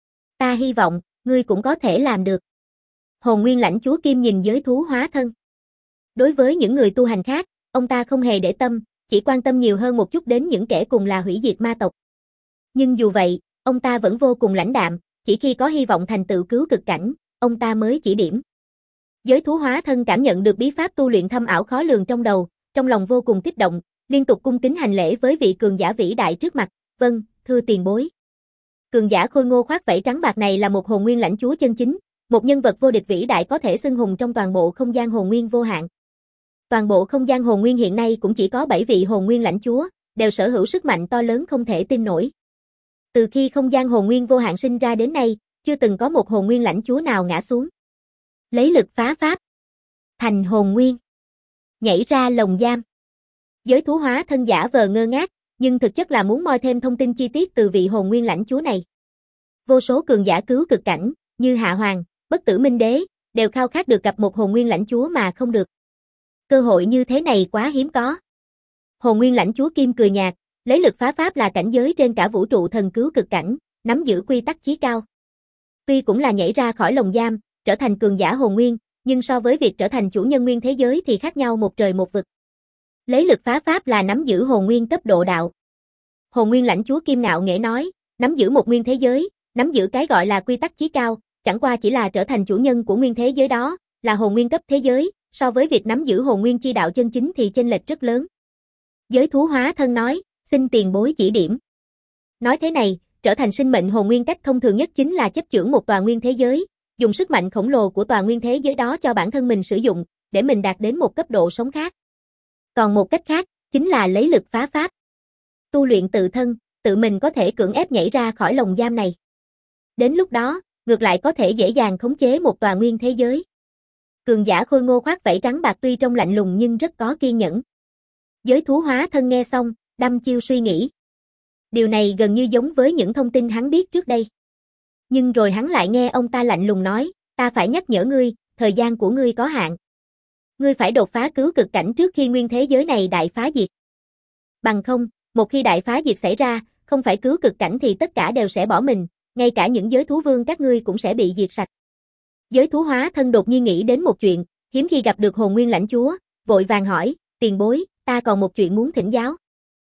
Ta hy vọng, ngươi cũng có thể làm được." Hồn Nguyên Lãnh Chúa Kim nhìn giới thú hóa thân. Đối với những người tu hành khác, ông ta không hề để tâm, chỉ quan tâm nhiều hơn một chút đến những kẻ cùng là hủy diệt ma tộc. Nhưng dù vậy, ông ta vẫn vô cùng lãnh đạm, chỉ khi có hy vọng thành tựu cứu cực cảnh, ông ta mới chỉ điểm. Giới thú hóa thân cảm nhận được bí pháp tu luyện thâm ảo khó lường trong đầu, trong lòng vô cùng kích động, liên tục cung kính hành lễ với vị cường giả vĩ đại trước mặt, "Vâng, thưa tiền bối." Cường giả khôi ngô khoác vảy trắng bạc này là một hồn nguyên lãnh chúa chân chính, một nhân vật vô địch vĩ đại có thể xưng hùng trong toàn bộ không gian hồn nguyên vô hạn. Toàn bộ không gian hồn nguyên hiện nay cũng chỉ có bảy vị hồn nguyên lãnh chúa, đều sở hữu sức mạnh to lớn không thể tin nổi. Từ khi không gian hồn nguyên vô hạn sinh ra đến nay, chưa từng có một hồn nguyên lãnh chúa nào ngã xuống. Lấy lực phá pháp, thành hồn nguyên, nhảy ra lồng giam. Giới thú hóa thân giả vờ ngơ ngác, nhưng thực chất là muốn moi thêm thông tin chi tiết từ vị hồn nguyên lãnh chúa này. Vô số cường giả cứu cực cảnh, như Hạ Hoàng, Bất Tử Minh Đế, đều khao khát được gặp một hồn nguyên lãnh chúa mà không được. Cơ hội như thế này quá hiếm có. Hồn Nguyên Lãnh Chúa Kim cười nhạt, lấy lực phá pháp là cảnh giới trên cả vũ trụ thần cứu cực cảnh, nắm giữ quy tắc chí cao. Tuy cũng là nhảy ra khỏi lồng giam, trở thành cường giả hồn nguyên, nhưng so với việc trở thành chủ nhân nguyên thế giới thì khác nhau một trời một vực. Lấy lực phá pháp là nắm giữ hồn nguyên cấp độ đạo. Hồn nguyên lãnh chúa Kim ngạo nghễ nói, nắm giữ một nguyên thế giới, nắm giữ cái gọi là quy tắc chí cao, chẳng qua chỉ là trở thành chủ nhân của nguyên thế giới đó, là hồn nguyên cấp thế giới, so với việc nắm giữ hồn nguyên chi đạo chân chính thì chênh lệch rất lớn. Giới thú hóa thân nói, xin tiền bối chỉ điểm. Nói thế này, trở thành sinh mệnh hồn nguyên cách thông thường nhất chính là chấp chưởng một tòa nguyên thế giới, dùng sức mạnh khổng lồ của tòa nguyên thế giới đó cho bản thân mình sử dụng, để mình đạt đến một cấp độ sống khác. Còn một cách khác, chính là lấy lực phá pháp. Tu luyện tự thân, tự mình có thể cưỡng ép nhảy ra khỏi lồng giam này. Đến lúc đó, ngược lại có thể dễ dàng khống chế một tòa nguyên thế giới. Cường giả khôi ngô khoác vảy trắng bạc tuy trông lạnh lùng nhưng rất có kiên nhẫn. Giới thú hóa thân nghe xong, đăm chiêu suy nghĩ. Điều này gần như giống với những thông tin hắn biết trước đây. Nhưng rồi hắn lại nghe ông ta lạnh lùng nói, ta phải nhắc nhở ngươi, thời gian của ngươi có hạn. Ngươi phải đột phá cứu cực cảnh trước khi nguyên thế giới này đại phá diệt. Bằng không, một khi đại phá diệt xảy ra, không phải cứu cực cảnh thì tất cả đều sẽ bỏ mình, ngay cả những giới thú vương các ngươi cũng sẽ bị diệt sạch. Giới thú hóa thân đột nhiên nghĩ đến một chuyện, hiếm khi gặp được hồn nguyên lãnh chúa, vội vàng hỏi, tiền bối, ta còn một chuyện muốn thỉnh giáo.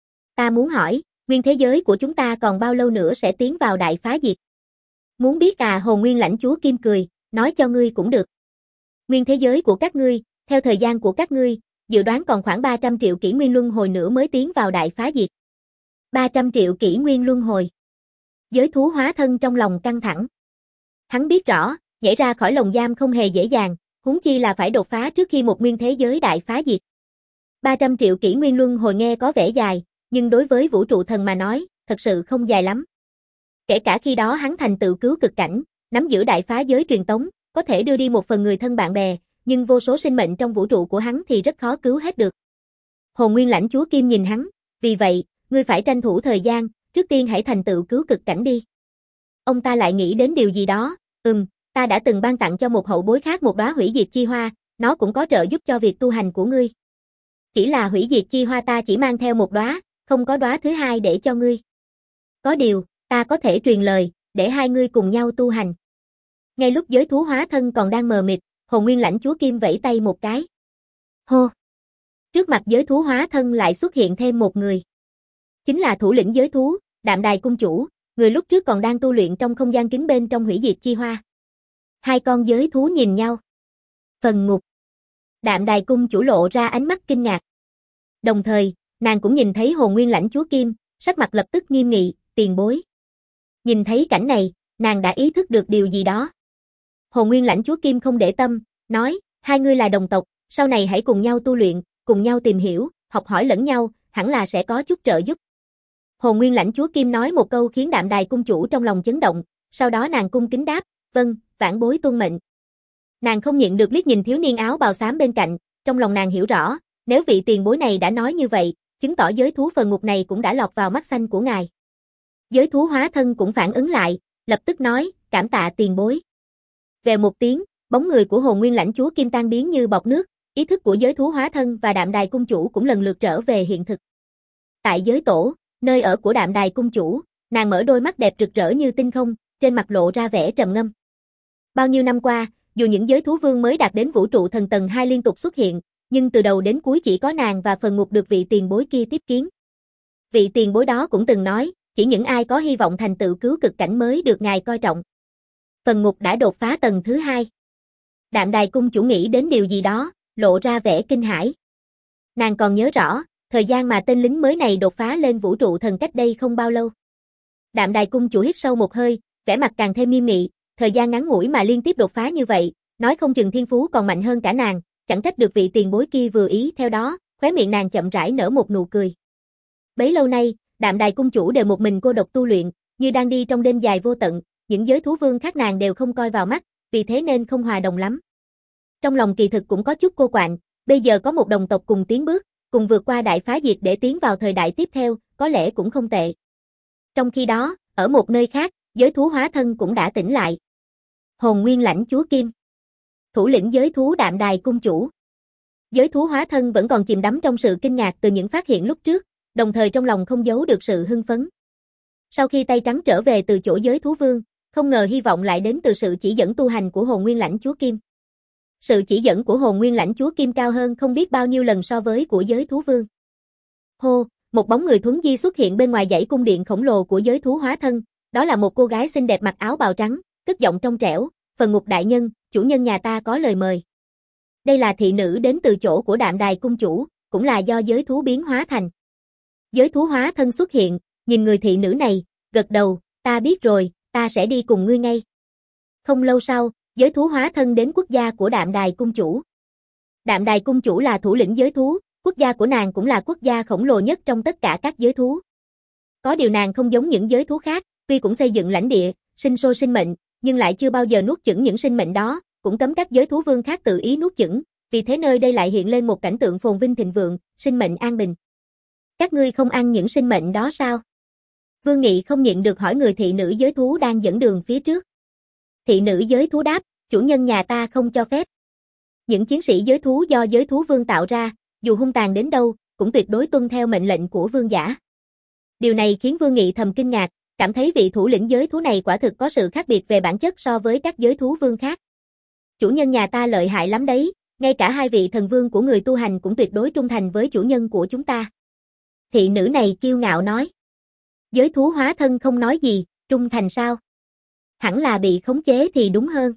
Ta muốn hỏi, nguyên thế giới của chúng ta còn bao lâu nữa sẽ tiến vào đại phá diệt? Muốn biết à? Hồn nguyên lãnh chúa Kim cười, nói cho ngươi cũng được. Nguyên thế giới của các ngươi, theo thời gian của các ngươi, dự đoán còn khoảng ba trăm triệu kỷ nguyên luân hồi nữa mới tiến vào đại phá diệt. ba trăm triệu kỷ nguyên luân hồi. Giới thú hóa thân trong lòng căng thẳng. Hắn biết rõ, nhảy ra khỏi lồng giam không hề dễ dàng, huống chi là phải đột phá trước khi một nguyên thế giới đại phá diệt. ba trăm triệu kỷ nguyên luân hồi nghe có vẻ dài, nhưng đối với vũ trụ thần mà nói, thật sự không dài lắm. Kể cả khi đó hắn thành tựu cứu cực cảnh, nắm giữ đại phá giới truyền tống, có thể đưa đi một phần người thân bạn bè, nhưng vô số sinh mệnh trong vũ trụ của hắn thì rất khó cứu hết được. Hồn nguyên lãnh chúa Kim nhìn hắn, vì vậy, ngươi phải tranh thủ thời gian, trước tiên hãy thành tựu cứu cực cảnh đi. Ông ta lại nghĩ đến điều gì đó, ừm, ta đã từng ban tặng cho một hậu bối khác một đóa hủy diệt chi hoa, nó cũng có trợ giúp cho việc tu hành của ngươi. Chỉ là hủy diệt chi hoa ta chỉ mang theo một đóa, không có đóa thứ hai để cho ngươi. Có điều, ta có thể truyền lời, để hai ngươi cùng nhau tu hành. Ngay lúc giới thú hóa thân còn đang mờ mịt, hồn nguyên lãnh chúa Kim vẫy tay một cái. Hô! Trước mặt giới thú hóa thân lại xuất hiện thêm một người. Chính là thủ lĩnh giới thú, Đạm Đài cung chủ, người lúc trước còn đang tu luyện trong không gian kính bên trong hủy diệt chi hoa. Hai con giới thú nhìn nhau. Phần ngục. Đạm Đài cung chủ lộ ra ánh mắt kinh ngạc. Đồng thời, nàng cũng nhìn thấy hồn nguyên lãnh chúa Kim, sắc mặt lập tức nghiêm nghị, tiền bối. Nhìn thấy cảnh này, nàng đã ý thức được điều gì đó. Hồn nguyên lãnh chúa Kim không để tâm, nói, hai ngươi là đồng tộc, sau này hãy cùng nhau tu luyện, cùng nhau tìm hiểu, học hỏi lẫn nhau, hẳn là sẽ có chút trợ giúp. Hồn nguyên lãnh chúa Kim nói một câu khiến Đạm Đài cung chủ trong lòng chấn động, sau đó nàng cung kính đáp, vâng, vãn bối tuân mệnh. Nàng không nhịn được liếc nhìn thiếu niên áo bào xám bên cạnh, trong lòng nàng hiểu rõ, nếu vị tiền bối này đã nói như vậy, chứng tỏ giới thú phần ngục này cũng đã lọt vào mắt xanh của ngài. Giới thú hóa thân cũng phản ứng lại, lập tức nói, cảm tạ tiền bối. Về một tiếng, bóng người của hồn nguyên lãnh chúa Kim tan biến như bọt nước, ý thức của giới thú hóa thân và Đạm Đài cung chủ cũng lần lượt trở về hiện thực. Tại giới tổ, nơi ở của Đạm Đài cung chủ, nàng mở đôi mắt đẹp rực rỡ như tinh không, trên mặt lộ ra vẻ trầm ngâm. Bao nhiêu năm qua, dù những giới thú vương mới đạt đến vũ trụ thần tầng hai liên tục xuất hiện, nhưng từ đầu đến cuối chỉ có nàng và phần ngục được vị tiền bối kia tiếp kiến. Vị tiền bối đó cũng từng nói, chỉ những ai có hy vọng thành tựu cứu cực cảnh mới được ngài coi trọng. Phần ngục đã đột phá tầng thứ hai. Đạm Đài cung chủ nghĩ đến điều gì đó, lộ ra vẻ kinh hãi. Nàng còn nhớ rõ, thời gian mà tên lính mới này đột phá lên vũ trụ thần cách đây không bao lâu. Đạm Đài cung chủ hít sâu một hơi, vẻ mặt càng thêm nghiêm nghị, thời gian ngắn ngủi mà liên tiếp đột phá như vậy, nói không chừng thiên phú còn mạnh hơn cả nàng, chẳng trách được vị tiền bối kia vừa ý theo đó, khóe miệng nàng chậm rãi nở một nụ cười. Bấy lâu nay, Đạm Đài cung chủ đều một mình cô độc tu luyện, như đang đi trong đêm dài vô tận, những giới thú vương khác nàng đều không coi vào mắt, vì thế nên không hòa đồng lắm. Trong lòng kỳ thực cũng có chút cô quạnh, bây giờ có một đồng tộc cùng tiến bước, cùng vượt qua đại phá diệt để tiến vào thời đại tiếp theo, có lẽ cũng không tệ. Trong khi đó, ở một nơi khác, giới thú hóa thân cũng đã tỉnh lại. Hồn nguyên lãnh chúa Kim, thủ lĩnh giới thú Đạm Đài cung chủ. Giới thú hóa thân vẫn còn chìm đắm trong sự kinh ngạc từ những phát hiện lúc trước, đồng thời trong lòng không giấu được sự hưng phấn. Sau khi tay trắng trở về từ chỗ giới thú vương, không ngờ hy vọng lại đến từ sự chỉ dẫn tu hành của hồn nguyên lãnh chúa Kim. sự chỉ dẫn của hồn nguyên lãnh chúa Kim cao hơn không biết bao nhiêu lần so với của giới thú vương. Hô, một bóng người thuấn di xuất hiện bên ngoài dãy cung điện khổng lồ của giới thú hóa thân, đó là một cô gái xinh đẹp mặc áo bào trắng, cất giọng trong trẻo, "Phần Ngục đại nhân, chủ nhân nhà ta có lời mời." Đây là thị nữ đến từ chỗ của Đạm Đài cung chủ, cũng là do giới thú biến hóa thành. Giới thú hóa thân xuất hiện, nhìn người thị nữ này, gật đầu, "Ta biết rồi, ta sẽ đi cùng ngươi ngay." Không lâu sau, giới thú hóa thân đến quốc gia của Đạm Đài cung chủ. Đạm Đài cung chủ là thủ lĩnh giới thú, quốc gia của nàng cũng là quốc gia khổng lồ nhất trong tất cả các giới thú. Có điều nàng không giống những giới thú khác, tuy cũng xây dựng lãnh địa, sinh sôi sinh mệnh, nhưng lại chưa bao giờ nuốt chửng những sinh mệnh đó, cũng cấm các giới thú vương khác tự ý nuốt chửng, vì thế nơi đây lại hiện lên một cảnh tượng phồn vinh thịnh vượng, sinh mệnh an bình. Các ngươi không ăn những sinh mệnh đó sao? Vương Nghị không nhịn được hỏi người thị nữ giới thú đang dẫn đường phía trước. Thị nữ giới thú đáp, chủ nhân nhà ta không cho phép. Những chiến sĩ giới thú do giới thú vương tạo ra, dù hung tàn đến đâu, cũng tuyệt đối tuân theo mệnh lệnh của vương giả. Điều này khiến Vương Nghị thầm kinh ngạc, cảm thấy vị thủ lĩnh giới thú này quả thực có sự khác biệt về bản chất so với các giới thú vương khác. Chủ nhân nhà ta lợi hại lắm đấy, ngay cả hai vị thần vương của người tu hành cũng tuyệt đối trung thành với chủ nhân của chúng ta. Thị nữ này kiêu ngạo nói. Giới thú hóa thân không nói gì, trung thành sao? Hẳn là bị khống chế thì đúng hơn.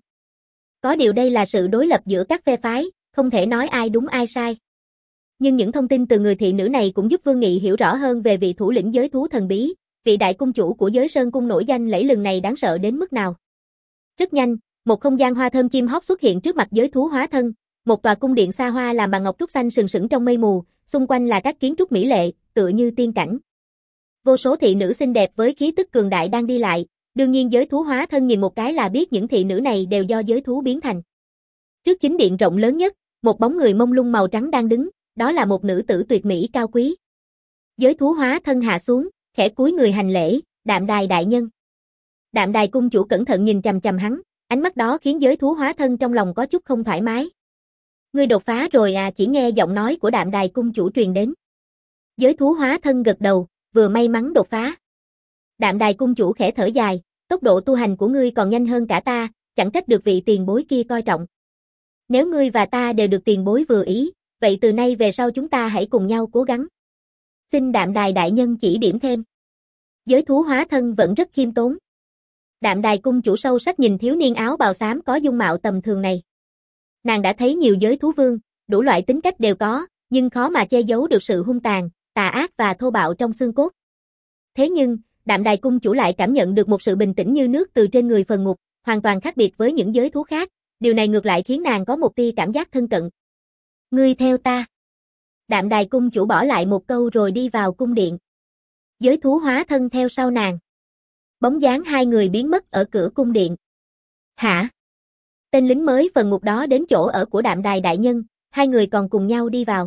Có điều đây là sự đối lập giữa các phe phái, không thể nói ai đúng ai sai. Nhưng những thông tin từ người thị nữ này cũng giúp Vương Nghị hiểu rõ hơn về vị thủ lĩnh giới thú thần bí, vị đại cung chủ của giới Sơn Cung nổi danh lẫy lừng này đáng sợ đến mức nào. Rất nhanh, một không gian hoa thơm chim hót xuất hiện trước mặt giới thú hóa thân, một tòa cung điện xa hoa làm bằng ngọc trúc xanh sừng sững trong mây mù, xung quanh là các kiến trúc mỹ lệ, tựa như tiên cảnh. Vô số thị nữ xinh đẹp với khí tức cường đại đang đi lại, đương nhiên giới thú hóa thân nhìn một cái là biết những thị nữ này đều do giới thú biến thành. Trước chính điện rộng lớn nhất, một bóng người mông lung màu trắng đang đứng, đó là một nữ tử tuyệt mỹ cao quý. Giới thú hóa thân hạ xuống, khẽ cúi người hành lễ, Đạm Đài đại nhân. Đạm Đài cung chủ cẩn thận nhìn chằm chằm hắn, ánh mắt đó khiến giới thú hóa thân trong lòng có chút không thoải mái. Ngươi đột phá rồi à? Chỉ nghe giọng nói của Đạm Đài cung chủ truyền đến. Giới thú hóa thân gật đầu, vừa may mắn đột phá. Đạm Đài cung chủ khẽ thở dài, tốc độ tu hành của ngươi còn nhanh hơn cả ta, chẳng trách được vị tiền bối kia coi trọng. Nếu ngươi và ta đều được tiền bối vừa ý, vậy từ nay về sau chúng ta hãy cùng nhau cố gắng. Xin Đạm Đài đại nhân chỉ điểm thêm. Giới thú hóa thân vẫn rất khiêm tốn. Đạm Đài cung chủ sâu sắc nhìn thiếu niên áo bào xám có dung mạo tầm thường này. Nàng đã thấy nhiều giới thú vương, đủ loại tính cách đều có, nhưng khó mà che giấu được sự hung tàn, tà ác và thô bạo trong xương cốt. Thế nhưng, Đạm Đài cung chủ lại cảm nhận được một sự bình tĩnh như nước từ trên người phần ngục, hoàn toàn khác biệt với những giới thú khác, điều này ngược lại khiến nàng có một tia cảm giác thân cận. Ngươi theo ta. Đạm Đài cung chủ bỏ lại một câu rồi đi vào cung điện. Giới thú hóa thân theo sau nàng. Bóng dáng hai người biến mất ở cửa cung điện. Hả? Tên lính mới phần ngục đó đến chỗ ở của Đạm Đài đại nhân, hai người còn cùng nhau đi vào.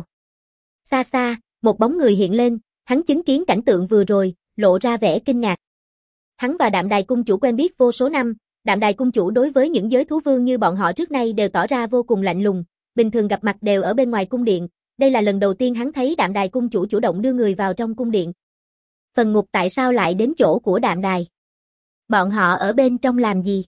Xa xa, một bóng người hiện lên, hắn chứng kiến cảnh tượng vừa rồi, lộ ra vẻ kinh ngạc. Hắn và Đạm Đài cung chủ quen biết vô số năm, Đạm Đài cung chủ đối với những giới thú vương như bọn họ trước nay đều tỏ ra vô cùng lạnh lùng, bình thường gặp mặt đều ở bên ngoài cung điện, đây là lần đầu tiên hắn thấy Đạm Đài cung chủ chủ động đưa người vào trong cung điện. Phần ngục tại sao lại đến chỗ của Đạm Đài? Bọn họ ở bên trong làm gì?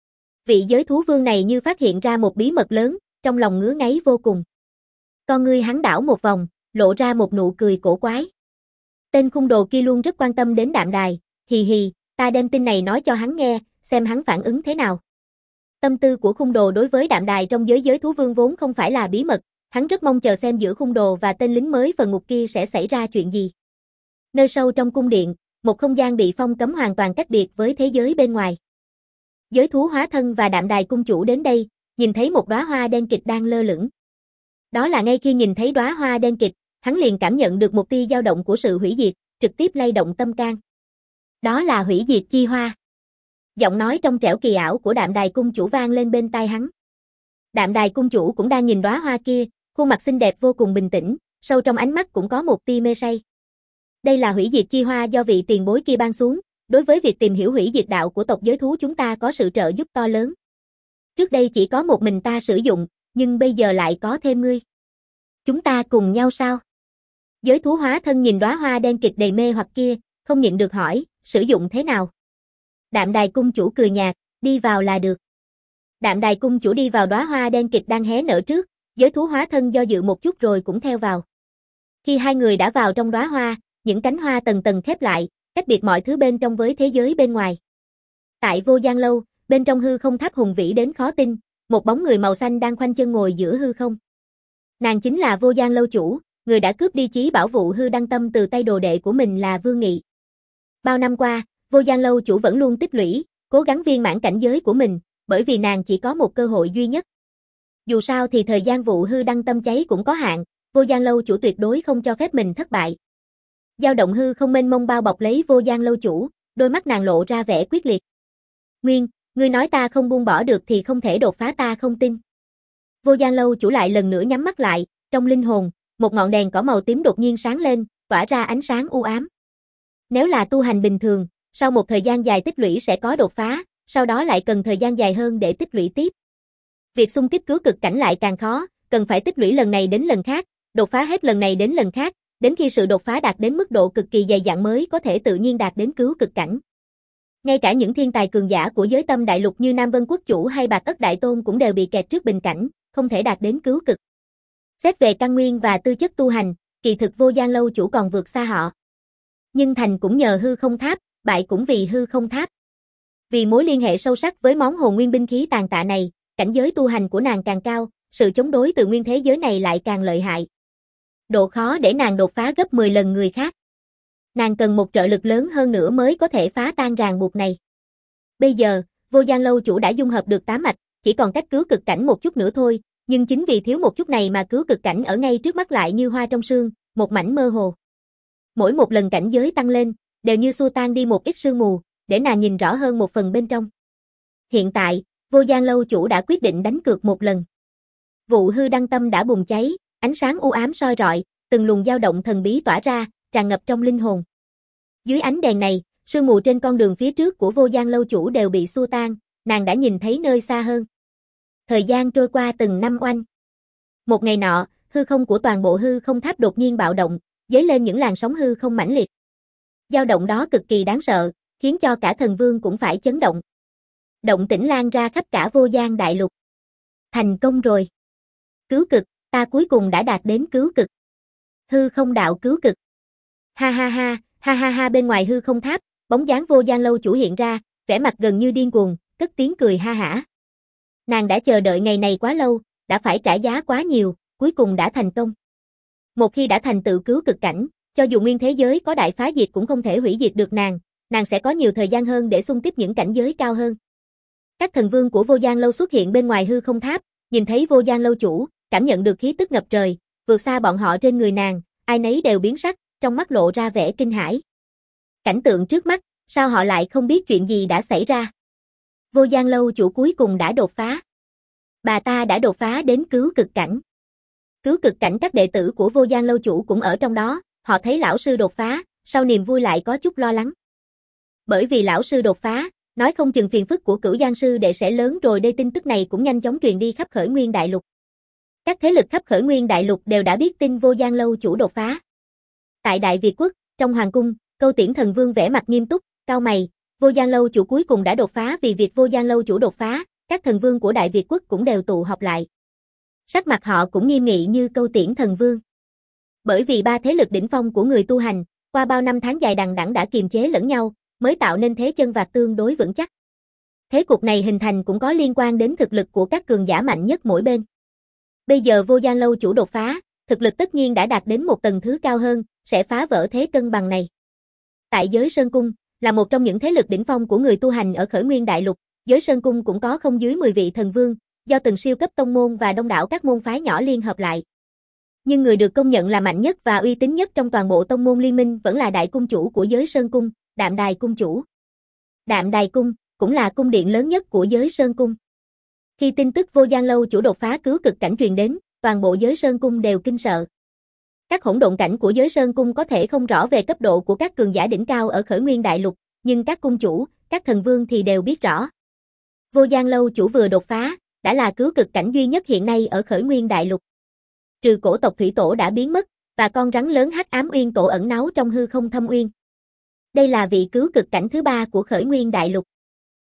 Vị giới thú vương này như phát hiện ra một bí mật lớn, trong lòng ngứa ngáy vô cùng. Con ngươi hắn đảo một vòng, lộ ra một nụ cười cổ quái. Tên khung đồ kia luôn rất quan tâm đến Đạm Đài, hì hì, ta đem tin này nói cho hắn nghe, xem hắn phản ứng thế nào. Tâm tư của khung đồ đối với Đạm Đài trong giới giới thú vương vốn không phải là bí mật, hắn rất mong chờ xem giữa khung đồ và tên lính mới phần ngục kia sẽ xảy ra chuyện gì. Nơi sâu trong cung điện, một không gian bị phong cấm hoàn toàn cách biệt với thế giới bên ngoài. Giới thú hóa thân và Đạm Đài cung chủ đến đây, nhìn thấy một đóa hoa đen kịt đang lơ lửng. Đó là ngay khi nhìn thấy đóa hoa đen kịt, hắn liền cảm nhận được một tia dao động của sự hủy diệt, trực tiếp lay động tâm can. Đó là hủy diệt chi hoa. Giọng nói trong trẻo kỳ ảo của Đạm Đài cung chủ vang lên bên tai hắn. Đạm Đài cung chủ cũng đang nhìn đóa hoa kia, khuôn mặt xinh đẹp vô cùng bình tĩnh, sâu trong ánh mắt cũng có một tia mê say. Đây là hủy diệt chi hoa do vị tiền bối kia ban xuống, đối với việc tìm hiểu hủy diệt đạo của tộc giới thú chúng ta có sự trợ giúp to lớn. Trước đây chỉ có một mình ta sử dụng, nhưng bây giờ lại có thêm ngươi. Chúng ta cùng nhau sao? Giới thú hóa thân nhìn đóa hoa đen kịt đầy mê hoặc kia, không nhịn được hỏi, sử dụng thế nào? Đạm Đài cung chủ cười nhạt, đi vào là được. Đạm Đài cung chủ đi vào đóa hoa đen kịt đang hé nở trước, giới thú hóa thân do dự một chút rồi cũng theo vào. Khi hai người đã vào trong đóa hoa, những cánh hoa tầng tầng khép lại, cách biệt mọi thứ bên trong với thế giới bên ngoài. Tại Vô Gian Lâu, bên trong hư không tháp hùng vĩ đến khó tin, một bóng người màu xanh đang khoanh chân ngồi giữa hư không. Nàng chính là Vô Gian Lâu chủ, người đã cướp đi chí bảo vụ hư đăng tâm từ tay đồ đệ của mình là Vương Nghị. Bao năm qua, Vô Gian Lâu chủ vẫn luôn tích lũy, cố gắng viên mãn cảnh giới của mình, bởi vì nàng chỉ có một cơ hội duy nhất. Dù sao thì thời gian vụ hư đăng tâm cháy cũng có hạn, Vô Gian Lâu chủ tuyệt đối không cho phép mình thất bại. Dao động hư không mênh mông bao bọc lấy Vô Gian Lâu chủ, đôi mắt nàng lộ ra vẻ quyết liệt. Nguyên, ngươi nói ta không buông bỏ được thì không thể đột phá, ta không tin. Vô Gian Lâu chủ lại lần nữa nhắm mắt lại, trong linh hồn, một ngọn đèn cỏ màu tím đột nhiên sáng lên, tỏa ra ánh sáng u ám. Nếu là tu hành bình thường, sau một thời gian dài tích lũy sẽ có đột phá, sau đó lại cần thời gian dài hơn để tích lũy tiếp. Việc xung kích cứu cực cảnh lại càng khó, cần phải tích lũy lần này đến lần khác, đột phá hết lần này đến lần khác, đến khi sự đột phá đạt đến mức độ cực kỳ dày dặn mới có thể tự nhiên đạt đến cứu cực cảnh. Ngay cả những thiên tài cường giả của giới tâm đại lục như Nam Vân Quốc chủ hay Bạc Ất Đại Tôn cũng đều bị kẹt trước bình cảnh, không thể đạt đến cứu cực. Xét về căn nguyên và tư chất tu hành, kỳ thực Vô Gian Lâu chủ còn vượt xa họ. Nhưng thành cũng nhờ hư không tháp, bại cũng vì hư không tháp. Vì mối liên hệ sâu sắc với món hồn nguyên binh khí tàn tạ này, cảnh giới tu hành của nàng càng cao, sự chống đối từ nguyên thế giới này lại càng lợi hại. Độ khó để nàng đột phá gấp mười lần người khác. Nàng cần một trợ lực lớn hơn nữa mới có thể phá tan ràng buộc này. Bây giờ, Vô Gian Lâu chủ đã dung hợp được tám mạch, chỉ còn cách cứu cực cảnh một chút nữa thôi, nhưng chính vì thiếu một chút này mà cứu cực cảnh ở ngay trước mắt lại như hoa trong sương, một mảnh mơ hồ. Mỗi một lần cảnh giới tăng lên, đều như xua tan đi một ít sương mù, để nàng nhìn rõ hơn một phần bên trong. Hiện tại, Vô Gian Lâu chủ đã quyết định đánh cược một lần. Vụ hư đăng tâm đã bùng cháy, ánh sáng u ám soi rọi, từng luồng dao động thần bí tỏa ra, tràn ngập trong linh hồn. Dưới ánh đèn này, sương mù trên con đường phía trước của Vô Gian Lâu chủ đều bị xua tan, nàng đã nhìn thấy nơi xa hơn. Thời gian trôi qua từng năm oanh. Một ngày nọ, hư không của toàn bộ hư không tháp đột nhiên bạo động, dấy lên những làn sóng hư không mãnh liệt. Dao động đó cực kỳ đáng sợ, khiến cho cả thần vương cũng phải chấn động. Động tĩnh lan ra khắp cả Vô Gian đại lục. Thành công rồi. Cứu cực, ta cuối cùng đã đạt đến cứu cực. Hư không đạo cứu cực. Ha ha ha, ha ha ha, bên ngoài hư không tháp, bóng dáng Vô Gian Lâu chủ hiện ra, vẻ mặt gần như điên cuồng, cất tiếng cười ha hả. Nàng đã chờ đợi ngày này quá lâu, đã phải trả giá quá nhiều, cuối cùng đã thành công. Một khi đã thành tựu cứu cực cảnh, cho dù nguyên thế giới có đại phá diệt cũng không thể hủy diệt được nàng, nàng sẽ có nhiều thời gian hơn để xung kích những cảnh giới cao hơn. Các thần vương của Vô Gian Lâu xuất hiện bên ngoài hư không tháp, nhìn thấy Vô Gian Lâu chủ, cảm nhận được khí tức ngập trời, vượt xa bọn họ trên người nàng, ai nấy đều biến sắc, trong mắt lộ ra vẻ kinh hãi. Cảnh tượng trước mắt, sao họ lại không biết chuyện gì đã xảy ra? Vô Gian Lâu chủ cuối cùng đã đột phá. Bà ta đã đột phá đến cứu cực cảnh. Cứu cực cảnh các đệ tử của Vô Gian Lâu chủ cũng ở trong đó, họ thấy lão sư đột phá, sau niềm vui lại có chút lo lắng. Bởi vì lão sư đột phá, nói không chừng phiền phức của Cửu Giang sư đệ sẽ lớn rồi đây, tin tức này cũng nhanh chóng truyền đi khắp Khởi Nguyên đại lục. Các thế lực khắp Khởi Nguyên đại lục đều đã biết tin Vô Gian Lâu chủ đột phá. Tại Đại Việt quốc, trong hoàng cung, Câu Tiễn thần vương vẻ mặt nghiêm túc, cau mày, Vô Gian Lâu chủ cuối cùng đã đột phá, vì việc Vô Gian Lâu chủ đột phá, các thần vương của Đại Việt quốc cũng đều tụ họp lại. Sắc mặt họ cũng nghiêm nghị như Câu Tiễn thần vương. Bởi vì ba thế lực đỉnh phong của người tu hành, qua bao năm tháng dài đằng đẵng đã kiềm chế lẫn nhau, mới tạo nên thế chân vạc tương đối vững chắc. Thế cục này hình thành cũng có liên quan đến thực lực của các cường giả mạnh nhất mỗi bên. Bây giờ Vô Gian Lâu chủ đột phá, thực lực tất nhiên đã đạt đến một tầng thứ cao hơn, sẽ phá vỡ thế cân bằng này. Tại Giới Sơn Cung, là một trong những thế lực đỉnh phong của người tu hành ở Khởi Nguyên đại lục, Giới Sơn Cung cũng có không dưới mười vị thần vương, do từng siêu cấp tông môn và đông đảo các môn phái nhỏ liên hợp lại. Nhưng người được công nhận là mạnh nhất và uy tín nhất trong toàn bộ tông môn liên minh vẫn là đại cung chủ của Giới Sơn Cung, Đạm Đài cung chủ. Đạm Đài cung cũng là cung điện lớn nhất của Giới Sơn Cung. Khi tin tức Vô Gian Lâu chủ đột phá cứu cực cảnh truyền đến, toàn bộ Giới Sơn Cung đều kinh sợ. Các hỗn độn cảnh của Giới Sơn Cung có thể không rõ về cấp độ của các cường giả đỉnh cao ở Khởi Nguyên đại lục, nhưng các cung chủ, các thần vương thì đều biết rõ. Vô Gian Lâu chủ vừa đột phá, đã là cứu cực cảnh duy nhất hiện nay ở Khởi Nguyên đại lục. Trừ cổ tộc Thủy Tổ đã biến mất, và con rắn lớn Hắc Ám Uyên Tổ ẩn náu trong hư không thâm uyên. Đây là vị cứu cực cảnh thứ ba của Khởi Nguyên đại lục.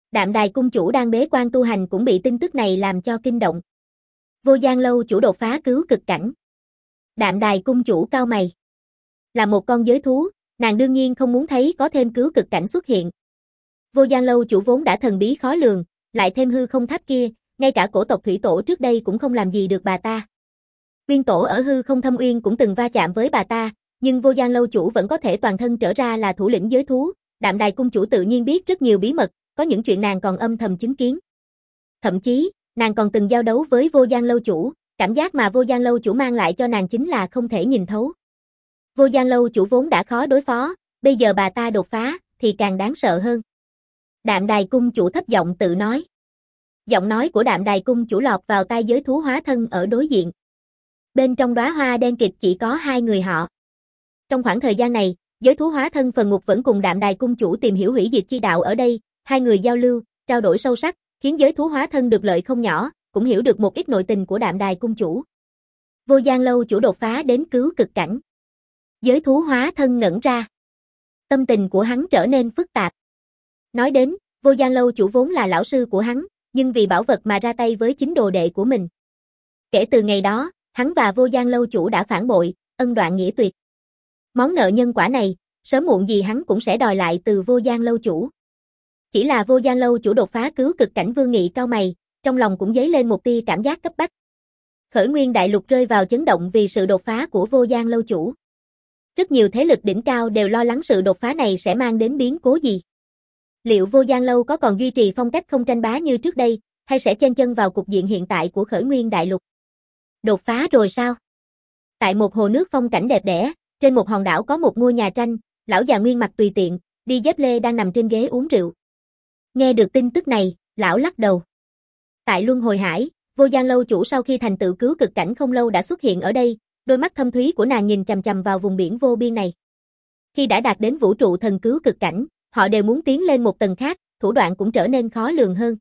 Đạm Đài cung chủ đang bế quan tu hành cũng bị tin tức này làm cho kinh động. Vô Gian Lâu chủ đột phá cứu cực cảnh. Đạm Đài cung chủ cau mày. Là một con giới thú, nàng đương nhiên không muốn thấy có thêm cứu cực cảnh xuất hiện. Vô Gian Lâu chủ vốn đã thần bí khó lường, lại thêm hư không tháp kia, ngay cả cổ tộc thủy tổ trước đây cũng không làm gì được bà ta. Uyên tổ ở hư không thâm uyên cũng từng va chạm với bà ta, nhưng Vô Gian Lâu chủ vẫn có thể toàn thân trở ra là thủ lĩnh giới thú. Đạm Đài cung chủ tự nhiên biết rất nhiều bí mật, có những chuyện nàng còn âm thầm chứng kiến. Thậm chí, nàng còn từng giao đấu với Vô Gian Lâu chủ, cảm giác mà Vô Gian Lâu chủ mang lại cho nàng chính là không thể nhìn thấu. Vô Gian Lâu chủ vốn đã khó đối phó, bây giờ bà ta đột phá, thì càng đáng sợ hơn. Đạm Đài cung chủ thấp giọng tự nói. Giọng nói của Đạm Đài cung chủ lọt vào tai giới thú hóa thân ở đối diện. Bên trong đóa hoa đen kịt chỉ có hai người họ. Trong khoảng thời gian này, giới thú hóa thân phần ngục vẫn cùng Đạm Đài cung chủ tìm hiểu hủy diệt chi đạo ở đây, hai người giao lưu, trao đổi sâu sắc, khiến giới thú hóa thân được lợi không nhỏ, cũng hiểu được một ít nội tình của Đạm Đài cung chủ. Vô Gian Lâu chủ đột phá đến cứu cực cảnh. Giới thú hóa thân ngẩn ra. Tâm tình của hắn trở nên phức tạp. Nói đến, Vô Gian Lâu chủ vốn là lão sư của hắn, nhưng vì bảo vật mà ra tay với chính đồ đệ của mình. Kể từ ngày đó, hắn và Vô Gian Lâu chủ đã phản bội, ân đoạn nghĩa tuyệt. Món nợ nhân quả này, sớm muộn gì hắn cũng sẽ đòi lại từ Vô Gian Lâu chủ. Chỉ là Vô Gian Lâu chủ đột phá cứu cực cảnh Vương Nghị cau mày, trong lòng cũng dấy lên một tia cảm giác cấp bách. Khởi Nguyên đại lục rơi vào chấn động vì sự đột phá của Vô Gian Lâu chủ. Rất nhiều thế lực đỉnh cao đều lo lắng sự đột phá này sẽ mang đến biến cố gì. Liệu Vô Gian Lâu có còn duy trì phong cách không tranh bá như trước đây, hay sẽ chen chân vào cục diện hiện tại của Khởi Nguyên đại lục? Đột phá rồi sao? Tại một hồ nước phong cảnh đẹp đẽ, trên một hòn đảo có một ngôi nhà tranh, lão già Nguyên mặt tùy tiện, đi dép lê đang nằm trên ghế uống rượu. Nghe được tin tức này, lão lắc đầu. Tại Luân Hồi Hải, Vô Gian Lâu chủ sau khi thành tựu cứu cực cảnh không lâu đã xuất hiện ở đây, đôi mắt thâm thúy của nàng nhìn chằm chằm vào vùng biển vô biên này. Khi đã đạt đến vũ trụ thần cứu cực cảnh, họ đều muốn tiến lên một tầng khác, thủ đoạn cũng trở nên khó lường hơn.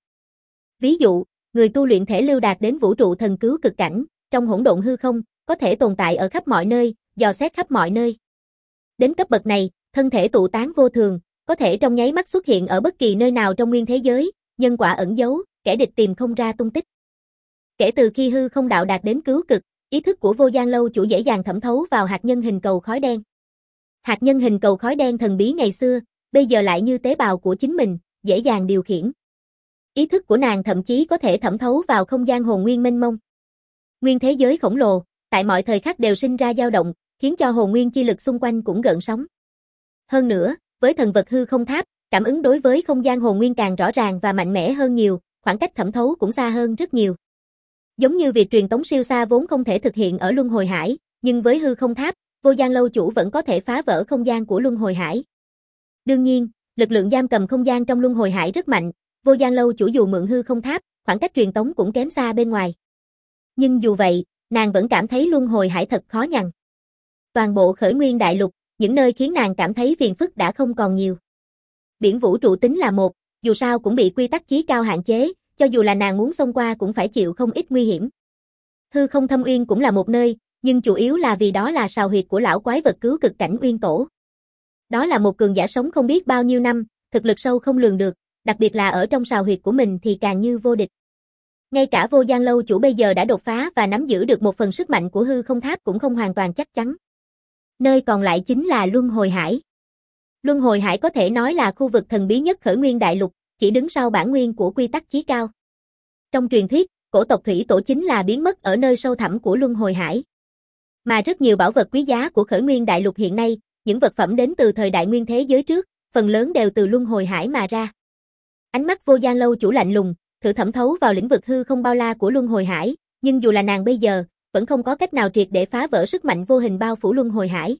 Ví dụ, người tu luyện thể lưu đạt đến vũ trụ thần cứu cực cảnh, trong hỗn độn hư không, có thể tồn tại ở khắp mọi nơi, dò xét khắp mọi nơi. Đến cấp bậc này, thân thể tụ tán vô thường, có thể trong nháy mắt xuất hiện ở bất kỳ nơi nào trong nguyên thế giới, nhân quả ẩn giấu, kẻ địch tìm không ra tung tích. Kể từ khi hư không đạo đạt đến cứu cực, ý thức của Vô Gian Lâu chủ dễ dàng thẩm thấu vào hạt nhân hình cầu khói đen. Hạt nhân hình cầu khói đen thần bí ngày xưa, bây giờ lại như tế bào của chính mình, dễ dàng điều khiển. Ý thức của nàng thậm chí có thể thẩm thấu vào không gian hồn nguyên mênh mông. Nguyên thế giới khổng lồ, tại mọi thời khắc đều sinh ra dao động, khiến cho hồn nguyên chi lực xung quanh cũng gợn sóng. Hơn nữa, với thần vật hư không tháp, cảm ứng đối với không gian hồn nguyên càng rõ ràng và mạnh mẽ hơn nhiều, khoảng cách thẩm thấu cũng xa hơn rất nhiều. Giống như việc truyền tống siêu xa vốn không thể thực hiện ở Luân Hồi Hải, nhưng với hư không tháp, Vô Gian Lâu chủ vẫn có thể phá vỡ không gian của Luân Hồi Hải. Đương nhiên, lực lượng giam cầm không gian trong Luân Hồi Hải rất mạnh, Vô Gian Lâu chủ dù mượn hư không tháp, khoảng cách truyền tống cũng kém xa bên ngoài. Nhưng dù vậy, nàng vẫn cảm thấy Luân Hồi Hải thật khó nhằn. Toàn bộ Khởi Nguyên đại lục, những nơi khiến nàng cảm thấy phiền phức đã không còn nhiều. Biển vũ trụ tính là một, dù sao cũng bị quy tắc chí cao hạn chế, cho dù là nàng muốn xông qua cũng phải chịu không ít nguy hiểm. Hư không thâm uyên cũng là một nơi, nhưng chủ yếu là vì đó là sào huyệt của lão quái vật cứu cực cảnh Uyên Tổ. Đó là một cường giả sống không biết bao nhiêu năm, thực lực sâu không lường được, đặc biệt là ở trong sào huyệt của mình thì càng như vô địch. Ngay cả Vô Gian Lâu chủ bây giờ đã đột phá và nắm giữ được một phần sức mạnh của hư không tháp cũng không hoàn toàn chắc chắn. Nơi còn lại chính là Luân Hồi Hải. Luân Hồi Hải có thể nói là khu vực thần bí nhất Khởi Nguyên đại lục, chỉ đứng sau bản nguyên của quy tắc chí cao. Trong truyền thuyết, cổ tộc thủy tổ chính là biến mất ở nơi sâu thẳm của Luân Hồi Hải. Mà rất nhiều bảo vật quý giá của Khởi Nguyên đại lục hiện nay, những vật phẩm đến từ thời đại nguyên thế giới trước, phần lớn đều từ Luân Hồi Hải mà ra. Ánh mắt Vô Gian Lâu chủ lạnh lùng, thử thẩm thấu vào lĩnh vực hư không bao la của Luân Hồi Hải, nhưng dù là nàng bây giờ, vẫn không có cách nào triệt để phá vỡ sức mạnh vô hình bao phủ Luân Hồi Hải.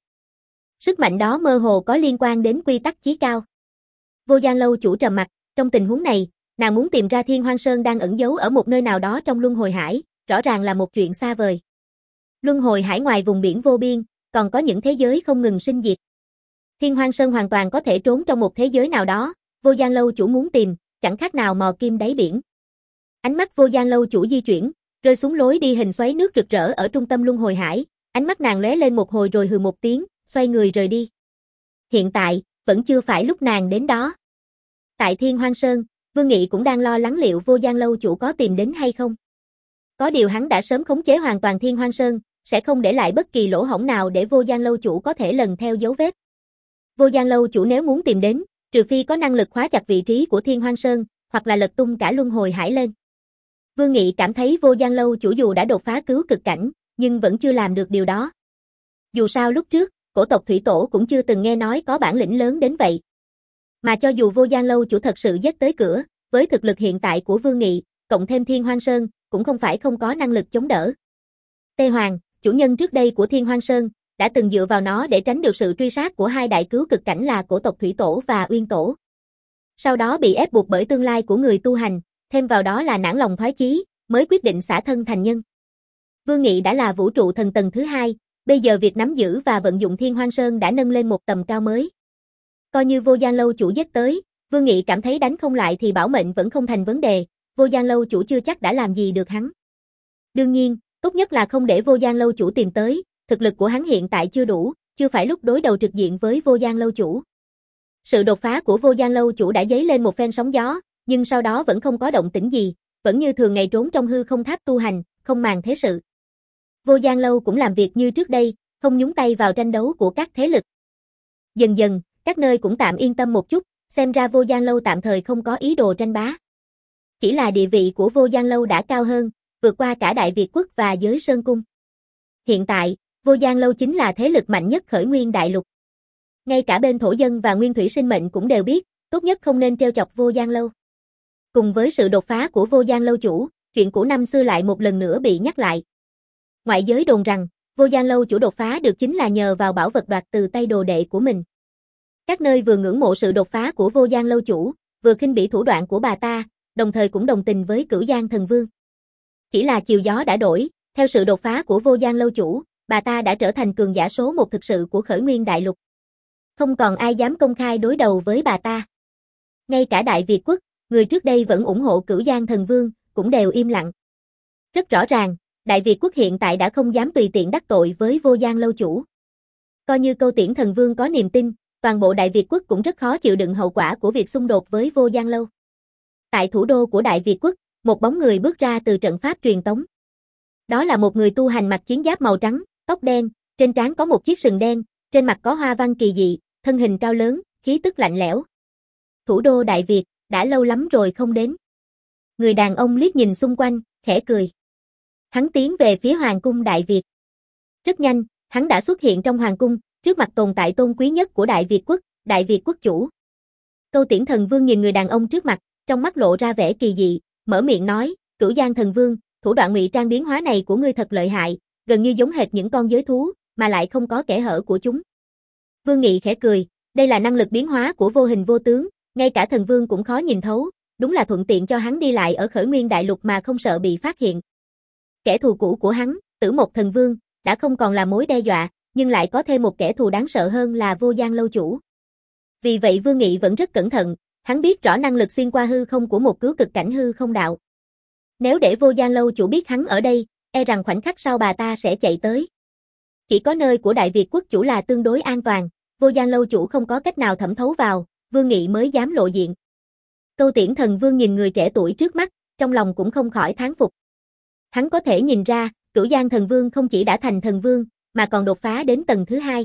Sức mạnh đó mơ hồ có liên quan đến quy tắc chí cao. Vô Gian Lâu chủ trầm mặt, trong tình huống này, nàng muốn tìm ra Thiên Hoang Sơn đang ẩn giấu ở một nơi nào đó trong Luân Hồi Hải, rõ ràng là một chuyện xa vời. Luân Hồi Hải ngoài vùng biển vô biên, còn có những thế giới không ngừng sinh diệt. Thiên Hoang Sơn hoàn toàn có thể trốn trong một thế giới nào đó, Vô Gian Lâu chủ muốn tìm, chẳng khác nào mò kim đáy biển. Ánh mắt Vô Gian Lâu chủ di chuyển, rơi xuống lối đi hình xoáy nước rực rỡ ở trung tâm Luân Hồi Hải, ánh mắt nàng lóe lên một hồi rồi hừ một tiếng, xoay người rời đi. Hiện tại, vẫn chưa phải lúc nàng đến đó. Tại Thiên Hoang Sơn, Vương Nghị cũng đang lo lắng liệu Vô Gian lâu chủ có tìm đến hay không. Có điều hắn đã sớm khống chế hoàn toàn Thiên Hoang Sơn, sẽ không để lại bất kỳ lỗ hổng nào để Vô Gian lâu chủ có thể lần theo dấu vết. Vô Gian lâu chủ nếu muốn tìm đến, trừ phi có năng lực khóa chặt vị trí của Thiên Hoang Sơn, hoặc là lật tung cả luân hồi hải lên. Vương Nghị cảm thấy Vô Gian lâu chủ dù đã đột phá cứu cực cảnh, nhưng vẫn chưa làm được điều đó. Dù sao lúc trước, cổ tộc Thủy Tổ cũng chưa từng nghe nói có bản lĩnh lớn đến vậy. Mà cho dù Vô Gian lâu chủ thật sự dắt tới cửa, với thực lực hiện tại của Vương Nghị, cộng thêm Thiên Hoang Sơn, cũng không phải không có năng lực chống đỡ. Tê Hoàng, chủ nhân trước đây của Thiên Hoang Sơn, đã từng dựa vào nó để tránh được sự truy sát của hai đại cứu cực cảnh là cổ tộc Thủy Tổ và Uyên Tổ. Sau đó bị ép buộc bởi tương lai của người tu hành, thêm vào đó là nản lòng thoái chí, mới quyết định xả thân thành nhân. Vương Nghị đã là vũ trụ thần tầng thứ hai, bây giờ việc nắm giữ và vận dụng Thiên Hoang Sơn đã nâng lên một tầm cao mới. Coi như Vô Gian lâu chủ giết tới, Vương Nghị cảm thấy đánh không lại thì bảo mệnh vẫn không thành vấn đề, Vô Gian lâu chủ chưa chắc đã làm gì được hắn. Đương nhiên, tốt nhất là không để Vô Gian lâu chủ tìm tới, thực lực của hắn hiện tại chưa đủ, chưa phải lúc đối đầu trực diện với Vô Gian lâu chủ. Sự đột phá của Vô Gian lâu chủ đã dấy lên một phen sóng gió, nhưng sau đó vẫn không có động tĩnh gì, vẫn như thường ngày trốn trong hư không tháp tu hành, không màng thế sự. Vô Gian lâu cũng làm việc như trước đây, không nhúng tay vào tranh đấu của các thế lực. Dần dần, các nơi cũng tạm yên tâm một chút, xem ra Vô Gian lâu tạm thời không có ý đồ tranh bá. Chỉ là địa vị của Vô Gian lâu đã cao hơn, vượt qua cả Đại Việt quốc và giới Sơn cung. Hiện tại, Vô Gian lâu chính là thế lực mạnh nhất khởi nguyên đại lục. Ngay cả bên thổ dân và nguyên thủy sinh mệnh cũng đều biết, tốt nhất không nên trêu chọc Vô Gian lâu. Cùng với sự đột phá của Vô Gian lâu chủ, chuyện cũ năm xưa lại một lần nữa bị nhắc lại. Ngoại giới đồn rằng, Vô Gian lâu chủ đột phá được chính là nhờ vào bảo vật đoạt từ tay đồ đệ của mình. Các nơi vừa ngưỡng mộ sự đột phá của Vô Gian lâu chủ, vừa khinh bỉ thủ đoạn của bà ta, đồng thời cũng đồng tình với Cửu Giang thần vương. Chỉ là chiều gió đã đổi, theo sự đột phá của Vô Gian lâu chủ, bà ta đã trở thành cường giả số một thực sự của khởi nguyên đại lục. Không còn ai dám công khai đối đầu với bà ta. Ngay cả Đại Việt quốc, người trước đây vẫn ủng hộ Cửu Giang thần vương, cũng đều im lặng. Rất rõ ràng, Đại Việt quốc hiện tại đã không dám tùy tiện đắc tội với Vô Gian lâu chủ. Coi như Câu Tiễn thần vương có niềm tin, toàn bộ Đại Việt quốc cũng rất khó chịu đựng hậu quả của việc xung đột với Vô Gian lâu. Tại thủ đô của Đại Việt quốc, một bóng người bước ra từ trận pháp truyền tống. Đó là một người tu hành mặc chiến giáp màu trắng, tóc đen, trên trán có một chiếc sừng đen, trên mặt có hoa văn kỳ dị, thân hình cao lớn, khí tức lạnh lẽo. Thủ đô Đại Việt, đã lâu lắm rồi không đến. Người đàn ông liếc nhìn xung quanh, khẽ cười. Hắn tiến về phía Hoàng cung Đại Việt. Rất nhanh, hắn đã xuất hiện trong Hoàng cung, trước mặt tồn tại tôn quý nhất của Đại Việt quốc, Đại Việt quốc chủ. Câu Tiễn thần vương nhìn người đàn ông trước mặt, trong mắt lộ ra vẻ kỳ dị, mở miệng nói, Cửu Giang thần vương, thủ đoạn ngụy trang biến hóa này của ngươi thật lợi hại, gần như giống hệt những con giới thú, mà lại không có kẽ hở của chúng. Vương Nghị khẽ cười, đây là năng lực biến hóa của vô hình vô tướng, ngay cả thần vương cũng khó nhìn thấu, đúng là thuận tiện cho hắn đi lại ở khởi nguyên đại lục mà không sợ bị phát hiện. Kẻ thù cũ của hắn, Tử Mộc thần vương, đã không còn là mối đe dọa, nhưng lại có thêm một kẻ thù đáng sợ hơn là Vô Gian lâu chủ. Vì vậy Vương Nghị vẫn rất cẩn thận, hắn biết rõ năng lực xuyên qua hư không của một cứu cực cảnh hư không đạo. Nếu để Vô Gian lâu chủ biết hắn ở đây, e rằng khoảnh khắc sau bà ta sẽ chạy tới. Chỉ có nơi của Đại Việt quốc chủ là tương đối an toàn, Vô Gian lâu chủ không có cách nào thẩm thấu vào, Vương Nghị mới dám lộ diện. Câu Tiễn thần vương nhìn người trẻ tuổi trước mắt, trong lòng cũng không khỏi thán phục. Hắn có thể nhìn ra, Cửu Giang thần vương không chỉ đã thành thần vương, mà còn đột phá đến tầng thứ hai.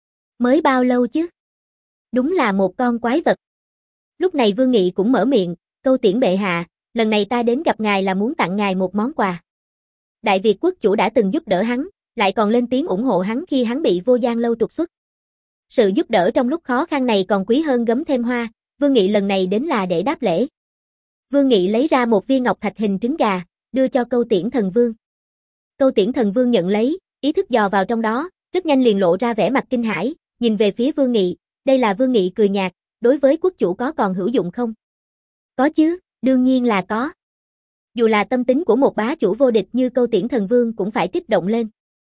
Mới bao lâu chứ? Đúng là một con quái vật. Lúc này Vương Nghị cũng mở miệng, Câu Tiễn bệ hạ, lần này ta đến gặp ngài là muốn tặng ngài một món quà. Đại Việt quốc chủ đã từng giúp đỡ hắn, lại còn lên tiếng ủng hộ hắn khi hắn bị Vô Gian lâu trục xuất. Sự giúp đỡ trong lúc khó khăn này còn quý hơn gấm thêm hoa, Vương Nghị lần này đến là để đáp lễ. Vương Nghị lấy ra một viên ngọc thạch hình trứng gà, đưa cho Câu Tiễn thần vương. Câu Tiễn thần vương nhận lấy, ý thức dò vào trong đó, rất nhanh liền lộ ra vẻ mặt kinh hãi, nhìn về phía Vương Nghị, đây là Vương Nghị cười nhạt, đối với quốc chủ có còn hữu dụng không? Có chứ, đương nhiên là có. Dù là tâm tính của một bá chủ vô địch như Câu Tiễn thần vương cũng phải kích động lên.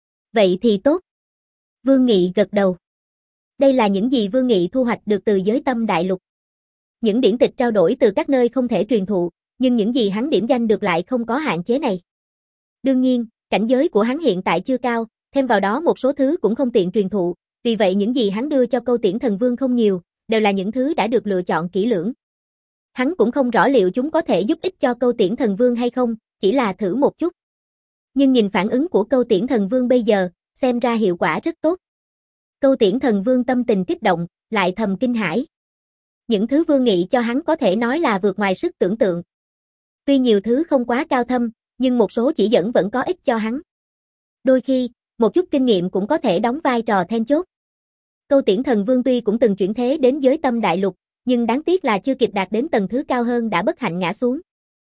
Vậy thì tốt. Vương Nghị gật đầu. Đây là những gì Vương Nghị thu hoạch được từ giới tâm đại lục. Những điển tịch trao đổi từ các nơi không thể truyền thụ, nhưng những gì hắn điểm danh được lại không có hạn chế này. Đương nhiên, cảnh giới của hắn hiện tại chưa cao, thêm vào đó một số thứ cũng không tiện truyền thụ, vì vậy những gì hắn đưa cho Câu Tiễn thần vương không nhiều, đều là những thứ đã được lựa chọn kỹ lưỡng. Hắn cũng không rõ liệu chúng có thể giúp ích cho Câu Tiễn Thần Vương hay không, chỉ là thử một chút. Nhưng nhìn phản ứng của Câu Tiễn Thần Vương bây giờ, xem ra hiệu quả rất tốt. Câu Tiễn Thần Vương tâm tình kích động, lại thầm kinh hãi. Những thứ Vương Nghị cho hắn có thể nói là vượt ngoài sức tưởng tượng. Tuy nhiều thứ không quá cao thâm, nhưng một số chỉ dẫn vẫn có ích cho hắn. Đôi khi, một chút kinh nghiệm cũng có thể đóng vai trò then chốt. Câu Tiễn Thần Vương tuy cũng từng chuyển thế đến Giới Tâm Đại Lục, nhưng đáng tiếc là chưa kịp đạt đến tầng thứ cao hơn đã bất hạnh ngã xuống.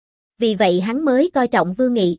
Vì vậy hắn mới coi trọng Vương Nghị.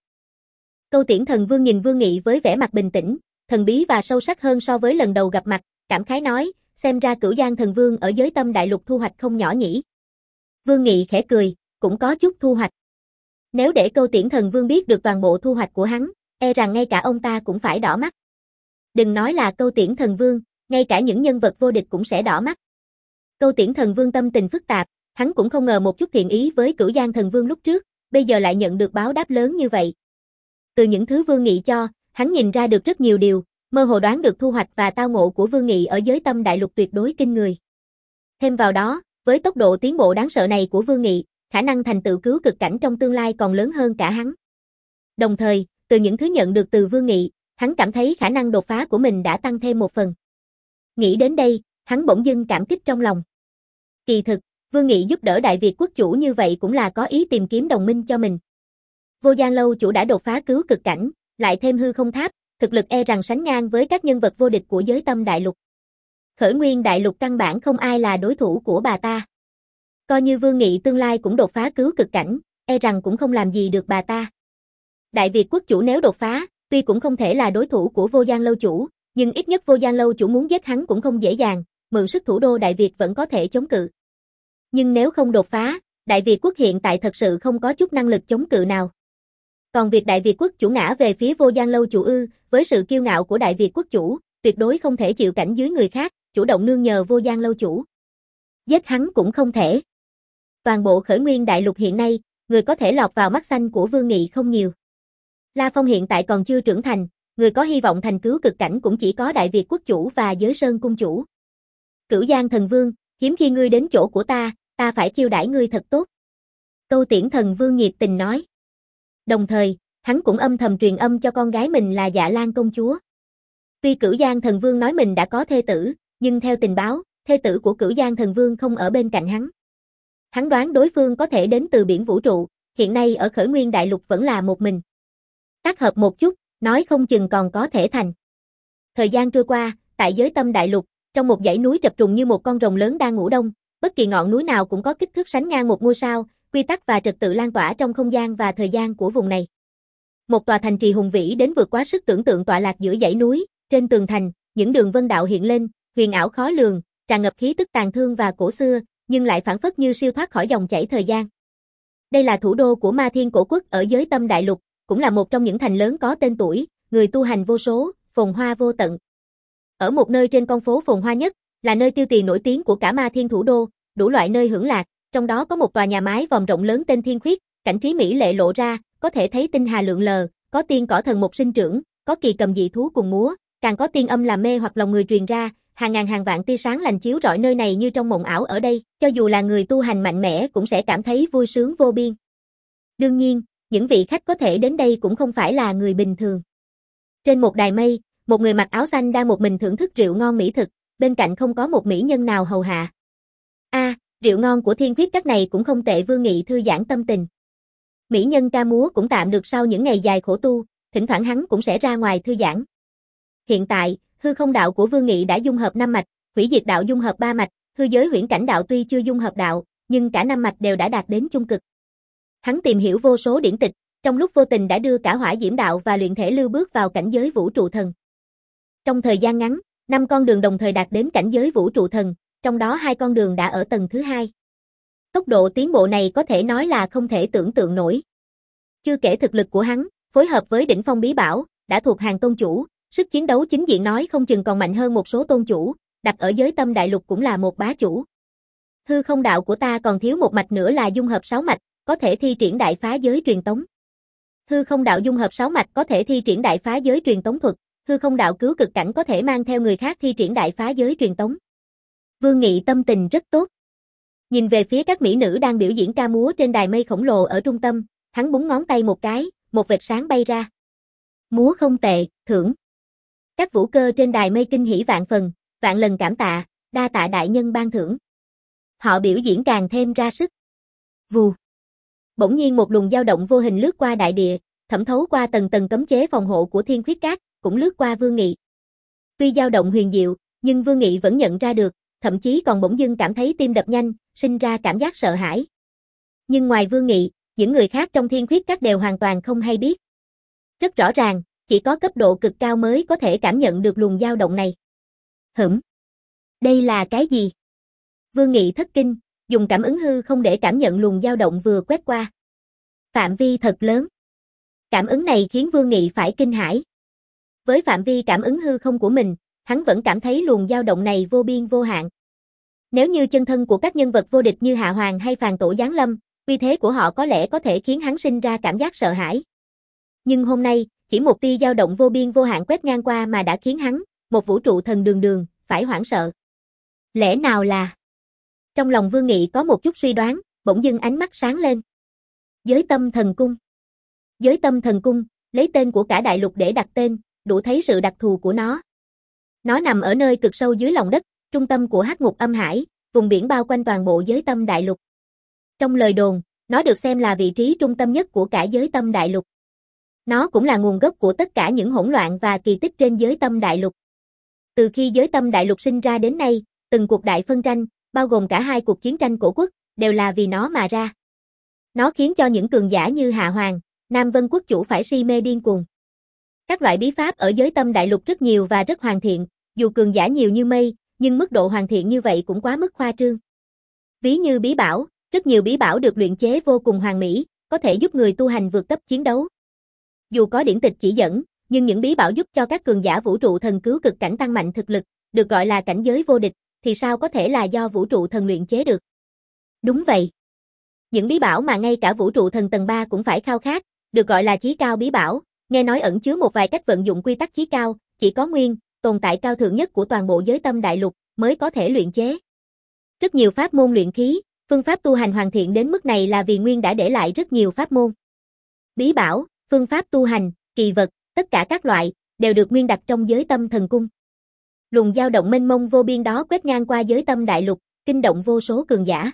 Câu Tiễn Thần Vương nhìn Vương Nghị với vẻ mặt bình tĩnh, thần bí và sâu sắc hơn so với lần đầu gặp mặt, cảm khái nói, xem ra Cửu Giang Thần Vương ở Giới Tâm Đại Lục thu hoạch không nhỏ nhỉ. Vương Nghị khẽ cười, cũng có chút thu hoạch. Nếu để Câu Tiễn Thần Vương biết được toàn bộ thu hoạch của hắn, e rằng ngay cả ông ta cũng phải đỏ mắt. Đừng nói là Câu Tiễn Thần Vương, ngay cả những nhân vật vô địch cũng sẽ đỏ mắt. Câu Tiễn Thần Vương tâm tình phức tạp, hắn cũng không ngờ một chút thiện ý với Cửu Giang Thần Vương lúc trước, bây giờ lại nhận được báo đáp lớn như vậy. Từ những thứ Vương Nghị cho, hắn nhìn ra được rất nhiều điều, mơ hồ đoán được thu hoạch và tao ngộ của Vương Nghị ở Giới Tâm Đại Lục tuyệt đối kinh người. Thêm vào đó, với tốc độ tiến bộ đáng sợ này của Vương Nghị, khả năng thành tựu cứu cực cảnh trong tương lai còn lớn hơn cả hắn. Đồng thời, từ những thứ nhận được từ Vương Nghị, hắn cảm thấy khả năng đột phá của mình đã tăng thêm một phần. Nghĩ đến đây, hắn bỗng dưng cảm kích trong lòng. Kỳ thực, Vương Nghị giúp đỡ Đại Việt quốc chủ như vậy cũng là có ý tìm kiếm đồng minh cho mình. Vô Gian Lâu chủ đã đột phá cứu cực cảnh, lại thêm hư không tháp, thực lực e rằng sánh ngang với các nhân vật vô địch của Giới Tâm Đại Lục. Khởi Nguyên Đại Lục căn bản không ai là đối thủ của bà ta. Coi như Vương Nghị tương lai cũng đột phá cứu cực cảnh, e rằng cũng không làm gì được bà ta. Đại Việt quốc chủ nếu đột phá, tuy cũng không thể là đối thủ của Vô Gian Lâu chủ, nhưng ít nhất Vô Gian Lâu chủ muốn giết hắn cũng không dễ dàng, mượn sức thủ đô Đại Việt vẫn có thể chống cự. Nhưng nếu không đột phá, Đại Việt quốc hiện tại thật sự không có chút năng lực chống cự nào. Còn việc Đại Việt quốc chủ ngã về phía Vô Gian Lâu chủ ư, với sự kiêu ngạo của Đại Việt quốc chủ, tuyệt đối không thể chịu cảnh dưới người khác, chủ động nương nhờ Vô Gian Lâu chủ. Giết hắn cũng không thể. Toàn bộ Khởi Nguyên Đại Lục hiện nay, người có thể lọt vào mắt xanh của Vương Nghị không nhiều. La Phong hiện tại còn chưa trưởng thành, người có hy vọng thành cứu cực cảnh cũng chỉ có Đại Việt quốc chủ và Giới Sơn cung chủ. Cửu Giang Thần Vương, hiếm khi ngươi đến chỗ của ta, ta phải chiêu đãi ngươi thật tốt. Câu Tiễn Thần Vương nhiệt tình nói. Đồng thời, hắn cũng âm thầm truyền âm cho con gái mình là Dạ Lan công chúa. Tuy Cửu Giang Thần Vương nói mình đã có thê tử, nhưng theo tình báo, thê tử của Cửu Giang Thần Vương không ở bên cạnh hắn. Hắn đoán đối phương có thể đến từ biển vũ trụ, hiện nay ở Khởi Nguyên Đại Lục vẫn là một mình. Tác hợp một chút, nói không chừng còn có thể thành. Thời gian trôi qua, tại Giới Tâm Đại Lục, trong một dãy núi trập trùng như một con rồng lớn đang ngủ đông, bất kỳ ngọn núi nào cũng có kích thước sánh ngang một ngôi sao, quy tắc và trật tự lan tỏa trong không gian và thời gian của vùng này. Một tòa thành trì hùng vĩ đến vượt quá sức tưởng tượng tọa lạc giữa dãy núi, trên tường thành, những đường vân đạo hiện lên, huyền ảo khó lường, tràn ngập khí tức tàn thương và cổ xưa, nhưng lại phảng phất như siêu thoát khỏi dòng chảy thời gian. Đây là thủ đô của Ma Thiên Cổ Quốc ở Giới Tâm Đại Lục, cũng là một trong những thành lớn có tên tuổi, người tu hành vô số, phồn hoa vô tận. Ở một nơi trên con phố phồn hoa nhất, là nơi tiêu tiền nổi tiếng của cả Ma Thiên thủ đô, đủ loại nơi hưởng lạc, trong đó có một tòa nhà mái vòm rộng lớn tên Thiên Khuyết, cảnh trí mỹ lệ lộ ra, có thể thấy tinh hà lượn lờ, có tiên cỏ thần một sinh trưởng, có kỳ cầm dị thú cùng múa, càng có tiên âm làm mê hoặc lòng người truyền ra, hàng ngàn hàng vạn tia sáng lành chiếu rọi nơi này như trong mộng ảo ở đây, cho dù là người tu hành mạnh mẽ cũng sẽ cảm thấy vui sướng vô biên. Đương nhiên, những vị khách có thể đến đây cũng không phải là người bình thường. Trên một đài mây, một người mặc áo xanh đang một mình thưởng thức rượu ngon mỹ thực, bên cạnh không có một mỹ nhân nào hầu hạ. A, à, rượu ngon của Thiên Khuyết các này cũng không tệ. Vương Nghị thư giãn tâm tình. Mỹ nhân ca múa cũng tạm được sau những ngày dài khổ tu, thỉnh thoảng hắn cũng sẽ ra ngoài thư giãn. Hiện tại, hư không đạo của Vương Nghị đã dung hợp năm mạch, hủy diệt đạo dung hợp ba mạch, hư giới huyễn cảnh đạo tuy chưa dung hợp đạo, nhưng cả năm mạch đều đã đạt đến trung cực. Hắn tìm hiểu vô số điển tịch, trong lúc vô tình đã đưa cả hỏa diễm đạo và luyện thể lưu bước vào cảnh giới vũ trụ thần. Trong thời gian ngắn, năm con đường đồng thời đạt đến cảnh giới vũ trụ thần, trong đó hai con đường đã ở tầng thứ hai. Tốc độ tiến bộ này có thể nói là không thể tưởng tượng nổi. Chưa kể thực lực của hắn, phối hợp với đỉnh phong bí bảo, đã thuộc hàng tôn chủ, sức chiến đấu chính diện nói không chừng còn mạnh hơn một số tôn chủ, đặt ở Giới Tâm Đại Lục cũng là một bá chủ. Hư không đạo của ta còn thiếu một mạch nữa là dung hợp sáu mạch, có thể thi triển đại phá giới truyền tống. Hư không đạo dung hợp sáu mạch có thể thi triển đại phá giới truyền tống thuật, hư không đạo cứu cực cảnh có thể mang theo người khác thi triển đại phá giới truyền tống. Vương Nghị tâm tình rất tốt. Nhìn về phía các mỹ nữ đang biểu diễn ca múa trên đài mây khổng lồ ở trung tâm, hắn búng ngón tay một cái, một vệt sáng bay ra. Múa không tệ, thưởng. Các vũ cơ trên đài mây kinh hỉ vạn phần, vạn lần cảm tạ, đa tạ đại nhân ban thưởng. Họ biểu diễn càng thêm ra sức. Vù. Bỗng nhiên một luồng dao động vô hình lướt qua đại địa, thẩm thấu qua tầng tầng cấm chế phòng hộ của Thiên Khuyết Các, cũng lướt qua Vương Nghị. Tuy dao động huyền diệu, nhưng Vương Nghị vẫn nhận ra được, thậm chí còn bỗng dưng cảm thấy tim đập nhanh, sinh ra cảm giác sợ hãi. Nhưng ngoài Vương Nghị, những người khác trong Thiên Khuyết Các đều hoàn toàn không hay biết. Rất rõ ràng, chỉ có cấp độ cực cao mới có thể cảm nhận được luồng dao động này. Hửm. Đây là cái gì? Vương Nghị thất kinh, dùng cảm ứng hư không để cảm nhận luồng dao động vừa quét qua. Phạm vi thật lớn. Cảm ứng này khiến Vương Nghị phải kinh hãi. Với phạm vi cảm ứng hư không của mình, hắn vẫn cảm thấy luồng dao động này vô biên vô hạn. Nếu như chân thân của các nhân vật vô địch như Hạ Hoàng hay Phàn Tổ giáng lâm, uy thế của họ có lẽ có thể khiến hắn sinh ra cảm giác sợ hãi. Nhưng hôm nay, chỉ một tia dao động vô biên vô hạn quét ngang qua mà đã khiến hắn, một vũ trụ thần đường đường, phải hoảng sợ. Lẽ nào là... Trong lòng Vương Nghị có một chút suy đoán, bỗng dưng ánh mắt sáng lên. Giới Tâm Thần Cung. Giới Tâm Thần Cung, lấy tên của cả đại lục để đặt tên, đủ thấy sự đặc thù của nó. Nó nằm ở nơi cực sâu dưới lòng đất, trung tâm của hắc ngục âm hải, vùng biển bao quanh toàn bộ giới tâm đại lục. Trong lời đồn, nó được xem là vị trí trung tâm nhất của cả giới tâm đại lục. Nó cũng là nguồn gốc của tất cả những hỗn loạn và kỳ tích trên giới tâm đại lục. Từ khi giới tâm đại lục sinh ra đến nay, từng cuộc đại phân tranh, bao gồm cả hai cuộc chiến tranh cổ quốc, đều là vì nó mà ra. Nó khiến cho những cường giả như Hạ Hoàng, Nam Vân Quốc chủ phải si mê điên cuồng. Các loại bí pháp ở giới tâm đại lục rất nhiều và rất hoàn thiện, dù cường giả nhiều như mây, nhưng mức độ hoàn thiện như vậy cũng quá mức khoa trương. Ví như bí bảo, rất nhiều bí bảo được luyện chế vô cùng hoàn mỹ, có thể giúp người tu hành vượt cấp chiến đấu. Dù có điển tịch chỉ dẫn, nhưng những bí bảo giúp cho các cường giả vũ trụ thần cứu cực cảnh tăng mạnh thực lực, được gọi là cảnh giới vô địch, thì sao có thể là do vũ trụ thần luyện chế được? Đúng vậy. Những bí bảo mà ngay cả vũ trụ thần tầng ba cũng phải khao khát, được gọi là chí cao bí bảo, nghe nói ẩn chứa một vài cách vận dụng quy tắc chí cao, chỉ có Nguyên, tồn tại cao thượng nhất của toàn bộ giới tâm đại lục, mới có thể luyện chế. Rất nhiều pháp môn luyện khí, phương pháp tu hành hoàn thiện đến mức này là vì Nguyên đã để lại rất nhiều pháp môn. Bí bảo, phương pháp tu hành, kỳ vật, tất cả các loại, đều được Nguyên đặt trong giới tâm thần cung. Luồng dao động mênh mông vô biên đó quét ngang qua giới tâm đại lục, kinh động vô số cường giả.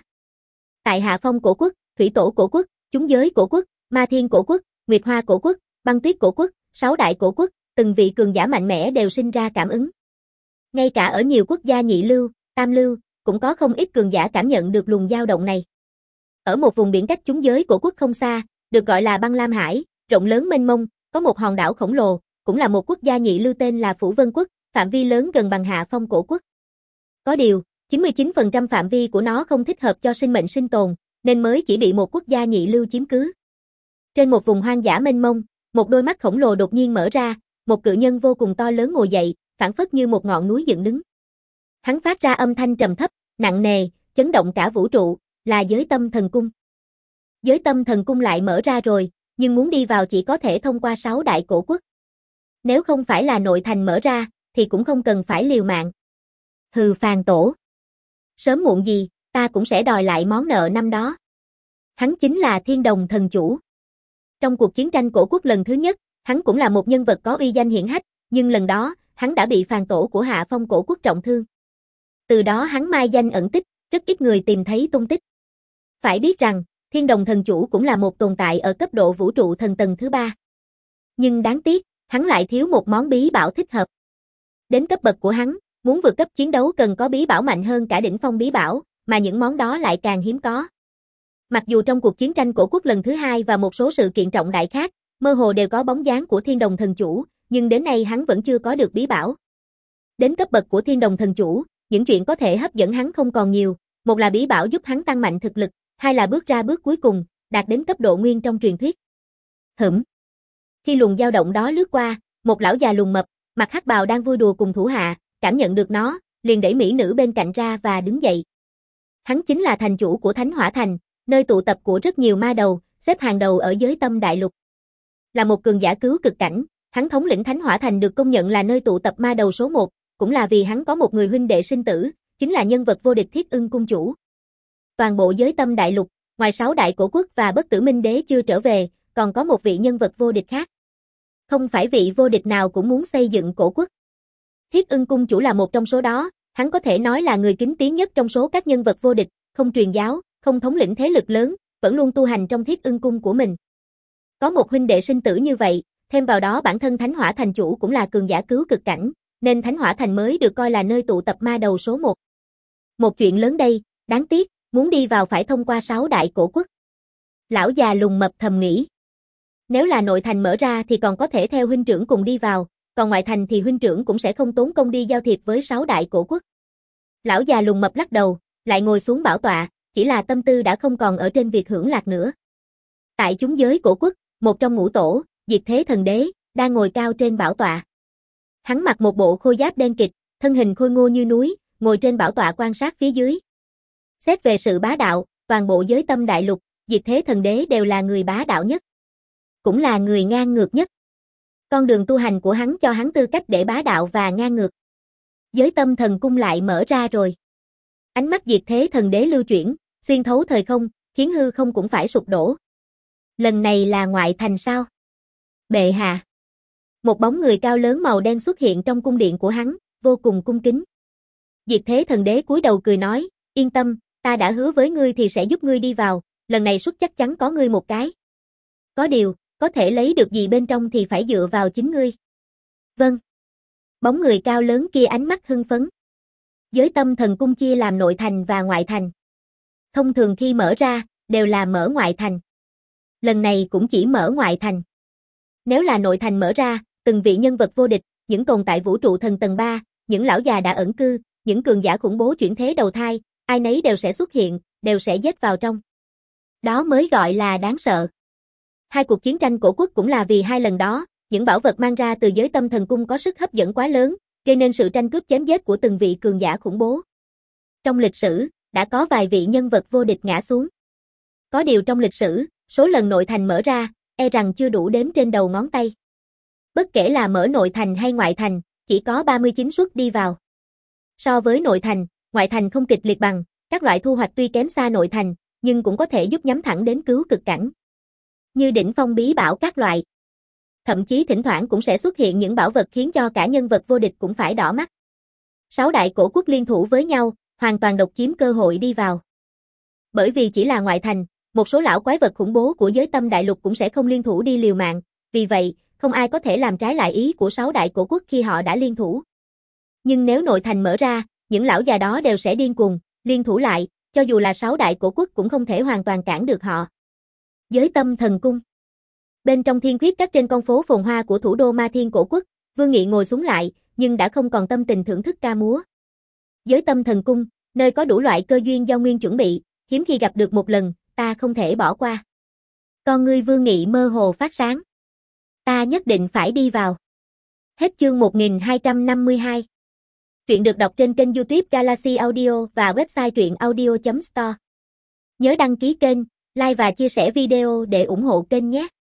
Tại Hạ Phong cổ quốc, Thủy Tổ cổ quốc, Chúng giới cổ quốc, Ma Thiên cổ quốc, Nguyệt Hoa cổ quốc, Băng Tuyết cổ quốc, Sáu đại cổ quốc, từng vị cường giả mạnh mẽ đều sinh ra cảm ứng. Ngay cả ở nhiều quốc gia nhị lưu, tam lưu, cũng có không ít cường giả cảm nhận được luồng dao động này. Ở một vùng biển cách Chúng giới cổ quốc không xa, được gọi là Băng Lam Hải, rộng lớn mênh mông, có một hòn đảo khổng lồ, cũng là một quốc gia nhị lưu tên là Phủ Vân quốc, phạm vi lớn gần bằng Hạ Phong cổ quốc. Có điều, chín mươi chín phần trăm phạm vi của nó không thích hợp cho sinh mệnh sinh tồn, nên mới chỉ bị một quốc gia nhị lưu chiếm cứ. Trên một vùng hoang dã mênh mông, một đôi mắt khổng lồ đột nhiên mở ra, một cự nhân vô cùng to lớn ngồi dậy, phảng phất như một ngọn núi dựng đứng. Hắn phát ra âm thanh trầm thấp, nặng nề, chấn động cả vũ trụ, là giới tâm thần cung. Giới tâm thần cung lại mở ra rồi, nhưng muốn đi vào chỉ có thể thông qua sáu đại cổ quốc. Nếu không phải là nội thành mở ra, thì cũng không cần phải liều mạng. Hừ, Phàn Tổ. Sớm muộn gì, ta cũng sẽ đòi lại món nợ năm đó. Hắn chính là Thiên Đồng thần chủ. Trong cuộc chiến tranh cổ quốc lần thứ nhất, hắn cũng là một nhân vật có uy danh hiển hách, nhưng lần đó, hắn đã bị Phàn Tổ của Hạ Phong cổ quốc trọng thương. Từ đó hắn mai danh ẩn tích, rất ít người tìm thấy tung tích. Phải biết rằng, Thiên Đồng thần chủ cũng là một tồn tại ở cấp độ vũ trụ thần tầng thứ ba. Nhưng đáng tiếc, hắn lại thiếu một món bí bảo thích hợp. Đến cấp bậc của hắn, muốn vượt cấp chiến đấu cần có bí bảo mạnh hơn cả đỉnh phong bí bảo, mà những món đó lại càng hiếm có. Mặc dù trong cuộc chiến tranh cổ quốc lần thứ hai và một số sự kiện trọng đại khác, mơ hồ đều có bóng dáng của Thiên Đồng thần chủ, nhưng đến nay hắn vẫn chưa có được bí bảo. Đến cấp bậc của Thiên Đồng thần chủ, những chuyện có thể hấp dẫn hắn không còn nhiều, một là bí bảo giúp hắn tăng mạnh thực lực, hai là bước ra bước cuối cùng, đạt đến cấp độ nguyên trong truyền thuyết. Hửm. Khi luồng dao động đó lướt qua, một lão già lùn mập, mặc hắc bào đang vui đùa cùng thủ hạ, cảm nhận được nó, liền đẩy mỹ nữ bên cạnh ra và đứng dậy. Hắn chính là thành chủ của Thánh Hỏa Thành, nơi tụ tập của rất nhiều ma đầu, xếp hàng đầu ở giới tâm đại lục. Là một cường giả cứu cực cảnh, hắn thống lĩnh Thánh Hỏa Thành được công nhận là nơi tụ tập ma đầu số một, cũng là vì hắn có một người huynh đệ sinh tử, chính là nhân vật vô địch Thiết Ưng cung chủ. toàn bộ giới tâm đại lục, ngoài sáu đại cổ quốc và bất tử minh đế chưa trở về, còn có một vị nhân vật vô địch khác. Không phải vị vô địch nào cũng muốn xây dựng cổ quốc. Thiết Ưng cung chủ là một trong số đó, hắn có thể nói là người kính tiếng nhất trong số các nhân vật vô địch, không truyền giáo, không thống lĩnh thế lực lớn, vẫn luôn tu hành trong Thiết Ưng cung của mình. Có một huynh đệ sinh tử như vậy, thêm vào đó bản thân Thánh Hỏa Thành chủ cũng là cường giả cứu cực cảnh, nên Thánh Hỏa Thành mới được coi là nơi tụ tập ma đầu số một. Một chuyện lớn đây, đáng tiếc, muốn đi vào phải thông qua sáu đại cổ quốc. Lão già lùng mập thầm nghĩ. Nếu là nội thành mở ra thì còn có thể theo huynh trưởng cùng đi vào, còn ngoại thành thì huynh trưởng cũng sẽ không tốn công đi giao thiệp với sáu đại cổ quốc. Lão già lùng mập lắc đầu, lại ngồi xuống bảo tọa, chỉ là tâm tư đã không còn ở trên việc hưởng lạc nữa. Tại chúng giới cổ quốc, một trong ngũ tổ, Diệt Thế Thần Đế, đang ngồi cao trên bảo tọa. Hắn mặc một bộ khôi giáp đen kịt, thân hình khôi ngô như núi, ngồi trên bảo tọa quan sát phía dưới. Xét về sự bá đạo, toàn bộ giới tâm đại lục, Diệt Thế Thần Đế đều là người bá đạo nhất. Cũng là người ngang ngược nhất. Con đường tu hành của hắn cho hắn tư cách để bá đạo và ngang ngược. Giới tâm thần cung lại mở ra rồi. Ánh mắt Diệt Thế Thần Đế lưu chuyển, xuyên thấu thời không, khiến hư không cũng phải sụp đổ. Lần này là ngoại thành sao? Bệ hạ. Một bóng người cao lớn màu đen xuất hiện trong cung điện của hắn, vô cùng cung kính. Diệt Thế Thần Đế cúi đầu cười nói, yên tâm, ta đã hứa với ngươi thì sẽ giúp ngươi đi vào, lần này suất chắc chắn có ngươi một cái. Có điều, có thể lấy được gì bên trong thì phải dựa vào chính ngươi. Vâng. Bóng người cao lớn kia ánh mắt hưng phấn. Giới tâm thần cung chia làm nội thành và ngoại thành. Thông thường khi mở ra, đều là mở ngoại thành. Lần này cũng chỉ mở ngoại thành. Nếu là nội thành mở ra, từng vị nhân vật vô địch, những tồn tại vũ trụ thần tầng ba, những lão già đã ẩn cư, những cường giả khủng bố chuyển thế đầu thai, ai nấy đều sẽ xuất hiện, đều sẽ giết vào trong. Đó mới gọi là đáng sợ. Hai cuộc chiến tranh cổ quốc cũng là vì hai lần đó, những bảo vật mang ra từ giới tâm thần cung có sức hấp dẫn quá lớn, gây nên sự tranh cướp chém giết của từng vị cường giả khủng bố. Trong lịch sử, đã có vài vị nhân vật vô địch ngã xuống. Có điều trong lịch sử, số lần nội thành mở ra, e rằng chưa đủ đếm trên đầu ngón tay. Bất kể là mở nội thành hay ngoại thành, chỉ có ba mươi chín suất đi vào. So với nội thành, ngoại thành không kịch liệt bằng, các loại thu hoạch tuy kém xa nội thành, nhưng cũng có thể giúp nhắm thẳng đến cứu cực cảnh. Như đỉnh phong bí bảo các loại. Thậm chí thỉnh thoảng cũng sẽ xuất hiện những bảo vật khiến cho cả nhân vật vô địch cũng phải đỏ mắt. Sáu đại cổ quốc liên thủ với nhau, hoàn toàn độc chiếm cơ hội đi vào. Bởi vì chỉ là ngoại thành, một số lão quái vật khủng bố của giới tâm đại lục cũng sẽ không liên thủ đi liều mạng, vì vậy, không ai có thể làm trái lại ý của sáu đại cổ quốc khi họ đã liên thủ. Nhưng nếu nội thành mở ra, những lão già đó đều sẽ điên cuồng, liên thủ lại, cho dù là sáu đại cổ quốc cũng không thể hoàn toàn cản được họ. Giới tâm thần cung. Bên trong thiên khuyết các trên con phố phồn hoa của thủ đô Ma Thiên cổ quốc, Vương Nghị ngồi xuống lại, nhưng đã không còn tâm tình thưởng thức ca múa. Giới tâm thần cung, nơi có đủ loại cơ duyên do nguyên chuẩn bị, hiếm khi gặp được một lần, ta không thể bỏ qua. Con ngươi Vương Nghị mơ hồ phát sáng. Ta nhất định phải đi vào. Hết chương một nghìn hai trăm năm mươi hai. Truyện được đọc trên kênh YouTube Galaxy Audio và website truyện audio chấm store. Nhớ đăng ký kênh, like và chia sẻ video để ủng hộ kênh nhé.